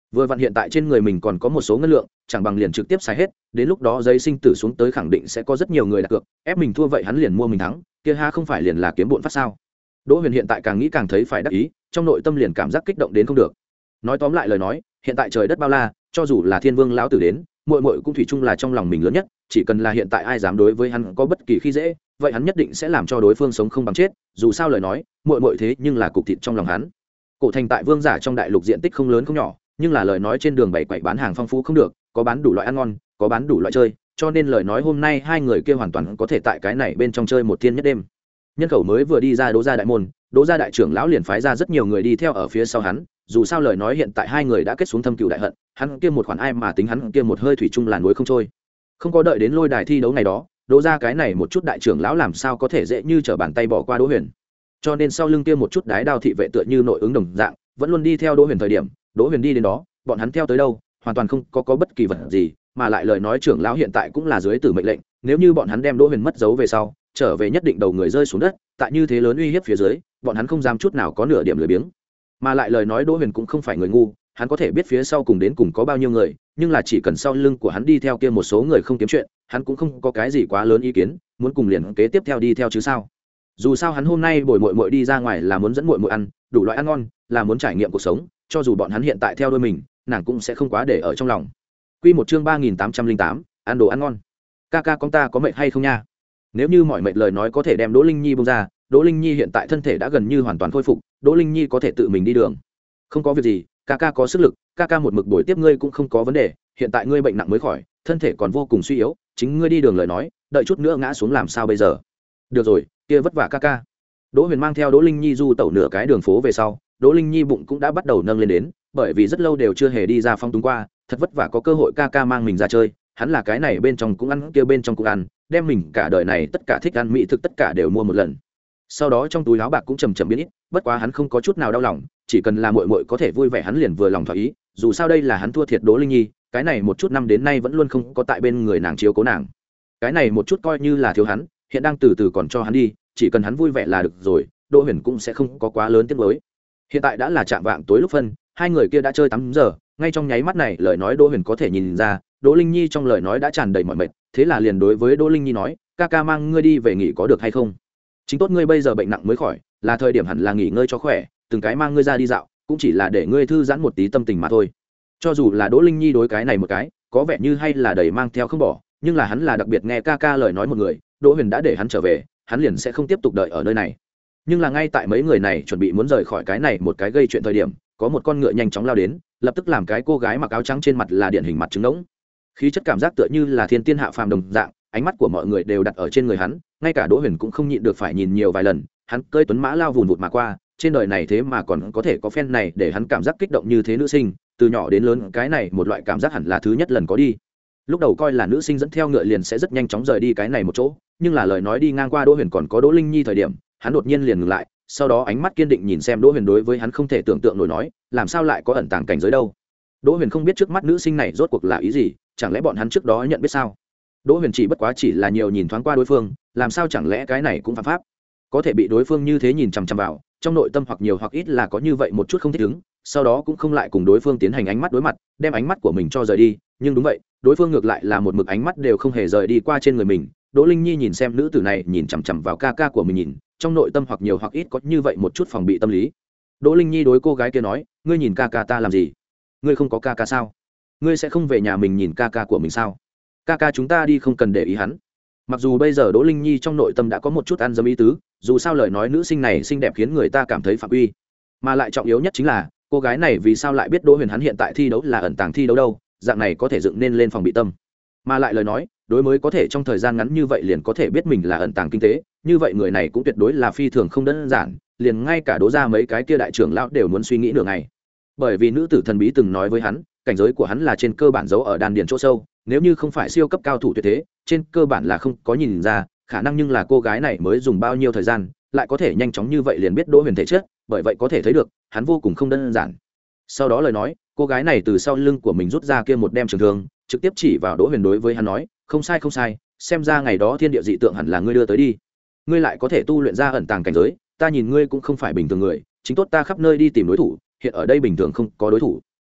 vừa vặn hiện tại trên người mình còn có một số ngân lượng, chẳng bằng liền trực tiếp xài hết, đến lúc đó giấy sinh tử xuống tới khẳng định sẽ có rất nhiều người đặt cược, ép mình thua vậy hắn liền mua mình thắng, kia ha không phải liền là kiếm bộn phát sao. Đỗ Huyền hiện tại càng nghĩ càng thấy phải đắc ý, trong nội tâm liền cảm giác kích động đến không được. Nói tóm lại lời nói, hiện tại trời đất bao la, cho dù là Thiên Vương lão tử đến, muội muội cũng thủy chung là trong lòng mình lớn nhất, chỉ cần là hiện tại ai dám đối với hắn có bất kỳ khi dễ, vậy hắn nhất định sẽ làm cho đối phương sống không bằng chết, dù sao lời nói, muội muội thế nhưng là cục thịt trong lòng hắn. Cổ thành tại Vương giả trong đại lục diện tích không lớn không nhỏ, nhưng là lời nói trên đường bày quậy bán hàng phong phú không được, có bán đủ loại ăn ngon, có bán đủ loại chơi, cho nên lời nói hôm nay hai người kia hoàn toàn có thể tại cái này bên trong chơi một thiên nhất đêm. Nhân khẩu mới vừa đi ra Đỗ gia đại môn, Đỗ gia đại trưởng lão liền phái ra rất nhiều người đi theo ở phía sau hắn, dù sao lời nói hiện tại hai người đã kết xuống thâm cừu đại hận, hắn kia một khoản ai mà tính hắn kia một hơi thủy chung là núi không trôi. Không có đợi đến lôi đài thi đấu này đó, Đỗ gia cái này một chút đại trưởng lão làm sao có thể dễ như trở bàn tay bỏ qua Đỗ Huyền. Cho nên sau lưng kia một chút đái đao thị vệ tựa như nội ứng đồng dạng, vẫn luôn đi theo Đỗ Huyền thời điểm, Đỗ Huyền đi đến đó, bọn hắn theo tới đâu, hoàn toàn không có có bất kỳ vật gì, mà lại lời nói trưởng lão hiện tại cũng là dưới tử mệnh lệnh, nếu như bọn hắn đem Đỗ Huyền mất dấu về sau, trở về nhất định đầu người rơi xuống đất, tại như thế lớn uy hiếp phía dưới, bọn hắn không dám chút nào có nửa điểm lười biếng. Mà lại lời nói Đỗ Huyền cũng không phải người ngu, hắn có thể biết phía sau cùng đến cùng có bao nhiêu người, nhưng là chỉ cần sau lưng của hắn đi theo kia một số người không kiếm chuyện, hắn cũng không có cái gì quá lớn ý kiến, muốn cùng liền kế tiếp theo đi theo chứ sao. Dù sao hắn hôm nay bồi muội muội đi ra ngoài là muốn dẫn muội muội ăn đủ loại ăn ngon, là muốn trải nghiệm cuộc sống, cho dù bọn hắn hiện tại theo đuôi mình, nàng cũng sẽ không quá để ở trong lòng. Quy một chương ba nghìn tám trăm linh tám, ăn đồ ăn ngon. Ca ca con ta có mệt hay không nha? Nếu như mọi mệt lời nói có thể đem Đỗ Linh Nhi buông ra, Đỗ Linh Nhi hiện tại thân thể đã gần như hoàn toàn khôi phục, Đỗ Linh Nhi có thể tự mình đi đường. Không có việc gì, ca ca có sức lực, ca ca một mực bồi tiếp ngươi cũng không có vấn đề, hiện tại ngươi bệnh nặng mới khỏi, thân thể còn vô cùng suy yếu, chính ngươi đi đường lời nói, đợi chút nữa ngã xuống làm sao bây giờ? Được rồi, kia vất vả ca ca. Đỗ Huyền mang theo Đỗ Linh Nhi du tẩu nửa cái đường phố về sau, Đỗ Linh Nhi bụng cũng đã bắt đầu nâng lên đến, bởi vì rất lâu đều chưa hề đi ra phong túng qua, thật vất vả có cơ hội ca ca mang mình ra chơi, hắn là cái này bên trong cũng ăn, kia bên trong cũng ăn, đem mình cả đời này tất cả thích ăn mỹ thực tất cả đều mua một lần. Sau đó trong túi áo bạc cũng chầm chậm biến ít, bất quá hắn không có chút nào đau lòng, chỉ cần là muội muội có thể vui vẻ hắn liền vừa lòng thỏa ý, dù sao đây là hắn thua thiệt Đỗ Linh Nhi, cái này một chút năm đến nay vẫn luôn không có tại bên người nàng chiếu cố nàng. Cái này một chút coi như là thiếu hắn, hiện đang từ từ còn cho hắn đi, chỉ cần hắn vui vẻ là được rồi, Đỗ Huyền cũng sẽ không có quá lớn tiếc nuối. Hiện tại đã là chạm vạng tối lúc phân, hai người kia đã chơi tám giờ, ngay trong nháy mắt này lời nói Đỗ Huyền có thể nhìn ra, Đỗ Linh Nhi trong lời nói đã tràn đầy mọi mệt, thế là liền đối với Đỗ Linh Nhi nói, ca ca mang ngươi đi về nghỉ có được hay không? Chính tốt ngươi bây giờ bệnh nặng mới khỏi, là thời điểm hẳn là nghỉ ngơi cho khỏe, từng cái mang ngươi ra đi dạo, cũng chỉ là để ngươi thư giãn một tí tâm tình mà thôi. Cho dù là Đỗ Linh Nhi đối cái này một cái, có vẻ như hay là đầy mang theo không bỏ, nhưng là hắn là đặc biệt nghe ca ca lời nói một người, Đỗ Huyền đã để hắn trở về, hắn liền sẽ không tiếp tục đợi ở nơi này. Nhưng là ngay tại mấy người này chuẩn bị muốn rời khỏi cái này một cái gây chuyện thời điểm, có một con ngựa nhanh chóng lao đến, lập tức làm cái cô gái mặc áo trắng trên mặt là điển hình mặt trứng ngỗng, khí chất cảm giác tựa như là thiên tiên hạ phàm đồng dạng, ánh mắt của mọi người đều đặt ở trên người hắn, ngay cả Đỗ Huyền cũng không nhịn được phải nhìn nhiều vài lần, hắn cơi tuấn mã lao vùn vụt mà qua, trên đời này thế mà còn có thể có phen này để hắn cảm giác kích động như thế nữ sinh, từ nhỏ đến lớn cái này một loại cảm giác hẳn là thứ nhất lần có đi. Lúc đầu coi là nữ sinh dẫn theo ngựa liền sẽ rất nhanh chóng rời đi cái này một chỗ, nhưng là lời nói đi ngang qua Đỗ Huyền còn có Đỗ Linh Nhi thời điểm, hắn đột nhiên liền ngừng lại, sau đó ánh mắt kiên định nhìn xem Đỗ Huyền, đối với hắn không thể tưởng tượng nổi nói, làm sao lại có ẩn tàng cảnh giới đâu. Đỗ Huyền không biết trước mắt nữ sinh này rốt cuộc là ý gì, chẳng lẽ bọn hắn trước đó nhận biết sao? Đỗ Huyền chỉ bất quá chỉ là nhiều nhìn thoáng qua đối phương, làm sao chẳng lẽ cái này cũng phạm pháp? Có thể bị đối phương như thế nhìn chằm chằm vào, trong nội tâm hoặc nhiều hoặc ít là có như vậy một chút không thích ứng, sau đó cũng không lại cùng đối phương tiến hành ánh mắt đối mặt, đem ánh mắt của mình cho rời đi, nhưng đúng vậy, đối phương ngược lại là một mực ánh mắt đều không hề rời đi qua trên người mình. Đỗ Linh Nhi nhìn xem nữ tử này nhìn chằm chằm vào ca ca của mình nhìn, trong nội tâm hoặc nhiều hoặc ít có như vậy một chút phòng bị tâm lý. Đỗ Linh Nhi đối cô gái kia nói, ngươi nhìn ca ca ta làm gì? Ngươi không có ca ca sao? Ngươi sẽ không về nhà mình nhìn ca ca của mình sao? Ca ca chúng ta đi không cần để ý hắn. Mặc dù bây giờ Đỗ Linh Nhi trong nội tâm đã có một chút ăn dấm ý tứ, dù sao lời nói nữ sinh này xinh đẹp khiến người ta cảm thấy phạm uy, mà lại trọng yếu nhất chính là cô gái này vì sao lại biết Đỗ Huyền hắn hiện tại thi đấu là ẩn tàng thi đấu đâu, dạng này có thể dựng nên lên phòng bị tâm. Mà lại lời nói đối mới có thể trong thời gian ngắn như vậy liền có thể biết mình là ẩn tàng kinh tế, như vậy người này cũng tuyệt đối là phi thường không đơn giản, liền ngay cả Đỗ gia mấy cái kia đại trưởng lão đều muốn suy nghĩ nửa ngày. Bởi vì nữ tử thần bí từng nói với hắn, cảnh giới của hắn là trên cơ bản giấu ở đan điền chỗ sâu, nếu như không phải siêu cấp cao thủ tuyệt thế, trên cơ bản là không có nhìn ra, khả năng nhưng là cô gái này mới dùng bao nhiêu thời gian, lại có thể nhanh chóng như vậy liền biết Đỗ Huyền thể chất, bởi vậy có thể thấy được, hắn vô cùng không đơn giản. Sau đó lời nói, cô gái này từ sau lưng của mình rút ra kia một đem trường thương, trực tiếp chỉ vào Đỗ Huyền đối với hắn nói, không sai không sai, xem ra ngày đó thiên địa dị tượng hẳn là ngươi đưa tới đi. Ngươi lại có thể tu luyện ra ẩn tàng cảnh giới, ta nhìn ngươi cũng không phải bình thường người, chính tốt ta khắp nơi đi tìm đối thủ, hiện ở đây bình thường không có đối thủ.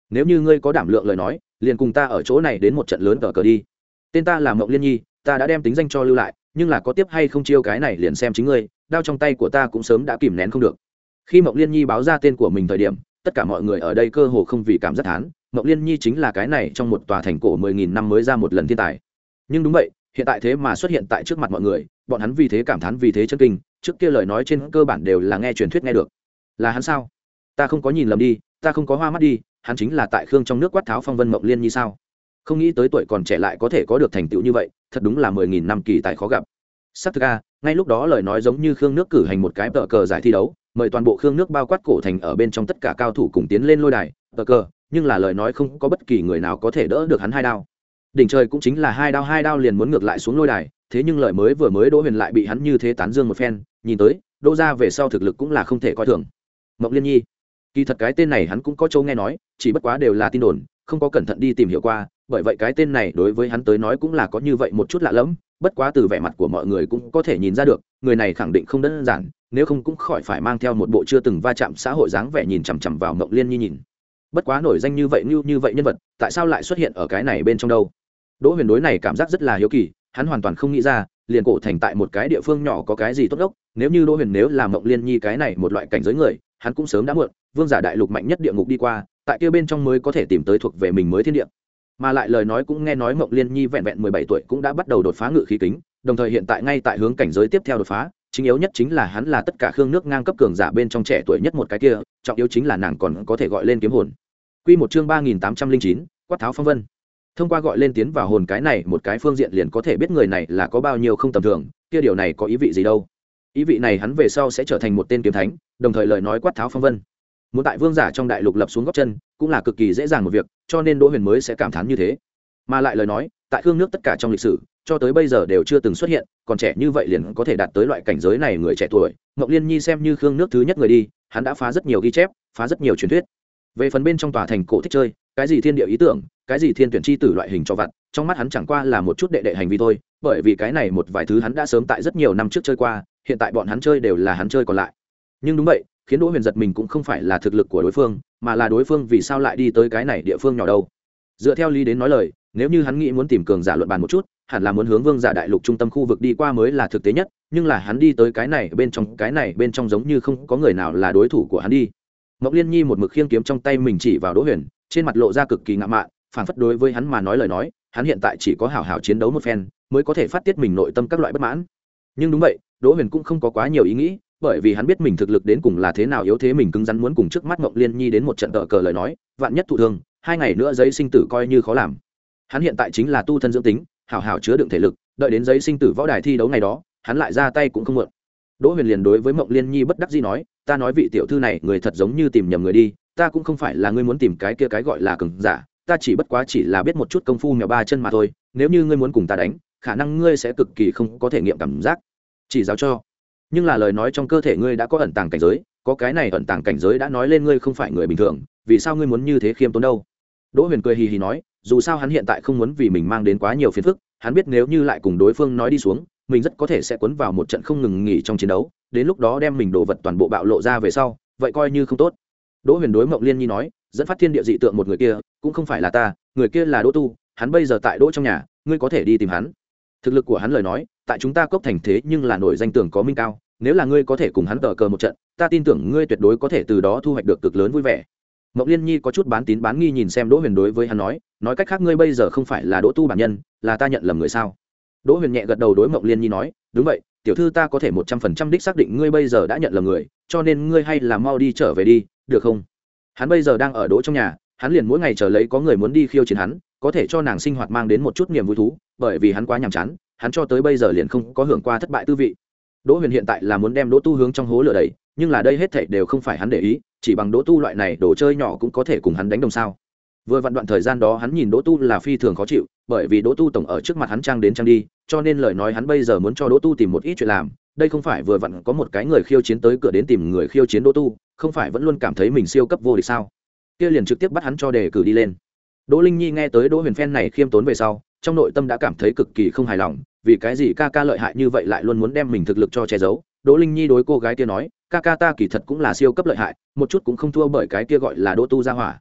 nếu như ngươi có đảm lượng lời nói liền cùng ta ở chỗ này đến một trận lớn cờ cờ đi. Tên ta là Mộng Liên Nhi, ta đã đem tính danh cho lưu lại, nhưng là có tiếp hay không chiêu cái này liền xem chính ngươi, đao trong tay của ta cũng sớm đã kìm nén không được. Khi Mộng Liên Nhi báo ra tên của mình thời điểm, tất cả mọi người ở đây cơ hồ không vì cảm giác thán, Mộng Liên Nhi chính là cái này trong một tòa thành cổ mười nghìn năm mới ra một lần thiên tài. Nhưng đúng vậy, hiện tại thế mà xuất hiện tại trước mặt mọi người, bọn hắn vì thế cảm thán vì thế chân kinh, trước kia lời nói trên cơ bản đều là nghe truyền thuyết nghe được. Là hắn sao? Ta không có nhìn lầm đi, ta không có hoa mắt đi, hắn chính là tại Khương trong nước quát tháo phong vân Mộng Liên Nhi sao? Không nghĩ tới tuổi còn trẻ lại có thể có được thành tựu như vậy, thật đúng là mười nghìn năm kỳ tài khó gặp. Sắc thực a, ngay lúc đó lời nói giống như Khương nước cử hành một cái tờ cờ giải thi đấu, mời toàn bộ Khương nước bao quát cổ thành ở bên trong tất cả cao thủ cùng tiến lên lôi đài tờ cờ, nhưng là lời nói không có bất kỳ người nào có thể đỡ được hắn hai đao. Đỉnh trời cũng chính là hai đao hai đao liền muốn ngược lại xuống lôi đài, thế nhưng lời mới vừa mới Đỗ Huyền lại bị hắn như thế tán dương một phen, nhìn tới, Đỗ gia về sau thực lực cũng là không thể coi thường. Mộng Liên Nhi, kỳ thật cái tên này hắn cũng có chỗ nghe nói, chỉ bất quá đều là tin đồn, không có cẩn thận đi tìm hiểu qua, bởi vậy cái tên này đối với hắn tới nói cũng là có như vậy một chút lạ lẫm, bất quá từ vẻ mặt của mọi người cũng có thể nhìn ra được, người này khẳng định không đơn giản, nếu không cũng khỏi phải mang theo một bộ chưa từng va chạm xã hội dáng vẻ nhìn chằm chằm vào Mộng Liên Nhi nhìn. Bất quá nổi danh như vậy như như vậy nhân vật, tại sao lại xuất hiện ở cái này bên trong đâu? Đỗ Huyền đối này cảm giác rất là hiếu kỳ, hắn hoàn toàn không nghĩ ra, liền cổ thành tại một cái địa phương nhỏ có cái gì tốt đốc, nếu như Đỗ Huyền nếu là Mộng Liên Nhi cái này một loại cảnh giới người, hắn cũng sớm đã muộn, vương giả đại lục mạnh nhất địa ngục đi qua, tại kia bên trong mới có thể tìm tới thuộc về mình mới thiên địa. Mà lại lời nói cũng nghe nói Mộng Liên Nhi vẹn vẹn mười bảy tuổi cũng đã bắt đầu đột phá ngự khí kính, đồng thời hiện tại ngay tại hướng cảnh giới tiếp theo đột phá, chính yếu nhất chính là hắn là tất cả Khương nước ngang cấp cường giả bên trong trẻ tuổi nhất một cái kia, trọng yếu chính là nàng còn có thể gọi lên kiếm hồn. Quy một chương ba nghìn tám trăm linh chín, quát tháo phong vân. Thông qua gọi lên tiến vào hồn cái này một cái phương diện liền có thể biết người này là có bao nhiêu không tầm thường, kia điều này có ý vị gì đâu? Ý vị này hắn về sau sẽ trở thành một tên kiếm thánh, đồng thời lời nói quát tháo phong vân. Muốn tại vương giả trong đại lục lập xuống gót chân, cũng là cực kỳ dễ dàng một việc, cho nên Đỗ Huyền mới sẽ cảm thán như thế. Mà lại lời nói, tại Khương nước tất cả trong lịch sử, cho tới bây giờ đều chưa từng xuất hiện, còn trẻ như vậy liền có thể đạt tới loại cảnh giới này người trẻ tuổi. Mộng Liên Nhi xem như Khương nước thứ nhất người đi, hắn đã phá rất nhiều ghi chép, phá rất nhiều truyền thuyết. Về phần bên trong tòa thành cổ thích chơi, cái gì thiên địa ý tưởng, cái gì thiên tuyển chi tử loại hình cho vặt, trong mắt hắn chẳng qua là một chút đệ đệ hành vi thôi, bởi vì cái này một vài thứ hắn đã sớm tại rất nhiều năm trước chơi qua, hiện tại bọn hắn chơi đều là hắn chơi còn lại. Nhưng đúng vậy, khiến Đỗ Huyền giật mình cũng không phải là thực lực của đối phương, mà là đối phương vì sao lại đi tới cái này địa phương nhỏ đâu. Dựa theo lý đến nói lời, nếu như hắn nghĩ muốn tìm cường giả luận bàn một chút, hẳn là muốn hướng vương giả đại lục trung tâm khu vực đi qua mới là thực tế nhất, nhưng là hắn đi tới cái này bên trong cái này bên trong giống như không có người nào là đối thủ của hắn đi. Mộng Liên Nhi một mực khiêng kiếm trong tay mình chỉ vào Đỗ Huyền, trên mặt lộ ra cực kỳ ngạo mạn, phảng phất đối với hắn mà nói lời nói, hắn hiện tại chỉ có hảo hảo chiến đấu một phen, mới có thể phát tiết mình nội tâm các loại bất mãn. Nhưng đúng vậy, Đỗ Huyền cũng không có quá nhiều ý nghĩ, bởi vì hắn biết mình thực lực đến cùng là thế nào yếu thế mình cứng rắn muốn cùng trước mắt Mộng Liên Nhi đến một trận tợ cờ lời nói, vạn nhất thụ thương, hai ngày nữa giấy sinh tử coi như khó làm. Hắn hiện tại chính là tu thân dưỡng tính, hảo hảo chứa đựng thể lực, đợi đến giấy sinh tử võ đài thi đấu ngày đó, hắn lại ra tay cũng không muộn. Đỗ Huyền liền đối với Mộng Liên Nhi bất đắc dĩ nói, ta nói vị tiểu thư này người thật giống như tìm nhầm người đi, ta cũng không phải là ngươi muốn tìm cái kia cái gọi là cường giả, ta chỉ bất quá chỉ là biết một chút công phu mèo ba chân mà thôi, nếu như ngươi muốn cùng ta đánh, khả năng ngươi sẽ cực kỳ không có thể nghiệm cảm giác, chỉ giáo cho. Nhưng là lời nói trong cơ thể ngươi đã có ẩn tàng cảnh giới, có cái này ẩn tàng cảnh giới đã nói lên ngươi không phải người bình thường, vì sao ngươi muốn như thế khiêm tốn đâu? Đỗ Huyền cười hì hì nói, dù sao hắn hiện tại không muốn vì mình mang đến quá nhiều phiền phức, hắn biết nếu như lại cùng đối phương nói đi xuống, mình rất có thể sẽ cuốn vào một trận không ngừng nghỉ trong chiến đấu, đến lúc đó đem mình đồ vật toàn bộ bạo lộ ra về sau, vậy coi như không tốt. Đỗ Huyền đối Mộng Liên Nhi nói, dẫn phát thiên địa dị tượng một người kia, cũng không phải là ta, người kia là Đỗ Tu, hắn bây giờ tại Đỗ trong nhà, ngươi có thể đi tìm hắn. Thực lực của hắn lời nói, tại chúng ta cốc thành thế nhưng là nổi danh tưởng có minh cao, nếu là ngươi có thể cùng hắn tờ cờ một trận, ta tin tưởng ngươi tuyệt đối có thể từ đó thu hoạch được cực lớn vui vẻ. Mộng Liên Nhi có chút bán tín bán nghi nhìn xem Đỗ Huyền đối với hắn nói, nói cách khác ngươi bây giờ không phải là Đỗ Tu bản nhân, là ta nhận lầm người sao? Đỗ Huyền nhẹ gật đầu đối Mộng Liên Nhi nói, đúng vậy, tiểu thư ta có thể một trăm phần trăm đích xác định ngươi bây giờ đã nhận lầm người, cho nên ngươi hay là mau đi trở về đi, được không? Hắn bây giờ đang ở Đỗ trong nhà, hắn liền mỗi ngày chờ lấy có người muốn đi khiêu chiến hắn, có thể cho nàng sinh hoạt mang đến một chút niềm vui thú, bởi vì hắn quá nhàm chán, hắn cho tới bây giờ liền không có hưởng qua thất bại tư vị. Đỗ Huyền hiện tại là muốn đem Đỗ Tu hướng trong hố lửa đẩy, nhưng là đây hết thảy đều không phải hắn để ý, chỉ bằng Đỗ Tu loại này đồ chơi nhỏ cũng có thể cùng hắn đánh đồng sao? Vừa vặn đoạn thời gian đó hắn nhìn Đỗ Tu là phi thường khó chịu, bởi vì Đỗ Tu tổng ở trước mặt hắn trang đến trang đi, cho nên lời nói hắn bây giờ muốn cho Đỗ Tu tìm một ít chuyện làm, đây không phải vừa vặn có một cái người khiêu chiến tới cửa đến tìm người khiêu chiến Đỗ Tu, không phải vẫn luôn cảm thấy mình siêu cấp vô địch sao? Kia liền trực tiếp bắt hắn cho đề cử đi lên. Đỗ Linh Nhi nghe tới Đỗ Huyền phen này khiêm tốn về sau, trong nội tâm đã cảm thấy cực kỳ không hài lòng, vì cái gì ca ca lợi hại như vậy lại luôn muốn đem mình thực lực cho che giấu. Đỗ Linh Nhi đối cô gái kia nói, ca ca ta kỳ thật cũng là siêu cấp lợi hại, một chút cũng không thua bởi cái kia gọi là Đỗ Tu gia hỏa.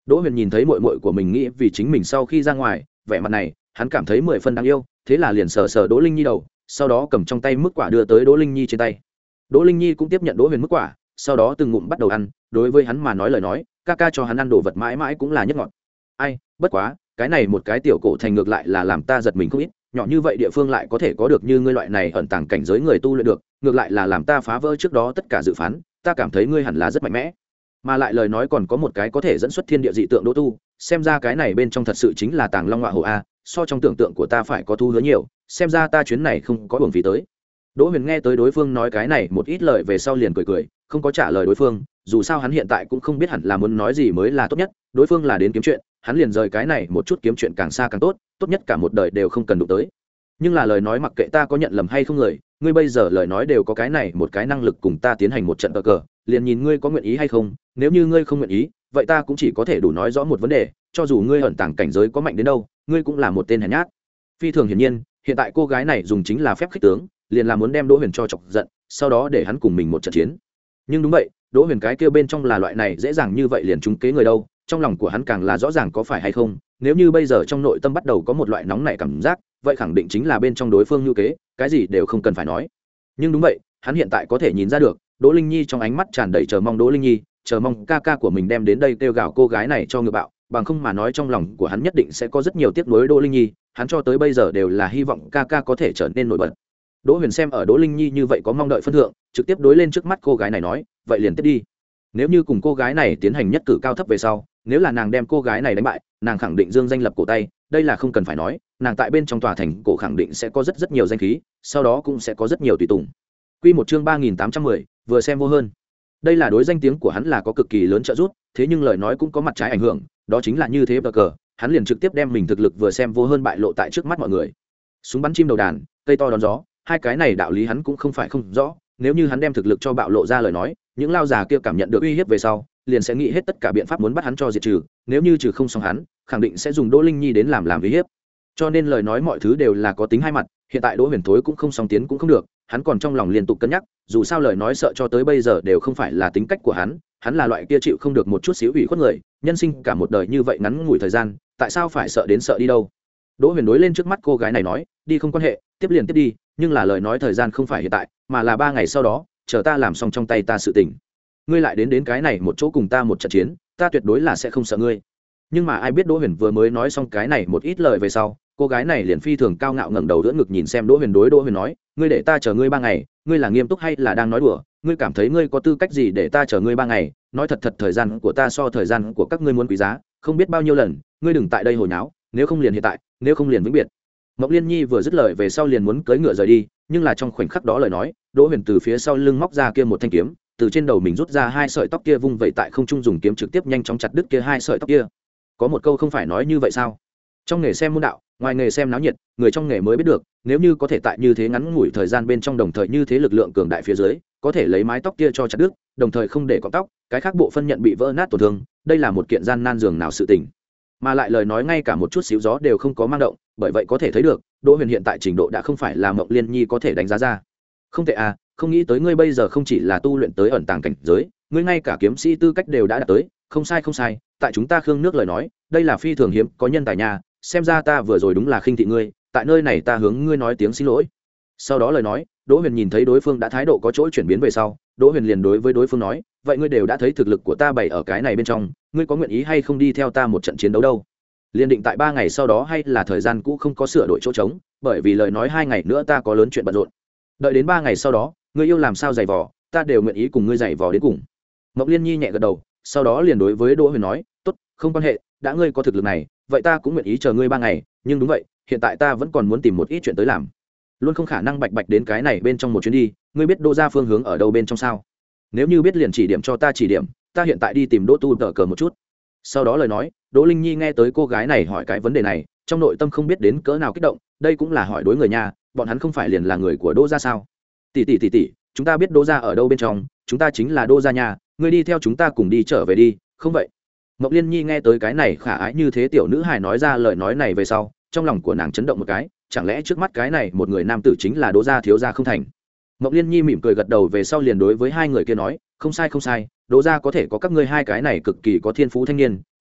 Đỗ Huyền nhìn thấy muội muội của mình nghĩ vì chính mình sau khi ra ngoài, vẻ mặt này, hắn cảm thấy mười phân đáng yêu, thế là liền sờ sờ Đỗ Linh Nhi đầu, sau đó cầm trong tay mức quả đưa tới Đỗ Linh Nhi trên tay. Đỗ Linh Nhi cũng tiếp nhận Đỗ Huyền mức quả, sau đó từng ngụm bắt đầu ăn, đối với hắn mà nói lời nói, ca ca cho hắn ăn đồ vật mãi mãi cũng là nhất ngọt. Ai, bất quá, cái này một cái tiểu cổ thành ngược lại là làm ta giật mình không ít, nhỏ như vậy địa phương lại có thể có được như ngươi loại này ẩn tàng cảnh giới người tu luyện được, ngược lại là làm ta phá vỡ trước đó tất cả dự phán, ta cảm thấy ngươi hẳn là rất mạnh mẽ. Mà lại lời nói còn có một cái có thể dẫn xuất thiên địa dị tượng Đỗ tu, xem ra cái này bên trong thật sự chính là Tàng Long Ngọa Hổ a, so trong tưởng tượng của ta phải có thu hứa nhiều, xem ra ta chuyến này không có uổng phí tới. Đỗ Huyền nghe tới đối phương nói cái này một ít lời về sau liền cười cười, không có trả lời đối phương, dù sao hắn hiện tại cũng không biết hẳn là muốn nói gì mới là tốt nhất, đối phương là đến kiếm chuyện, hắn liền rời cái này một chút kiếm chuyện càng xa càng tốt, tốt nhất cả một đời đều không cần đụng tới. Nhưng là lời nói mặc kệ ta có nhận lầm hay không người, ngươi bây giờ lời nói đều có cái này một cái năng lực cùng ta tiến hành một trận cờ cờ, liền nhìn ngươi có nguyện ý hay không, nếu như ngươi không nguyện ý, vậy ta cũng chỉ có thể đủ nói rõ một vấn đề, cho dù ngươi ẩn tàng cảnh giới có mạnh đến đâu, ngươi cũng là một tên hèn nhát. Phi thường hiển nhiên, hiện tại cô gái này dùng chính là phép khích tướng, liền là muốn đem Đỗ Huyền cho chọc giận, sau đó để hắn cùng mình một trận chiến. Nhưng đúng vậy, Đỗ Huyền cái kia bên trong là loại này dễ dàng như vậy liền trúng kế người đâu, trong lòng của hắn càng là rõ ràng có phải hay không, nếu như bây giờ trong nội tâm bắt đầu có một loại nóng nảy cảm giác, vậy khẳng định chính là bên trong đối phương như kế, cái gì đều không cần phải nói. Nhưng đúng vậy, hắn hiện tại có thể nhìn ra được, Đỗ Linh Nhi trong ánh mắt tràn đầy chờ mong Đỗ Linh Nhi, chờ mong ca ca của mình đem đến đây kêu gào cô gái này cho ngựa bạo, bằng không mà nói trong lòng của hắn nhất định sẽ có rất nhiều tiếc nuối Đỗ Linh Nhi, hắn cho tới bây giờ đều là hy vọng ca ca có thể trở nên nổi bật. Đỗ Huyền xem ở Đỗ Linh Nhi như vậy có mong đợi phân thượng, trực tiếp đối lên trước mắt cô gái này nói, vậy liền tiếp đi. Nếu như cùng cô gái này tiến hành nhất cử cao thấp về sau, nếu là nàng đem cô gái này đánh bại, nàng khẳng định dương danh lập cổ tay, đây là không cần phải nói, nàng tại bên trong tòa thành cổ khẳng định sẽ có rất rất nhiều danh khí, sau đó cũng sẽ có rất nhiều tùy tùng. Quy một chương ba nghìn tám trăm mười, vừa xem vô hơn. Đây là đối danh tiếng của hắn là có cực kỳ lớn trợ giúp, thế nhưng lời nói cũng có mặt trái ảnh hưởng, đó chính là như thế bờ cờ, hắn liền trực tiếp đem mình thực lực vừa xem vô hơn bại lộ tại trước mắt mọi người. Súng bắn chim đầu đàn, cây to đón gió, hai cái này đạo lý hắn cũng không phải không rõ, nếu như hắn đem thực lực cho bạo lộ ra lời nói, những lao già kia cảm nhận được uy hiếp về sau, liền sẽ nghĩ hết tất cả biện pháp muốn bắt hắn cho diệt trừ, nếu như trừ không xong hắn, khẳng định sẽ dùng Đỗ Linh Nhi đến làm làm uy hiếp. Cho nên lời nói mọi thứ đều là có tính hai mặt, hiện tại Đỗ Huyền Thối cũng không song tiến cũng không được, hắn còn trong lòng liên tục cân nhắc, dù sao lời nói sợ cho tới bây giờ đều không phải là tính cách của hắn, hắn là loại kia chịu không được một chút xíu ủy khuất người, nhân sinh cả một đời như vậy ngắn ngủi thời gian, tại sao phải sợ đến sợ đi đâu. Đỗ Huyền đối lên trước mắt cô gái này nói, đi không quan hệ, tiếp liền tiếp đi, nhưng là lời nói thời gian không phải hiện tại, mà là ba ngày sau đó, chờ ta làm xong trong tay ta sự tình, ngươi lại đến đến cái này một chỗ cùng ta một trận chiến, ta tuyệt đối là sẽ không sợ ngươi. Nhưng mà ai biết Đỗ Huyền vừa mới nói xong cái này một ít lời về sau, cô gái này liền phi thường cao ngạo ngẩng đầu đỡ ngực nhìn xem Đỗ Huyền, đối Đỗ Huyền nói, ngươi để ta chờ ngươi ba ngày, ngươi là nghiêm túc hay là đang nói đùa, ngươi cảm thấy ngươi có tư cách gì để ta chờ ngươi ba ngày, nói thật thật thời gian của ta so thời gian của các ngươi muốn quý giá, không biết bao nhiêu lần, ngươi đừng tại đây hồi nháo, nếu không liền hiện tại, nếu không liền vĩnh biệt. Mộc Liên Nhi vừa dứt lời về sau liền muốn cưỡi ngựa rời đi, nhưng là trong khoảnh khắc đó lời nói, Đỗ Huyền từ phía sau lưng móc ra kia một thanh kiếm, từ trên đầu mình rút ra hai sợi tóc kia vung vẩy tại không trung dùng kiếm trực tiếp nhanh chóng chặt đứt kia hai sợi tóc kia. Có một câu không phải nói như vậy sao? Trong nghề xem môn đạo, ngoài nghề xem náo nhiệt, người trong nghề mới biết được, nếu như có thể tại như thế ngắn ngủi thời gian bên trong đồng thời như thế lực lượng cường đại phía dưới, có thể lấy mái tóc kia cho chặt đứt, đồng thời không để cọng tóc, cái khác bộ phân nhận bị vỡ nát tổn thương, đây là một kiện gian nan dường nào sự tình. Mà lại lời nói ngay cả một chút xíu gió đều không có mang động, bởi vậy có thể thấy được, Đỗ Huyền hiện tại trình độ đã không phải là Mộc Liên Nhi có thể đánh giá ra. Không tệ à, không nghĩ tới ngươi bây giờ không chỉ là tu luyện tới ẩn tàng cảnh giới, ngươi ngay cả kiếm sĩ tư cách đều đã đạt tới, không sai không sai, tại chúng ta Khương nước lời nói, đây là phi thường hiếm có nhân tài nhà, xem ra ta vừa rồi đúng là khinh thị ngươi, tại nơi này ta hướng ngươi nói tiếng xin lỗi. Sau đó lời nói, Đỗ Huyền nhìn thấy đối phương đã thái độ có chỗ chuyển biến về sau, Đỗ Huyền liền đối với đối phương nói, vậy ngươi đều đã thấy thực lực của ta bày ở cái này bên trong, ngươi có nguyện ý hay không đi theo ta một trận chiến đấu đâu? Liên định tại ba ngày sau đó hay là thời gian cũ không có sửa đổi chỗ trống, bởi vì lời nói hai ngày nữa ta có lớn chuyện bận rộn. Đợi đến ba ngày sau đó, ngươi yêu làm sao giày vò, ta đều nguyện ý cùng ngươi giày vò đến cùng. Mộc Liên Nhi nhẹ gật đầu, sau đó liền đối với Đỗ Huyền nói, tốt, không quan hệ, đã ngươi có thực lực này, vậy ta cũng nguyện ý chờ ngươi ba ngày, nhưng đúng vậy, hiện tại ta vẫn còn muốn tìm một ít chuyện tới làm, luôn không khả năng bạch bạch đến cái này bên trong một chuyến đi. Ngươi biết Đỗ gia phương hướng ở đâu bên trong sao? Nếu như biết liền chỉ điểm cho ta chỉ điểm, ta hiện tại đi tìm Đỗ Tu tờ cờ một chút. Sau đó lời nói, Đỗ Linh Nhi nghe tới cô gái này hỏi cái vấn đề này, trong nội tâm không biết đến cỡ nào kích động, đây cũng là hỏi đối người nhà, bọn hắn không phải liền là người của Đỗ gia sao? Tỷ tỷ tỷ tỷ, chúng ta biết Đỗ gia ở đâu bên trong, chúng ta chính là Đỗ gia nhà, ngươi đi theo chúng ta cùng đi trở về đi, không vậy? Mộc Liên Nhi nghe tới cái này khả ái như thế tiểu nữ hài nói ra lời nói này về sau, trong lòng của nàng chấn động một cái, chẳng lẽ trước mắt cái này một người nam tử chính là Đỗ gia thiếu gia không thành? Mộc Liên Nhi mỉm cười gật đầu về sau liền đối với hai người kia nói, không sai không sai, Đỗ gia có thể có các ngươi hai cái này cực kỳ có thiên phú thanh niên,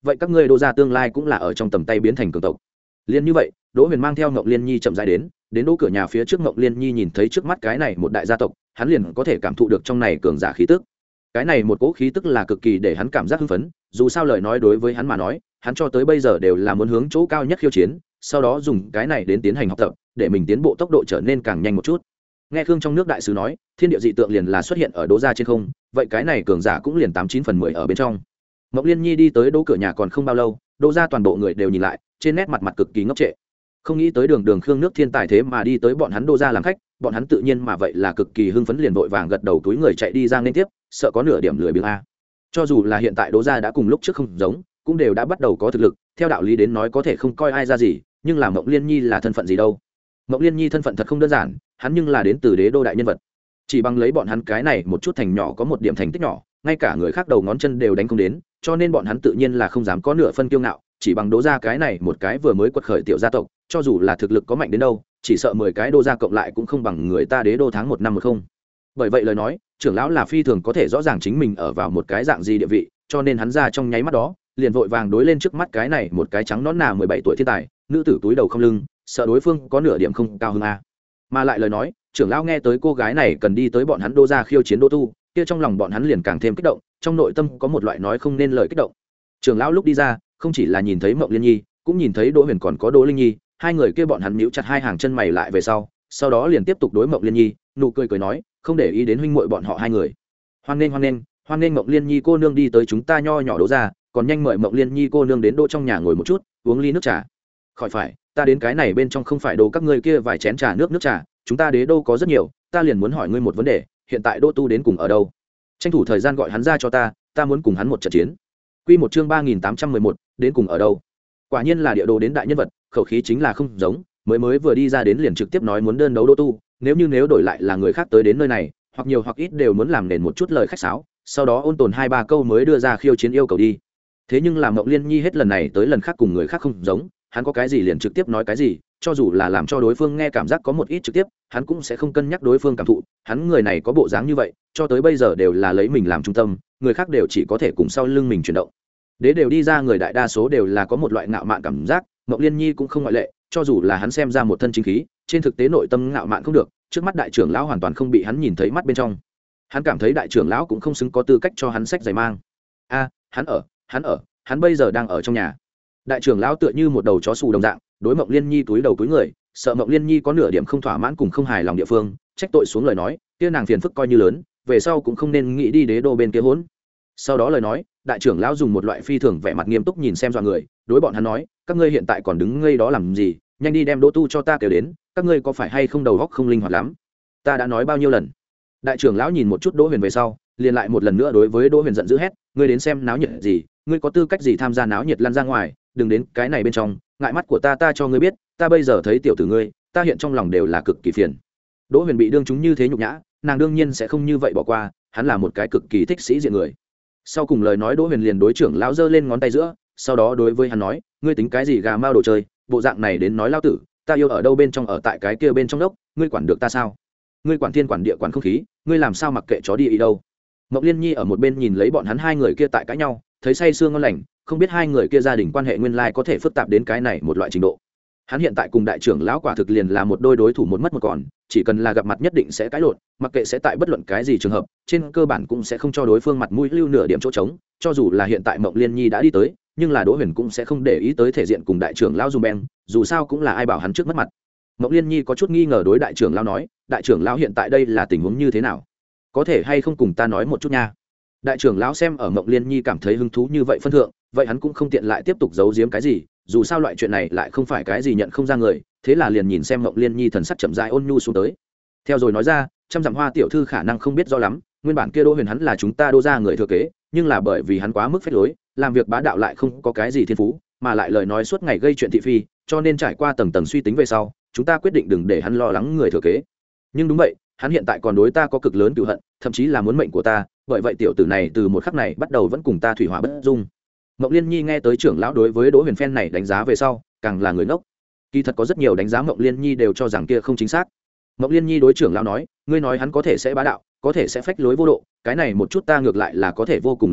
vậy các ngươi đô gia tương lai cũng là ở trong tầm tay biến thành cường tộc. Liên như vậy, Đỗ Huyền mang theo Ngọc Liên Nhi chậm rãi đến, đến đỗ cửa nhà phía trước. Ngọc Liên Nhi nhìn thấy trước mắt cái này một đại gia tộc, hắn liền có thể cảm thụ được trong này cường giả khí tức. Cái này một cỗ khí tức là cực kỳ để hắn cảm giác hưng phấn, dù sao lời nói đối với hắn mà nói, hắn cho tới bây giờ đều là muốn hướng chỗ cao nhất khiêu chiến, sau đó dùng cái này đến tiến hành học tập, để mình tiến bộ tốc độ trở nên càng nhanh một chút. Nghe Khương trong nước đại sứ nói, thiên địa dị tượng liền là xuất hiện ở Đỗ gia trên không, vậy cái này cường giả cũng liền tám chín phần mười ở bên trong. Mộc Liên Nhi đi tới đỗ cửa nhà còn không bao lâu, Đỗ gia toàn bộ người đều nhìn lại, trên nét mặt mặt cực kỳ ngốc trệ. Không nghĩ tới đường đường Khương nước thiên tài thế mà đi tới bọn hắn Đỗ gia làm khách, bọn hắn tự nhiên mà vậy là cực kỳ hưng phấn, liền vội vàng gật đầu túi người chạy đi ra nên tiếp, sợ có nửa điểm lười biếng a. Cho dù là hiện tại Đỗ gia đã cùng lúc trước không giống, cũng đều đã bắt đầu có thực lực, theo đạo lý đến nói có thể không coi ai ra gì, nhưng là Mộc Liên Nhi là thân phận gì đâu? Mộc Liên Nhi thân phận thật không đơn giản, hắn nhưng là đến từ đế đô đại nhân vật. Chỉ bằng lấy bọn hắn cái này một chút thành nhỏ có một điểm thành tích nhỏ, ngay cả người khác đầu ngón chân đều đánh không đến, cho nên bọn hắn tự nhiên là không dám có nửa phân kiêu ngạo, chỉ bằng Đỗ gia cái này một cái vừa mới quật khởi tiểu gia tộc, cho dù là thực lực có mạnh đến đâu, chỉ sợ mười cái Đỗ gia cộng lại cũng không bằng người ta đế đô tháng một năm một không. Bởi vậy lời nói, trưởng lão là phi thường có thể rõ ràng chính mình ở vào một cái dạng gì địa vị, cho nên hắn ra trong nháy mắt đó, liền vội vàng đối lên trước mắt cái này một cái trắng nõn nà mười bảy tuổi thiên tài, nữ tử túi đầu không lưng, sợ đối phương có nửa điểm không cao hơn a. Mà lại lời nói, trưởng lão nghe tới cô gái này cần đi tới bọn hắn Đỗ gia khiêu chiến Đỗ Tu, kia trong lòng bọn hắn liền càng thêm kích động, trong nội tâm có một loại nói không nên lời kích động. Trưởng lão lúc đi ra, không chỉ là nhìn thấy Mộng Liên Nhi, cũng nhìn thấy Đỗ Huyền còn có Đỗ Linh Nhi, hai người kia bọn hắn nhíu chặt hai hàng chân mày lại về sau, sau đó liền tiếp tục đối Mộng Liên Nhi, nụ cười cười nói, không để ý đến huynh muội bọn họ hai người. Hoan nghênh hoan nghênh, hoan nghênh Mộng Liên Nhi cô nương đi tới chúng ta nho nhỏ Đỗ gia, còn nhanh mời Mộng Liên Nhi cô nương đến Đỗ trong nhà ngồi một chút, uống ly nước trà. Khỏi phải, ta đến cái này bên trong không phải đồ các ngươi kia vài chén trà nước nước trà, chúng ta đế đô có rất nhiều, ta liền muốn hỏi ngươi một vấn đề, hiện tại Đỗ Tu đến cùng ở đâu? Tranh thủ thời gian gọi hắn ra cho ta, ta muốn cùng hắn một trận chiến. Quy một chương ba nghìn tám trăm mười một, đến cùng ở đâu? Quả nhiên là địa đồ đến đại nhân vật, khẩu khí chính là không giống, mới mới vừa đi ra đến liền trực tiếp nói muốn đơn đấu Đỗ Tu, nếu như nếu đổi lại là người khác tới đến nơi này, hoặc nhiều hoặc ít đều muốn làm nền một chút lời khách sáo, sau đó ôn tồn hai ba câu mới đưa ra khiêu chiến yêu cầu đi. Thế nhưng là Mộng Liên Nhi hết lần này tới lần khác cùng người khác không giống, hắn có cái gì liền trực tiếp nói cái gì, cho dù là làm cho đối phương nghe cảm giác có một ít trực tiếp, hắn cũng sẽ không cân nhắc đối phương cảm thụ, hắn người này có bộ dáng như vậy, cho tới bây giờ đều là lấy mình làm trung tâm, người khác đều chỉ có thể cùng sau lưng mình chuyển động. Đế đều đi ra người đại đa số đều là có một loại ngạo mạn cảm giác, Mộng Liên Nhi cũng không ngoại lệ, cho dù là hắn xem ra một thân chính khí, trên thực tế nội tâm ngạo mạn không được, trước mắt đại trưởng lão hoàn toàn không bị hắn nhìn thấy mắt bên trong. Hắn cảm thấy đại trưởng lão cũng không xứng có tư cách cho hắn sách giày mang. A, hắn ở, hắn ở, hắn bây giờ đang ở trong nhà. Đại trưởng lão tựa như một đầu chó xù đồng dạng, đối Mộng Liên Nhi túi đầu túi người, sợ Mộng Liên Nhi có nửa điểm không thỏa mãn cùng không hài lòng địa phương, trách tội xuống lời nói, kia nàng phiền phức coi như lớn, về sau cũng không nên nghĩ đi đế đô bên kia hỗn. Sau đó lời nói, đại trưởng lão dùng một loại phi thường vẻ mặt nghiêm túc nhìn xem dọa người, đối bọn hắn nói, các ngươi hiện tại còn đứng ngây đó làm gì, nhanh đi đem Đỗ Tu cho ta kêu đến, các ngươi có phải hay không đầu óc không linh hoạt lắm? Ta đã nói bao nhiêu lần. Đại trưởng lão nhìn một chút Đỗ Huyền về sau, liền lại một lần nữa đối với Đỗ Huyền giận dữ hét, ngươi đến xem náo nhiệt gì, ngươi có tư cách gì tham gia náo nhiệt lăn ra ngoài, đừng đến cái này bên trong, ngại mắt của ta ta cho ngươi biết, ta bây giờ thấy tiểu tử ngươi, ta hiện trong lòng đều là cực kỳ phiền. Đỗ Huyền bị đương chúng như thế nhục nhã, nàng đương nhiên sẽ không như vậy bỏ qua, hắn là một cái cực kỳ thích sĩ diện người. Sau cùng lời nói Đỗ Huyền liền đối trưởng lão giơ lên ngón tay giữa, sau đó đối với hắn nói, ngươi tính cái gì gà mao đồ chơi, bộ dạng này đến nói lao tử, ta yêu ở đâu bên trong ở tại cái kia bên trong đốc, ngươi quản được ta sao? Ngươi quản thiên quản địa quản không khí, ngươi làm sao mặc kệ chó đi ý đâu? Mộng Liên Nhi ở một bên nhìn lấy bọn hắn hai người kia tại cãi nhau, thấy say sương ngon lành, không biết hai người kia gia đình quan hệ nguyên lai có thể phức tạp đến cái này một loại trình độ. Hắn hiện tại cùng đại trưởng lão quả thực liền là một đôi đối thủ một mất một còn, chỉ cần là gặp mặt nhất định sẽ cãi lộn, mặc kệ sẽ tại bất luận cái gì trường hợp, trên cơ bản cũng sẽ không cho đối phương mặt mũi lưu nửa điểm chỗ trống, cho dù là hiện tại Mộng Liên Nhi đã đi tới, nhưng là Đỗ Huyền cũng sẽ không để ý tới thể diện cùng đại trưởng lão dùng beng, dù sao cũng là ai bảo hắn trước mất mặt. Mộng Liên Nhi có chút nghi ngờ đối đại trưởng lão nói, đại trưởng lão hiện tại đây là tình huống như thế nào? Có thể hay không cùng ta nói một chút nha? Đại trưởng lão xem ở Mộng Liên Nhi cảm thấy hứng thú như vậy phân thượng, vậy hắn cũng không tiện lại tiếp tục giấu giếm cái gì, dù sao loại chuyện này lại không phải cái gì nhận không ra người, thế là liền nhìn xem Mộng Liên Nhi thần sắc chậm rãi ôn nhu xuống tới. Theo rồi nói ra, trăm dặm hoa tiểu thư khả năng không biết rõ lắm, nguyên bản kia Đỗ Huyền hắn là chúng ta Đỗ gia người thừa kế, nhưng là bởi vì hắn quá mức phách lối, làm việc bá đạo lại không có cái gì thiên phú, mà lại lời nói suốt ngày gây chuyện thị phi, cho nên trải qua tầng tầng suy tính về sau, chúng ta quyết định đừng để hắn lo lắng người thừa kế. Nhưng đúng vậy, hắn hiện tại còn đối ta có cực lớn cừu hận, thậm chí là muốn mệnh của ta, bởi vậy tiểu tử này từ một khắc này bắt đầu vẫn cùng ta thủy hỏa bất dung. Mộng Liên Nhi nghe tới trưởng lão đối với Đỗ Huyền phen này đánh giá về sau, càng là người ngốc. Kỳ thật có rất nhiều đánh giá Mộng Liên Nhi đều cho rằng kia không chính xác. Mộng Liên Nhi đối trưởng lão nói, ngươi nói hắn có thể sẽ bá đạo, có thể sẽ phách lối vô độ, cái này một chút ta ngược lại là có thể vô cùng lý giải,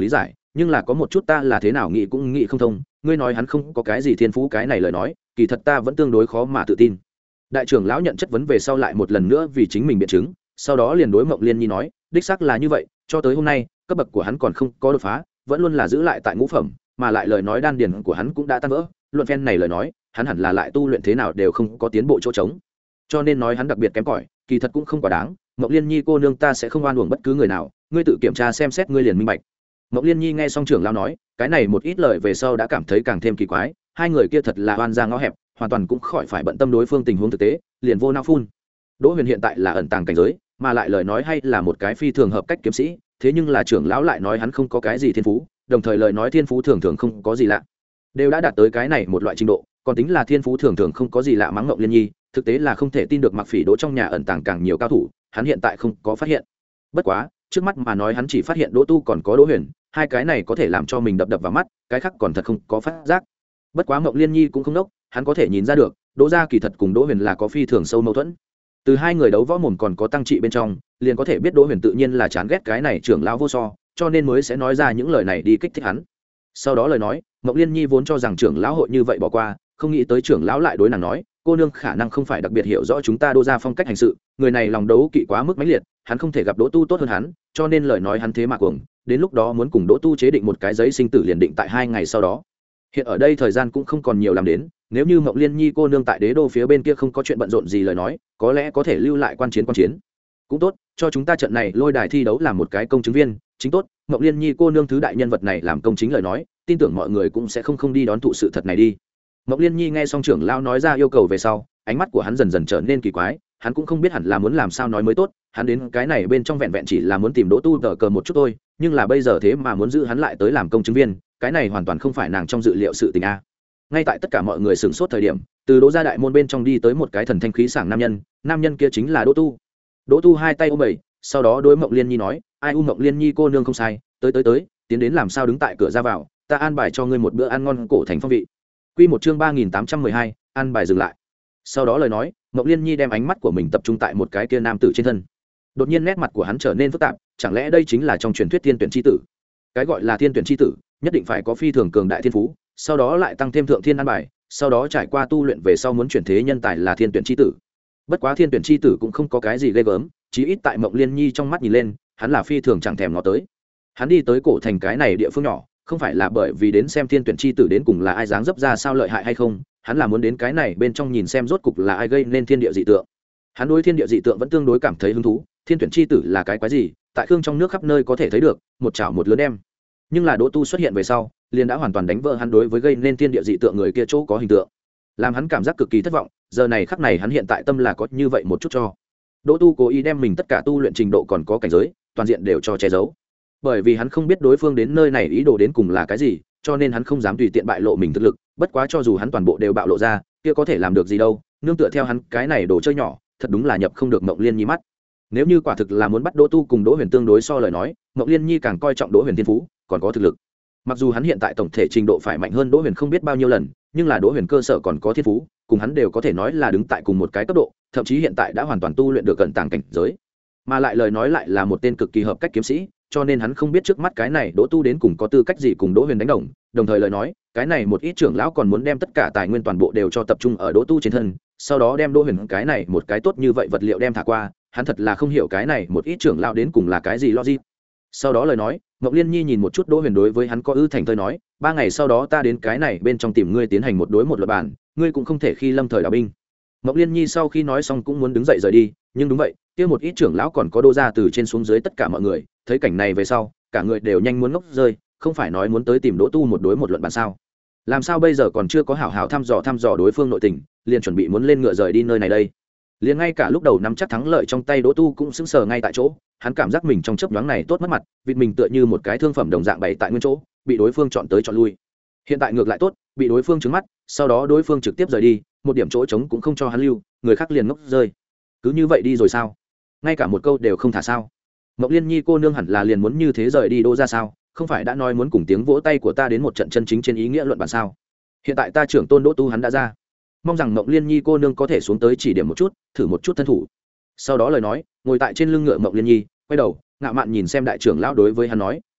nhưng là có một chút ta là thế nào nghĩ cũng nghĩ không thông, ngươi nói hắn không có cái gì thiên phú, cái này lời nói kỳ thật ta vẫn tương đối khó mà tự tin. Đại trưởng lão nhận chất vấn về sau lại một lần nữa vì chính mình biện chứng, sau đó liền đối Mộng Liên Nhi nói, đích xác là như vậy, cho tới hôm nay cấp bậc của hắn còn không có đột phá, vẫn luôn là giữ lại tại ngũ phẩm, mà lại lời nói đan điền của hắn cũng đã tan vỡ, luận phen này lời nói hắn hẳn là lại tu luyện thế nào đều không có tiến bộ chỗ trống, cho nên nói hắn đặc biệt kém cỏi kỳ thật cũng không quá đáng. Mộng Liên Nhi cô nương, ta sẽ không oan uổng bất cứ người nào, ngươi tự kiểm tra xem xét ngươi liền minh bạch. Mộng Liên Nhi nghe xong trưởng lão nói cái này một ít lời về sau đã cảm thấy càng thêm kỳ quái, hai người kia thật là oan ra ngõ hẹp, hoàn toàn cũng khỏi phải bận tâm đối phương tình huống thực tế, liền vô não phun. Đỗ Huyền hiện tại là ẩn tàng cảnh giới, mà lại lời nói hay là một cái phi thường hợp cách kiếm sĩ, thế nhưng là trưởng lão lại nói hắn không có cái gì thiên phú, đồng thời lời nói thiên phú thường thường không có gì lạ, đều đã đạt tới cái này một loại trình độ, còn tính là thiên phú thường thường không có gì lạ mắng Mộng Liên Nhi, thực tế là không thể tin được Mặc Phỉ Đỗ trong nhà ẩn tàng càng nhiều cao thủ, hắn hiện tại không có phát hiện. Bất quá trước mắt mà nói hắn chỉ phát hiện Đỗ Tu còn có Đỗ Huyền, hai cái này có thể làm cho mình đập đập vào mắt, cái khác còn thật không có phát giác. Bất quá Mộng Liên Nhi cũng không đốc, hắn có thể nhìn ra được Đỗ gia kỳ thật cùng Đỗ Huyền là có phi thường sâu mâu thuẫn. Từ hai người đấu võ mồm còn có tăng trị bên trong, liền có thể biết Đỗ Huyền tự nhiên là chán ghét cái này trưởng lão vô so, cho nên mới sẽ nói ra những lời này đi kích thích hắn. Sau đó lời nói, Mộng Liên Nhi vốn cho rằng trưởng lão hội như vậy bỏ qua, không nghĩ tới trưởng lão lại đối nàng nói, cô nương khả năng không phải đặc biệt hiểu rõ chúng ta Đỗ gia phong cách hành sự, người này lòng đấu kỵ quá mức mãnh liệt, hắn không thể gặp Đỗ Tu tốt hơn hắn, cho nên lời nói hắn thế mà cuồng, đến lúc đó muốn cùng Đỗ Tu chế định một cái giấy sinh tử liền định tại hai ngày sau đó. Hiện ở đây thời gian cũng không còn nhiều làm đến, nếu như Mộng Liên Nhi cô nương tại đế đô phía bên kia không có chuyện bận rộn gì lời nói, có lẽ có thể lưu lại quan chiến quan chiến cũng tốt, cho chúng ta trận này lôi đài thi đấu làm một cái công chứng viên chính tốt. Mộng Liên Nhi cô nương thứ đại nhân vật này làm công chính lời nói, tin tưởng mọi người cũng sẽ không không đi đón thụ sự thật này đi. Mộng Liên Nhi nghe xong trưởng lão nói ra yêu cầu về sau, ánh mắt của hắn dần dần trở nên kỳ quái, hắn cũng không biết hẳn là muốn làm sao nói mới tốt, hắn đến cái này bên trong vẹn vẹn chỉ là muốn tìm Đỗ Tu tờ cờ một chút thôi, nhưng là bây giờ thế mà muốn giữ hắn lại tới làm công chứng viên, cái này hoàn toàn không phải nàng trong dự liệu sự tình a. Ngay tại tất cả mọi người sửng sốt thời điểm, từ Đỗ gia đại môn bên trong đi tới một cái thần thanh khí sảng nam nhân, nam nhân kia chính là Đỗ Tu. Đỗ Tu hai tay ôm bầy, sau đó đối Mộng Liên Nhi nói, ai u Mộng Liên Nhi cô nương không sai, tới tới tới, tiến đến làm sao đứng tại cửa ra vào, ta an bài cho ngươi một bữa ăn ngon cổ thành phong vị. Quy một chương ba nghìn tám trăm mười hai, ăn bài dừng lại. Sau đó lời nói, Mộng Liên Nhi đem ánh mắt của mình tập trung tại một cái kia nam tử trên thân. Đột nhiên nét mặt của hắn trở nên phức tạp, chẳng lẽ đây chính là trong truyền thuyết thiên tuyển chi tử? Cái gọi là thiên tuyển chi tử, nhất định phải có phi thường cường đại thiên phú, sau đó lại tăng thêm thượng thiên an bài, sau đó trải qua tu luyện về sau muốn chuyển thế nhân tài là thiên tuyển chi tử. Bất quá thiên tuyển chi tử cũng không có cái gì ghê gớm, chí ít tại Mộng Liên Nhi trong mắt nhìn lên, hắn là phi thường chẳng thèm ngó tới. Hắn đi tới cổ thành cái này địa phương nhỏ, không phải là bởi vì đến xem thiên tuyển chi tử đến cùng là ai dáng dấp ra sao lợi hại hay không, hắn là muốn đến cái này bên trong nhìn xem rốt cục là ai gây nên thiên địa dị tượng. Hắn đối thiên địa dị tượng vẫn tương đối cảm thấy hứng thú, thiên tuyển chi tử là cái quái gì, tại khương trong nước khắp nơi có thể thấy được, một chảo một lớn đem. Nhưng là Đỗ Tu xuất hiện về sau, liền đã hoàn toàn đánh vỡ hắn đối với gây nên thiên địa dị tượng người kia chỗ có hình tượng, làm hắn cảm giác cực kỳ thất vọng. Giờ này khắc này hắn hiện tại tâm là có như vậy một chút cho Đỗ Tu cố ý đem mình tất cả tu luyện trình độ còn có cảnh giới toàn diện đều cho che giấu, bởi vì hắn không biết đối phương đến nơi này ý đồ đến cùng là cái gì, cho nên hắn không dám tùy tiện bại lộ mình thực lực. Bất quá cho dù hắn toàn bộ đều bạo lộ ra, kia có thể làm được gì đâu, nương tựa theo hắn cái này đồ chơi nhỏ, thật đúng là nhập không được Mộng Liên Nhi mắt. Nếu như quả thực là muốn bắt Đỗ Tu cùng Đỗ Huyền tương đối so lời nói, Mộng Liên Nhi càng coi trọng Đỗ Huyền thiên phú, còn có thực lực. Mặc dù hắn hiện tại tổng thể trình độ phải mạnh hơn Đỗ Huyền không biết bao nhiêu lần, nhưng là Đỗ Huyền cơ sở còn có thiên phú, cùng hắn đều có thể nói là đứng tại cùng một cái cấp độ, thậm chí hiện tại đã hoàn toàn tu luyện được cận tàng cảnh giới. Mà lại lời nói lại là một tên cực kỳ hợp cách kiếm sĩ, cho nên hắn không biết trước mắt cái này Đỗ Tu đến cùng có tư cách gì cùng Đỗ Huyền đánh đồng, đồng thời lời nói, cái này một ít trưởng lão còn muốn đem tất cả tài nguyên toàn bộ đều cho tập trung ở Đỗ Tu trên thân, sau đó đem Đỗ Huyền cái này một cái tốt như vậy vật liệu đem thả qua, hắn thật là không hiểu cái này một ít trưởng lão đến cùng là cái gì logic. Sau đó lời nói, Mộng Liên Nhi nhìn một chút Đỗ Huyền đối với hắn có ư thành thơi nói, ba ngày sau đó ta đến cái này bên trong tìm ngươi tiến hành một đối một luật bản, ngươi cũng không thể khi lâm thời đào binh. Mộng Liên Nhi sau khi nói xong cũng muốn đứng dậy rời đi, nhưng đúng vậy, kia một ít trưởng lão còn có Đỗ gia từ trên xuống dưới tất cả mọi người, thấy cảnh này về sau, cả người đều nhanh muốn ngốc rơi, không phải nói muốn tới tìm Đỗ Tu một đối một luận bản sao? Làm sao bây giờ còn chưa có hảo hảo thăm dò thăm dò đối phương nội tình, liền chuẩn bị muốn lên ngựa rời đi nơi này đây? Liền ngay cả lúc đầu nắm chắc thắng lợi trong tay Đỗ Tu cũng sững sờ ngay tại chỗ, hắn cảm giác mình trong chớp nhoáng này tốt mất mặt, vịt mình tựa như một cái thương phẩm đồng dạng bày tại nguyên chỗ, bị đối phương chọn tới chọn lui. Hiện tại ngược lại tốt, bị đối phương trứng mắt, sau đó đối phương trực tiếp rời đi, một điểm chỗ trống cũng không cho hắn lưu, người khác liền ngốc rơi. Cứ như vậy đi rồi sao? Ngay cả một câu đều không thả sao? Mộng Liên Nhi cô nương hẳn là liền muốn như thế rời đi Đỗ ra sao? Không phải đã nói muốn cùng tiếng vỗ tay của ta đến một trận chân chính trên ý nghĩa luận bản sao? Hiện tại ta trưởng tôn Đỗ Tu hắn đã ra, mong rằng Mộng Liên Nhi cô nương có thể xuống tới chỉ điểm một chút, thử một chút thân thủ. Sau đó lời nói, ngồi tại trên lưng ngựa Mộng Liên Nhi quay đầu ngạo mạn nhìn xem đại trưởng lão đối với hắn nói,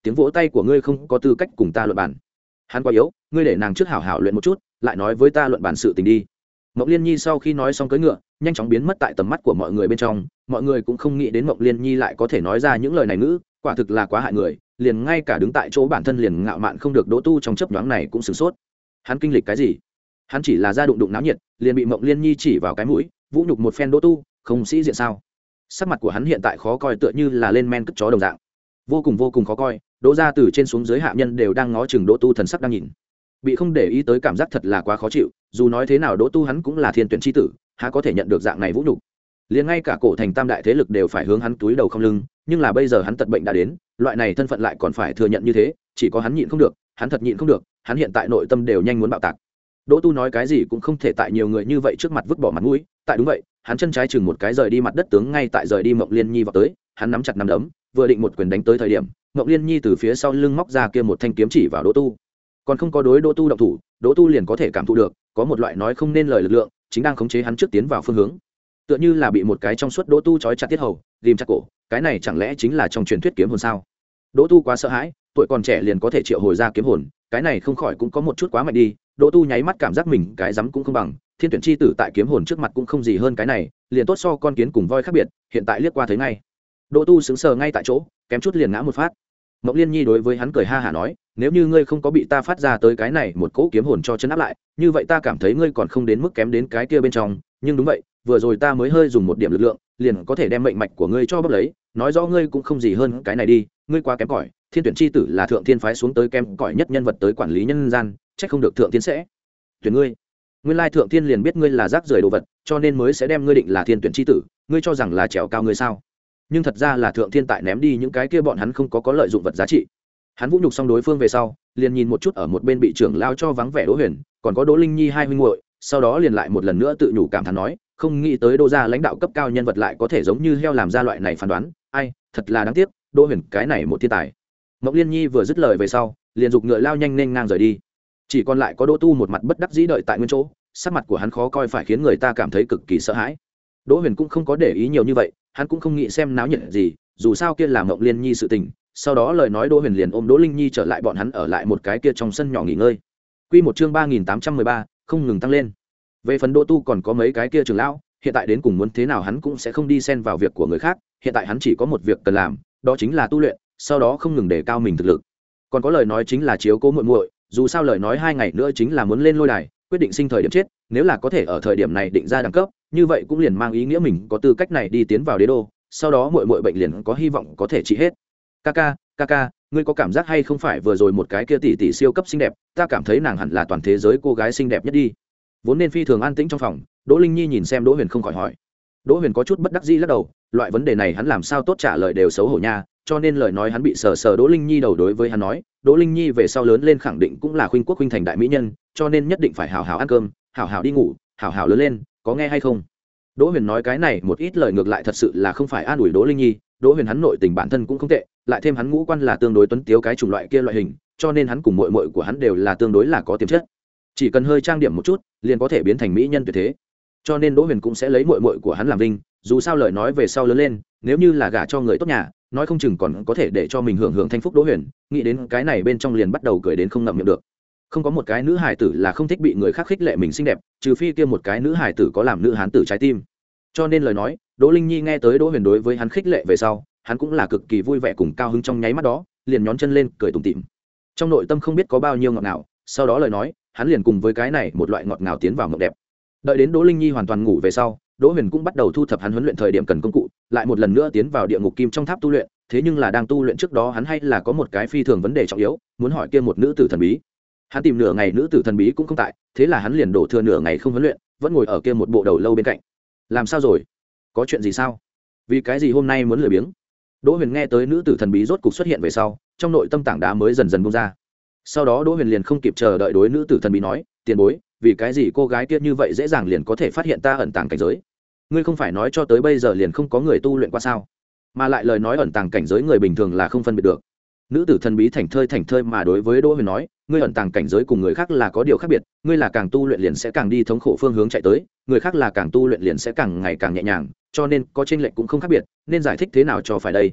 tiếng vỗ tay của ngươi không có tư cách cùng ta luận bàn. Hắn quá yếu, ngươi để nàng trước hảo hảo luyện một chút, lại nói với ta luận bàn sự tình đi. Mộng Liên Nhi sau khi nói xong cưỡi ngựa, nhanh chóng biến mất tại tầm mắt của mọi người bên trong, mọi người cũng không nghĩ đến Mộng Liên Nhi lại có thể nói ra những lời này ngữ, quả thực là quá hại người, liền ngay cả đứng tại chỗ bản thân liền ngạo mạn không được Đỗ Tu trong chớp nhoáng này cũng sửng sốt. Hắn kinh lịch cái gì? Hắn chỉ là ra đụng đụng náo nhiệt, liền bị Mộng Liên Nhi chỉ vào cái mũi, vũ nhục một phen Đỗ Tu, không sĩ diện sao? Sắc mặt của hắn hiện tại khó coi tựa như là lên men cất chó đồng dạng, vô cùng vô cùng khó coi. Đỗ gia từ trên xuống dưới hạ nhân đều đang ngó chừng Đỗ Tu thần sắc đang nhìn, bị không để ý tới cảm giác thật là quá khó chịu. Dù nói thế nào Đỗ Tu hắn cũng là thiên tuyển chi tử, há có thể nhận được dạng này vũ nhục. Liền ngay cả cổ thành tam đại thế lực đều phải hướng hắn túi đầu không lưng, nhưng là bây giờ hắn tật bệnh đã đến, loại này thân phận lại còn phải thừa nhận như thế, chỉ có hắn nhịn không được, hắn thật nhịn không được, hắn hiện tại nội tâm đều nhanh muốn bạo tạc. Đỗ Tu nói cái gì cũng không thể tại nhiều người như vậy trước mặt vứt bỏ mặt mũi, tại đúng vậy, hắn chân trái chừng một cái rời đi mặt đất tướng ngay tại rời đi Mộng Liên Nhi vào tới, hắn nắm chặt nắm đấm, vừa định một quyền đánh tới thời điểm, Mộng Liên Nhi từ phía sau lưng móc ra kia một thanh kiếm chỉ vào Đỗ Tu. Còn không có đối Đỗ Tu động thủ, Đỗ Tu liền có thể cảm thụ được, có một loại nói không nên lời lực lượng, chính đang khống chế hắn trước tiến vào phương hướng. Tựa như là bị một cái trong suốt Đỗ Tu trói chặt tiết hầu, ghim chặt cổ, cái này chẳng lẽ chính là trong truyền thuyết kiếm hồn sao? Đỗ Tu quá sợ hãi, tuổi còn trẻ liền có thể triệu hồi ra kiếm hồn, cái này không khỏi cũng có một chút quá mạnh đi. Đỗ Tu nháy mắt cảm giác mình cái rắm cũng không bằng, thiên tuyển chi tử tại kiếm hồn trước mặt cũng không gì hơn cái này, liền tốt so con kiến cùng voi khác biệt, hiện tại liếc qua thấy ngay. Đỗ Tu sững sờ ngay tại chỗ, kém chút liền ngã một phát. Mộng Liên Nhi đối với hắn cười ha hả nói, nếu như ngươi không có bị ta phát ra tới cái này một cỗ kiếm hồn cho chân áp lại, như vậy ta cảm thấy ngươi còn không đến mức kém đến cái kia bên trong, nhưng đúng vậy, vừa rồi ta mới hơi dùng một điểm lực lượng, liền có thể đem mệnh mạch của ngươi cho bóc lấy, nói rõ ngươi cũng không gì hơn cái này đi, ngươi quá kém cỏi, thiên tuyển chi tử là thượng thiên phái xuống tới kém cỏi nhất nhân vật tới quản lý nhân gian, chắc không được thượng thiên sẽ tuyển ngươi. Nguyên lai thượng thiên liền biết ngươi là rác rưởi đồ vật, cho nên mới sẽ đem ngươi định là thiên tuyển chi tử, ngươi cho rằng là trèo cao ngươi sao? Nhưng thật ra là thượng thiên tại ném đi những cái kia bọn hắn không có có lợi dụng vật giá trị. Hắn vũ nhục xong đối phương về sau, liền nhìn một chút ở một bên bị trưởng lao cho vắng vẻ Đỗ Huyền, còn có Đỗ Linh Nhi hai huynh muội, sau đó liền lại một lần nữa tự nhủ cảm thán nói, không nghĩ tới Đỗ gia lãnh đạo cấp cao nhân vật lại có thể giống như heo làm ra loại này phán đoán, ai, thật là đáng tiếc, Đỗ Huyền cái này một thiên tài. Mộng Liên Nhi vừa dứt lời về sau, liền giục ngựa lao nhanh nên ngang rời đi. Chỉ còn lại có Đỗ Tu một mặt bất đắc dĩ đợi tại nguyên chỗ, sắc mặt của hắn khó coi phải khiến người ta cảm thấy cực kỳ sợ hãi. Đỗ Huyền cũng không có để ý nhiều như vậy, hắn cũng không nghĩ xem náo nhiệt gì, dù sao kia là Mộng Liên Nhi sự tình. Sau đó lời nói Đỗ Huyền liền ôm Đỗ Linh Nhi trở lại bọn hắn ở lại một cái kia trong sân nhỏ nghỉ ngơi. Quy một chương ba nghìn tám trăm mười ba, không ngừng tăng lên. Về phần Đỗ Tu còn có mấy cái kia trưởng lão, hiện tại đến cùng muốn thế nào hắn cũng sẽ không đi xen vào việc của người khác, hiện tại hắn chỉ có một việc cần làm, đó chính là tu luyện, sau đó không ngừng đề cao mình thực lực. Còn có lời nói chính là chiếu cố muội muội, dù sao lời nói hai ngày nữa chính là muốn lên lôi đài, quyết định sinh thời điểm chết, nếu là có thể ở thời điểm này định ra đẳng cấp, như vậy cũng liền mang ý nghĩa mình có tư cách này đi tiến vào đế đô, sau đó muội muội bệnh liền có hy vọng có thể trị hết. Kaka, Kaka, ngươi có cảm giác hay không phải vừa rồi một cái kia tỷ tỷ siêu cấp xinh đẹp, ta cảm thấy nàng hẳn là toàn thế giới cô gái xinh đẹp nhất đi. Vốn nên phi thường an tĩnh trong phòng, Đỗ Linh Nhi nhìn xem Đỗ Huyền không khỏi hỏi. Đỗ Huyền có chút bất đắc dĩ lắc đầu, loại vấn đề này hắn làm sao tốt trả lời đều xấu hổ nha, cho nên lời nói hắn bị sờ sờ Đỗ Linh Nhi đầu đối với hắn nói, Đỗ Linh Nhi về sau lớn lên khẳng định cũng là khuynh quốc khuynh thành đại mỹ nhân, cho nên nhất định phải hào hào ăn cơm, hào hào đi ngủ, hào hào lớn lên, có nghe hay không? Đỗ Huyền nói cái này một ít lời ngược lại thật sự là không phải an ủi Đỗ Linh Nhi, Đỗ Huyền hắn nội tình bản thân cũng không tệ, lại thêm hắn ngũ quan là tương đối tuấn tiếu cái chủng loại kia loại hình, cho nên hắn cùng muội muội của hắn đều là tương đối là có tiềm chất. Chỉ cần hơi trang điểm một chút, liền có thể biến thành mỹ nhân tuyệt thế. Cho nên Đỗ Huyền cũng sẽ lấy muội muội của hắn làm vinh, dù sao lời nói về sau lớn lên, nếu như là gả cho người tốt nhà, nói không chừng còn có thể để cho mình hưởng hưởng thanh phúc. Đỗ Huyền nghĩ đến cái này bên trong liền bắt đầu cười đến không ngậm miệng được. Không có một cái nữ hài tử là không thích bị người khác khích lệ mình xinh đẹp, trừ phi kia một cái nữ hài tử có làm nữ hán tử trái tim. Cho nên lời nói, Đỗ Linh Nhi nghe tới Đỗ Huyền đối với hắn khích lệ về sau, hắn cũng là cực kỳ vui vẻ cùng cao hứng, trong nháy mắt đó liền nhón chân lên cười tủm tỉm, trong nội tâm không biết có bao nhiêu ngọt ngào. Sau đó lời nói, hắn liền cùng với cái này một loại ngọt ngào tiến vào mộng đẹp. Đợi đến Đỗ Linh Nhi hoàn toàn ngủ về sau, Đỗ Huyền cũng bắt đầu thu thập hắn huấn luyện thời điểm cần công cụ, lại một lần nữa tiến vào địa ngục kim trong tháp tu luyện. Thế nhưng là đang tu luyện trước đó hắn hay là có một cái phi thường vấn đề trọng yếu, muốn hỏi kia một nữ tử thần bí. Hắn tìm nửa ngày nữ tử thần bí cũng không tại, thế là hắn liền đổ thừa nửa ngày không huấn luyện, vẫn ngồi ở kia một bộ đầu lâu bên cạnh. Làm sao rồi? Có chuyện gì sao? Vì cái gì hôm nay muốn lười biếng? Đỗ Huyền nghe tới nữ tử thần bí rốt cục xuất hiện về sau, trong nội tâm tảng đá mới dần dần bung ra. Sau đó Đỗ Huyền liền không kịp chờ đợi đối nữ tử thần bí nói, tiền bối, vì cái gì cô gái kia như vậy dễ dàng liền có thể phát hiện ta ẩn tàng cảnh giới? Ngươi không phải nói cho tới bây giờ liền không có người tu luyện qua sao? Mà lại lời nói ẩn tàng cảnh giới người bình thường là không phân biệt được. Nữ tử thần bí thảnh thơi thảnh thơi mà đối với Đỗ Huyền nói, ngươi ẩn tàng cảnh giới cùng người khác là có điều khác biệt, ngươi là càng tu luyện liền sẽ càng đi thống khổ phương hướng chạy tới, người khác là càng tu luyện liền sẽ càng ngày càng nhẹ nhàng, cho nên có chênh lệch cũng không khác biệt, nên giải thích thế nào cho phải đây?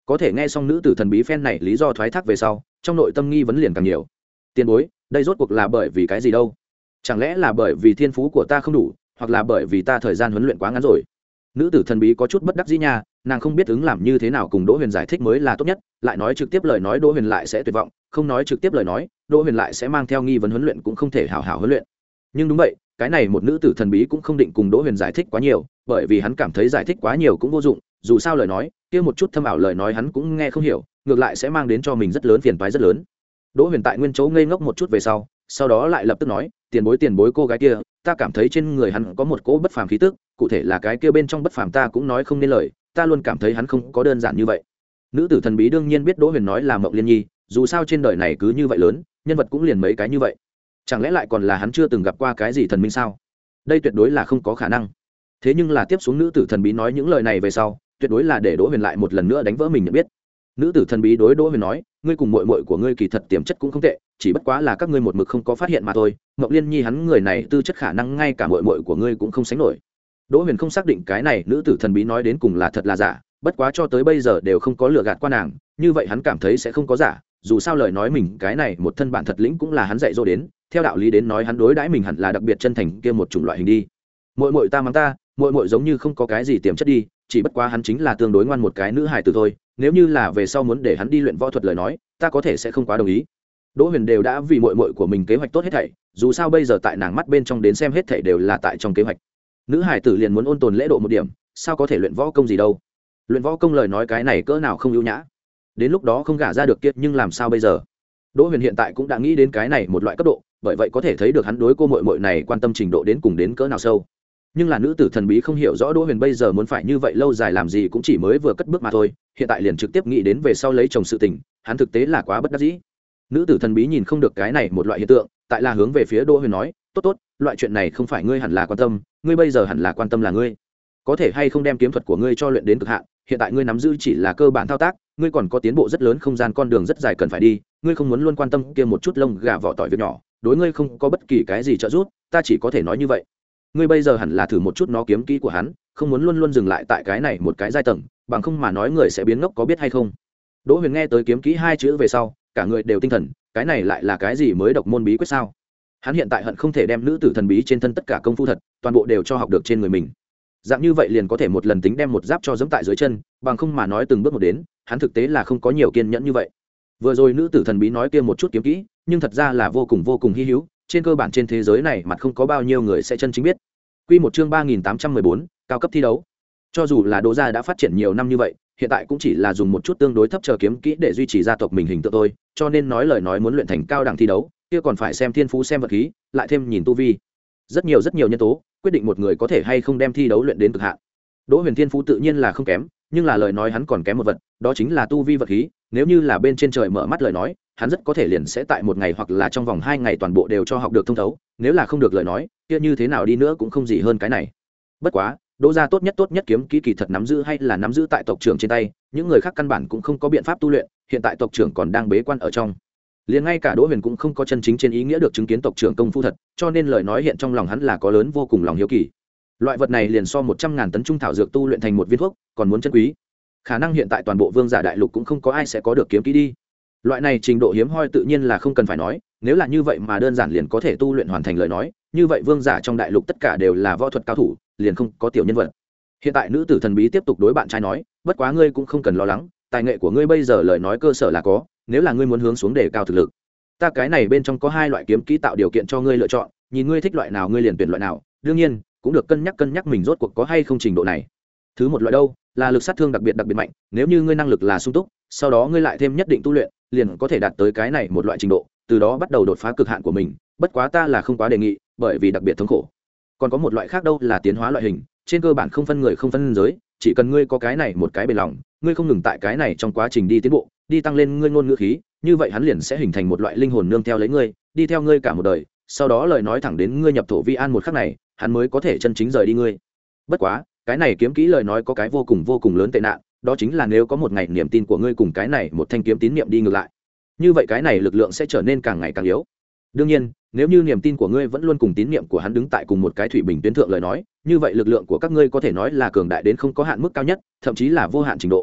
có thể nghe xong nữ tử thần bí phen này lý do thoái thác về sau, trong nội tâm nghi vấn liền càng nhiều. Tiền bối, đây rốt cuộc là bởi vì cái gì đâu? Chẳng lẽ là bởi vì thiên phú của ta không đủ, hoặc là bởi vì ta thời gian huấn luyện quá ngắn rồi? Nữ tử thần bí có chút bất đắc dĩ nha, nàng không biết ứng làm như thế nào cùng Đỗ Huyền giải thích mới là tốt nhất, lại nói trực tiếp lời nói Đỗ Huyền lại sẽ tuyệt vọng, không nói trực tiếp lời nói, Đỗ Huyền lại sẽ mang theo nghi vấn huấn luyện cũng không thể hảo hảo huấn luyện. Nhưng đúng vậy, cái này một nữ tử thần bí cũng không định cùng Đỗ Huyền giải thích quá nhiều, bởi vì hắn cảm thấy giải thích quá nhiều cũng vô dụng, dù sao lời nói, kia một chút thâm ảo lời nói hắn cũng nghe không hiểu, ngược lại sẽ mang đến cho mình rất lớn phiền toái rất lớn. Đỗ Huyền tại nguyên chỗ ngây ngốc một chút về sau, sau đó lại lập tức nói, tiền bối tiền bối cô gái kia, ta cảm thấy trên người hắn có một cỗ bất phàm khí tức, cụ thể là cái kia bên trong bất phàm ta cũng nói không nên lời, ta luôn cảm thấy hắn không có đơn giản như vậy. Nữ tử thần bí đương nhiên biết Đỗ Huyền nói là Mộng Liên Nhi, dù sao trên đời này cứ như vậy lớn, nhân vật cũng liền mấy cái như vậy. Chẳng lẽ lại còn là hắn chưa từng gặp qua cái gì thần minh sao? Đây tuyệt đối là không có khả năng. Thế nhưng là tiếp xuống nữ tử thần bí nói những lời này về sau, tuyệt đối là để Đỗ Huyền lại một lần nữa đánh vỡ mình nhận biết. Nữ tử thần bí đối Đỗ Huyền nói, ngươi cùng muội muội của ngươi kỳ thật tiềm chất cũng không tệ, chỉ bất quá là các ngươi một mực không có phát hiện mà thôi. Mộng Liên Nhi hắn người này tư chất khả năng ngay cả muội muội của ngươi cũng không sánh nổi. Đỗ Huyền không xác định cái này nữ tử thần bí nói đến cùng là thật là giả, bất quá cho tới bây giờ đều không có lừa gạt qua nàng, như vậy hắn cảm thấy sẽ không có giả, dù sao lời nói mình cái này một thân bản thật lĩnh cũng là hắn dạy dỗ đến, theo đạo lý đến nói hắn đối đãi mình hẳn là đặc biệt chân thành kia một chủng loại hình đi. Muội muội ta mắng ta, muội muội giống như không có cái gì tiềm chất đi, chỉ bất quá hắn chính là tương đối ngoan một cái nữ hài tử thôi, nếu như là về sau muốn để hắn đi luyện võ thuật lời nói, ta có thể sẽ không quá đồng ý. Đỗ Huyền đều đã vì muội muội của mình kế hoạch tốt hết thảy, dù sao bây giờ tại nàng mắt bên trong đến xem hết thảy đều là tại trong kế hoạch. Nữ hài tử liền muốn ôn tồn lễ độ một điểm, sao có thể luyện võ công gì đâu? Luyện võ công lời nói cái này cỡ nào không ưu nhã. Đến lúc đó không gả ra được kiệt nhưng làm sao bây giờ? Đỗ Huyền hiện tại cũng đã nghĩ đến cái này một loại cấp độ, bởi vậy có thể thấy được hắn đối cô muội muội này quan tâm trình độ đến cùng đến cỡ nào sâu. Nhưng là nữ tử thần bí không hiểu rõ Đỗ Huyền bây giờ muốn phải như vậy lâu dài làm gì, cũng chỉ mới vừa cất bước mà thôi, hiện tại liền trực tiếp nghĩ đến về sau lấy chồng sự tình, hắn thực tế là quá bất đắc dĩ. Nữ tử thần bí nhìn không được cái này một loại hiện tượng, tại là hướng về phía Đỗ Huyền nói, tốt tốt, loại chuyện này không phải ngươi hẳn là quan tâm, ngươi bây giờ hẳn là quan tâm là ngươi có thể hay không đem kiếm thuật của ngươi cho luyện đến cực hạn. Hiện tại ngươi nắm giữ chỉ là cơ bản thao tác, ngươi còn có tiến bộ rất lớn, không gian con đường rất dài cần phải đi, ngươi không muốn luôn quan tâm kia một chút lông gà vỏ tỏi việc nhỏ, đối ngươi không có bất kỳ cái gì trợ giúp, ta chỉ có thể nói như vậy. Ngươi bây giờ hẳn là thử một chút nó kiếm kỹ của hắn, không muốn luôn luôn dừng lại tại cái này một cái giai tầng, bằng không mà nói người sẽ biến ngốc, có biết hay không? Đỗ Huyền nghe tới kiếm kỹ hai chữ về sau, cả người đều tinh thần, cái này lại là cái gì mới độc môn bí quyết sao? Hắn hiện tại hận không thể đem nữ tử thần bí trên thân tất cả công phu thật, toàn bộ đều cho học được trên người mình. Dạng như vậy liền có thể một lần tính đem một giáp cho giẫm tại dưới chân, bằng không mà nói từng bước một đến, hắn thực tế là không có nhiều kiên nhẫn như vậy. Vừa rồi nữ tử thần bí nói kia một chút kiếm kỹ, nhưng thật ra là vô cùng vô cùng hi hữu, trên cơ bản trên thế giới này mặt không có bao nhiêu người sẽ chân chính biết. Quy một chương ba nghìn tám trăm mười bốn, cao cấp thi đấu. Cho dù là Đỗ gia đã phát triển nhiều năm như vậy, hiện tại cũng chỉ là dùng một chút tương đối thấp chờ kiếm kỹ để duy trì gia tộc mình hình tượng thôi, cho nên nói lời nói muốn luyện thành cao đẳng thi đấu, kia còn phải xem thiên phú xem vật khí, lại thêm nhìn tu vi. Rất nhiều rất nhiều nhân tố quyết định một người có thể hay không đem thi đấu luyện đến cực hạn. Đỗ Huyền thiên phú tự nhiên là không kém, nhưng là lời nói hắn còn kém một vật, đó chính là tu vi vật khí. Nếu như là bên trên trời mở mắt lời nói, hắn rất có thể liền sẽ tại một ngày hoặc là trong vòng hai ngày toàn bộ đều cho học được thông thấu, nếu là không được lời nói, kia như thế nào đi nữa cũng không gì hơn cái này. Bất quá, Đỗ gia tốt nhất tốt nhất kiếm kỹ kỳ thật nắm giữ hay là nắm giữ tại tộc trưởng trên tay, những người khác căn bản cũng không có biện pháp tu luyện, hiện tại tộc trưởng còn đang bế quan ở trong. Liền ngay cả Đỗ Huyền cũng không có chân chính trên ý nghĩa được chứng kiến tộc trưởng công phu thật, cho nên lời nói hiện trong lòng hắn là có lớn vô cùng lòng hiếu kỳ. Loại vật này liền so một trăm ngàn tấn trung thảo dược tu luyện thành một viên thuốc, còn muốn chân quý. Khả năng hiện tại toàn bộ vương giả đại lục cũng không có ai sẽ có được kiếm kỹ đi. Loại này trình độ hiếm hoi tự nhiên là không cần phải nói, nếu là như vậy mà đơn giản liền có thể tu luyện hoàn thành lời nói, như vậy vương giả trong đại lục tất cả đều là võ thuật cao thủ, liền không có tiểu nhân vật. Hiện tại nữ tử thần bí tiếp tục đối bạn trai nói, bất quá ngươi cũng không cần lo lắng, tài nghệ của ngươi bây giờ lời nói cơ sở là có, nếu là ngươi muốn hướng xuống để cao thực lực, ta cái này bên trong có hai loại kiếm kỹ tạo điều kiện cho ngươi lựa chọn, nhìn ngươi thích loại nào ngươi liền tuyển loại nào, đương nhiên cũng được cân nhắc cân nhắc mình rốt cuộc có hay không trình độ này. Thứ một loại đâu là lực sát thương đặc biệt đặc biệt mạnh, nếu như ngươi năng lực là sung túc, sau đó ngươi lại thêm nhất định tu luyện, liền có thể đạt tới cái này một loại trình độ, từ đó bắt đầu đột phá cực hạn của mình, bất quá ta là không quá đề nghị, bởi vì đặc biệt thống khổ. Còn có một loại khác đâu là tiến hóa loại hình, trên cơ bản không phân người không phân giới, chỉ cần ngươi có cái này một cái bền lòng, ngươi không ngừng tại cái này trong quá trình đi tiến bộ, đi tăng lên ngươi ngôn ngữ khí, như vậy hắn liền sẽ hình thành một loại linh hồn nương theo lấy ngươi, đi theo ngươi cả một đời, sau đó lời nói thẳng đến ngươi nhập thổ vi an một khắc này, hắn mới có thể chân chính rời đi ngươi. Bất quá, cái này kiếm kỹ lời nói có cái vô cùng vô cùng lớn tệ nạn, đó chính là nếu có một ngày niềm tin của ngươi cùng cái này một thanh kiếm tín niệm đi ngược lại, như vậy cái này lực lượng sẽ trở nên càng ngày càng yếu. Đương nhiên, nếu như niềm tin của ngươi vẫn luôn cùng tín niệm của hắn đứng tại cùng một cái thủy bình tuyến thượng lời nói, như vậy lực lượng của các ngươi có thể nói là cường đại đến không có hạn mức cao nhất, thậm chí là vô hạn trình độ.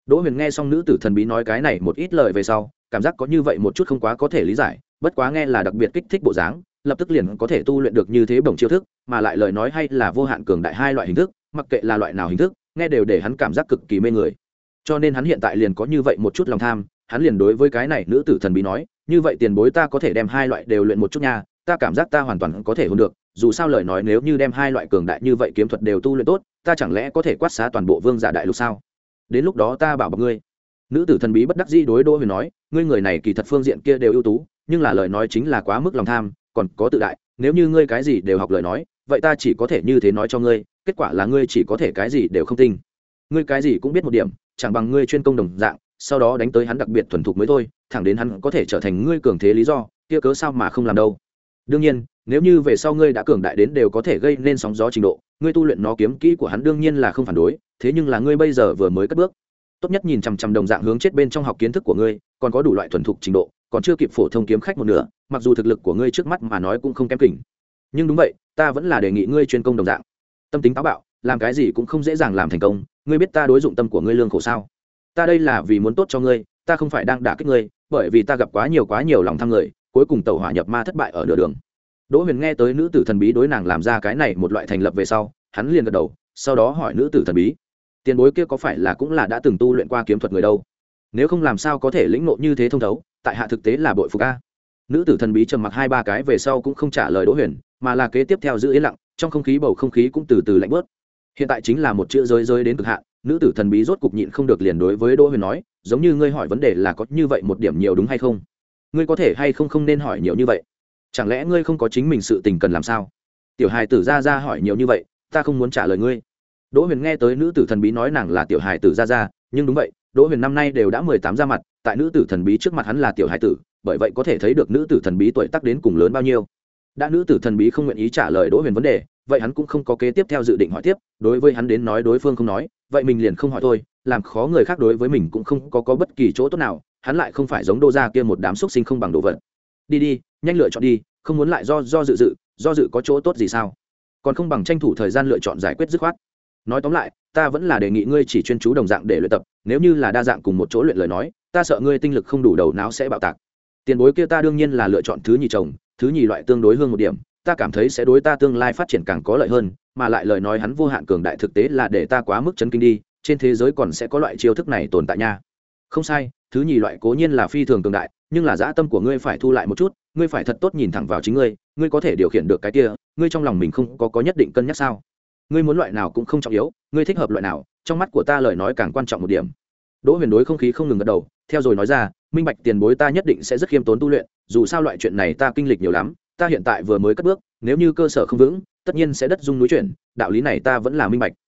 Đỗ Huyền nghe xong nữ tử thần bí nói cái này một ít lời về sau, cảm giác có như vậy một chút không quá có thể lý giải, bất quá nghe là đặc biệt kích thích bộ dáng, lập tức liền có thể tu luyện được như thế bổng chiêu thức, mà lại lời nói hay là vô hạn cường đại hai loại hình thức, mặc kệ là loại nào hình thức, nghe đều để hắn cảm giác cực kỳ mê người. Cho nên hắn hiện tại liền có như vậy một chút lòng tham, hắn liền đối với cái này nữ tử thần bí nói, như vậy tiền bối ta có thể đem hai loại đều luyện một chút nha, ta cảm giác ta hoàn toàn có thể hôn được, dù sao lời nói nếu như đem hai loại cường đại như vậy kiếm thuật đều tu luyện tốt, ta chẳng lẽ có thể quát xá toàn bộ vương giả đại lục sao? Đến lúc đó ta bảo bọc ngươi. Nữ tử thần bí bất đắc dĩ đối Đỗ Huyền nói, ngươi người này kỳ thật phương diện kia đều ưu tú, nhưng là lời nói chính là quá mức lòng tham, còn có tự đại, nếu như ngươi cái gì đều học lời nói, vậy ta chỉ có thể như thế nói cho ngươi, kết quả là ngươi chỉ có thể cái gì đều không tin. Ngươi cái gì cũng biết một điểm, chẳng bằng ngươi chuyên công đồng dạng, sau đó đánh tới hắn đặc biệt thuần thục mới thôi, thẳng đến hắn có thể trở thành ngươi cường thế lý do, kia cớ sao mà không làm đâu. Đương nhiên, nếu như về sau ngươi đã cường đại đến đều có thể gây nên sóng gió trình độ, ngươi tu luyện nó kiếm kỹ của hắn đương nhiên là không phản đối, thế nhưng là ngươi bây giờ vừa mới cất bước, tốt nhất nhìn chằm chằm đồng dạng hướng chết bên trong học kiến thức của ngươi, còn có đủ loại thuần thục trình độ, còn chưa kịp phổ thông kiếm khách một nửa, mặc dù thực lực của ngươi trước mắt mà nói cũng không kém kỉnh, nhưng đúng vậy, ta vẫn là đề nghị ngươi chuyên công đồng dạng. Tâm tính táo bạo, làm cái gì cũng không dễ dàng làm thành công, ngươi biết ta đối dụng tâm của ngươi lương khổ sao? Ta đây là vì muốn tốt cho ngươi, ta không phải đang đả kích ngươi, bởi vì ta gặp quá nhiều quá nhiều lòng tham người, cuối cùng tẩu hỏa nhập ma thất bại ở nửa đường. Đỗ Huyền nghe tới nữ tử thần bí đối nàng làm ra cái này một loại thành lập về sau, hắn liền gật đầu, sau đó hỏi nữ tử thần bí, tiền bối kia có phải là cũng là đã từng tu luyện qua kiếm thuật người đâu? Nếu không làm sao có thể lĩnh ngộ như thế thông thấu, tại hạ thực tế là bội phục a. Nữ tử thần bí trầm mặc hai ba cái về sau cũng không trả lời Đỗ Huyền, mà là kế tiếp theo giữ yên lặng, trong không khí bầu không khí cũng từ từ lạnh bớt. Hiện tại chính là một chữ rơi rơi đến cực hạn, nữ tử thần bí rốt cục nhịn không được liền đối với Đỗ Huyền nói, giống như ngươi hỏi vấn đề là có như vậy một điểm nhiều đúng hay không? Ngươi có thể hay không không nên hỏi nhiều như vậy? Chẳng lẽ ngươi không có chính mình sự tình cần làm sao? Tiểu hài tử ra ra hỏi nhiều như vậy, ta không muốn trả lời ngươi. Đỗ Huyền nghe tới nữ tử thần bí nói nàng là tiểu hài tử ra ra, nhưng đúng vậy, Đỗ Huyền năm nay đều đã mười tám ra mặt, tại nữ tử thần bí trước mặt hắn là tiểu hài tử, bởi vậy có thể thấy được nữ tử thần bí tuổi tác đến cùng lớn bao nhiêu. Đã nữ tử thần bí không nguyện ý trả lời Đỗ Huyền vấn đề, vậy hắn cũng không có kế tiếp theo dự định hỏi tiếp, đối với hắn đến nói đối phương không nói, vậy mình liền không hỏi thôi, làm khó người khác đối với mình cũng không có có bất kỳ chỗ tốt nào, hắn lại không phải giống Đô gia kia một đám xúc sinh không bằng đồ vật. Đi đi, nhanh lựa chọn đi, không muốn lại do do dự dự, do dự có chỗ tốt gì sao? Còn không bằng tranh thủ thời gian lựa chọn giải quyết dứt khoát. Nói tóm lại, ta vẫn là đề nghị ngươi chỉ chuyên chú đồng dạng để luyện tập, nếu như là đa dạng cùng một chỗ luyện lời nói, ta sợ ngươi tinh lực không đủ đầu não sẽ bạo tạc. Tiền bối kia ta đương nhiên là lựa chọn thứ nhì chồng, thứ nhì loại tương đối hương một điểm, ta cảm thấy sẽ đối ta tương lai phát triển càng có lợi hơn, mà lại lời nói hắn vô hạn cường đại thực tế là để ta quá mức chấn kinh đi, trên thế giới còn sẽ có loại chiêu thức này tồn tại nha. Không sai, thứ nhì loại cố nhiên là phi thường cường đại, nhưng là dã tâm của ngươi phải thu lại một chút, ngươi phải thật tốt nhìn thẳng vào chính ngươi, ngươi có thể điều khiển được cái kia, ngươi trong lòng mình không có có nhất định cân nhắc sao? Ngươi muốn loại nào cũng không trọng yếu, ngươi thích hợp loại nào, trong mắt của ta lời nói càng quan trọng một điểm. Đỗ Huyền đối không khí không ngừng gật đầu, theo rồi nói ra, minh bạch tiền bối ta nhất định sẽ rất khiêm tốn tu luyện, dù sao loại chuyện này ta kinh lịch nhiều lắm, ta hiện tại vừa mới cất bước, nếu như cơ sở không vững, tất nhiên sẽ đất rung núi chuyển, đạo lý này ta vẫn là minh bạch.